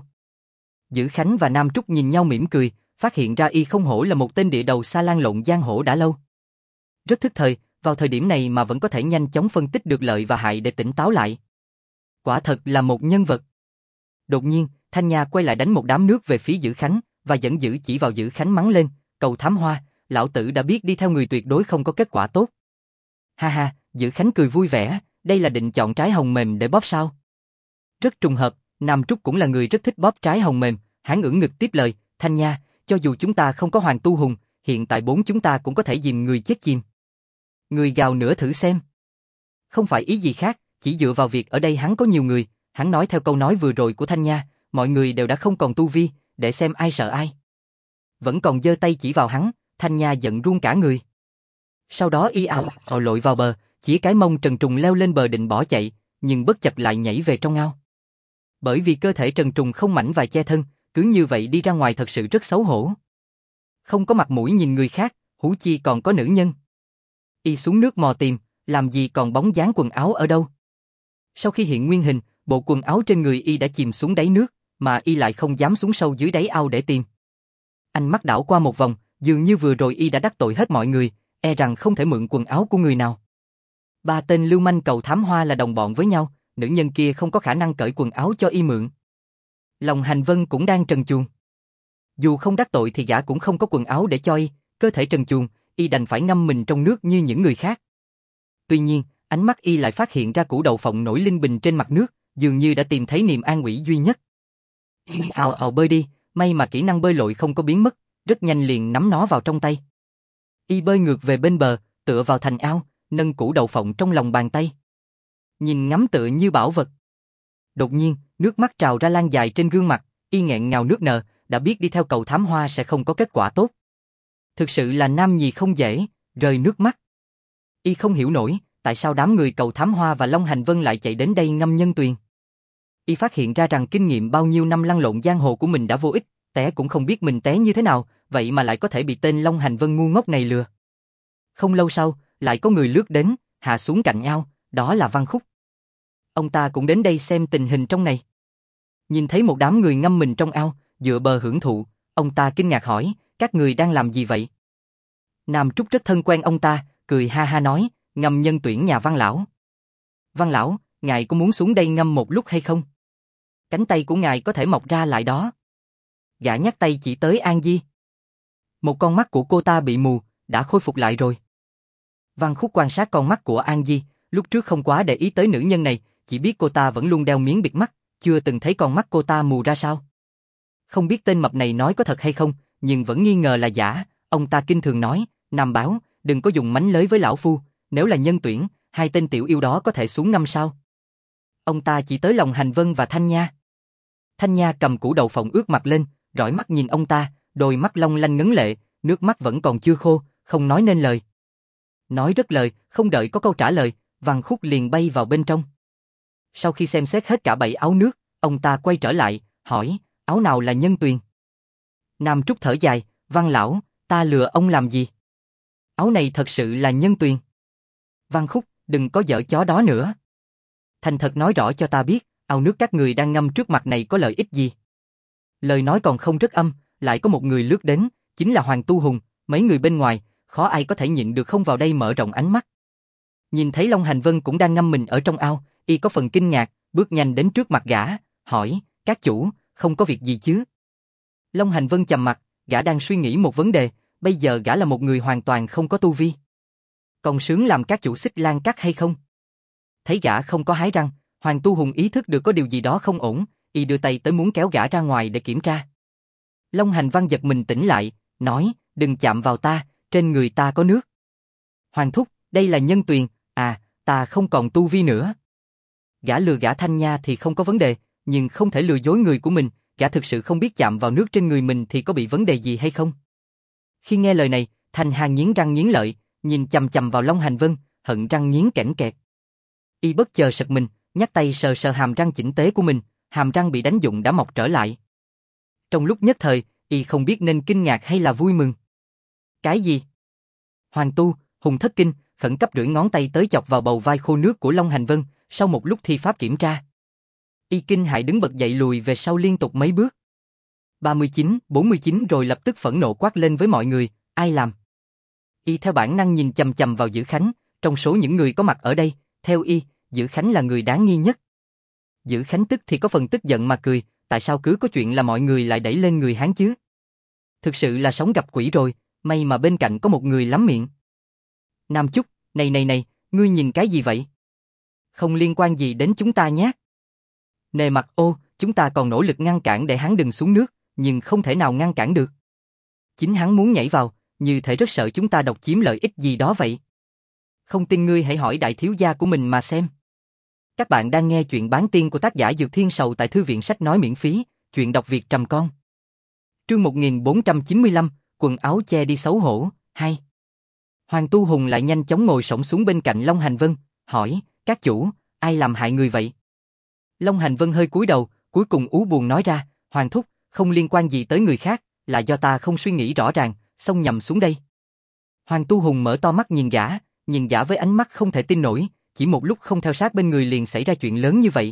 Dữ Khánh và Nam Trúc nhìn nhau mỉm cười, phát hiện ra y không hổ là một tên địa đầu xa lan lộn giang hồ đã lâu. Rất thức thời, vào thời điểm này mà vẫn có thể nhanh chóng phân tích được lợi và hại để tỉnh táo lại. Quả thật là một nhân vật. Đột nhiên, Thanh Nha quay lại đánh một đám nước về phía Dữ Khánh, và giận dữ chỉ vào Dữ Khánh mắng lên, cầu thám hoa, lão tử đã biết đi theo người tuyệt đối không có kết quả tốt. Ha ha, Dữ Khánh cười vui vẻ, đây là định chọn trái hồng mềm để bóp sao? Rất trùng hợp, Nam Trúc cũng là người rất thích bóp trái hồng mềm, hắn ưỡn ngực tiếp lời, Thanh Nha, cho dù chúng ta không có Hoàng Tu Hùng, hiện tại bốn chúng ta cũng có thể dìm người chết chìm. Người gào nữa thử xem. Không phải ý gì khác, chỉ dựa vào việc ở đây hắn có nhiều người, hắn nói theo câu nói vừa rồi của Thanh Nha, mọi người đều đã không còn tu vi, để xem ai sợ ai. Vẫn còn giơ tay chỉ vào hắn, Thanh Nha giận run cả người. Sau đó y ảo lội vào bờ, chỉ cái mông trần trùng leo lên bờ định bỏ chạy, nhưng bất chợt lại nhảy về trong ao. Bởi vì cơ thể trần trùng không mảnh và che thân, cứ như vậy đi ra ngoài thật sự rất xấu hổ. Không có mặt mũi nhìn người khác, huống chi còn có nữ nhân. Y xuống nước mò tìm, làm gì còn bóng dáng quần áo ở đâu. Sau khi hiện nguyên hình, bộ quần áo trên người y đã chìm xuống đáy nước, mà y lại không dám xuống sâu dưới đáy ao để tìm. Ánh mắt đảo qua một vòng, dường như vừa rồi y đã đắc tội hết mọi người, e rằng không thể mượn quần áo của người nào. Ba tên lưu manh cầu thám hoa là đồng bọn với nhau, nữ nhân kia không có khả năng cởi quần áo cho y mượn. Lòng Hành Vân cũng đang trần truồng. Dù không đắc tội thì gã cũng không có quần áo để cho y, cơ thể trần truồng, y đành phải ngâm mình trong nước như những người khác. Tuy nhiên, ánh mắt y lại phát hiện ra củ đậu phộng nổi linh bình trên mặt nước, dường như đã tìm thấy niềm an ủi duy nhất. Ào ào bơi đi, may mà kỹ năng bơi lội không có biến mất, rất nhanh liền nắm nó vào trong tay. Y bơi ngược về bên bờ, tựa vào thành ao, nâng củ đậu phộng trong lòng bàn tay. Nhìn ngắm tựa như bảo vật. Đột nhiên, nước mắt trào ra lan dài trên gương mặt, y nghẹn ngào nước nở, đã biết đi theo cầu thám hoa sẽ không có kết quả tốt. Thực sự là nam nhi không dễ, rơi nước mắt. Y không hiểu nổi, tại sao đám người cầu thám hoa và Long Hành Vân lại chạy đến đây ngâm nhân tuyền. Y phát hiện ra rằng kinh nghiệm bao nhiêu năm lăn lộn giang hồ của mình đã vô ích, té cũng không biết mình té như thế nào, vậy mà lại có thể bị tên Long Hành Vân ngu ngốc này lừa. Không lâu sau, lại có người lướt đến, hạ xuống cạnh ao, đó là Văn Khúc. Ông ta cũng đến đây xem tình hình trong này. Nhìn thấy một đám người ngâm mình trong ao, dựa bờ hưởng thụ, ông ta kinh ngạc hỏi, các người đang làm gì vậy? Nam Trúc rất thân quen ông ta, cười ha ha nói, ngâm nhân tuyển nhà Văn lão. Văn lão, ngài có muốn xuống đây ngâm một lúc hay không? Cánh tay của ngài có thể mọc ra lại đó. Gã nhắc tay chỉ tới An Di. Một con mắt của cô ta bị mù, đã khôi phục lại rồi. Văn Khúc quan sát con mắt của An Di, lúc trước không quá để ý tới nữ nhân này, chỉ biết cô ta vẫn luôn đeo miếng bịt mắt, chưa từng thấy con mắt cô ta mù ra sao. Không biết tên mập này nói có thật hay không, nhưng vẫn nghi ngờ là giả, ông ta kinh thường nói, Nam Báo, đừng có dùng mánh lới với lão phu, nếu là nhân tuyển, hai tên tiểu yêu đó có thể xuống ngâm sao. Ông ta chỉ tới Lòng Hành Vân và Thanh Nha. Thanh Nha cầm củ đậu phộng ướt mặt lên, rọi mắt nhìn ông ta, đôi mắt long lanh ngấn lệ, nước mắt vẫn còn chưa khô, không nói nên lời. Nói rất lời, không đợi có câu trả lời, Văn Khúc liền bay vào bên trong. Sau khi xem xét hết cả 7 áo nước, ông ta quay trở lại, hỏi, áo nào là nhân tuyền? Nam Trúc thở dài, Văn lão, ta lừa ông làm gì? Áo này thật sự là nhân tuyền. Văn Khúc, đừng có giở chó đó nữa. Thành thật nói rõ cho ta biết, ao nước các người đang ngâm trước mặt này có lợi ích gì? Lời nói còn không rất âm, lại có một người lướt đến, chính là Hoàng Tu Hùng, mấy người bên ngoài, khó ai có thể nhịn được không vào đây mở rộng ánh mắt. Nhìn thấy Long Hành Vân cũng đang ngâm mình ở trong ao, y có phần kinh ngạc, bước nhanh đến trước mặt gã, hỏi, các chủ, không có việc gì chứ? Long Hành Vân trầm mặt, gã đang suy nghĩ một vấn đề, bây giờ gã là một người hoàn toàn không có tu vi. Còn sướng làm các chủ Xích Lan Các hay không? Thấy gã không có hái răng, Hoàng Tu Hùng ý thức được có điều gì đó không ổn, y đưa tay tới muốn kéo gã ra ngoài để kiểm tra. Long Hành Văn giật mình tỉnh lại, nói, đừng chạm vào ta, trên người ta có nước. Hoàng thúc, đây là nhân tuyền, ta không còn tu vi nữa. Gã lừa gã Thanh Nha thì không có vấn đề, nhưng không thể lừa dối người của mình, gã thực sự không biết chạm vào nước trên người mình thì có bị vấn đề gì hay không. Khi nghe lời này, Thanh Hà nghiến răng nghiến lợi, nhìn chằm chằm vào Long Hành Vân, hận răng nghiến kẽn kẹt. Y bất chợt sực mình, nhắc tay sờ sờ hàm răng chỉnh tế của mình, hàm răng bị đánh dụng đã mọc trở lại. Trong lúc nhất thời, Y không biết nên kinh ngạc hay là vui mừng. Cái gì? Hoàng Tu, Hùng thất kinh, khẩn cấp duỗi ngón tay tới chọc vào bầu vai khô nước của Long Hành Vân, sau một lúc thi pháp kiểm tra. Y kinh hãi đứng bật dậy lùi về sau liên tục mấy bước. 39, 49 rồi lập tức phẫn nộ quát lên với mọi người, ai làm? Y theo bản năng nhìn chằm chằm vào Dữ Khánh, trong số những người có mặt ở đây, theo Y, Dữ Khánh là người đáng nghi nhất. Dữ Khánh tức thì có phần tức giận mà cười, tại sao cứ có chuyện là mọi người lại đẩy lên người hắn chứ? Thực sự là sống gặp quỷ rồi, may mà bên cạnh có một người lắm miệng. Nam Chúc, này, ngươi nhìn cái gì vậy? Không liên quan gì đến chúng ta nhé. Nề mặt chúng ta còn nỗ lực ngăn cản để hắn đừng xuống nước, nhưng không thể nào ngăn cản được. Chính hắn muốn nhảy vào, như thể rất sợ chúng ta độc chiếm lợi ích gì đó vậy. Không tin ngươi hãy hỏi đại thiếu gia của mình mà xem. Các bạn đang nghe chuyện bán tiên của tác giả Dược Thiên Sầu tại thư viện sách nói miễn phí, chuyện đọc Việt trầm con. Chương 1495, quần áo che đi xấu hổ, 2. Hoàng Tu Hùng lại nhanh chóng ngồi xổm xuống bên cạnh Long Hành Vân, hỏi, các chủ, ai làm hại người vậy? Long Hành Vân hơi cúi đầu, cuối cùng ú buồn nói ra, Hoàng thúc, không liên quan gì tới người khác, là do ta không suy nghĩ rõ ràng, xông nhầm xuống đây. Hoàng Tu Hùng mở to mắt nhìn gã với ánh mắt không thể tin nổi, chỉ một lúc không theo sát bên người liền xảy ra chuyện lớn như vậy.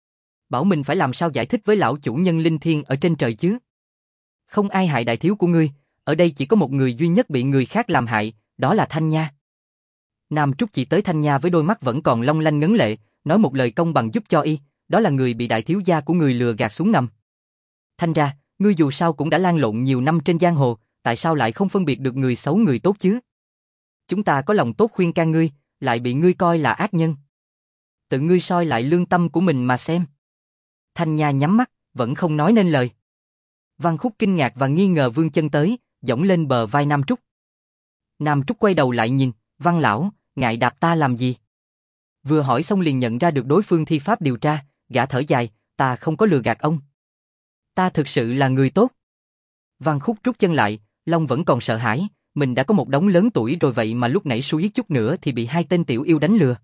Bảo mình phải làm sao giải thích với lão chủ nhân linh thiêng ở trên trời chứ? Không ai hại đại thiếu của ngươi, ở đây chỉ có một người duy nhất bị người khác làm hại, đó là Thanh Nha. Nam Trúc chỉ tới Thanh Nha với đôi mắt vẫn còn long lanh ngấn lệ, nói một lời công bằng giúp cho Y, đó là người bị đại thiếu gia của người lừa gạt xuống ngầm. Thanh ra, ngươi dù sao cũng đã lan lộn nhiều năm trên giang hồ, tại sao lại không phân biệt được người xấu người tốt chứ? Chúng ta có lòng tốt khuyên can ngươi, lại bị ngươi coi là ác nhân. Tự ngươi soi lại lương tâm của mình mà xem. Thanh Nha nhắm mắt, vẫn không nói nên lời. Văn Khúc kinh ngạc và nghi ngờ vươn chân tới, giẫng lên bờ vai Nam Trúc. Nam Trúc quay đầu lại nhìn, Văn lão, ngại đạp ta làm gì? Vừa hỏi xong liền nhận ra được đối phương thi pháp điều tra, gã thở dài, ta không có lừa gạt ông. Ta thực sự là người tốt. Văn Khúc rút chân lại, Long vẫn còn sợ hãi, mình đã có một đống lớn tuổi rồi vậy mà lúc nãy suýt chút nữa thì bị hai tên tiểu yêu đánh lừa.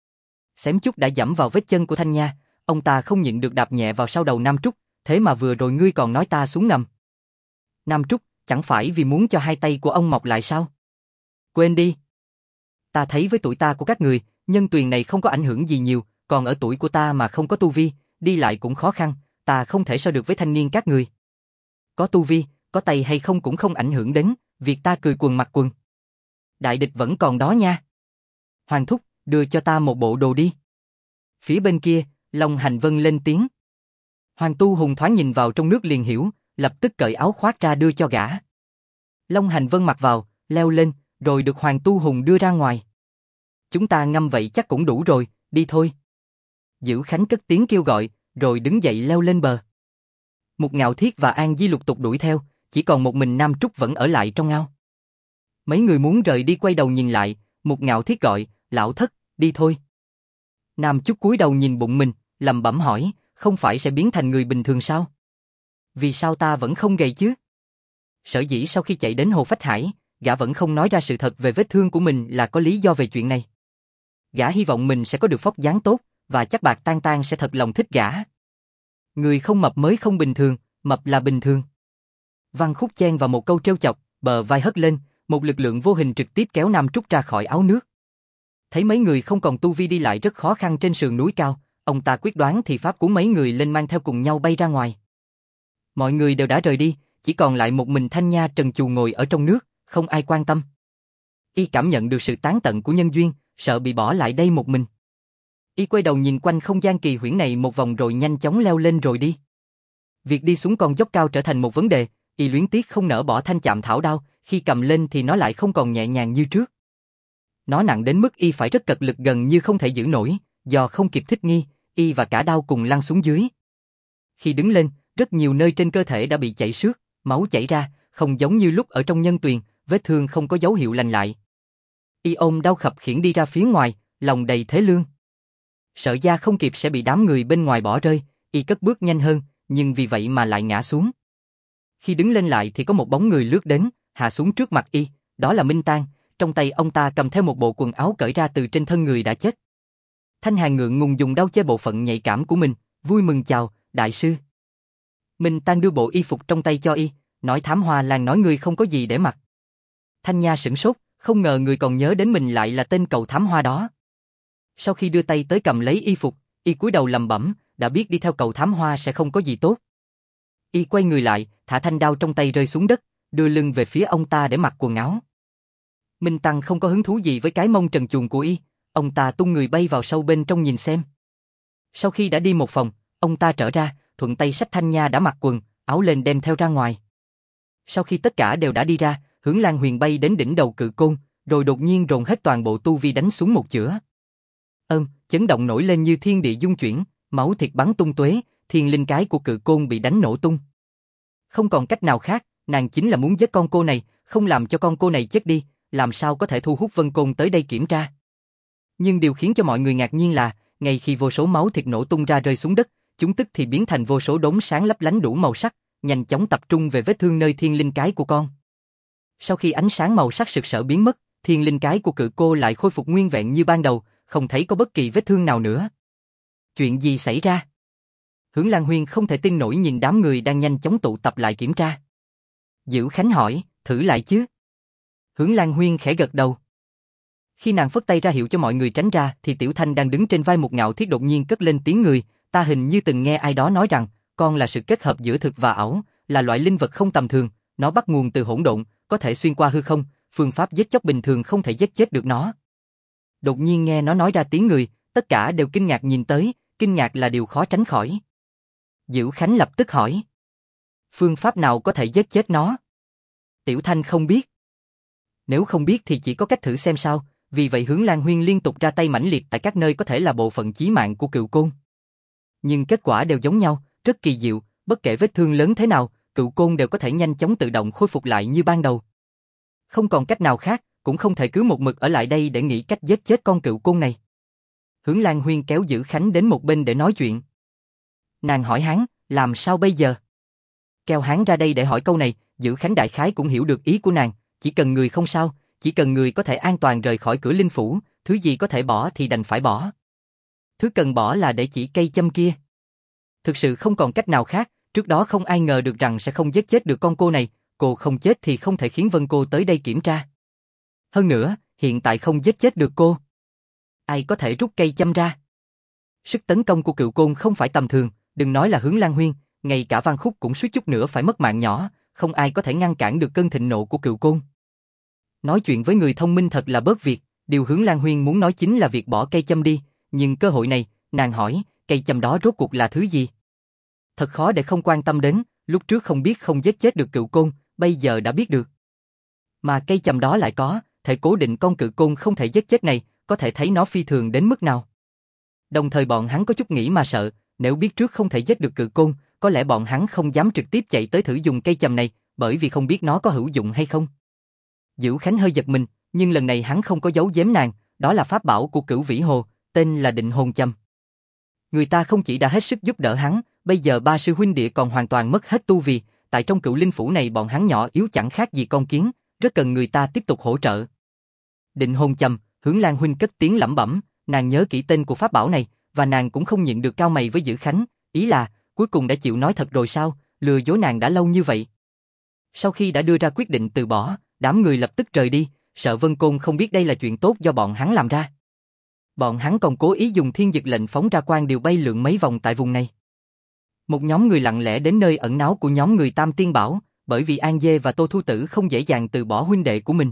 Xém chút đã dẫm vào vết chân của Thanh Nha, ông ta không nhịn được đạp nhẹ vào sau đầu Nam Trúc, thế mà vừa rồi ngươi còn nói ta xuống ngầm. Nam Trúc, chẳng phải vì muốn cho hai tay của ông mọc lại sao? Quên đi. Ta thấy với tuổi ta của các người, nhân tuyền này không có ảnh hưởng gì nhiều, còn ở tuổi của ta mà không có tu vi, đi lại cũng khó khăn, ta không thể so được với thanh niên các người. Có tu vi, có tay hay không cũng không ảnh hưởng đến việc ta cười quần mặc quần. Đại địch vẫn còn đó nha. Hoàng thúc, đưa cho ta một bộ đồ đi. Phía bên kia, Long Hành Vân lên tiếng. Hoàng Tu Hùng thoáng nhìn vào trong nước liền hiểu, lập tức cởi áo khoác ra đưa cho gã. Long Hành Vân mặc vào, leo lên, rồi được Hoàng Tu Hùng đưa ra ngoài. Chúng ta ngâm vậy chắc cũng đủ rồi, đi thôi. Dữ Khánh cất tiếng kêu gọi, rồi đứng dậy leo lên bờ. Mục Ngạo Thiết và An Di lục tục đuổi theo, chỉ còn một mình Nam Trúc vẫn ở lại trong ao. Mấy người muốn rời đi quay đầu nhìn lại, Mục Ngạo Thiết gọi, lão thất, đi thôi. Nam Trúc cúi đầu nhìn bụng mình, lẩm bẩm hỏi, không phải sẽ biến thành người bình thường sao? Vì sao ta vẫn không gầy chứ? Sở dĩ sau khi chạy đến Hồ Phách Hải, gã vẫn không nói ra sự thật về vết thương của mình là có lý do về chuyện này. Gã hy vọng mình sẽ có được vóc dáng tốt, và chắc Bạc Tan Tan sẽ thật lòng thích gã. Người không mập mới không bình thường, mập là bình thường. Văn Khúc chen vào một câu trêu chọc, bờ vai hất lên, một lực lượng vô hình trực tiếp kéo Nam Trúc ra khỏi áo nước. Thấy mấy người không còn tu vi đi lại rất khó khăn trên sườn núi cao, ông ta quyết đoán thì pháp của mấy người lên mang theo cùng nhau bay ra ngoài. Mọi người đều đã rời đi, chỉ còn lại một mình Thanh Nha trần truồng ngồi ở trong nước, không ai quan tâm. Y cảm nhận được sự tán tận của nhân duyên, sợ bị bỏ lại đây một mình. Y quay đầu nhìn quanh không gian kỳ huyễn này một vòng rồi nhanh chóng leo lên rồi đi. Việc đi xuống con dốc cao trở thành một vấn đề, Y luyến tiếc không nỡ bỏ thanh chạm thảo đao, khi cầm lên thì nó lại không còn nhẹ nhàng như trước. Nó nặng đến mức Y phải rất cật lực gần như không thể giữ nổi, do không kịp thích nghi, Y và cả đao cùng lăn xuống dưới. Khi đứng lên, rất nhiều nơi trên cơ thể đã bị chảy xước, máu chảy ra, không giống như lúc ở trong nhân tuyền, vết thương không có dấu hiệu lành lại. Y ôm đau khập khiễng đi ra phía ngoài, lòng đầy thế lương. Sợ da không kịp sẽ bị đám người bên ngoài bỏ rơi, Y cất bước nhanh hơn, nhưng vì vậy mà lại ngã xuống. Khi đứng lên lại thì có một bóng người lướt đến, hạ xuống trước mặt y, đó là Minh Tang, trong tay ông ta cầm theo một bộ quần áo cởi ra từ trên thân người đã chết. Thanh Hàn ngượng ngùng dùng đao che bộ phận nhạy cảm của mình, vui mừng chào, đại sư. Minh Tang đưa bộ y phục trong tay cho y, nói Thám Hoa Lan nói ngươi không có gì để mặc. Thanh Nha sửng sốt, không ngờ người còn nhớ đến mình lại là tên cậu thám hoa đó. Sau khi đưa tay tới cầm lấy y phục, y cúi đầu lẩm bẩm, đã biết đi theo cậu thám hoa sẽ không có gì tốt. Y quay người lại, thả thanh đao trong tay rơi xuống đất, đưa lưng về phía ông ta để mặc quần áo. Minh Tăng không có hứng thú gì với cái mông trần truồng của y, ông ta tung người bay vào sâu bên trong nhìn xem. Sau khi đã đi một phòng, ông ta trở ra, thuận tay xách Thanh Nha đã mặc quần, áo lên đem theo ra ngoài. Sau khi tất cả đều đã đi ra, Hướng Lan Huyền bay đến đỉnh đầu cự côn, rồi đột nhiên dồn hết toàn bộ tu vi đánh xuống một chưởng. Chấn động nổi lên như thiên địa dung chuyển, máu thịt bắn tung tóe, thiên linh cái của cự côn bị đánh nổ tung. Không còn cách nào khác, nàng chính là muốn giết con cô này, không làm cho con cô này chết đi, làm sao có thể thu hút Vân Côn tới đây kiểm tra. Nhưng điều khiến cho mọi người ngạc nhiên là, ngay khi vô số máu thịt nổ tung ra rơi xuống đất, chúng tức thì biến thành vô số đốm sáng lấp lánh đủ màu sắc, nhanh chóng tập trung về vết thương nơi thiên linh cái của con. Sau khi ánh sáng màu sắc sực sỡ biến mất, thiên linh cái của cự cô lại khôi phục nguyên vẹn như ban đầu, không thấy có bất kỳ vết thương nào nữa. Chuyện gì xảy ra? Hướng Lan Huyên không thể tin nổi nhìn đám người đang nhanh chóng tụ tập lại kiểm tra. Dữ Khánh hỏi, thử lại chứ? Hướng Lan Huyên khẽ gật đầu. Khi nàng phất tay ra hiệu cho mọi người tránh ra thì Tiểu Thanh đang đứng trên vai một ngạo thiết đột nhiên cất lên tiếng người, ta hình như từng nghe ai đó nói rằng, con là sự kết hợp giữa thực và ảo, là loại linh vật không tầm thường, nó bắt nguồn từ hỗn độn, có thể xuyên qua hư không, phương pháp giết chóc bình thường không thể giết chết được nó. Đột nhiên nghe nó nói ra tiếng người, tất cả đều kinh ngạc nhìn tới, kinh ngạc là điều khó tránh khỏi. Dữ Khánh lập tức hỏi. Phương pháp nào có thể giết chết nó? Tiểu Thanh không biết. Nếu không biết thì chỉ có cách thử xem sao, vì vậy Hướng Lan Huyên liên tục ra tay mãnh liệt tại các nơi có thể là bộ phận chí mạng của cựu côn. Nhưng kết quả đều giống nhau, rất kỳ diệu, bất kể vết thương lớn thế nào, cựu côn đều có thể nhanh chóng tự động khôi phục lại như ban đầu. Không còn cách nào khác, cũng không thể cứ một mực ở lại đây để nghĩ cách giết chết con cựu côn này. Hướng Lan Huyên kéo Dữ Khánh đến một bên để nói chuyện. Nàng hỏi hắn, làm sao bây giờ? Kéo hắn ra đây để hỏi câu này, Dữ Khánh đại khái cũng hiểu được ý của nàng, chỉ cần người không sao, chỉ cần người có thể an toàn rời khỏi cửa linh phủ, thứ gì có thể bỏ thì đành phải bỏ. Thứ cần bỏ là để chỉ cây châm kia. Thực sự không còn cách nào khác, trước đó không ai ngờ được rằng sẽ không giết chết được con cô này, cô không chết thì không thể khiến Vân Cô tới đây kiểm tra. Hơn nữa, hiện tại không giết chết được cô, ai có thể rút cây châm ra? Sức tấn công của cựu côn không phải tầm thường, đừng nói là Hướng Lan Huyên, ngay cả Văn Khúc cũng suýt chút nữa phải mất mạng nhỏ, không ai có thể ngăn cản được cơn thịnh nộ của cựu côn. Nói chuyện với người thông minh thật là bớt việc, điều Hướng Lan Huyên muốn nói chính là việc bỏ cây châm đi, nhưng cơ hội này, nàng hỏi, cây châm đó rốt cuộc là thứ gì? Thật khó để không quan tâm đến, lúc trước không biết không giết chết được cựu côn, bây giờ đã biết được. Mà cây châm đó lại có, thể cố định con cự côn không thể giết chết này, có thể thấy nó phi thường đến mức nào. Đồng thời bọn hắn có chút nghĩ mà sợ, nếu biết trước không thể giết được cự côn, có lẽ bọn hắn không dám trực tiếp chạy tới thử dùng cây châm này, bởi vì không biết nó có hữu dụng hay không. Dữ Khánh hơi giật mình, nhưng lần này hắn không có giấu giếm nàng, đó là pháp bảo của Cửu Vĩ Hồ, tên là Định Hồn Châm. Người ta không chỉ đã hết sức giúp đỡ hắn, bây giờ ba sư huynh đệ còn hoàn toàn mất hết tu vi, tại trong Cửu Linh Phủ này bọn hắn nhỏ yếu chẳng khác gì con kiến, rất cần người ta tiếp tục hỗ trợ. Định Hồn Châm, Hướng Lan huynh cất tiếng lẩm bẩm, nàng nhớ kỹ tên của pháp bảo này, và nàng cũng không nhịn được cau mày với Dữ Khánh, ý là, cuối cùng đã chịu nói thật rồi sao, lừa dối nàng đã lâu như vậy. Sau khi đã đưa ra quyết định từ bỏ, đám người lập tức rời đi, sợ Vân Côn không biết đây là chuyện tốt do bọn hắn làm ra. Bọn hắn còn cố ý dùng thiên dực lệnh phóng ra quang điều bay lượn mấy vòng tại vùng này. Một nhóm người lặng lẽ đến nơi ẩn náu của nhóm người Tam Tiên Bảo, bởi vì An Dê và Tô Thu Tử không dễ dàng từ bỏ huynh đệ của mình.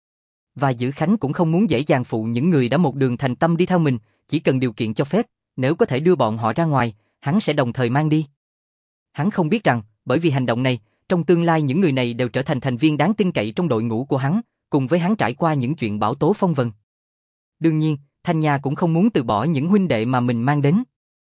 Và Dữ Khánh cũng không muốn dễ dàng phụ những người đã một đường thành tâm đi theo mình, chỉ cần điều kiện cho phép, nếu có thể đưa bọn họ ra ngoài, hắn sẽ đồng thời mang đi. Hắn không biết rằng, bởi vì hành động này, trong tương lai những người này đều trở thành thành viên đáng tin cậy trong đội ngũ của hắn, cùng với hắn trải qua những chuyện bão tố phong vân. Đương nhiên, Thanh Nha cũng không muốn từ bỏ những huynh đệ mà mình mang đến.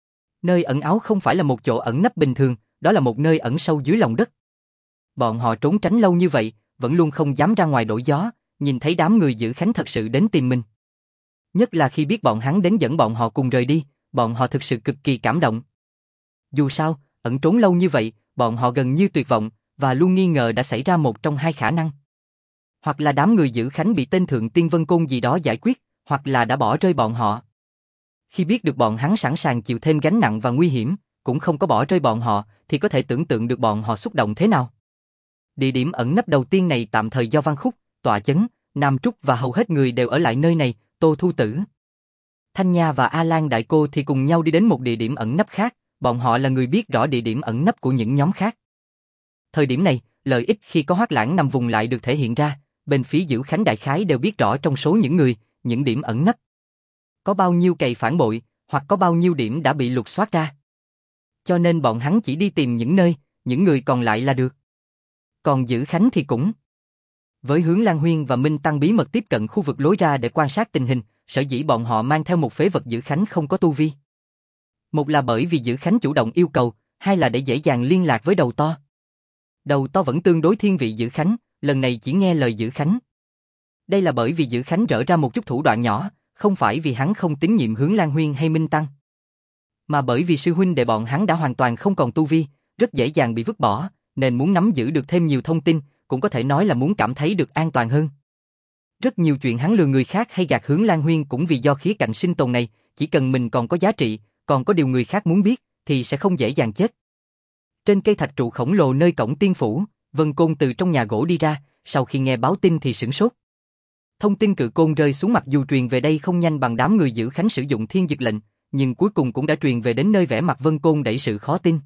Nơi ẩn náu không phải là một chỗ ẩn nấp bình thường, đó là một nơi ẩn sâu dưới lòng đất. Bọn họ trốn tránh lâu như vậy, vẫn luôn không dám ra ngoài đổi gió, nhìn thấy đám người Dữ Khánh thật sự đến tìm mình. Nhất là khi biết bọn hắn đến dẫn bọn họ cùng rời đi, bọn họ thực sự cực kỳ cảm động. Dù sao, ẩn trốn lâu như vậy, bọn họ gần như tuyệt vọng, và luôn nghi ngờ đã xảy ra một trong hai khả năng. Hoặc là đám người giữ Khánh bị tên Thượng Tiên Vân Côn gì đó giải quyết, hoặc là đã bỏ rơi bọn họ. Khi biết được bọn hắn sẵn sàng chịu thêm gánh nặng và nguy hiểm, cũng không có bỏ rơi bọn họ, thì có thể tưởng tượng được bọn họ xúc động thế nào. Địa điểm ẩn nấp đầu tiên này tạm thời do Văn Khúc, Tọa Chấn, Nam Trúc và hầu hết người đều ở lại nơi này, Tô Thu Tử, Thanh Nha và A Lan Đại Cô thì cùng nhau đi đến một địa điểm ẩn nấp khác, bọn họ là người biết rõ địa điểm ẩn nấp của những nhóm khác. Thời điểm này, lợi ích khi có Hoắc Lãng nằm vùng lại được thể hiện ra, bên phía giữ Khánh đại khái đều biết rõ trong số những người, những điểm ẩn nấp. Có bao nhiêu cày phản bội, hoặc có bao nhiêu điểm đã bị lục soát ra. Cho nên bọn hắn chỉ đi tìm những nơi, những người còn lại là được. Còn giữ Khánh thì cũng. Với Hướng Lan Huyên và Minh Tăng bí mật tiếp cận khu vực lối ra để quan sát tình hình, sở dĩ bọn họ mang theo một phế vật giữ Khánh không có tu vi. Một là bởi vì giữ Khánh chủ động yêu cầu, hai là để dễ dàng liên lạc với đầu to. Đầu to vẫn tương đối thiên vị giữ Khánh, lần này chỉ nghe lời giữ Khánh. Đây là bởi vì giữ Khánh rỡ ra một chút thủ đoạn nhỏ, không phải vì hắn không tín nhiệm Hướng Lan Huyên hay Minh Tăng, mà bởi vì sư huynh đệ bọn hắn đã hoàn toàn không còn tu vi, rất dễ dàng bị vứt bỏ, nên muốn nắm giữ được thêm nhiều thông tin, cũng có thể nói là muốn cảm thấy được an toàn hơn. Rất nhiều chuyện hắn lừa người khác hay gạt Hướng Lan Huyên cũng vì do khía cạnh sinh tồn này, chỉ cần mình còn có giá trị, còn có điều người khác muốn biết, thì sẽ không dễ dàng chết. Trên cây thạch trụ khổng lồ nơi cổng tiên phủ, Vân Côn từ trong nhà gỗ đi ra, sau khi nghe báo tin thì sửng sốt. Thông tin cự côn rơi xuống mặc dù truyền về đây không nhanh bằng đám người giữ Khánh sử dụng thiên dực lệnh, nhưng cuối cùng cũng đã truyền về đến nơi vẻ mặt Vân Côn đẩy sự khó tin.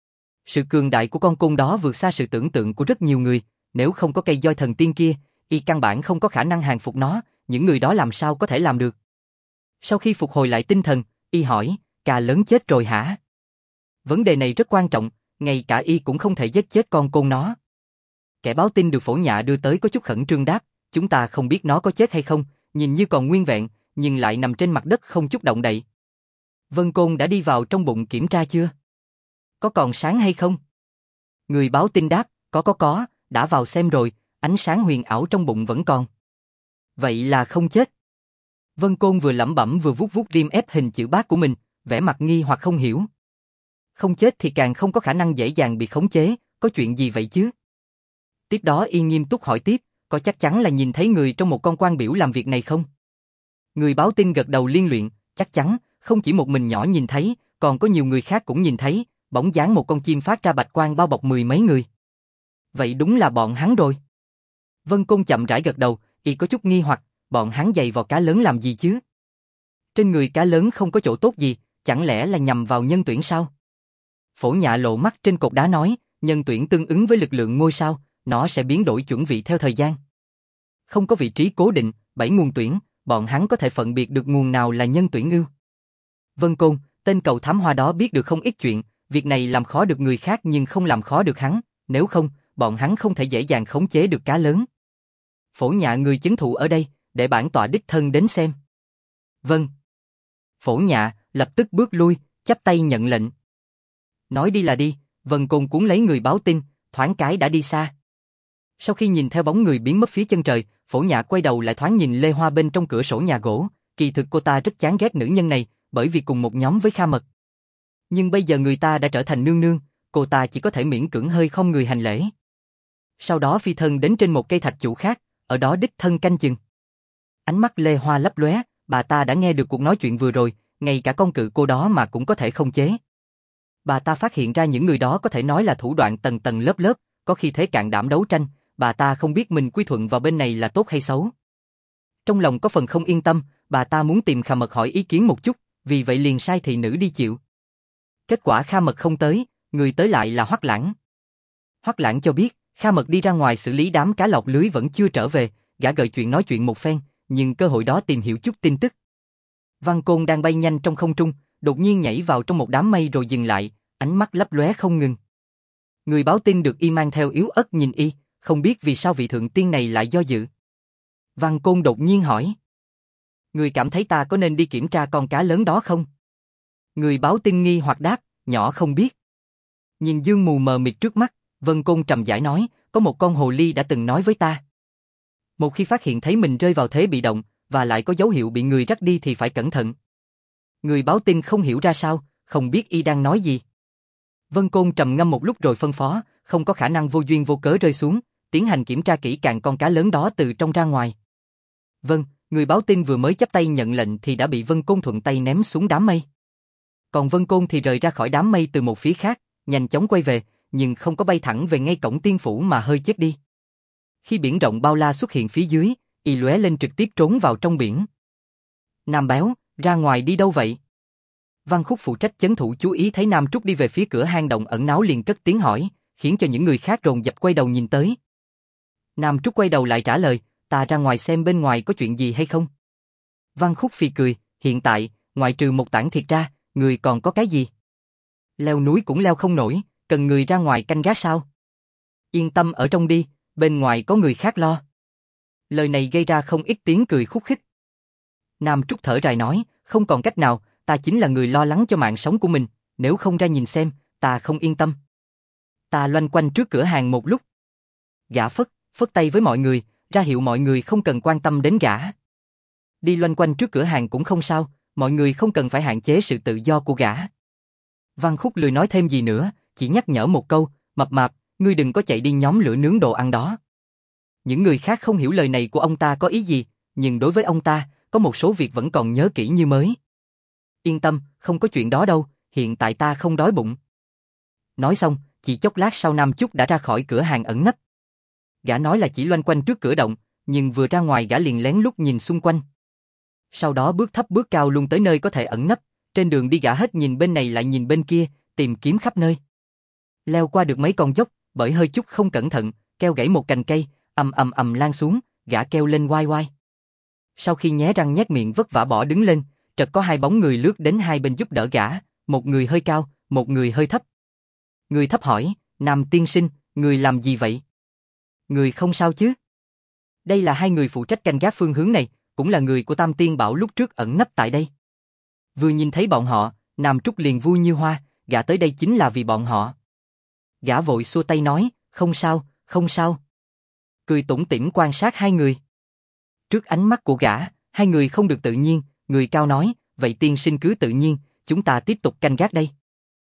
Sự cường đại của con côn đó vượt xa sự tưởng tượng của rất nhiều người, nếu không có cây roi thần tiên kia, y căn bản không có khả năng hàng phục nó, những người đó làm sao có thể làm được. Sau khi phục hồi lại tinh thần, y hỏi, Cà Lớn chết rồi hả? Vấn đề này rất quan trọng, ngay cả y cũng không thể giết chết con côn nó. Kẻ báo tin được Phổ Nhạ đưa tới có chút khẩn trương đáp, chúng ta không biết nó có chết hay không, nhìn như còn nguyên vẹn, nhưng lại nằm trên mặt đất không chút động đậy. Vân Côn đã đi vào trong bụng kiểm tra chưa? Có còn sáng hay không? Người báo tin đáp, có, đã vào xem rồi, ánh sáng huyền ảo trong bụng vẫn còn. Vậy là không chết. Vân Côn vừa lẩm bẩm vừa vuốt vuốt rim ép hình chữ bát của mình, vẻ mặt nghi hoặc không hiểu. Không chết thì càng không có khả năng dễ dàng bị khống chế, có chuyện gì vậy chứ? Tiếp đó y nghiêm túc hỏi tiếp, có chắc chắn là nhìn thấy người trong một con quan biểu làm việc này không? Người báo tin gật đầu liên luyện, chắc chắn, không chỉ một mình nhỏ nhìn thấy, còn có nhiều người khác cũng nhìn thấy, bóng dáng một con chim phát ra bạch quang bao bọc mười mấy người. Vậy đúng là bọn hắn rồi. Vân Côn chậm rãi gật đầu, y có chút nghi hoặc, bọn hắn giày vào cá lớn làm gì chứ? Trên người cá lớn không có chỗ tốt gì, chẳng lẽ là nhằm vào nhân tuyển sao? Phổ Nhạ lộ mắt trên cột đá nói, nhân tuyển tương ứng với lực lượng ngôi sao, nó sẽ biến đổi chuẩn vị theo thời gian. Không có vị trí cố định, 7 nguồn tuyển, bọn hắn có thể phân biệt được nguồn nào là nhân tuyển ưu. Vân Côn, tên cầu thám hoa đó biết được không ít chuyện, việc này làm khó được người khác nhưng không làm khó được hắn, nếu không, bọn hắn không thể dễ dàng khống chế được cá lớn. Phổ Nhạ người chứng thụ ở đây, để bản tọa đích thân đến xem. Vâng. Phổ Nhạ lập tức bước lui, chắp tay nhận lệnh. Nói đi là đi, Vân Côn cuốn lấy người báo tin, thoáng cái đã đi xa. Sau khi nhìn theo bóng người biến mất phía chân trời, Phổ Nhạ quay đầu lại thoáng nhìn Lê Hoa bên trong cửa sổ nhà gỗ, kỳ thực cô ta rất chán ghét nữ nhân này, bởi vì cùng một nhóm với Kha Mật. Nhưng bây giờ người ta đã trở thành nương nương, cô ta chỉ có thể miễn cưỡng hơi không người hành lễ. Sau đó phi thân đến trên một cây thạch trụ khác, ở đó đích thân canh chừng. Ánh mắt Lê Hoa lấp lóe, bà ta đã nghe được cuộc nói chuyện vừa rồi, ngay cả con cự cô đó mà cũng có thể không chế. Bà ta phát hiện ra những người đó có thể nói là thủ đoạn tầng tầng lớp lớp, có khi thế cạn đảm đấu tranh, bà ta không biết mình quy thuận vào bên này là tốt hay xấu. Trong lòng có phần không yên tâm, bà ta muốn tìm Kha Mật hỏi ý kiến một chút, vì vậy liền sai thị nữ đi chịu. Kết quả Kha Mật không tới, người tới lại là Hoắc Lãng. Hoắc Lãng cho biết, Kha Mật đi ra ngoài xử lý đám cá lọt lưới vẫn chưa trở về, gã gợi chuyện nói chuyện một phen, nhưng cơ hội đó tìm hiểu chút tin tức. Văn Côn đang bay nhanh trong không trung, đột nhiên nhảy vào trong một đám mây rồi dừng lại, ánh mắt lấp lóe không ngừng. Người báo tin được y mang theo yếu ớt nhìn y, không biết vì sao vị thượng tiên này lại do dự. Văn Côn đột nhiên hỏi. Người cảm thấy ta có nên đi kiểm tra con cá lớn đó không? Người báo tin nghi hoặc đáp, nhỏ không biết. Nhìn dương mù mờ mịt trước mắt, Vân Côn trầm rãi nói, có một con hồ ly đã từng nói với ta. Một khi phát hiện thấy mình rơi vào thế bị động, và lại có dấu hiệu bị người dắt đi thì phải cẩn thận. Người báo tin không hiểu ra sao, không biết y đang nói gì. Vân Côn trầm ngâm một lúc rồi phân phó, không có khả năng vô duyên vô cớ rơi xuống, tiến hành kiểm tra kỹ càng con cá lớn đó từ trong ra ngoài. Vâng, người báo tin vừa mới chắp tay nhận lệnh thì đã bị Vân Côn thuận tay ném xuống đám mây. Còn Vân Côn thì rời ra khỏi đám mây từ một phía khác, nhanh chóng quay về, nhưng không có bay thẳng về ngay cổng tiên phủ mà hơi chết đi. Khi biển rộng bao la xuất hiện phía dưới, y lóe lên trực tiếp trốn vào trong biển. Nam Béo, ra ngoài đi đâu vậy? Văn Khúc phụ trách chấn thủ chú ý thấy Nam Trúc đi về phía cửa hang động ẩn náu liền cất tiếng hỏi, khiến cho những người khác dồn dập quay đầu nhìn tới. Nam Trúc quay đầu lại trả lời, ta ra ngoài xem bên ngoài có chuyện gì hay không. Văn Khúc phì cười, hiện tại, ngoại trừ một tảng thịt ra, người còn có cái gì? Leo núi cũng leo không nổi, cần người ra ngoài canh gác sao? Yên tâm ở trong đi, bên ngoài có người khác lo. Lời này gây ra không ít tiếng cười khúc khích. Nam Trúc thở dài nói, không còn cách nào, ta chính là người lo lắng cho mạng sống của mình, nếu không ra nhìn xem, ta không yên tâm. Ta loanh quanh trước cửa hàng một lúc. Gã phất tay với mọi người, ra hiệu mọi người không cần quan tâm đến gã. Đi loanh quanh trước cửa hàng cũng không sao, mọi người không cần phải hạn chế sự tự do của gã. Văn Khúc lười nói thêm gì nữa, chỉ nhắc nhở một câu, mập mạp, ngươi đừng có chạy đi nhóm lửa nướng đồ ăn đó. Những người khác không hiểu lời này của ông ta có ý gì, nhưng đối với ông ta, có một số việc vẫn còn nhớ kỹ như mới. Yên tâm, không có chuyện đó đâu, hiện tại ta không đói bụng. Nói xong, chỉ chốc lát sau Nam Trúc đã ra khỏi cửa hàng ẩn nấp. Gã nói là chỉ loanh quanh trước cửa động, nhưng vừa ra ngoài gã liền lén lút nhìn xung quanh. Sau đó bước thấp bước cao luôn tới nơi có thể ẩn nấp, trên đường đi gã hết nhìn bên này lại nhìn bên kia, tìm kiếm khắp nơi. Leo qua được mấy con dốc, bởi hơi chút không cẩn thận, keo gãy một cành cây, ầm lan xuống, gã kêu lên oai oai. Sau khi nhé răng nhét miệng vất vả bỏ đứng lên, chợt có hai bóng người lướt đến hai bên giúp đỡ gã, một người hơi cao, một người hơi thấp. Người thấp hỏi, Nam tiên sinh, người làm gì vậy? Người không sao chứ? Đây là hai người phụ trách canh gác phương hướng này, cũng là người của Tam Tiên Bảo lúc trước ẩn nấp tại đây. Vừa nhìn thấy bọn họ, Nam Trúc liền vui như hoa, gã tới đây chính là vì bọn họ. Gã vội xua tay nói, không sao, không sao. Cười tủm tỉm quan sát hai người. Trước ánh mắt của gã, hai người không được tự nhiên, người cao nói, vậy tiên sinh cứ tự nhiên, chúng ta tiếp tục canh gác đây.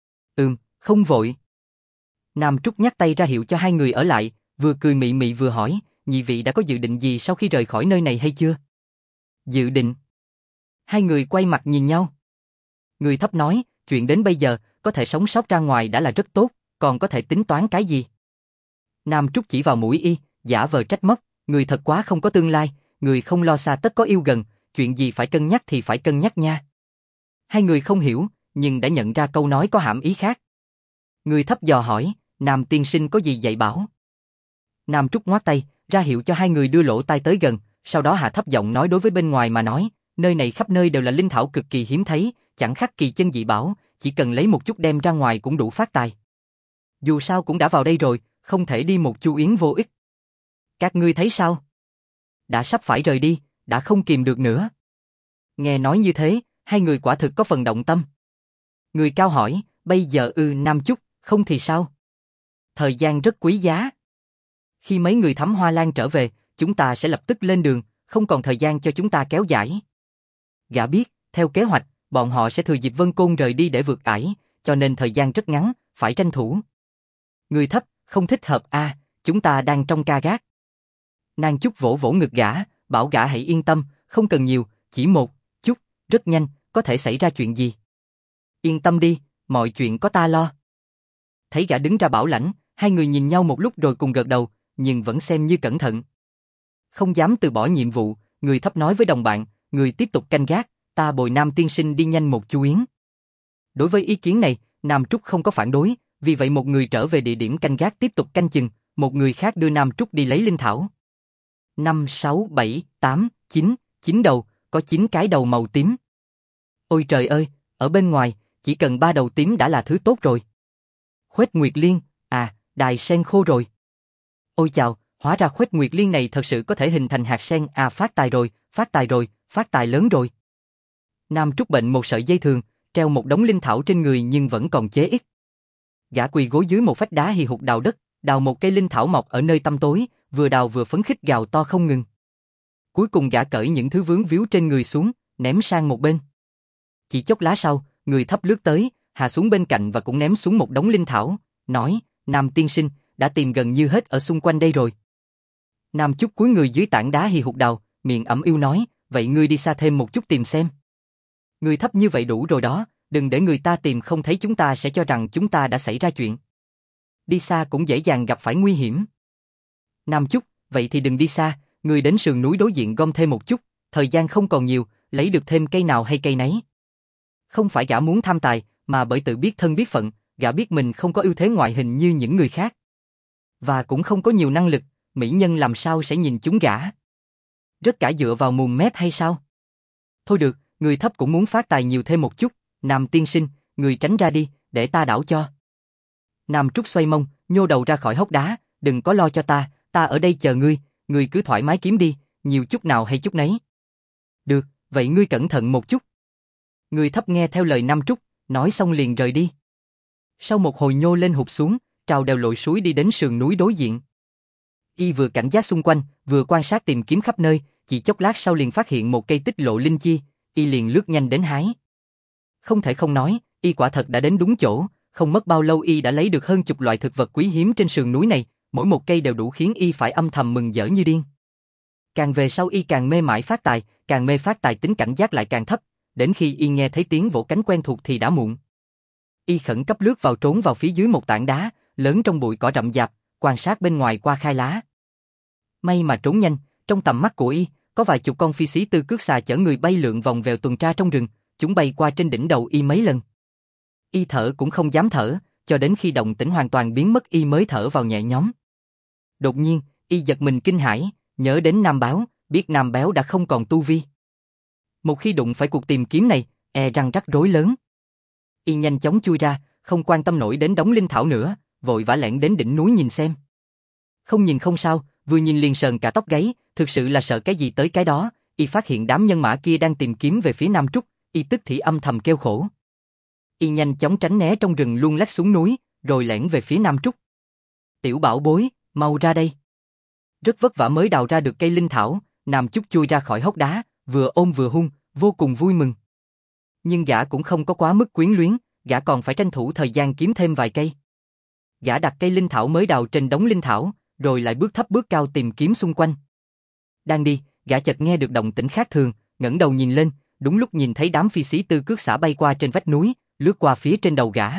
Không vội. Nam Trúc nhắc tay ra hiệu cho hai người ở lại, vừa cười mị mị vừa hỏi, nhị vị đã có dự định gì sau khi rời khỏi nơi này hay chưa? Dự định? Hai người quay mặt nhìn nhau. Người thấp nói, chuyện đến bây giờ, có thể sống sót ra ngoài đã là rất tốt, còn có thể tính toán cái gì? Nam Trúc chỉ vào mũi y, giả vờ trách móc, người thật quá không có tương lai, người không lo xa tất có yêu gần, chuyện gì phải cân nhắc thì phải cân nhắc nha. Hai người không hiểu, nhưng đã nhận ra câu nói có hàm ý khác. Người thấp dò hỏi, Nam tiên sinh có gì dạy bảo? Nam Trúc ngoác tay, ra hiệu cho hai người đưa lỗ tai tới gần, sau đó hạ thấp giọng nói đối với bên ngoài mà nói, nơi này khắp nơi đều là linh thảo cực kỳ hiếm thấy, chẳng khác kỳ chân dị bảo, chỉ cần lấy một chút đem ra ngoài cũng đủ phát tài. Dù sao cũng đã vào đây rồi, không thể đi một chu yến vô ích. Các ngươi thấy sao? Đã sắp phải rời đi, đã không kìm được nữa. Nghe nói như thế, hai người quả thực có phần động tâm. Người cao hỏi, bây giờ Nam Trúc, không thì sao? Thời gian rất quý giá. Khi mấy người Thắm Hoa Lan trở về, chúng ta sẽ lập tức lên đường, không còn thời gian cho chúng ta kéo dài. Gã biết, theo kế hoạch, bọn họ sẽ thừa dịp Vân Côn rời đi để vượt ải, cho nên thời gian rất ngắn, phải tranh thủ. Người thấp, không thích hợp chúng ta đang trong ca gác. Nàng Trúc vỗ vỗ ngực gã, bảo gã hãy yên tâm, không cần nhiều, chỉ một chút, rất nhanh, có thể xảy ra chuyện gì. Yên tâm đi, mọi chuyện có ta lo. Thấy gã đứng ra bảo lãnh, hai người nhìn nhau một lúc rồi cùng gật đầu, nhưng vẫn xem như cẩn thận. Không dám từ bỏ nhiệm vụ, người thấp nói với đồng bạn, người tiếp tục canh gác, ta bồi Nam tiên sinh đi nhanh một chu yến. Đối với ý kiến này, Nam Trúc không có phản đối, vì vậy một người trở về địa điểm canh gác tiếp tục canh chừng, một người khác đưa Nam Trúc đi lấy linh thảo. 5, 6, 7, 8, 9, 9 đầu, có 9 cái đầu màu tím. Ôi trời ơi, ở bên ngoài, chỉ cần 3 đầu tím đã là thứ tốt rồi. Khuếch Nguyệt Liên, đài sen khô rồi. Ôi chào, hóa ra Khuếch Nguyệt Liên này thật sự có thể hình thành hạt sen, phát tài rồi, phát tài rồi, phát tài lớn rồi. Nam Trúc bệnh một sợi dây thường, treo một đống linh thảo trên người nhưng vẫn còn chế ít. Gã quỳ gối dưới một vách đá hì hục đào đất, đào một cây linh thảo mọc ở nơi tăm tối, vừa đào vừa phấn khích gào to không ngừng. Cuối cùng gã cởi những thứ vướng víu trên người xuống, ném sang một bên. Chỉ chốc lát sau, người thấp lướt tới, hạ xuống bên cạnh và cũng ném xuống một đống linh thảo, nói, Nam tiên sinh, đã tìm gần như hết ở xung quanh đây rồi. Nam Chúc cúi người dưới tảng đá hì hục đào, miệng ẩm yêu nói, vậy ngươi đi xa thêm một chút tìm xem. Ngươi thấp như vậy đủ rồi đó, đừng để người ta tìm không thấy chúng ta sẽ cho rằng chúng ta đã xảy ra chuyện. Đi xa cũng dễ dàng gặp phải nguy hiểm. Nam Chúc, vậy thì đừng đi xa, ngươi đến sườn núi đối diện gom thêm một chút, thời gian không còn nhiều, lấy được thêm cây nào hay cây nấy. Không phải gã muốn tham tài, mà bởi tự biết thân biết phận, gã biết mình không có ưu thế ngoại hình như những người khác. Và cũng không có nhiều năng lực, mỹ nhân làm sao sẽ nhìn chúng gã. Rất cả dựa vào mồm mép hay sao? Thôi được, người thấp cũng muốn phát tài nhiều thêm một chút, Nam tiên sinh, người tránh ra đi, để ta đảo cho. Nam Trúc xoay mông, nhô đầu ra khỏi hốc đá, đừng có lo cho ta ở đây chờ ngươi cứ thoải mái kiếm đi, nhiều chút nào hay chút nấy. Được, vậy ngươi cẩn thận một chút. Người thấp nghe theo lời Nam Trúc, nói xong liền rời đi. Sau một hồi nhô lên hụt xuống, trào đèo lội suối đi đến sườn núi đối diện. Y vừa cảnh giác xung quanh, vừa quan sát tìm kiếm khắp nơi, chỉ chốc lát sau liền phát hiện một cây tích lộ linh chi, Y liền lướt nhanh đến hái. Không thể không nói, Y quả thật đã đến đúng chỗ, không mất bao lâu Y đã lấy được hơn chục loại thực vật quý hiếm trên sườn núi này, mỗi một cây đều đủ khiến Y phải âm thầm mừng rỡ như điên. Càng về sau Y càng mê mải phát tài, càng mê phát tài tính cảnh giác lại càng thấp, đến khi Y nghe thấy tiếng vỗ cánh quen thuộc thì đã muộn. Y khẩn cấp lướt vào trốn vào phía dưới một tảng đá, lớn trong bụi cỏ rậm rạp, quan sát bên ngoài qua khai lá. May mà trốn nhanh, trong tầm mắt của Y, có vài chục con phi xí tư cước xà chở người bay lượn vòng vèo tuần tra trong rừng, chúng bay qua trên đỉnh đầu Y mấy lần. Y thở cũng không dám thở, cho đến khi động tĩnh hoàn toàn biến mất Y mới thở vào nhẹ nhõm. Đột nhiên, Y giật mình kinh hãi, nhớ đến Nam Báo, biết Nam Béo đã không còn tu vi. Một khi đụng phải cuộc tìm kiếm này, rằng rắc rối lớn. Y nhanh chóng chui ra, không quan tâm nổi đến đống linh thảo nữa, vội vã lẻn đến đỉnh núi nhìn xem. Không nhìn không sao, vừa nhìn liền sờn cả tóc gáy, thực sự là sợ cái gì tới cái đó. Y phát hiện đám nhân mã kia đang tìm kiếm về phía Nam Trúc, Y tức thì âm thầm kêu khổ. Y nhanh chóng tránh né trong rừng luôn lách xuống núi, rồi lẻn về phía Nam Trúc. Tiểu bảo bối, mau ra đây. Rất vất vả mới đào ra được cây linh thảo, Nam Trúc chui ra khỏi hốc đá, vừa ôm vừa hung, vô cùng vui mừng. Nhưng gã cũng không có quá mức quyến luyến, gã còn phải tranh thủ thời gian kiếm thêm vài cây. Gã đặt cây linh thảo mới đào trên đống linh thảo, rồi lại bước thấp bước cao tìm kiếm xung quanh. Đang đi, gã chợt nghe được động tĩnh khác thường, ngẩng đầu nhìn lên, đúng lúc nhìn thấy đám phi xí tư cước xả bay qua trên vách núi, lướt qua phía trên đầu gã.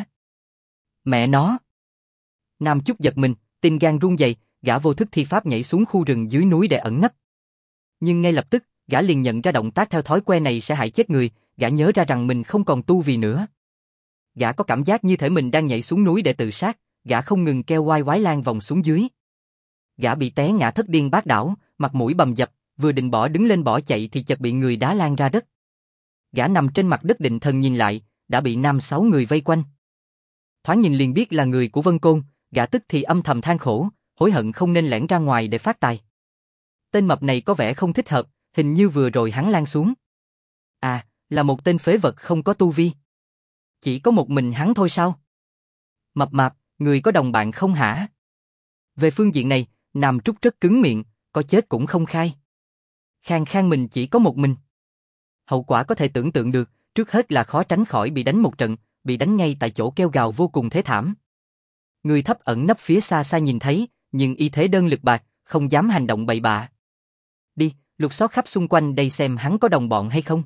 Mẹ nó! Nam Chúc giật mình, tim gan run rẩy, gã vô thức thi pháp nhảy xuống khu rừng dưới núi để ẩn nấp. Nhưng ngay lập tức, gã liền nhận ra động tác theo thói quen này sẽ hại chết người, gã nhớ ra rằng mình không còn tu vì nữa. Gã có cảm giác như thể mình đang nhảy xuống núi để tự sát, gã không ngừng kêu oai oái lan vòng xuống dưới. Gã bị té ngã thất điên bát đảo, mặt mũi bầm dập, vừa định đứng lên bỏ chạy thì chợt bị người đá lan ra đất. Gã nằm trên mặt đất định thần nhìn lại, đã bị 5-6 người vây quanh. Thoáng nhìn liền biết là người của Vân Côn, gã tức thì âm thầm than khổ, hối hận không nên lẻn ra ngoài để phát tài. Tên mập này có vẻ không thích hợp, hình như vừa rồi hắn lan xuống. À, là một tên phế vật không có tu vi. Chỉ có một mình hắn thôi sao? Mập mạp, người có đồng bạn không hả? Về phương diện này, Nam Trúc rất cứng miệng, có chết cũng không khai. Khang khang mình chỉ có một mình. Hậu quả có thể tưởng tượng được, trước hết là khó tránh khỏi bị đánh một trận, bị đánh ngay tại chỗ kêu gào vô cùng thê thảm. Người thấp ẩn nấp phía xa xa nhìn thấy, nhưng y thế đơn lực bạc, không dám hành động bậy bạ. Đi, lục soát khắp xung quanh đây xem hắn có đồng bọn hay không.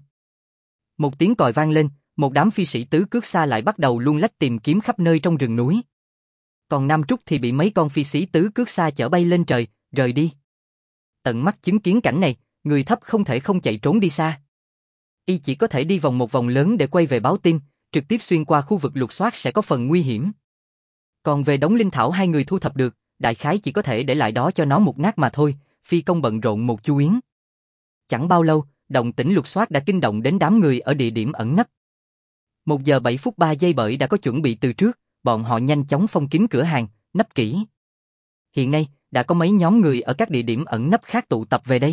Một tiếng còi vang lên, một đám phi sĩ tứ cước xa lại bắt đầu luôn lách tìm kiếm khắp nơi trong rừng núi. Còn Nam Trúc thì bị mấy con phi sĩ tứ cước xa chở bay lên trời, rời đi. Tận mắt chứng kiến cảnh này, người thấp không thể không chạy trốn đi xa. Y chỉ có thể đi vòng một vòng lớn để quay về báo tin, trực tiếp xuyên qua khu vực lục soát sẽ có phần nguy hiểm. Còn về đống linh thảo hai người thu thập được, đại khái chỉ có thể để lại đó cho nó một nát mà thôi, phi công bận rộn một chu yến. Chẳng bao lâu, động tĩnh lục soát đã kinh động đến đám người ở địa điểm ẩn nấp. 1 giờ 7 phút 3 giây bởi đã có chuẩn bị từ trước, bọn họ nhanh chóng phong kín cửa hàng, nấp kỹ. Hiện nay, đã có mấy nhóm người ở các địa điểm ẩn nấp khác tụ tập về đây.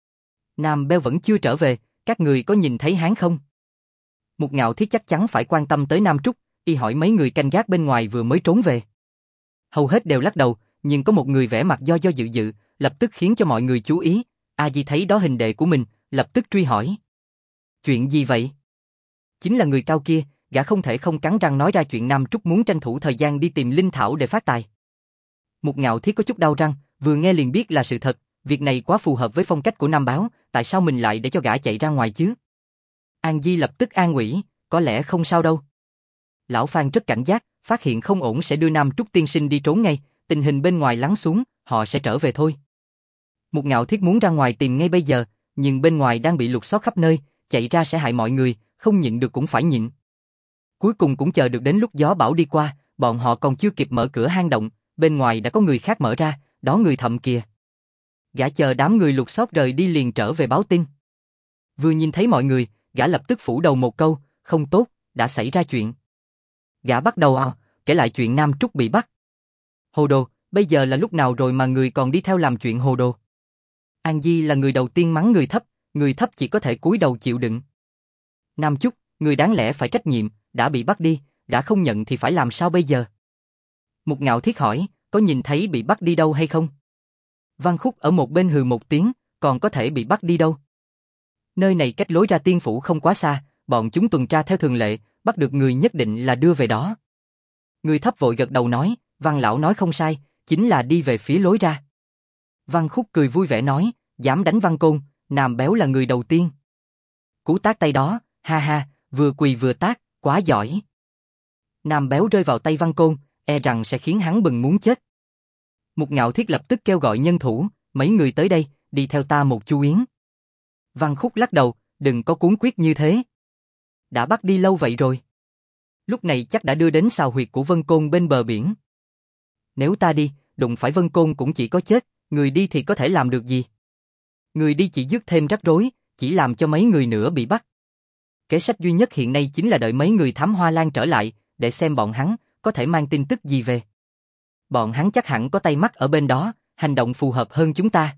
Nam Beo vẫn chưa trở về, các người có nhìn thấy hắn không? Một Ngạo Thiết chắc chắn phải quan tâm tới Nam Trúc, y hỏi mấy người canh gác bên ngoài vừa mới trốn về. Hầu hết đều lắc đầu, nhưng có một người vẻ mặt do dự, lập tức khiến cho mọi người chú ý. A Di thấy đó hình đệ của mình, lập tức truy hỏi. Chuyện gì vậy? Chính là người cao kia, gã không thể không cắn răng nói ra chuyện Nam Trúc muốn tranh thủ thời gian đi tìm linh thảo để phát tài. Một Ngạo Thiết có chút đau răng, vừa nghe liền biết là sự thật, việc này quá phù hợp với phong cách của Nam Báo, tại sao mình lại để cho gã chạy ra ngoài chứ? An Di lập tức an ủi, có lẽ không sao đâu. Lão Phan rất cảnh giác, phát hiện không ổn sẽ đưa Nam Trúc tiên sinh đi trốn ngay, tình hình bên ngoài lắng xuống, họ sẽ trở về thôi. Một Ngạo Thiết muốn ra ngoài tìm ngay bây giờ, nhưng bên ngoài đang bị lục soát khắp nơi, chạy ra sẽ hại mọi người, không nhịn được cũng phải nhịn. Cuối cùng cũng chờ được đến lúc gió bão đi qua, bọn họ còn chưa kịp mở cửa hang động, bên ngoài đã có người khác mở ra, đó người Thẩm kìa. Gã chờ đám người lục soát rời đi liền trở về báo tin. Vừa nhìn thấy mọi người, gã lập tức phủ đầu một câu, không tốt, đã xảy ra chuyện. Gã bắt đầu kể lại chuyện Nam Trúc bị bắt. Hồ đồ, bây giờ là lúc nào rồi mà người còn đi theo làm chuyện hồ đồ. An Di là người đầu tiên mắng người thấp chỉ có thể cúi đầu chịu đựng. Nam Trúc, người đáng lẽ phải trách nhiệm, đã bị bắt đi, đã không nhận thì phải làm sao bây giờ? Một Ngạo Thiết hỏi, có nhìn thấy bị bắt đi đâu hay không? Văn Khúc ở một bên hừ một tiếng, còn có thể bị bắt đi đâu? Nơi này cách lối ra tiên phủ không quá xa, bọn chúng tuần tra theo thường lệ, bắt được người nhất định là đưa về đó. Người thấp vội gật đầu nói, Văn lão nói không sai, chính là đi về phía lối ra. Văn Khúc cười vui vẻ nói, dám đánh Văn Côn, Nam Béo là người đầu tiên. Cú tát tay đó, ha ha, vừa quỳ vừa tát, quá giỏi. Nam Béo rơi vào tay Văn Côn, e rằng sẽ khiến hắn bừng muốn chết. Một Ngạo Thiết lập tức kêu gọi nhân thủ, mấy người tới đây, đi theo ta một chu yến. Văn Khúc lắc đầu, đừng có cuống quyết như thế. Đã bắt đi lâu vậy rồi. Lúc này chắc đã đưa đến sào huyệt của Vân Côn bên bờ biển. Nếu ta đi, đụng phải Vân Côn cũng chỉ có chết, người đi thì có thể làm được gì? Người đi chỉ rước thêm rắc rối, chỉ làm cho mấy người nữa bị bắt. Kế sách duy nhất hiện nay chính là đợi mấy người thám hoa lan trở lại, để xem bọn hắn có thể mang tin tức gì về. Bọn hắn chắc hẳn có tay mắt ở bên đó, hành động phù hợp hơn chúng ta.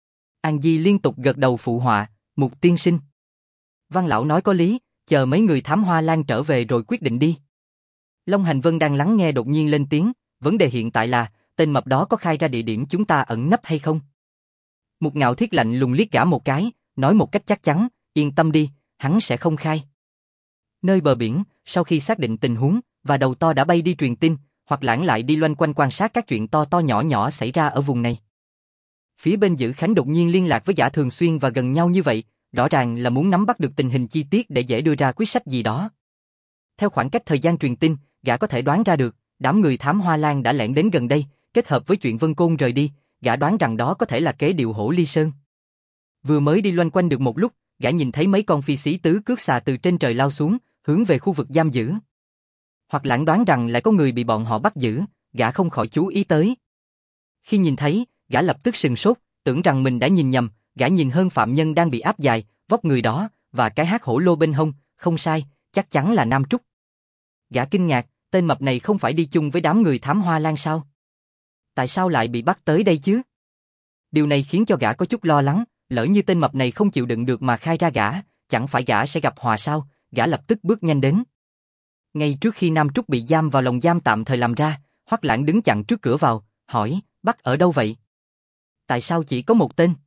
An Di liên tục gật đầu phụ họa, Mục tiên sinh. Văn lão nói có lý, chờ mấy người thám hoa lan trở về rồi quyết định đi. Long Hành Vân đang lắng nghe đột nhiên lên tiếng, vấn đề hiện tại là, tên mập đó có khai ra địa điểm chúng ta ẩn nấp hay không? Một Ngạo Thiết lạnh lùng liếc gã một cái, nói một cách chắc chắn, yên tâm đi, hắn sẽ không khai. Nơi bờ biển, sau khi xác định tình huống, và đầu to đã bay đi truyền tin, hoặc lãng lại đi loanh quanh quan sát các chuyện to to nhỏ nhỏ xảy ra ở vùng này. Phía bên Dữ Khánh đột nhiên liên lạc với gã thường xuyên và gần nhau như vậy, rõ ràng là muốn nắm bắt được tình hình chi tiết để dễ đưa ra quyết sách gì đó. Theo khoảng cách thời gian truyền tin, gã có thể đoán ra được, đám người thám hoa lan đã lẻn đến gần đây, kết hợp với chuyện Vân Côn rời đi, gã đoán rằng đó có thể là kế điệu Hổ Ly Sơn. Vừa mới đi loanh quanh được một lúc, gã nhìn thấy mấy con phi xí tứ cước xà từ trên trời lao xuống, hướng về khu vực giam giữ. Hoặc lãng đoán rằng lại có người bị bọn họ bắt giữ, gã không khỏi chú ý tới. Khi nhìn thấy, gã lập tức sừng sốt, tưởng rằng mình đã nhìn nhầm, gã nhìn hơn phạm nhân đang bị áp dài, vóc người đó, và cái hát hổ lô bên hông, không sai, chắc chắn là Nam Trúc. Gã kinh ngạc, tên mập này không phải đi chung với đám người thám hoa lan sao? Tại sao lại bị bắt tới đây chứ? Điều này khiến cho gã có chút lo lắng, lỡ như tên mập này không chịu đựng được mà khai ra gã, chẳng phải gã sẽ gặp họa sao? Gã lập tức bước nhanh đến. Ngay trước khi Nam Trúc bị giam vào lồng giam tạm thời làm ra, Hoắc Lãng đứng chặn trước cửa vào, hỏi, bắt ở đâu vậy? Tại sao chỉ có một tên?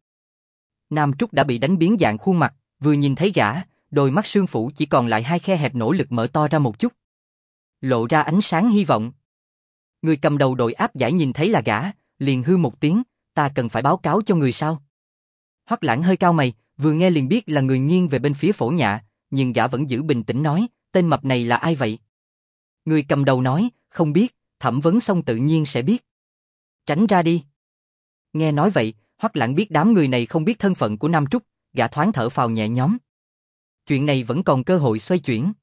Nam Trúc đã bị đánh biến dạng khuôn mặt, vừa nhìn thấy gã, đôi mắt sương phủ chỉ còn lại hai khe hẹp nỗ lực mở to ra một chút, lộ ra ánh sáng hy vọng. Người cầm đầu đội áp giải nhìn thấy là gã, liền hư một tiếng, ta cần phải báo cáo cho người sao? Hoắc Lãng hơi cau mày, vừa nghe liền biết là người nghiêng về bên phía Phổ Nhạ, nhưng gã vẫn giữ bình tĩnh nói, tên mập này là ai vậy? Người cầm đầu nói, không biết, thẩm vấn xong tự nhiên sẽ biết. Tránh ra đi. Nghe nói vậy, Hoắc Lãng biết đám người này không biết thân phận của Nam Trúc, gã thoáng thở phào nhẹ nhõm. Chuyện này vẫn còn cơ hội xoay chuyển.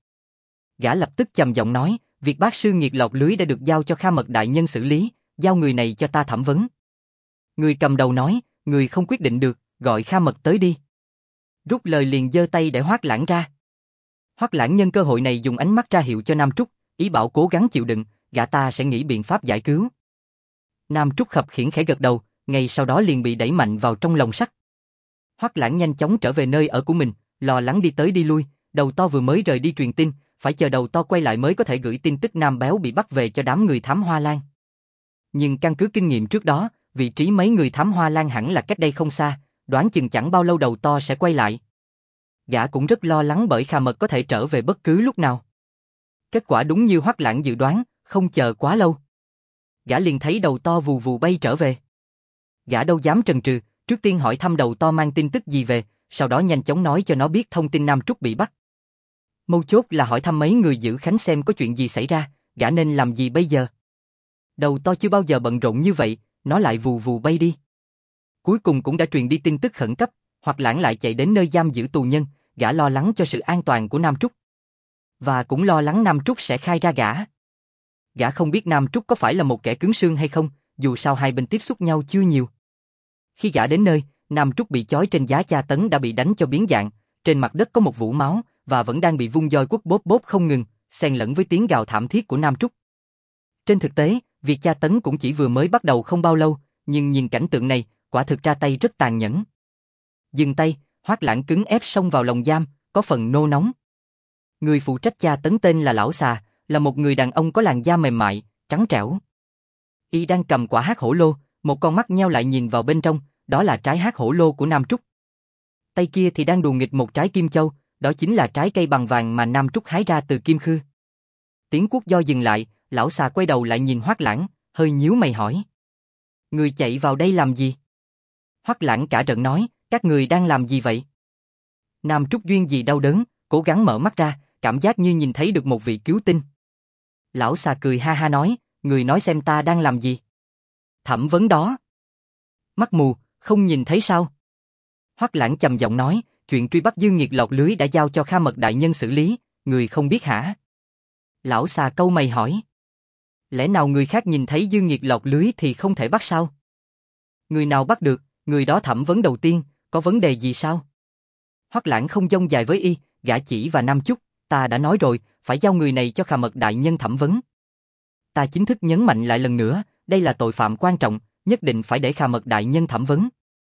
Gã lập tức trầm giọng nói, việc bác sư nghiệt lọt lưới đã được giao cho Kha Mật đại nhân xử lý, giao người này cho ta thẩm vấn. Người cầm đầu nói, người không quyết định được, gọi Kha Mật tới đi. Rút lời liền giơ tay để Hoắc Lãng ra. Hoắc Lãng nhân cơ hội này dùng ánh mắt ra hiệu cho Nam Trúc, ý bảo cố gắng chịu đựng, gã ta sẽ nghĩ biện pháp giải cứu. Nam Trúc khập khiễng khẽ gật đầu, ngay sau đó liền bị đẩy mạnh vào trong lồng sắt. Hoắc Lãng nhanh chóng trở về nơi ở của mình, lo lắng đi tới đi lui, đầu to vừa mới rời đi truyền tin, phải chờ đầu to quay lại mới có thể gửi tin tức Nam Béo bị bắt về cho đám người thám hoa lan. Nhưng căn cứ kinh nghiệm trước đó, vị trí mấy người thám hoa lan hẳn là cách đây không xa, đoán chừng chẳng bao lâu đầu to sẽ quay lại. Gã cũng rất lo lắng bởi Kha Mật có thể trở về bất cứ lúc nào. Kết quả đúng như Hoắc Lãng dự đoán, không chờ quá lâu. Gã liền thấy đầu to vù vù bay trở về. Gã đâu dám chần chừ, Trước tiên hỏi thăm đầu to mang tin tức gì về, sau đó nhanh chóng nói cho nó biết thông tin Nam Trúc bị bắt. Mấu chốt là hỏi thăm mấy người giữ Khánh xem có chuyện gì xảy ra, gã nên làm gì bây giờ. Đầu to chưa bao giờ bận rộn như vậy, nó lại vù vù bay đi. Cuối cùng cũng đã truyền đi tin tức khẩn cấp, Hoắc Lãng lại chạy đến nơi giam giữ tù nhân, gã lo lắng cho sự an toàn của Nam Trúc. Và cũng lo lắng Nam Trúc sẽ khai ra gã. Gã không biết Nam Trúc có phải là một kẻ cứng xương hay không, dù sao hai bên tiếp xúc nhau chưa nhiều. Khi gã đến nơi, Nam Trúc bị chói trên giá tra tấn đã bị đánh cho biến dạng, trên mặt đất có một vũng máu, và vẫn đang bị vung roi quất bóp bóp không ngừng, xen lẫn với tiếng gào thảm thiết của Nam Trúc. Trên thực tế, việc tra tấn cũng chỉ vừa mới bắt đầu không bao lâu, nhưng nhìn cảnh tượng này, quả thực ra tay rất tàn nhẫn. Dừng tay, Hoắc Lãng cứng ép xông vào lồng giam, có phần nô nóng. Người phụ trách tra tấn tên là Lão Xà, là một người đàn ông có làn da mềm mại, trắng trẻo. Y đang cầm quả hắc hổ lô, một con mắt nheo lại nhìn vào bên trong, đó là trái hắc hổ lô của Nam Trúc. Tay kia thì đang đùa nghịch một trái kim châu, đó chính là trái cây bằng vàng mà Nam Trúc hái ra từ kim khư. Tiếng cuốc do dừng lại, Lão Xà quay đầu lại nhìn Hoắc Lãng, hơi nhíu mày hỏi: "Người chạy vào đây làm gì?" Hoắc Lãng cả giận nói: "Các người đang làm gì vậy?" Nam Trúc duyên gì đau đớn, cố gắng mở mắt ra, cảm giác như nhìn thấy được một vị cứu tinh. Lão Xà cười ha ha nói: "Người nói xem ta đang làm gì?" "Thẩm vấn đó." "Mắt mù, không nhìn thấy sao?" Hoắc Lãng trầm giọng nói: "Chuyện truy bắt Dương Nghiệt lọt lưới đã giao cho Kha Mật đại nhân xử lý, người không biết hả?" Lão Xà cau mày hỏi: "Lẽ nào người khác nhìn thấy Dương Nghiệt lọt lưới thì không thể bắt sao?" "Người nào bắt được, người đó thẩm vấn đầu tiên, có vấn đề gì sao?" Hoắc Lãng không dông dài với y, gã chỉ và Nam Trúc: "Ta đã nói rồi, phải giao người này cho Kha Mật đại nhân thẩm vấn." Ta chính thức nhấn mạnh lại lần nữa, đây là tội phạm quan trọng, nhất định phải để Kha Mật đại nhân thẩm vấn.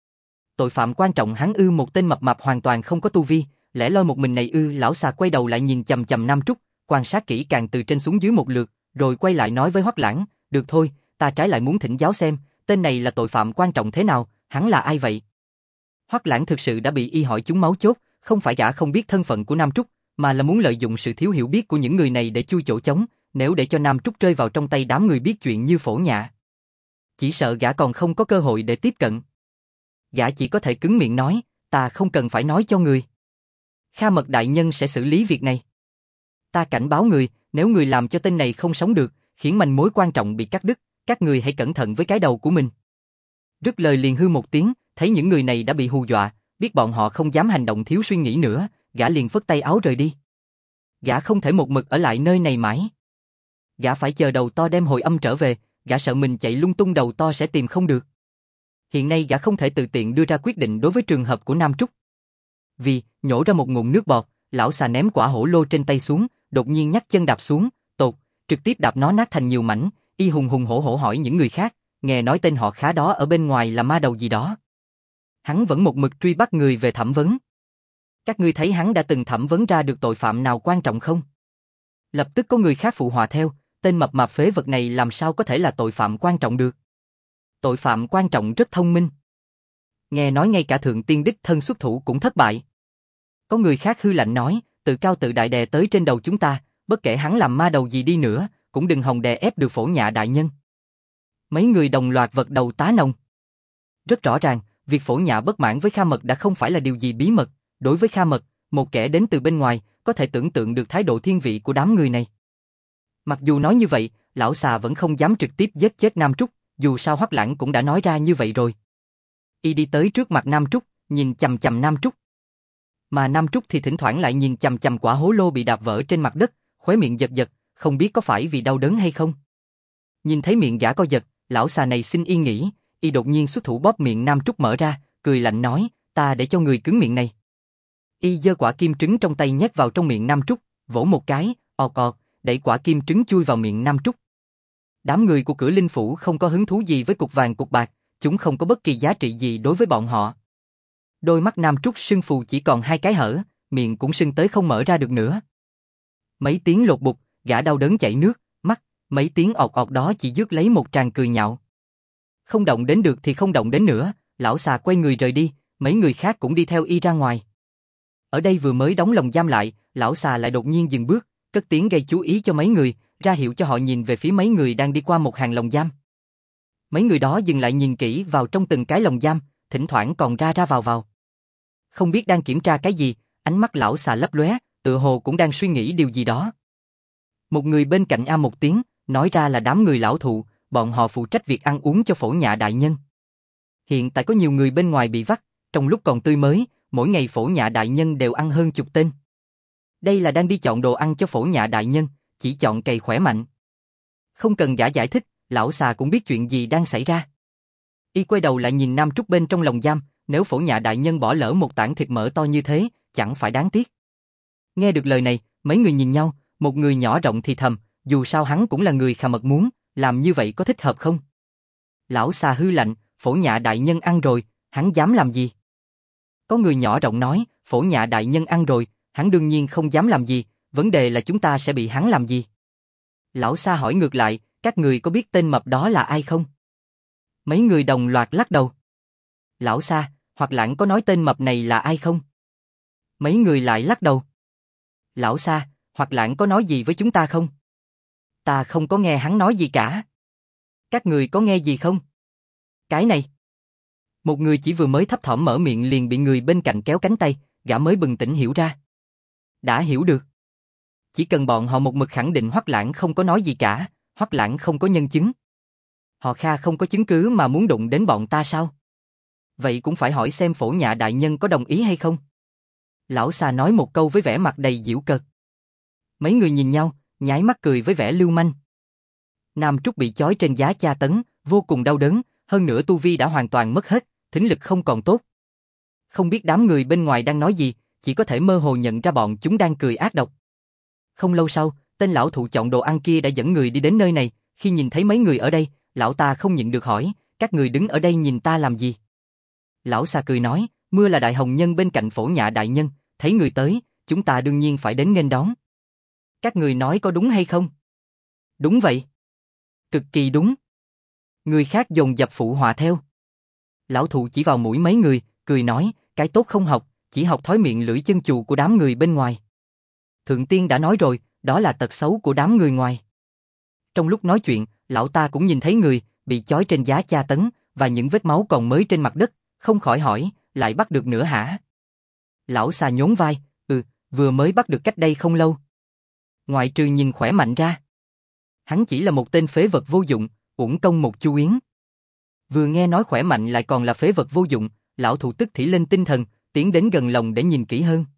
Tội phạm quan trọng hắn ư? Một tên mập mạp hoàn toàn không có tu vi, lẻ loi một mình này ư? Lão Xà quay đầu lại nhìn chằm chằm Nam Trúc, quan sát kỹ càng từ trên xuống dưới một lượt, rồi quay lại nói với Hoắc Lãng: "Được thôi, ta trái lại muốn thỉnh giáo xem, tên này là tội phạm quan trọng thế nào, hắn là ai vậy?" Hoắc Lãng thực sự đã bị y hỏi trúng máu chốt, không phải gã không biết thân phận của Nam Trúc, mà là muốn lợi dụng sự thiếu hiểu biết của những người này để chui chỗ trống, nếu để cho Nam Trúc rơi vào trong tay đám người biết chuyện như Phổ Nhạ, chỉ sợ gã còn không có cơ hội để tiếp cận. Gã chỉ có thể cứng miệng nói: "Ta không cần phải nói cho người. Kha Mật đại nhân sẽ xử lý việc này. Ta cảnh báo người, nếu người làm cho tên này không sống được, khiến manh mối quan trọng bị cắt đứt, các người hãy cẩn thận với cái đầu của mình." Dứt lời liền hư một tiếng, thấy những người này đã bị hù dọa, biết bọn họ không dám hành động thiếu suy nghĩ nữa, gã liền phất tay áo rời đi. Gã không thể một mực ở lại nơi này mãi. Gã phải chờ đầu to đem hồi âm trở về, gã sợ mình chạy lung tung đầu to sẽ tìm không được. Hiện nay gã không thể tự tiện đưa ra quyết định đối với trường hợp của Nam Trúc. Vì, nhổ ra một ngụm nước bọt, Lão Xà ném quả hổ lô trên tay xuống, đột nhiên nhắc chân đạp xuống, tột, trực tiếp đạp nó nát thành nhiều mảnh, y hùng hùng hổ hổ hỏi những người khác, nghe nói tên họ Khá đó ở bên ngoài là ma đầu gì đó. Hắn vẫn một mực truy bắt người về thẩm vấn. Các ngươi thấy hắn đã từng thẩm vấn ra được tội phạm nào quan trọng không? Lập tức có người khác phụ họa theo, tên mập mạp phế vật này làm sao có thể là tội phạm quan trọng được? Tội phạm quan trọng rất thông minh. Nghe nói ngay cả thượng tiên đích thân xuất thủ cũng thất bại. Có người khác hư lạnh nói, tự cao tự đại đè tới trên đầu chúng ta, bất kể hắn làm ma đầu gì đi nữa, cũng đừng hòng đè ép được Phổ Nhạ đại nhân. Mấy người đồng loạt vật đầu tá nồng. Rất rõ ràng, việc Phổ Nhạ bất mãn với Kha Mật đã không phải là điều gì bí mật. Đối với Kha Mật, một kẻ đến từ bên ngoài, có thể tưởng tượng được thái độ thiên vị của đám người này. Mặc dù nói như vậy, Lão Xà vẫn không dám trực tiếp giết chết Nam Trúc, dù sao Hoắc Lãng cũng đã nói ra như vậy rồi. Y đi tới trước mặt Nam Trúc, nhìn chằm chằm Nam Trúc. Mà Nam Trúc thì thỉnh thoảng lại nhìn chằm chằm quả hố lô bị đạp vỡ trên mặt đất, khóe miệng giật giật, không biết có phải vì đau đớn hay không. Nhìn thấy miệng gã co giật, Lão Xà này xin yên nghỉ, y đột nhiên xuất thủ bóp miệng Nam Trúc mở ra, cười lạnh nói, ta để cho người cứng miệng này. Y giơ quả kim trứng trong tay nhét vào trong miệng Nam Trúc, vỗ một cái, ọt ọt, đẩy quả kim trứng chui vào miệng Nam Trúc. Đám người của Cửa Linh Phủ không có hứng thú gì với cục vàng cục bạc, chúng không có bất kỳ giá trị gì đối với bọn họ. Đôi mắt Nam Trúc sưng phù chỉ còn 2 cái hở, miệng cũng sưng tới không mở ra được nữa. Mấy tiếng lột bục, gã đau đớn chảy nước, mắt, mấy tiếng ọt ọt đó chỉ rước lấy một tràng cười nhạo. Không động đến được thì không động đến nữa, Lão Xà quay người rời đi, mấy người khác cũng đi theo y ra ngoài. Ở đây vừa mới đóng lồng giam lại, Lão Xà lại đột nhiên dừng bước, cất tiếng gây chú ý cho mấy người, ra hiệu cho họ nhìn về phía mấy người đang đi qua một hàng lồng giam. Mấy người đó dừng lại nhìn kỹ vào trong từng cái lồng giam, thỉnh thoảng còn ra ra vào vào. Không biết đang kiểm tra cái gì, ánh mắt lão xà lấp lóe, tựa hồ cũng đang suy nghĩ điều gì đó. Một người bên cạnh a một tiếng, nói ra là đám người lão thụ, bọn họ phụ trách việc ăn uống cho phổ nhạ đại nhân. Hiện tại có nhiều người bên ngoài bị vắt, trong lúc còn tươi mới, mỗi ngày phổ nhạ đại nhân đều ăn hơn chục tên. Đây là đang đi chọn đồ ăn cho phổ nhạ đại nhân, chỉ chọn cày khỏe mạnh. Không cần gã giải thích, lão xà cũng biết chuyện gì đang xảy ra. Y quay đầu lại nhìn Nam Trúc bên trong lồng giam, nếu phổ nhạ đại nhân bỏ lỡ một tảng thịt mỡ to như thế, chẳng phải đáng tiếc. Nghe được lời này, mấy người nhìn nhau, một người nhỏ rộng thì thầm, dù sao hắn cũng là người khà mật muốn, làm như vậy có thích hợp không? Lão xà hư lạnh, phổ nhạ đại nhân ăn rồi, hắn dám làm gì? Có người nhỏ rộng nói, phổ nhạ đại nhân ăn rồi, hắn đương nhiên không dám làm gì, vấn đề là chúng ta sẽ bị hắn làm gì? Lão xà hỏi ngược lại, các người có biết tên mập đó là ai không? Mấy người đồng loạt lắc đầu. Lão xà, hoặc lãng có nói tên mập này là ai không? Mấy người lại lắc đầu. Lão xà, hoặc lãng có nói gì với chúng ta không? Ta không có nghe hắn nói gì cả. Các người có nghe gì không? Cái này. Một người chỉ vừa mới thấp thỏm mở miệng liền bị người bên cạnh kéo cánh tay, gã mới bừng tỉnh hiểu ra. Đã hiểu được. Chỉ cần bọn họ một mực khẳng định Hoắc Lãng không có nói gì cả, Hoắc Lãng không có nhân chứng. Họ Kha không có chứng cứ mà muốn đụng đến bọn ta sao? Vậy cũng phải hỏi xem phổ nhạ đại nhân có đồng ý hay không? Lão xà nói một câu với vẻ mặt đầy giễu cợt. Mấy người nhìn nhau, nháy mắt cười với vẻ lưu manh. Nam Trúc bị chói trên giá tra tấn, vô cùng đau đớn, hơn nữa tu vi đã hoàn toàn mất hết, thính lực không còn tốt. Không biết đám người bên ngoài đang nói gì, chỉ có thể mơ hồ nhận ra bọn chúng đang cười ác độc. Không lâu sau, tên lão thụ chọn đồ ăn kia đã dẫn người đi đến nơi này, khi nhìn thấy mấy người ở đây, lão ta không nhịn được hỏi, các người đứng ở đây nhìn ta làm gì? Lão xà cười nói, mưa là đại hồng nhân bên cạnh phổ nhạ đại nhân, thấy người tới, chúng ta đương nhiên phải đến nghênh đón. Các người nói có đúng hay không? Đúng vậy. Cực kỳ đúng. Người khác dồn dập phụ họa theo. Lão thụ chỉ vào mũi mấy người, cười nói, cái tốt không học, chỉ học thói miệng lưỡi chân chù của đám người bên ngoài. Thượng tiên đã nói rồi, đó là tật xấu của đám người ngoài. Trong lúc nói chuyện, lão ta cũng nhìn thấy người, bị chói trên giá tra tấn, và những vết máu còn mới trên mặt đất, không khỏi hỏi, lại bắt được nữa hả? Lão xà nhún vai, vừa mới bắt được cách đây không lâu. Ngoại trừ nhìn khỏe mạnh ra. Hắn chỉ là một tên phế vật vô dụng, uổng công một chu yến. Vừa nghe nói khỏe mạnh lại còn là phế vật vô dụng, lão thụ tức thì lên tinh thần, tiến đến gần lồng để nhìn kỹ hơn.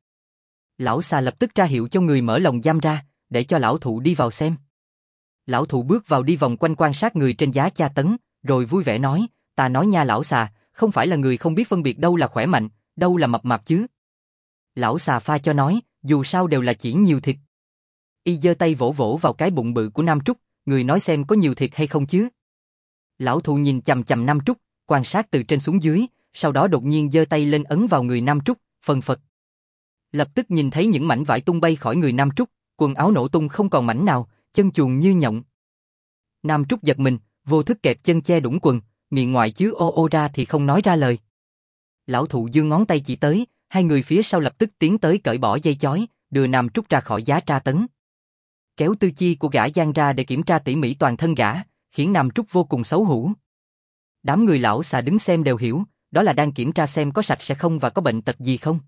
Lão xà lập tức ra hiệu cho người mở lồng giam ra, để cho lão thụ đi vào xem. Lão thụ bước vào đi vòng quanh quan sát người trên giá tra tấn, rồi vui vẻ nói, ta nói nha lão xà, không phải là người không biết phân biệt đâu là khỏe mạnh, đâu là mập mạp chứ. Lão xà pha cho nói, dù sao đều là chỉ nhiều thịt. Y giơ tay vỗ vỗ vào cái bụng bự của Nam Trúc, người nói xem có nhiều thịt hay không chứ. Lão thụ nhìn chằm chằm Nam Trúc, quan sát từ trên xuống dưới, sau đó đột nhiên giơ tay lên ấn vào người Nam Trúc, phần phật. Lập tức nhìn thấy những mảnh vải tung bay khỏi người Nam Trúc, quần áo nổ tung không còn mảnh nào, chân chuồng như nhộng. Nam Trúc giật mình, vô thức kẹp chân che đũng quần, miệng ngoại chứ ô ô ra thì không nói ra lời. Lão thụ giương ngón tay chỉ tới, hai người phía sau lập tức tiến tới cởi bỏ dây chói, đưa Nam Trúc ra khỏi giá tra tấn. Kéo tư chi của gã giang ra để kiểm tra tỉ mỉ toàn thân gã, khiến Nam Trúc vô cùng xấu hổ. Đám người lão xà đứng xem đều hiểu, đó là đang kiểm tra xem có sạch sẽ không và có bệnh tật gì không.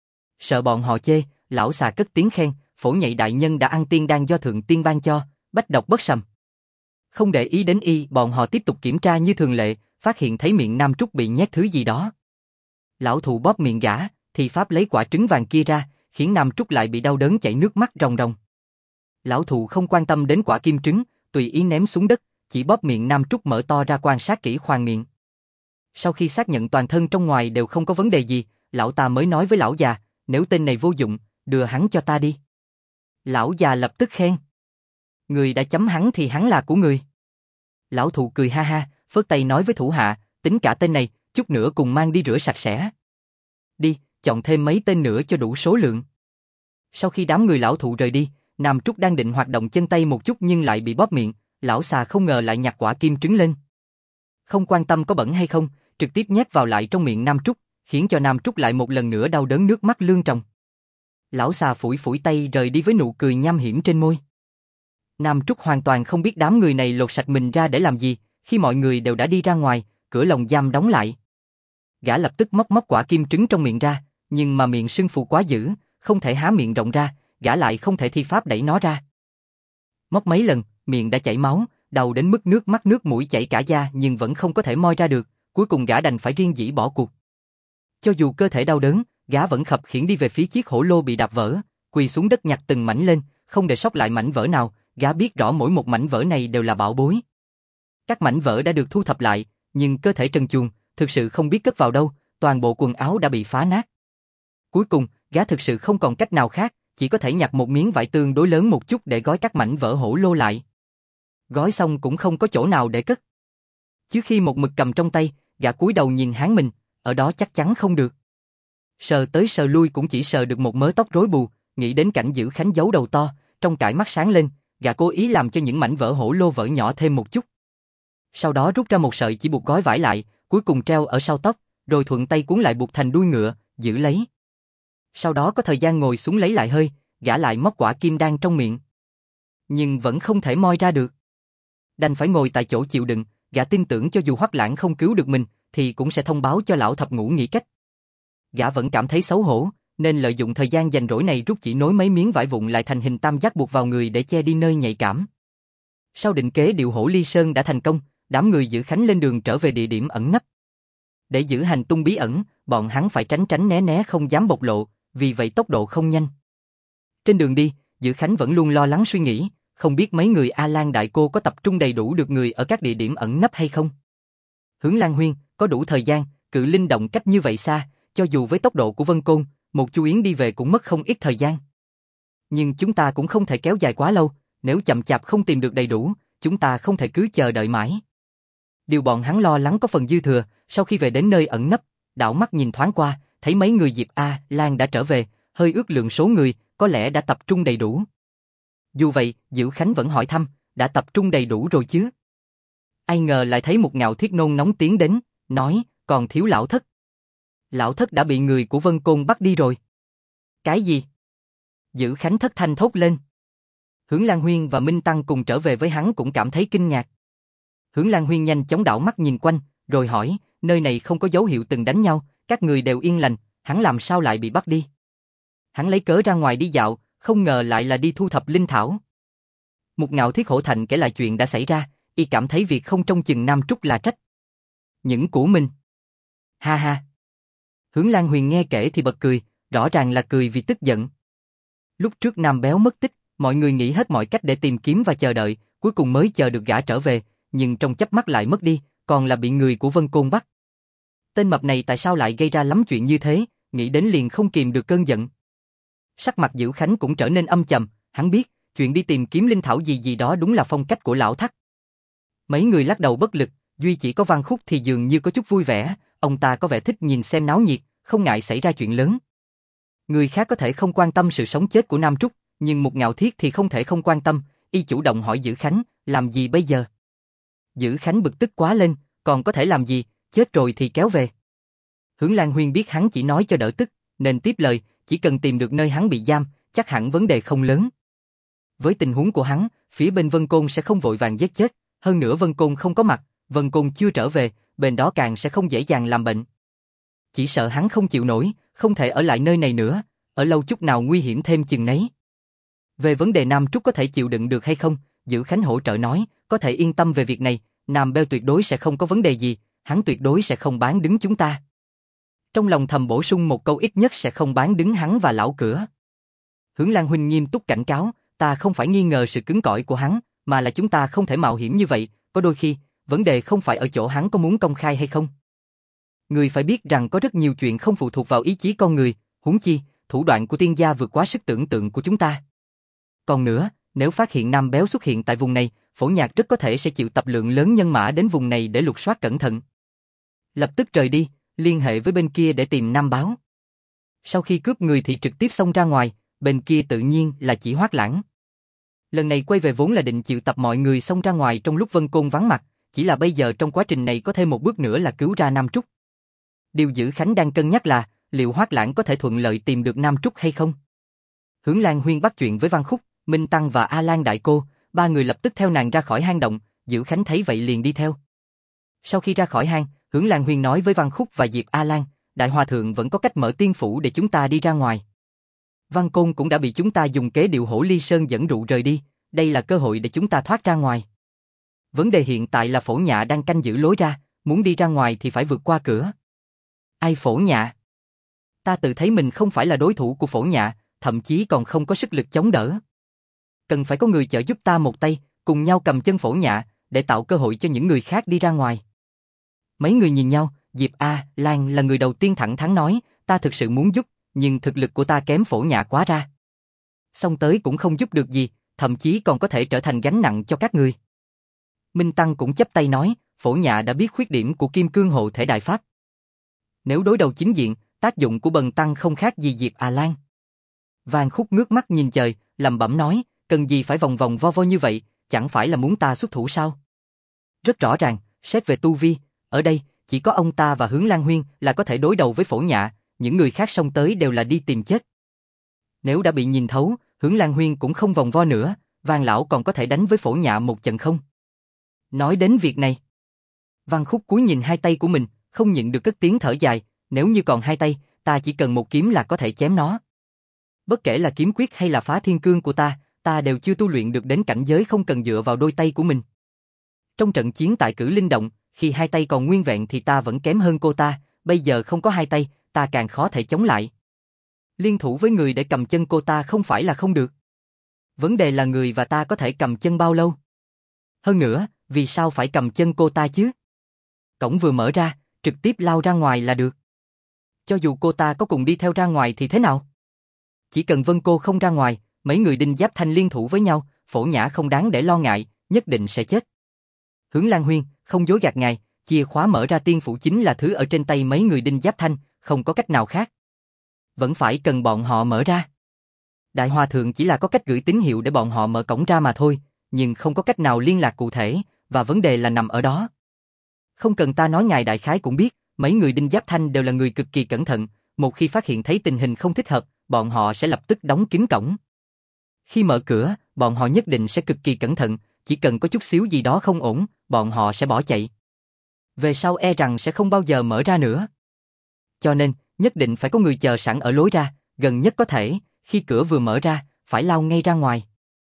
Sợ bọn họ chê, lão xà cất tiếng khen, phổ nhạy đại nhân đã ăn tiên đan do thượng tiên ban cho, bách độc bất sầm. Không để ý đến y, bọn họ tiếp tục kiểm tra như thường lệ, phát hiện thấy miệng Nam Trúc bị nhét thứ gì đó. Lão thụ bóp miệng gã, thì pháp lấy quả trứng vàng kia ra, khiến Nam Trúc lại bị đau đớn chảy nước mắt ròng ròng. Lão thụ không quan tâm đến quả kim trứng, tùy ý ném xuống đất, chỉ bóp miệng Nam Trúc mở to ra quan sát kỹ khoang miệng. Sau khi xác nhận toàn thân trong ngoài đều không có vấn đề gì, lão ta mới nói với lão già, nếu tên này vô dụng, đưa hắn cho ta đi. Lão già lập tức khen. Người đã chấm hắn thì hắn là của người. Lão thụ cười ha ha, phất tay nói với thủ hạ, tính cả tên này, chút nữa cùng mang đi rửa sạch sẽ. Đi, chọn thêm mấy tên nữa cho đủ số lượng. Sau khi đám người lão thụ rời đi, Nam Trúc đang định hoạt động chân tay một chút nhưng lại bị bóp miệng, lão xà không ngờ lại nhặt quả kim trứng lên. Không quan tâm có bẩn hay không, trực tiếp nhét vào lại trong miệng Nam Trúc, khiến cho Nam Trúc lại một lần nữa đau đớn nước mắt lưng tròng. Lão xà phủi phủi tay rời đi với nụ cười nham hiểm trên môi. Nam Trúc hoàn toàn không biết đám người này lột sạch mình ra để làm gì, khi mọi người đều đã đi ra ngoài, cửa lồng giam đóng lại. Gã lập tức móc quả kim trứng trong miệng ra, nhưng mà miệng sưng phù quá dữ, không thể há miệng rộng ra, gã lại không thể thi pháp đẩy nó ra. Móc mấy lần, miệng đã chảy máu, đau đến mức nước mắt nước mũi chảy cả da nhưng vẫn không có thể moi ra được, cuối cùng gã đành phải riêng dĩ bỏ cuộc. Cho dù cơ thể đau đớn, gã vẫn khập khiễng đi về phía chiếc hổ lô bị đạp vỡ, quỳ xuống đất nhặt từng mảnh lên, không để sót lại mảnh vỡ nào, gã biết rõ mỗi một mảnh vỡ này đều là bảo bối. Các mảnh vỡ đã được thu thập lại, nhưng cơ thể trần truồng, thực sự không biết cất vào đâu, toàn bộ quần áo đã bị phá nát. Cuối cùng, gã thực sự không còn cách nào khác, chỉ có thể nhặt một miếng vải tương đối lớn một chút để gói các mảnh vỡ hổ lô lại. Gói xong cũng không có chỗ nào để cất. Chứ khi một mực cầm trong tay, gã cúi đầu nhìn Hán mình, ở đó chắc chắn không được. Sờ tới sờ lui cũng chỉ sờ được một mớ tóc rối bù, nghĩ đến cảnh Dữ Khánh giấu đầu to, trong trải mắt sáng lên, gã cố ý làm cho những mảnh vỡ hổ lô vỡ nhỏ thêm một chút. Sau đó rút ra một sợi chỉ buộc gói vải lại, cuối cùng treo ở sau tóc, rồi thuận tay cuốn lại buộc thành đuôi ngựa, giữ lấy. Sau đó có thời gian ngồi xuống lấy lại hơi, gã lại móc quả kim đan trong miệng. Nhưng vẫn không thể moi ra được. Đành phải ngồi tại chỗ chịu đựng, gã tin tưởng cho dù Hoắc Lãng không cứu được mình, thì cũng sẽ thông báo cho lão thập ngũ nghĩ cách. Gã vẫn cảm thấy xấu hổ, nên lợi dụng thời gian rảnh rỗi này rút chỉ nối mấy miếng vải vụn lại thành hình tam giác buộc vào người để che đi nơi nhạy cảm. Sau định kế điệu hổ ly sơn đã thành công, đám người Dữ Khánh lên đường trở về địa điểm ẩn nấp. Để giữ hành tung bí ẩn, bọn hắn phải tránh tránh né né không dám bộc lộ, vì vậy tốc độ không nhanh. Trên đường đi, Dữ Khánh vẫn luôn lo lắng suy nghĩ, không biết mấy người A Lan Đại Cô có tập trung đầy đủ được người ở các địa điểm ẩn nấp hay không. Hướng Lan Huyên, có đủ thời gian, cự linh động cách như vậy xa, cho dù với tốc độ của Vân Côn, một Chu Yến đi về cũng mất không ít thời gian. Nhưng chúng ta cũng không thể kéo dài quá lâu, nếu chậm chạp không tìm được đầy đủ, chúng ta không thể cứ chờ đợi mãi. Điều bọn hắn lo lắng có phần dư thừa, sau khi về đến nơi ẩn nấp, đảo mắt nhìn thoáng qua, thấy mấy người Diệp A Lan đã trở về, hơi ước lượng số người, có lẽ đã tập trung đầy đủ. Dù vậy, Dữ Khánh vẫn hỏi thăm, đã tập trung đầy đủ rồi chứ? Ai ngờ lại thấy một Ngạo Thiết nôn nóng tiến đến, nói, còn thiếu lão thất. Lão thất đã bị người của Vân Côn bắt đi rồi. Cái gì? Dữ Khánh thất thanh thốt lên. Hướng Lan Huyên và Minh Tăng cùng trở về với hắn cũng cảm thấy kinh ngạc. Hướng Lan Huyên nhanh chóng đảo mắt nhìn quanh, rồi hỏi, nơi này không có dấu hiệu từng đánh nhau, các người đều yên lành, hắn làm sao lại bị bắt đi? Hắn lấy cớ ra ngoài đi dạo, không ngờ lại là đi thu thập linh thảo. Một Ngạo Thiết hổ thạnh kể lại chuyện đã xảy ra, y cảm thấy việc không trông chừng Nam Trúc là trách. Những của mình. Ha ha. Hướng Lan Huyền nghe kể thì bật cười, rõ ràng là cười vì tức giận. Lúc trước Nam Béo mất tích, mọi người nghĩ hết mọi cách để tìm kiếm và chờ đợi, cuối cùng mới chờ được gã trở về, nhưng trong chớp mắt lại mất đi, còn là bị người của Vân Côn bắt. Tên mập này tại sao lại gây ra lắm chuyện như thế, nghĩ đến liền không kìm được cơn giận. Sắc mặt Dữ Khánh cũng trở nên âm trầm, hắn biết, chuyện đi tìm kiếm linh thảo gì gì đó đúng là phong cách của lão Thắc. Mấy người lắc đầu bất lực, duy chỉ có Văn Khúc thì dường như có chút vui vẻ, ông ta có vẻ thích nhìn xem náo nhiệt, không ngại xảy ra chuyện lớn. Người khác có thể không quan tâm sự sống chết của Nam Trúc, nhưng một Ngạo Thiết thì không thể không quan tâm, y chủ động hỏi Dữ Khánh, làm gì bây giờ? Dữ Khánh bực tức quá lên, còn có thể làm gì, chết rồi thì kéo về. Hướng Lan Huyên biết hắn chỉ nói cho đỡ tức, nên tiếp lời, chỉ cần tìm được nơi hắn bị giam, chắc hẳn vấn đề không lớn. Với tình huống của hắn, phía bên Vân Côn sẽ không vội vàng giết chết, hơn nữa Vân Côn không có mặt, Vân Côn chưa trở về, bên đó càng sẽ không dễ dàng làm bệnh. Chỉ sợ hắn không chịu nổi, không thể ở lại nơi này nữa, ở lâu chút nào nguy hiểm thêm chừng nấy. Về vấn đề Nam Trúc có thể chịu đựng được hay không, Dữ Khánh hỗ trợ nói, có thể yên tâm về việc này, Nam Beo tuyệt đối sẽ không có vấn đề gì, hắn tuyệt đối sẽ không bán đứng chúng ta. Trong lòng thầm bổ sung một câu ít nhất sẽ không bán đứng hắn và lão cửa. Hướng Lan Huynh nghiêm túc cảnh cáo, ta không phải nghi ngờ sự cứng cỏi của hắn, mà là chúng ta không thể mạo hiểm như vậy, có đôi khi, vấn đề không phải ở chỗ hắn có muốn công khai hay không. Người phải biết rằng có rất nhiều chuyện không phụ thuộc vào ý chí con người, huống chi, thủ đoạn của tiên gia vượt quá sức tưởng tượng của chúng ta. Còn nữa, nếu phát hiện Nam Béo xuất hiện tại vùng này, Phổ Nhạc rất có thể sẽ chịu tập lượng lớn nhân mã đến vùng này để lục soát cẩn thận. Lập tức rời đi, liên hệ với bên kia để tìm Nam Báo. Sau khi cướp người thì trực tiếp xông ra ngoài, bên kia tự nhiên là chỉ Hoắc Lãng. Lần này quay về vốn là định triệu tập mọi người xông ra ngoài trong lúc Vân Côn vắng mặt, chỉ là bây giờ trong quá trình này có thêm một bước nữa là cứu ra Nam Trúc. Điều Dữ Khánh đang cân nhắc là, liệu Hoắc Lãng có thể thuận lợi tìm được Nam Trúc hay không? Hướng Lan Huyên bắt chuyện với Văn Khúc, Minh Tăng và A Lan Đại Cô, ba người lập tức theo nàng ra khỏi hang động, Dữ Khánh thấy vậy liền đi theo. Sau khi ra khỏi hang, Hướng Lan Huyên nói với Văn Khúc và Diệp A Lan, Đại Hòa Thượng vẫn có cách mở tiên phủ để chúng ta đi ra ngoài. Văn Côn cũng đã bị chúng ta dùng kế điệu Hổ Ly Sơn dẫn dụ rời đi, đây là cơ hội để chúng ta thoát ra ngoài. Vấn đề hiện tại là Phổ Nhạ đang canh giữ lối ra, muốn đi ra ngoài thì phải vượt qua cửa. Ai Phổ Nhạ? Ta tự thấy mình không phải là đối thủ của Phổ Nhạ, thậm chí còn không có sức lực chống đỡ. Cần phải có người trợ giúp ta một tay, cùng nhau cầm chân Phổ Nhạ, để tạo cơ hội cho những người khác đi ra ngoài. Mấy người nhìn nhau, Diệp A Lan là người đầu tiên thẳng thắn nói, ta thực sự muốn giúp, nhưng thực lực của ta kém Phổ Nhạ quá ra. Xong tới cũng không giúp được gì, thậm chí còn có thể trở thành gánh nặng cho các người. Minh Tăng cũng chắp tay nói, Phổ Nhạ đã biết khuyết điểm của Kim Cương Hộ Thể Đại Pháp. Nếu đối đầu chính diện, tác dụng của Bần Tăng không khác gì Diệp A Lan. Vàng Khúc ngước mắt nhìn trời, lẩm bẩm nói, cần gì phải vòng vòng vo vo như vậy, chẳng phải là muốn ta xuất thủ sao? Rất rõ ràng, xét về tu vi, ở đây, chỉ có ông ta và Hướng Lan Huyên là có thể đối đầu với Phổ Nhạ, những người khác xông tới đều là đi tìm chết. Nếu đã bị nhìn thấu, Hướng Lan Huyên cũng không vòng vo nữa, Vàng Lão còn có thể đánh với Phổ Nhạ một trận không? Nói đến việc này, Văn Khúc cúi nhìn hai tay của mình, không nhịn được cất tiếng thở dài, nếu như còn hai tay, ta chỉ cần một kiếm là có thể chém nó. Bất kể là kiếm quyết hay là phá thiên cương của ta đều chưa tu luyện được đến cảnh giới không cần dựa vào đôi tay của mình. Trong trận chiến tại Cử Linh Động, khi hai tay còn nguyên vẹn thì ta vẫn kém hơn cô ta, bây giờ không có hai tay, ta càng khó thể chống lại. Liên thủ với người để cầm chân cô ta không phải là không được. Vấn đề là người và ta có thể cầm chân bao lâu? Hơn nữa, vì sao phải cầm chân cô ta chứ? Cổng vừa mở ra, trực tiếp lao ra ngoài là được. Cho dù cô ta có cùng đi theo ra ngoài thì thế nào? Chỉ cần Vân Cô không ra ngoài, mấy người Đinh Giáp Thanh liên thủ với nhau, Phổ Nhã không đáng để lo ngại, nhất định sẽ chết. Hướng Lan Huyên, không dối gạt ngài, chìa khóa mở ra tiên phủ chính là thứ ở trên tay mấy người Đinh Giáp Thanh, không có cách nào khác. Vẫn phải cần bọn họ mở ra. Đại Hòa Thượng chỉ là có cách gửi tín hiệu để bọn họ mở cổng ra mà thôi, nhưng không có cách nào liên lạc cụ thể, và vấn đề là nằm ở đó. Không cần ta nói ngài đại khái cũng biết, mấy người Đinh Giáp Thanh đều là người cực kỳ cẩn thận, một khi phát hiện thấy tình hình không thích hợp, bọn họ sẽ lập tức đóng kín cổng. Khi mở cửa, bọn họ nhất định sẽ cực kỳ cẩn thận, chỉ cần có chút xíu gì đó không ổn, bọn họ sẽ bỏ chạy. Về sau e rằng sẽ không bao giờ mở ra nữa. Cho nên, nhất định phải có người chờ sẵn ở lối ra, gần nhất có thể, khi cửa vừa mở ra, phải lao ngay ra ngoài.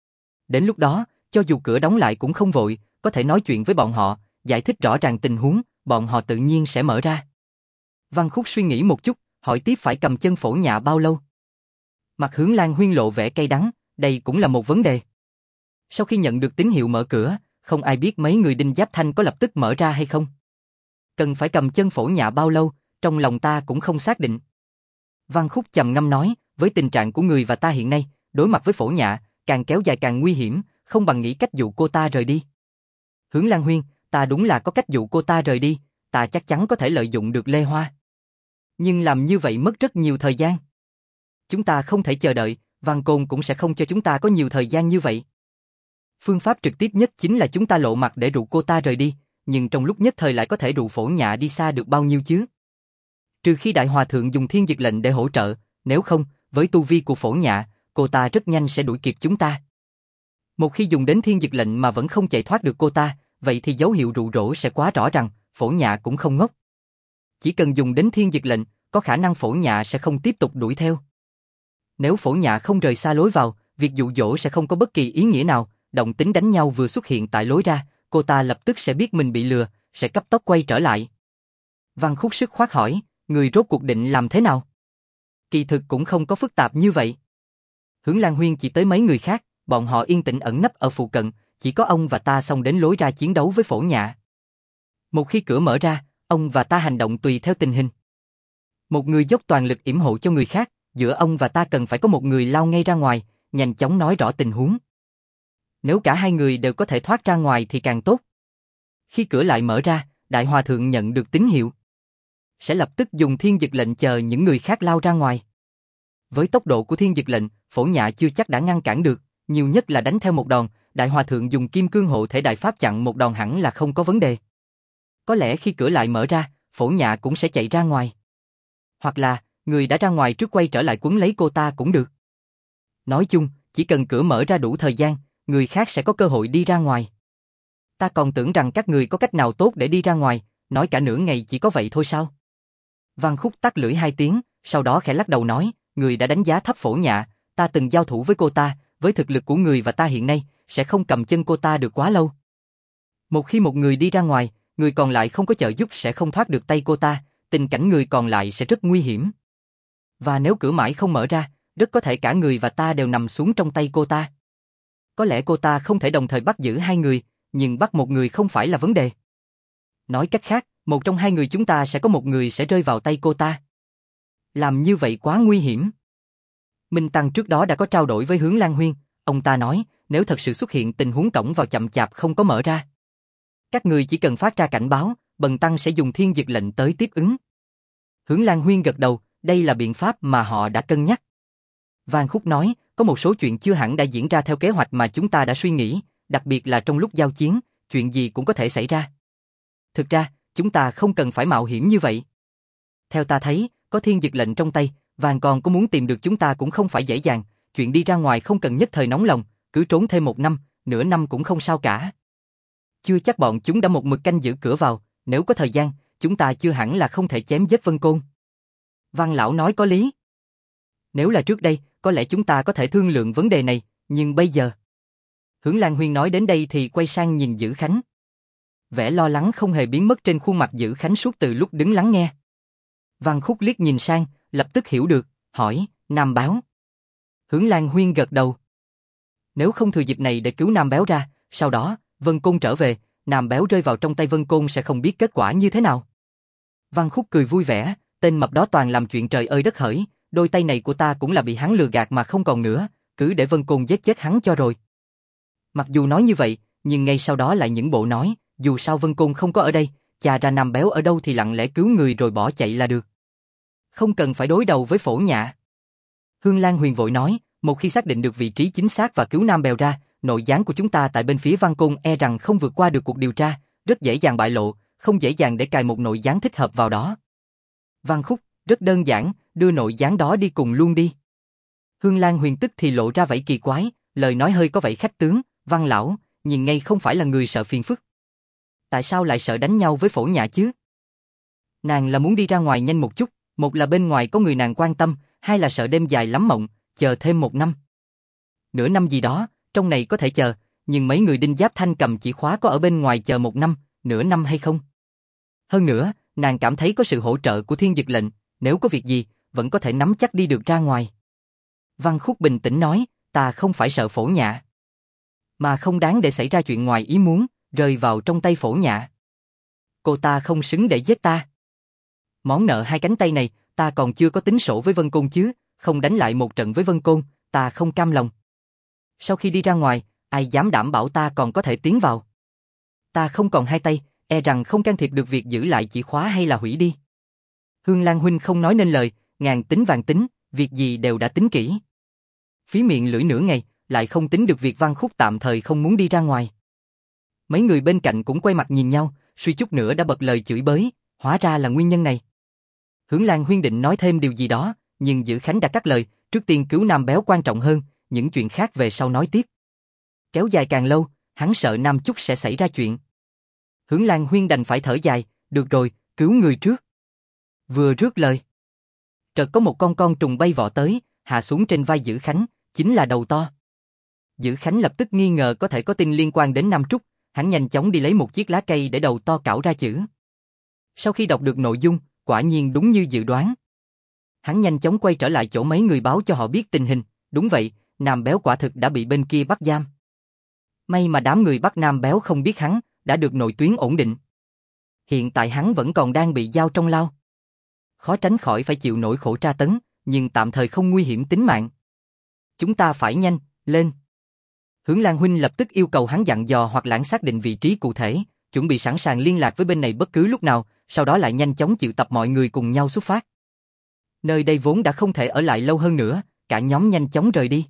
Đến lúc đó, cho dù cửa đóng lại cũng không vội, có thể nói chuyện với bọn họ, giải thích rõ ràng tình huống, bọn họ tự nhiên sẽ mở ra. Văn Khúc suy nghĩ một chút, hỏi tiếp phải cầm chân Phổ Nhạ bao lâu. Mặt Hướng Lan Huyên lộ vẻ cay đắng, đây cũng là một vấn đề. Sau khi nhận được tín hiệu mở cửa, không ai biết mấy người Đinh Giáp Thanh có lập tức mở ra hay không. Cần phải cầm chân Phổ Nhạ bao lâu, trong lòng ta cũng không xác định. Văn Khúc trầm ngâm nói, với tình trạng của người và ta hiện nay, đối mặt với Phổ Nhạ, càng kéo dài càng nguy hiểm, không bằng nghĩ cách dụ cô ta rời đi. Hướng Lan Huyên, ta đúng là có cách dụ cô ta rời đi, ta chắc chắn có thể lợi dụng được Lê Hoa. Nhưng làm như vậy mất rất nhiều thời gian. Chúng ta không thể chờ đợi, Văn Côn cũng sẽ không cho chúng ta có nhiều thời gian như vậy. Phương pháp trực tiếp nhất chính là chúng ta lộ mặt để dụ cô ta rời đi, nhưng trong lúc nhất thời lại có thể dụ Phổ Nhạ đi xa được bao nhiêu chứ? Trừ khi Đại Hòa Thượng dùng Thiên Diệt Lệnh để hỗ trợ, nếu không, với tu vi của Phổ Nhạ, cô ta rất nhanh sẽ đuổi kịp chúng ta. Một khi dùng đến Thiên Diệt Lệnh mà vẫn không chạy thoát được cô ta, vậy thì dấu hiệu rụ rỗ sẽ quá rõ rằng, Phổ Nhạ cũng không ngốc. Chỉ cần dùng đến Thiên Diệt Lệnh, có khả năng Phổ Nhạ sẽ không tiếp tục đuổi theo. Nếu Phổ Nhạ không rời xa lối vào, việc dụ dỗ sẽ không có bất kỳ ý nghĩa nào, động tính đánh nhau vừa xuất hiện tại lối ra, cô ta lập tức sẽ biết mình bị lừa, sẽ cấp tốc quay trở lại. Văn Khúc sức khoát hỏi, người rốt cuộc định làm thế nào? Kỳ thực cũng không có phức tạp như vậy. Hướng Lan Huyên chỉ tới mấy người khác, bọn họ yên tĩnh ẩn nấp ở phụ cận, chỉ có ông và ta xông đến lối ra chiến đấu với Phổ Nhạ. Một khi cửa mở ra, ông và ta hành động tùy theo tình hình. Một người dốc toàn lực yểm hộ cho người khác, giữa ông và ta cần phải có một người lao ngay ra ngoài, nhanh chóng nói rõ tình huống. Nếu cả hai người đều có thể thoát ra ngoài thì càng tốt. Khi cửa lại mở ra, Đại Hòa Thượng nhận được tín hiệu, sẽ lập tức dùng Thiên Diệt Lệnh chờ những người khác lao ra ngoài. Với tốc độ của Thiên Diệt Lệnh, Phổ Nhạ chưa chắc đã ngăn cản được, nhiều nhất là đánh theo một đòn, Đại Hòa Thượng dùng Kim Cương Hộ Thể Đại Pháp chặn một đòn hẳn là không có vấn đề. Có lẽ khi cửa lại mở ra, Phổ Nhạ cũng sẽ chạy ra ngoài. Hoặc là, người đã ra ngoài trước quay trở lại quấn lấy cô ta cũng được. Nói chung, chỉ cần cửa mở ra đủ thời gian, người khác sẽ có cơ hội đi ra ngoài. Ta còn tưởng rằng các người có cách nào tốt để đi ra ngoài, nói cả nửa ngày chỉ có vậy thôi sao? Văn Khúc tắt lưỡi 2 tiếng, sau đó khẽ lắc đầu nói, người đã đánh giá thấp Phổ Nhã, ta từng giao thủ với cô ta, với thực lực của người và ta hiện nay, sẽ không cầm chân cô ta được quá lâu. Một khi một người đi ra ngoài, người còn lại không có trợ giúp sẽ không thoát được tay cô ta, tình cảnh người còn lại sẽ rất nguy hiểm. Và nếu cửa mãi không mở ra, rất có thể cả người và ta đều nằm xuống trong tay cô ta. Có lẽ cô ta không thể đồng thời bắt giữ 2 người, nhưng bắt một người không phải là vấn đề. Nói cách khác, một trong 2 người chúng ta sẽ có một người sẽ rơi vào tay cô ta. Làm như vậy quá nguy hiểm. Minh Tăng trước đó đã có trao đổi với Hướng Lan Huyên, ông ta nói, nếu thật sự xuất hiện tình huống cổng vào chậm chạp không có mở ra, các người chỉ cần phát ra cảnh báo, Bần Tăng sẽ dùng thiên dực lệnh tới tiếp ứng. Hướng Lan Huyên gật đầu, đây là biện pháp mà họ đã cân nhắc. Văn Khúc nói, có một số chuyện chưa hẳn đã diễn ra theo kế hoạch mà chúng ta đã suy nghĩ, đặc biệt là trong lúc giao chiến, chuyện gì cũng có thể xảy ra. Thực ra, chúng ta không cần phải mạo hiểm như vậy. Theo ta thấy, có thiên dực lệnh trong tay, Vàng còn có muốn tìm được chúng ta cũng không phải dễ dàng, chuyện đi ra ngoài không cần nhất thời nóng lòng, cứ trốn thêm 1 năm, nửa năm cũng không sao cả. Chưa chắc bọn chúng đã một mực canh giữ cửa vào, nếu có thời gian, chúng ta chưa hẳn là không thể chém giết Vân Côn. Văn lão nói có lý. Nếu là trước đây, có lẽ chúng ta có thể thương lượng vấn đề này, nhưng bây giờ... Hướng Lan Huyên nói đến đây thì quay sang nhìn Dữ Khánh. Vẻ lo lắng không hề biến mất trên khuôn mặt Dữ Khánh suốt từ lúc đứng lắng nghe. Văn Khúc liếc nhìn sang, lập tức hiểu được, hỏi, Nam Báo. Hướng Lan Huyên gật đầu. Nếu không thừa dịp này để cứu Nam Béo ra, sau đó, Vân Côn trở về, Nam Béo rơi vào trong tay Vân Côn sẽ không biết kết quả như thế nào. Văn Khúc cười vui vẻ, tên mập đó toàn làm chuyện trời ơi đất hỡi, đôi tay này của ta cũng là bị hắn lừa gạt mà không còn nữa, cứ để Vân Côn giết chết hắn cho rồi. Mặc dù nói như vậy, nhưng ngay sau đó lại những bộ nói, dù sao Vân Côn không có ở đây, chà ra Nam Béo ở đâu thì lặng lẽ cứu người rồi bỏ chạy là được. Không cần phải đối đầu với Phổ Nhã. Hương Lan Huyền vội nói, một khi xác định được vị trí chính xác và cứu Nam Bèo ra, nội gián của chúng ta tại bên phía Văn Côn e rằng không vượt qua được cuộc điều tra, rất dễ dàng bại lộ, không dễ dàng để cài một nội gián thích hợp vào đó. Văn Khúc, rất đơn giản, đưa nội gián đó đi cùng luôn đi. Hương Lan Huyền tức thì lộ ra vẻ kỳ quái, lời nói hơi có vẻ khách tướng, Văn lão, nhìn ngay không phải là người sợ phiền phức. Tại sao lại sợ đánh nhau với Phổ Nhã chứ? Nàng là muốn đi ra ngoài nhanh một chút, một là bên ngoài có người nàng quan tâm, hai là sợ đêm dài lắm mộng, chờ thêm 1 năm. Nửa năm gì đó, trong này có thể chờ, nhưng mấy người Đinh Giáp Thanh cầm chỉ khóa có ở bên ngoài chờ 1 năm, nửa năm hay không? Hơn nữa, nàng cảm thấy có sự hỗ trợ của Thiên Dực lệnh, nếu có việc gì, vẫn có thể nắm chắc đi được ra ngoài. Văn Khúc bình tĩnh nói, ta không phải sợ Phổ Nhã, mà không đáng để xảy ra chuyện ngoài ý muốn, rơi vào trong tay Phổ Nhã. Cô ta không xứng để giết ta. Món nợ 2 cánh tay này, ta còn chưa có tính sổ với Vân Côn chứ, không đánh lại một trận với Vân Côn, ta không cam lòng. Sau khi đi ra ngoài, ai dám đảm bảo ta còn có thể tiến vào? Ta không còn 2 tay, e rằng không can thiệp được việc giữ lại chìa khóa hay là hủy đi. Hương Lan huynh không nói nên lời, ngàn tính vạn tính, việc gì đều đã tính kỹ. Phí miệng lưỡi nửa ngày, lại không tính được việc Văn Khúc tạm thời không muốn đi ra ngoài. Mấy người bên cạnh cũng quay mặt nhìn nhau, suy chút nữa đã bật lời chửi bới, hóa ra là nguyên nhân này. Hướng Lan huyên định nói thêm điều gì đó, nhưng Dữ Khánh đã cắt lời, trước tiên cứu Nam Béo quan trọng hơn, những chuyện khác về sau nói tiếp. Kéo dài càng lâu, hắn sợ Nam Chúc sẽ xảy ra chuyện. Hướng Lan huyên đành phải thở dài, được rồi, cứu người trước. Vừa rước lời, chợt có một con trùng bay vọ tới, hạ xuống trên vai Dữ Khánh, chính là đầu to. Dữ Khánh lập tức nghi ngờ có thể có tin liên quan đến Nam Trúc, hắn nhanh chóng đi lấy một chiếc lá cây để đầu to cạo ra chữ. Sau khi đọc được nội dung, quả nhiên đúng như dự đoán. Hắn nhanh chóng quay trở lại chỗ mấy người báo cho họ biết tình hình, đúng vậy, Nam Béo quả thực đã bị bên kia bắt giam. May mà đám người bắt Nam Béo không biết hắn, đã được nội tuyến ổn định. Hiện tại hắn vẫn còn đang bị giam trong lao. Khó tránh khỏi phải chịu nỗi khổ tra tấn, nhưng tạm thời không nguy hiểm tính mạng. Chúng ta phải nhanh, lên. Hướng Lan huynh lập tức yêu cầu hắn dặn dò hoặc lãng xác định vị trí cụ thể, chuẩn bị sẵn sàng liên lạc với bên này bất cứ lúc nào, sau đó lại nhanh chóng triệu tập mọi người cùng nhau xuất phát. Nơi đây vốn đã không thể ở lại lâu hơn nữa, cả nhóm nhanh chóng rời đi.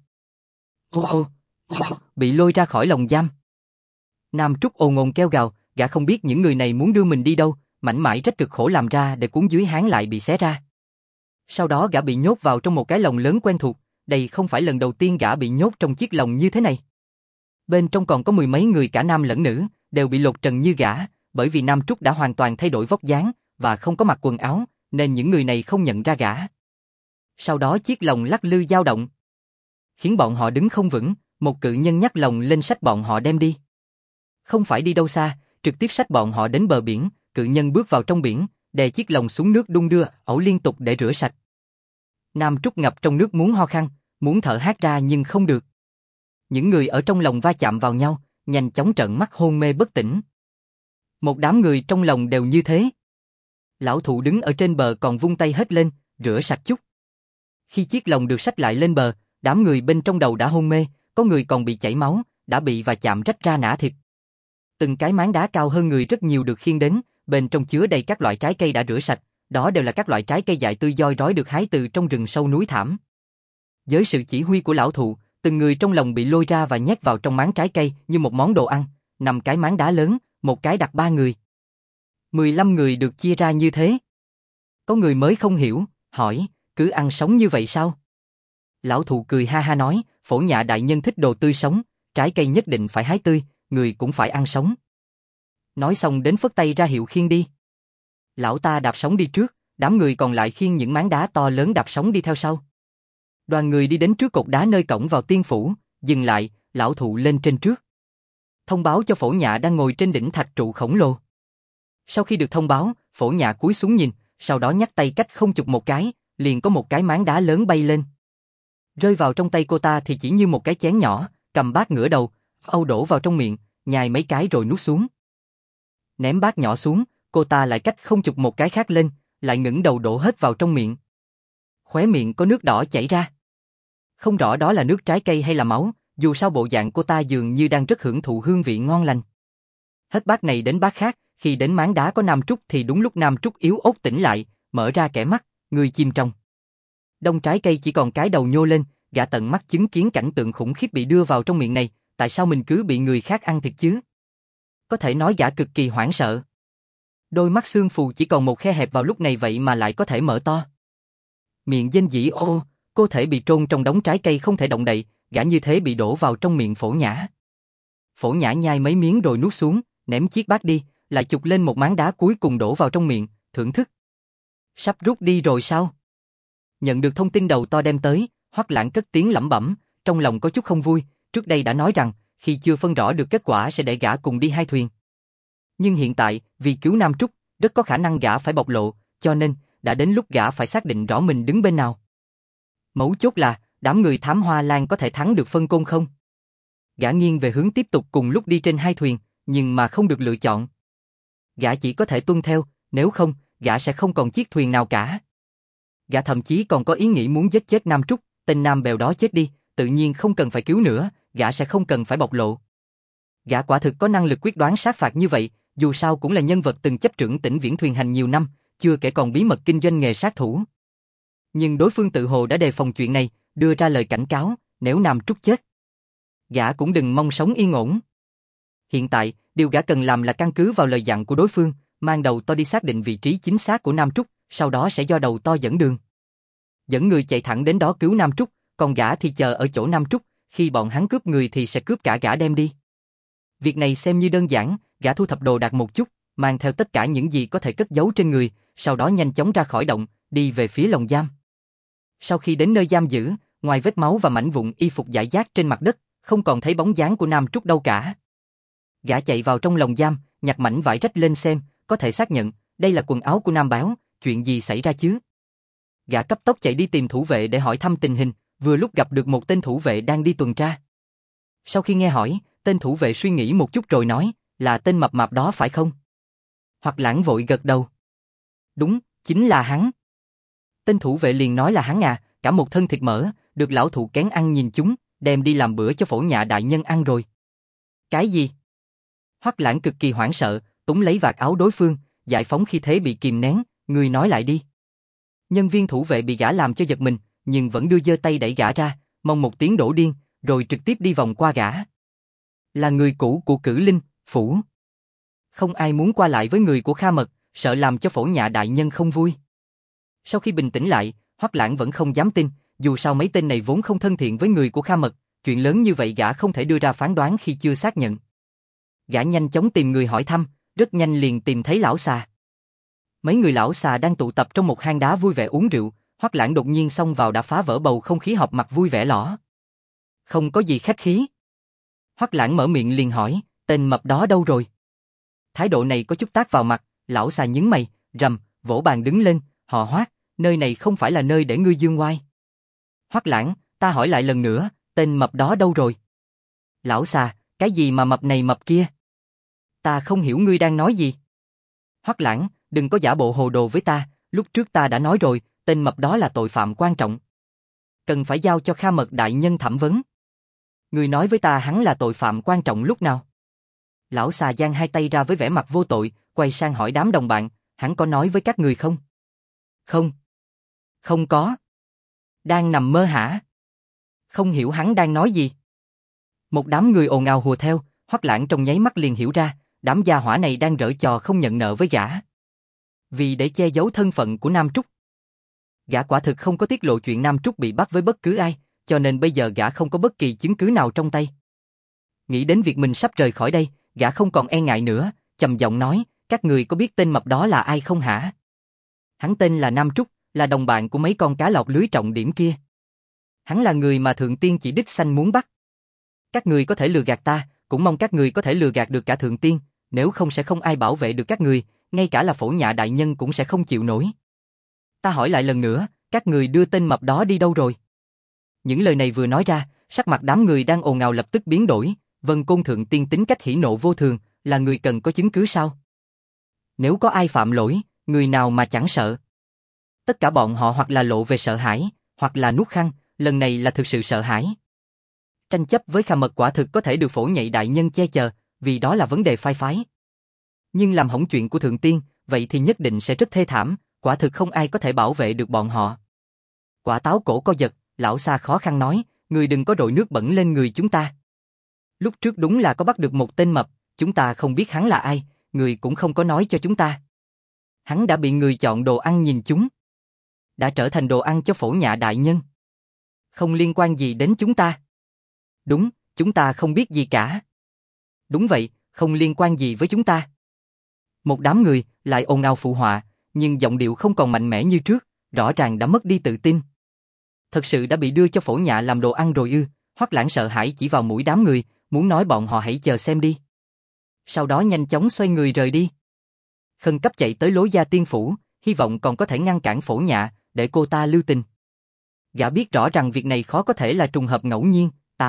Bị lôi ra khỏi lồng giam. Nam Trúc ồn ồn kêu gào, gã không biết những người này muốn đưa mình đi đâu, mảnh mải rất cực khổ làm ra để cuốn dưới háng lại bị xé ra. Sau đó gã bị nhốt vào trong một cái lồng lớn quen thuộc, đây không phải lần đầu tiên gã bị nhốt trong chiếc lồng như thế này. Bên trong còn có 10 mấy người cả nam lẫn nữ, đều bị lột trần như gã, bởi vì Nam Trúc đã hoàn toàn thay đổi vóc dáng và không có mặc quần áo, nên những người này không nhận ra gã. Sau đó chiếc lồng lắc lư dao động, khiến bọn họ đứng không vững, một cự nhân nhắc lồng lên xách bọn họ đem đi. Không phải đi đâu xa, trực tiếp xách bọn họ đến bờ biển, cự nhân bước vào trong biển, đè chiếc lồng xuống nước đung đưa, ẩu liên tục để rửa sạch. Nam Trúc ngập trong nước muốn ho khan, muốn thở hắt ra nhưng không được. Những người ở trong lồng va chạm vào nhau, nhanh chóng trợn mắt hôn mê bất tỉnh. Một đám người trong lồng đều như thế. Lão thụ đứng ở trên bờ còn vung tay hết lên, rửa sạch chút. Khi chiếc lồng được xách lại lên bờ, đám người bên trong đầu đã hôn mê, có người còn bị chảy máu, đã bị và chạm rách ra nã thịt. Từng cái máng đá cao hơn người rất nhiều được khiêng đến, bên trong chứa đầy các loại trái cây đã rửa sạch, đó đều là các loại trái cây dại tươi gioi rói được hái từ trong rừng sâu núi thảm. Với sự chỉ huy của lão thụ, từng người trong lồng bị lôi ra và nhét vào trong máng trái cây như một món đồ ăn, 5 cái máng đá lớn, một cái đặt 3 người. 15 người được chia ra như thế. Có người mới không hiểu, hỏi, cứ ăn sống như vậy sao? Lão thụ cười ha ha nói, Phổ Nhạ đại nhân thích đồ tươi sống, trái cây nhất định phải hái tươi, người cũng phải ăn sống. Nói xong đến phất tay ra hiệu khiêng đi. Lão ta đạp sóng đi trước, đám người còn lại khiêng những máng đá to lớn đạp sóng đi theo sau. Đoàn người đi đến trước cột đá nơi cổng vào tiên phủ, dừng lại, lão thụ lên trên trước. Thông báo cho Phổ Nhạ đang ngồi trên đỉnh thạch trụ khổng lồ. Sau khi được thông báo, Phổ Nhạ cúi xuống nhìn, sau đó nhắc tay cách không chụp một cái, liền có một cái máng đá lớn bay lên. Rơi vào trong tay cô ta thì chỉ như một cái chén nhỏ, cầm bát ngửa đầu, âu đổ vào trong miệng, nhai mấy cái rồi nuốt xuống. Ném bát nhỏ xuống, cô ta lại cách không chụp một cái khác lên, lại ngẩng đầu đổ hết vào trong miệng. Khóe miệng có nước đỏ chảy ra. Không rõ đó là nước trái cây hay là máu, dù sao bộ dạng cô ta dường như đang rất hưởng thụ hương vị ngon lành. Hết bát này đến bát khác, khi đến máng đá có Nam Trúc thì đúng lúc Nam Trúc yếu ớt tỉnh lại, mở ra kẻ mắt, người chìm trong đông trái cây chỉ còn cái đầu nhô lên, gã tận mắt chứng kiến cảnh tượng khủng khiếp bị đưa vào trong miệng này, tại sao mình cứ bị người khác ăn thịt chứ? Có thể nói gã cực kỳ hoảng sợ. Đôi mắt xương phù chỉ còn một khe hẹp vào lúc này vậy mà lại có thể mở to. Miệng rên rỉ ô, cô thể bị trôn trong đống trái cây không thể động đậy, gã như thế bị đổ vào trong miệng Phổ Nhã. Phổ Nhã nhai mấy miếng rồi nuốt xuống, ném chiếc bát đi, lại chụp lên một máng đá cuối cùng đổ vào trong miệng, thưởng thức. Sắp rút đi rồi sao? Nhận được thông tin đầu to đem tới, Hoắc Lãng cất tiếng lẩm bẩm, trong lòng có chút không vui, trước đây đã nói rằng, khi chưa phân rõ được kết quả sẽ để gã cùng đi hai thuyền. Nhưng hiện tại, vì cứu Nam Trúc, rất có khả năng gã phải bộc lộ, cho nên, đã đến lúc gã phải xác định rõ mình đứng bên nào. Mấu chốt là, đám người thám hoa lan có thể thắng được phân côn không? Gã nghiêng về hướng tiếp tục cùng lúc đi trên hai thuyền, nhưng mà không được lựa chọn. Gã chỉ có thể tuân theo, nếu không, gã sẽ không còn chiếc thuyền nào cả. Gã thậm chí còn có ý nghĩ muốn giết chết Nam Trúc, tên Nam Bèo đó chết đi, tự nhiên không cần phải cứu nữa, gã sẽ không cần phải bộc lộ. Gã quả thực có năng lực quyết đoán sát phạt như vậy, dù sao cũng là nhân vật từng chấp trưởng tỉnh Viễn Thuyền Hành nhiều năm, chưa kể còn bí mật kinh doanh nghề sát thủ. Nhưng đối phương tự hồ đã đề phòng chuyện này, đưa ra lời cảnh cáo, nếu Nam Trúc chết, gã cũng đừng mong sống yên ổn. Hiện tại, điều gã cần làm là căn cứ vào lời dặn của đối phương, mang đầu to đi xác định vị trí chính xác của Nam Trúc, sau đó sẽ do đầu to dẫn đường. Dẫn người chạy thẳng đến đó cứu Nam Trúc, còn gã thì chờ ở chỗ Nam Trúc, khi bọn hắn cướp người thì sẽ cướp cả gã đem đi. Việc này xem như đơn giản, gã thu thập đồ đạc một chút, mang theo tất cả những gì có thể cất giấu trên người, sau đó nhanh chóng ra khỏi động, đi về phía lồng giam. Sau khi đến nơi giam giữ, ngoài vết máu và mảnh vụn y phục rải rác trên mặt đất, không còn thấy bóng dáng của Nam Trúc đâu cả. Gã chạy vào trong lồng giam, nhặt mảnh vải rách lên xem, có thể xác nhận, đây là quần áo của Nam Báo, chuyện gì xảy ra chứ? Gã cấp tốc chạy đi tìm thủ vệ để hỏi thăm tình hình, vừa lúc gặp được một tên thủ vệ đang đi tuần tra. Sau khi nghe hỏi, tên thủ vệ suy nghĩ một chút rồi nói, là tên mập mạp đó phải không? Hoắc Lãng vội gật đầu. Đúng, chính là hắn. Tên thủ vệ liền nói là hắn à, cả một thân thịt mỡ, được lão thụ kén ăn nhìn chúng, đem đi làm bữa cho Phổ Nhạ đại nhân ăn rồi. Cái gì? Hoắc Lãng cực kỳ hoảng sợ, túm lấy vạt áo đối phương, giải phóng khi thế bị kìm nén, người nói lại đi. Nhân viên thủ vệ bị gã làm cho giật mình, nhưng vẫn đưa giơ tay đẩy gã ra, mong một tiếng đổ điên, rồi trực tiếp đi vòng qua gã. Là người cũ của Cử Linh phủ. Không ai muốn qua lại với người của Kha Mật, sợ làm cho Phổ Nhạ đại nhân không vui. Sau khi bình tĩnh lại, Hoắc Lãng vẫn không dám tin, dù sao mấy tên này vốn không thân thiện với người của Kha Mật, chuyện lớn như vậy gã không thể đưa ra phán đoán khi chưa xác nhận. Gã nhanh chóng tìm người hỏi thăm, rất nhanh liền tìm thấy lão xà. Mấy người lão xà đang tụ tập trong một hang đá vui vẻ uống rượu, Hoắc Lãng đột nhiên xông vào đã phá vỡ bầu không khí họp mặt vui vẻ lõ. Không có gì khách khí. Hoắc Lãng mở miệng liền hỏi, tên mập đó đâu rồi? Thái độ này có chút tát vào mặt, lão xà nhướng mày, rầm, vỗ bàn đứng lên, họ Hoắc, nơi này không phải là nơi để ngươi dương oai. Hoắc Lãng, ta hỏi lại lần nữa, tên mập đó đâu rồi? Lão xà, cái gì mà mập này mập kia? Ta không hiểu ngươi đang nói gì. Hoắc Lãng, đừng có giả bộ hồ đồ với ta, lúc trước ta đã nói rồi, tên mập đó là tội phạm quan trọng. Cần phải giao cho Kha Mật đại nhân thẩm vấn. Ngươi nói với ta hắn là tội phạm quan trọng lúc nào? Lão xà giang hai tay ra với vẻ mặt vô tội, quay sang hỏi đám đồng bạn, hắn có nói với các người không? Không. Không có. Đang nằm mơ hả? Không hiểu hắn đang nói gì. Một đám người ồn ào hùa theo, Hoắc Lãng trong nháy mắt liền hiểu ra, đám gia hỏa này đang giở trò không nhận nợ với gã. Vì để che giấu thân phận của Nam Trúc. Gã quả thực không có tiết lộ chuyện Nam Trúc bị bắt với bất cứ ai, cho nên bây giờ gã không có bất kỳ chứng cứ nào trong tay. Nghĩ đến việc mình sắp rời khỏi đây, gã không còn e ngại nữa, trầm giọng nói, các người có biết tên mập đó là ai không hả? Hắn tên là Nam Trúc, là đồng bạn của mấy con cá lọt lưới trọng điểm kia. Hắn là người mà Thượng Tiên chỉ đích sanh muốn bắt. Các người có thể lừa gạt ta, cũng mong các người có thể lừa gạt được cả Thượng Tiên, nếu không sẽ không ai bảo vệ được các người, ngay cả là Phổ Nhạ đại nhân cũng sẽ không chịu nổi. Ta hỏi lại lần nữa, các người đưa tên mập đó đi đâu rồi? Những lời này vừa nói ra, sắc mặt đám người đang ồn ào lập tức biến đổi, Vân Côn Thượng Tiên tính cách hỉ nộ vô thường, là người cần có chứng cứ sao? Nếu có ai phạm lỗi, người nào mà chẳng sợ? Tất cả bọn họ hoặc là lộ về sợ hãi, hoặc là nuốt khăn, lần này là thực sự sợ hãi. Tranh chấp với Kha Mật quả thực có thể được Phổ Nhạy đại nhân che chở, vì đó là vấn đề phai phái. Nhưng làm hỏng chuyện của Thượng Tiên, vậy thì nhất định sẽ rất thê thảm, quả thực không ai có thể bảo vệ được bọn họ. Quả táo cổ co giật, lão xa khó khăn nói, người đừng có rội nước bẩn lên người chúng ta. Lúc trước đúng là có bắt được một tên mập, chúng ta không biết hắn là ai, người cũng không có nói cho chúng ta. Hắn đã bị người chọn đồ ăn nhìn chúng. Đã trở thành đồ ăn cho Phổ Nhạ đại nhân. Không liên quan gì đến chúng ta. Đúng, chúng ta không biết gì cả. Đúng vậy, không liên quan gì với chúng ta. Một đám người lại ồn ào phụ họa, nhưng giọng điệu không còn mạnh mẽ như trước, rõ ràng đã mất đi tự tin. Thật sự đã bị đưa cho Phổ Nhạ làm đồ ăn rồi ư? Hoắc Lãng sợ hãi chỉ vào mũi đám người, muốn nói bọn họ hãy chờ xem đi. Sau đó nhanh chóng xoay người rời đi. Khẩn cấp chạy tới Lối Gia Tiên phủ, hy vọng còn có thể ngăn cản Phổ Nhạ, để cô ta lưu tình. Gã biết rõ rằng việc này khó có thể là trùng hợp ngẫu nhiên.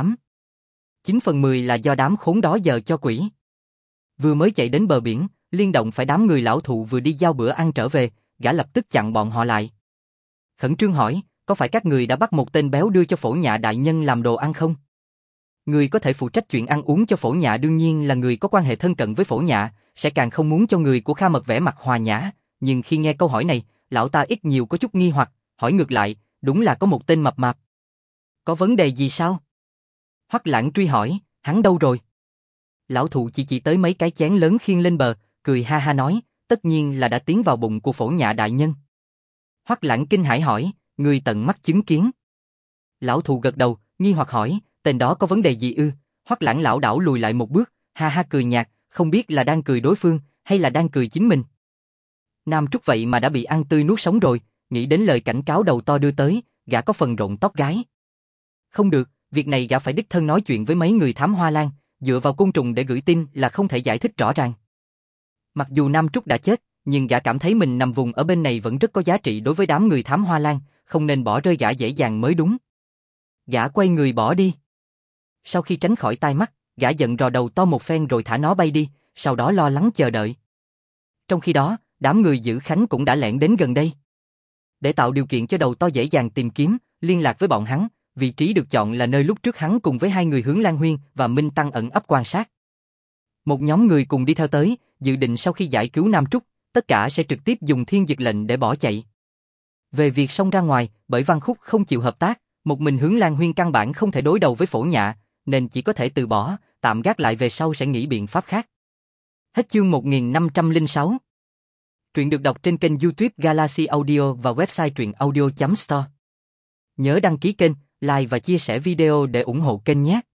9/10 là do đám khốn đó giờ cho quỷ. Vừa mới chạy đến bờ biển, liên động phải đám người lão thụ vừa đi giao bữa ăn trở về, gã lập tức chặn bọn họ lại. Khẩn trương hỏi, có phải các người đã bắt một tên béo đưa cho Phổ Nhạ đại nhân làm đồ ăn không? Người có thể phụ trách chuyện ăn uống cho Phổ Nhạ đương nhiên là người có quan hệ thân cận với Phổ Nhạ, sẽ càng không muốn cho người của Kha Mật vẻ mặt hòa nhã, nhưng khi nghe câu hỏi này, lão ta ít nhiều có chút nghi hoặc, hỏi ngược lại, đúng là có một tên mập mạp. Có vấn đề gì sao? Hoắc Lãng truy hỏi, hắn đâu rồi? Lão thụ chỉ tới mấy cái chén lớn khiêng lên bờ, cười ha ha nói, tất nhiên là đã tiến vào bụng của Phổ Nhạ đại nhân. Hoắc Lãng kinh hãi hỏi, người tận mắt chứng kiến. Lão thụ gật đầu, nghi hoặc hỏi, tên đó có vấn đề gì ư? Hoắc Lãng lảo đảo lùi lại một bước, ha ha cười nhạt, không biết là đang cười đối phương, hay là đang cười chính mình. Nam Trúc vậy mà đã bị ăn tươi nuốt sống rồi, nghĩ đến lời cảnh cáo đầu to đưa tới, gã có phần rộn tóc gái. Không được, việc này gã phải đích thân nói chuyện với mấy người thám hoa lan, dựa vào côn trùng để gửi tin là không thể giải thích rõ ràng. Mặc dù Nam Trúc đã chết, nhưng gã cảm thấy mình nằm vùng ở bên này vẫn rất có giá trị đối với đám người thám hoa lan, không nên bỏ rơi gã dễ dàng mới đúng. Gã quay người bỏ đi. Sau khi tránh khỏi tai mắt, gã giận rò đầu to một phen rồi thả nó bay đi, sau đó lo lắng chờ đợi. Trong khi đó, đám người giữ Khánh cũng đã lẻn đến gần đây. Để tạo điều kiện cho đầu to dễ dàng tìm kiếm, liên lạc với bọn hắn, vị trí được chọn là nơi lúc trước hắn cùng với hai người Hướng Lan Huyên và Minh Tăng ẩn ấp quan sát. Một nhóm người cùng đi theo tới, dự định sau khi giải cứu Nam Trúc, tất cả sẽ trực tiếp dùng thiên dực lệnh để bỏ chạy. Về việc xông ra ngoài, bởi Văn Khúc không chịu hợp tác, một mình Hướng Lan Huyên căn bản không thể đối đầu với Phổ Nhạ, nên chỉ có thể từ bỏ, tạm gác lại về sau sẽ nghĩ biện pháp khác. Hết chương 1506. Truyện được đọc trên kênh YouTube Galaxy Audio và website truyệnaudio.store. Nhớ đăng ký kênh, like và chia sẻ video để ủng hộ kênh nhé.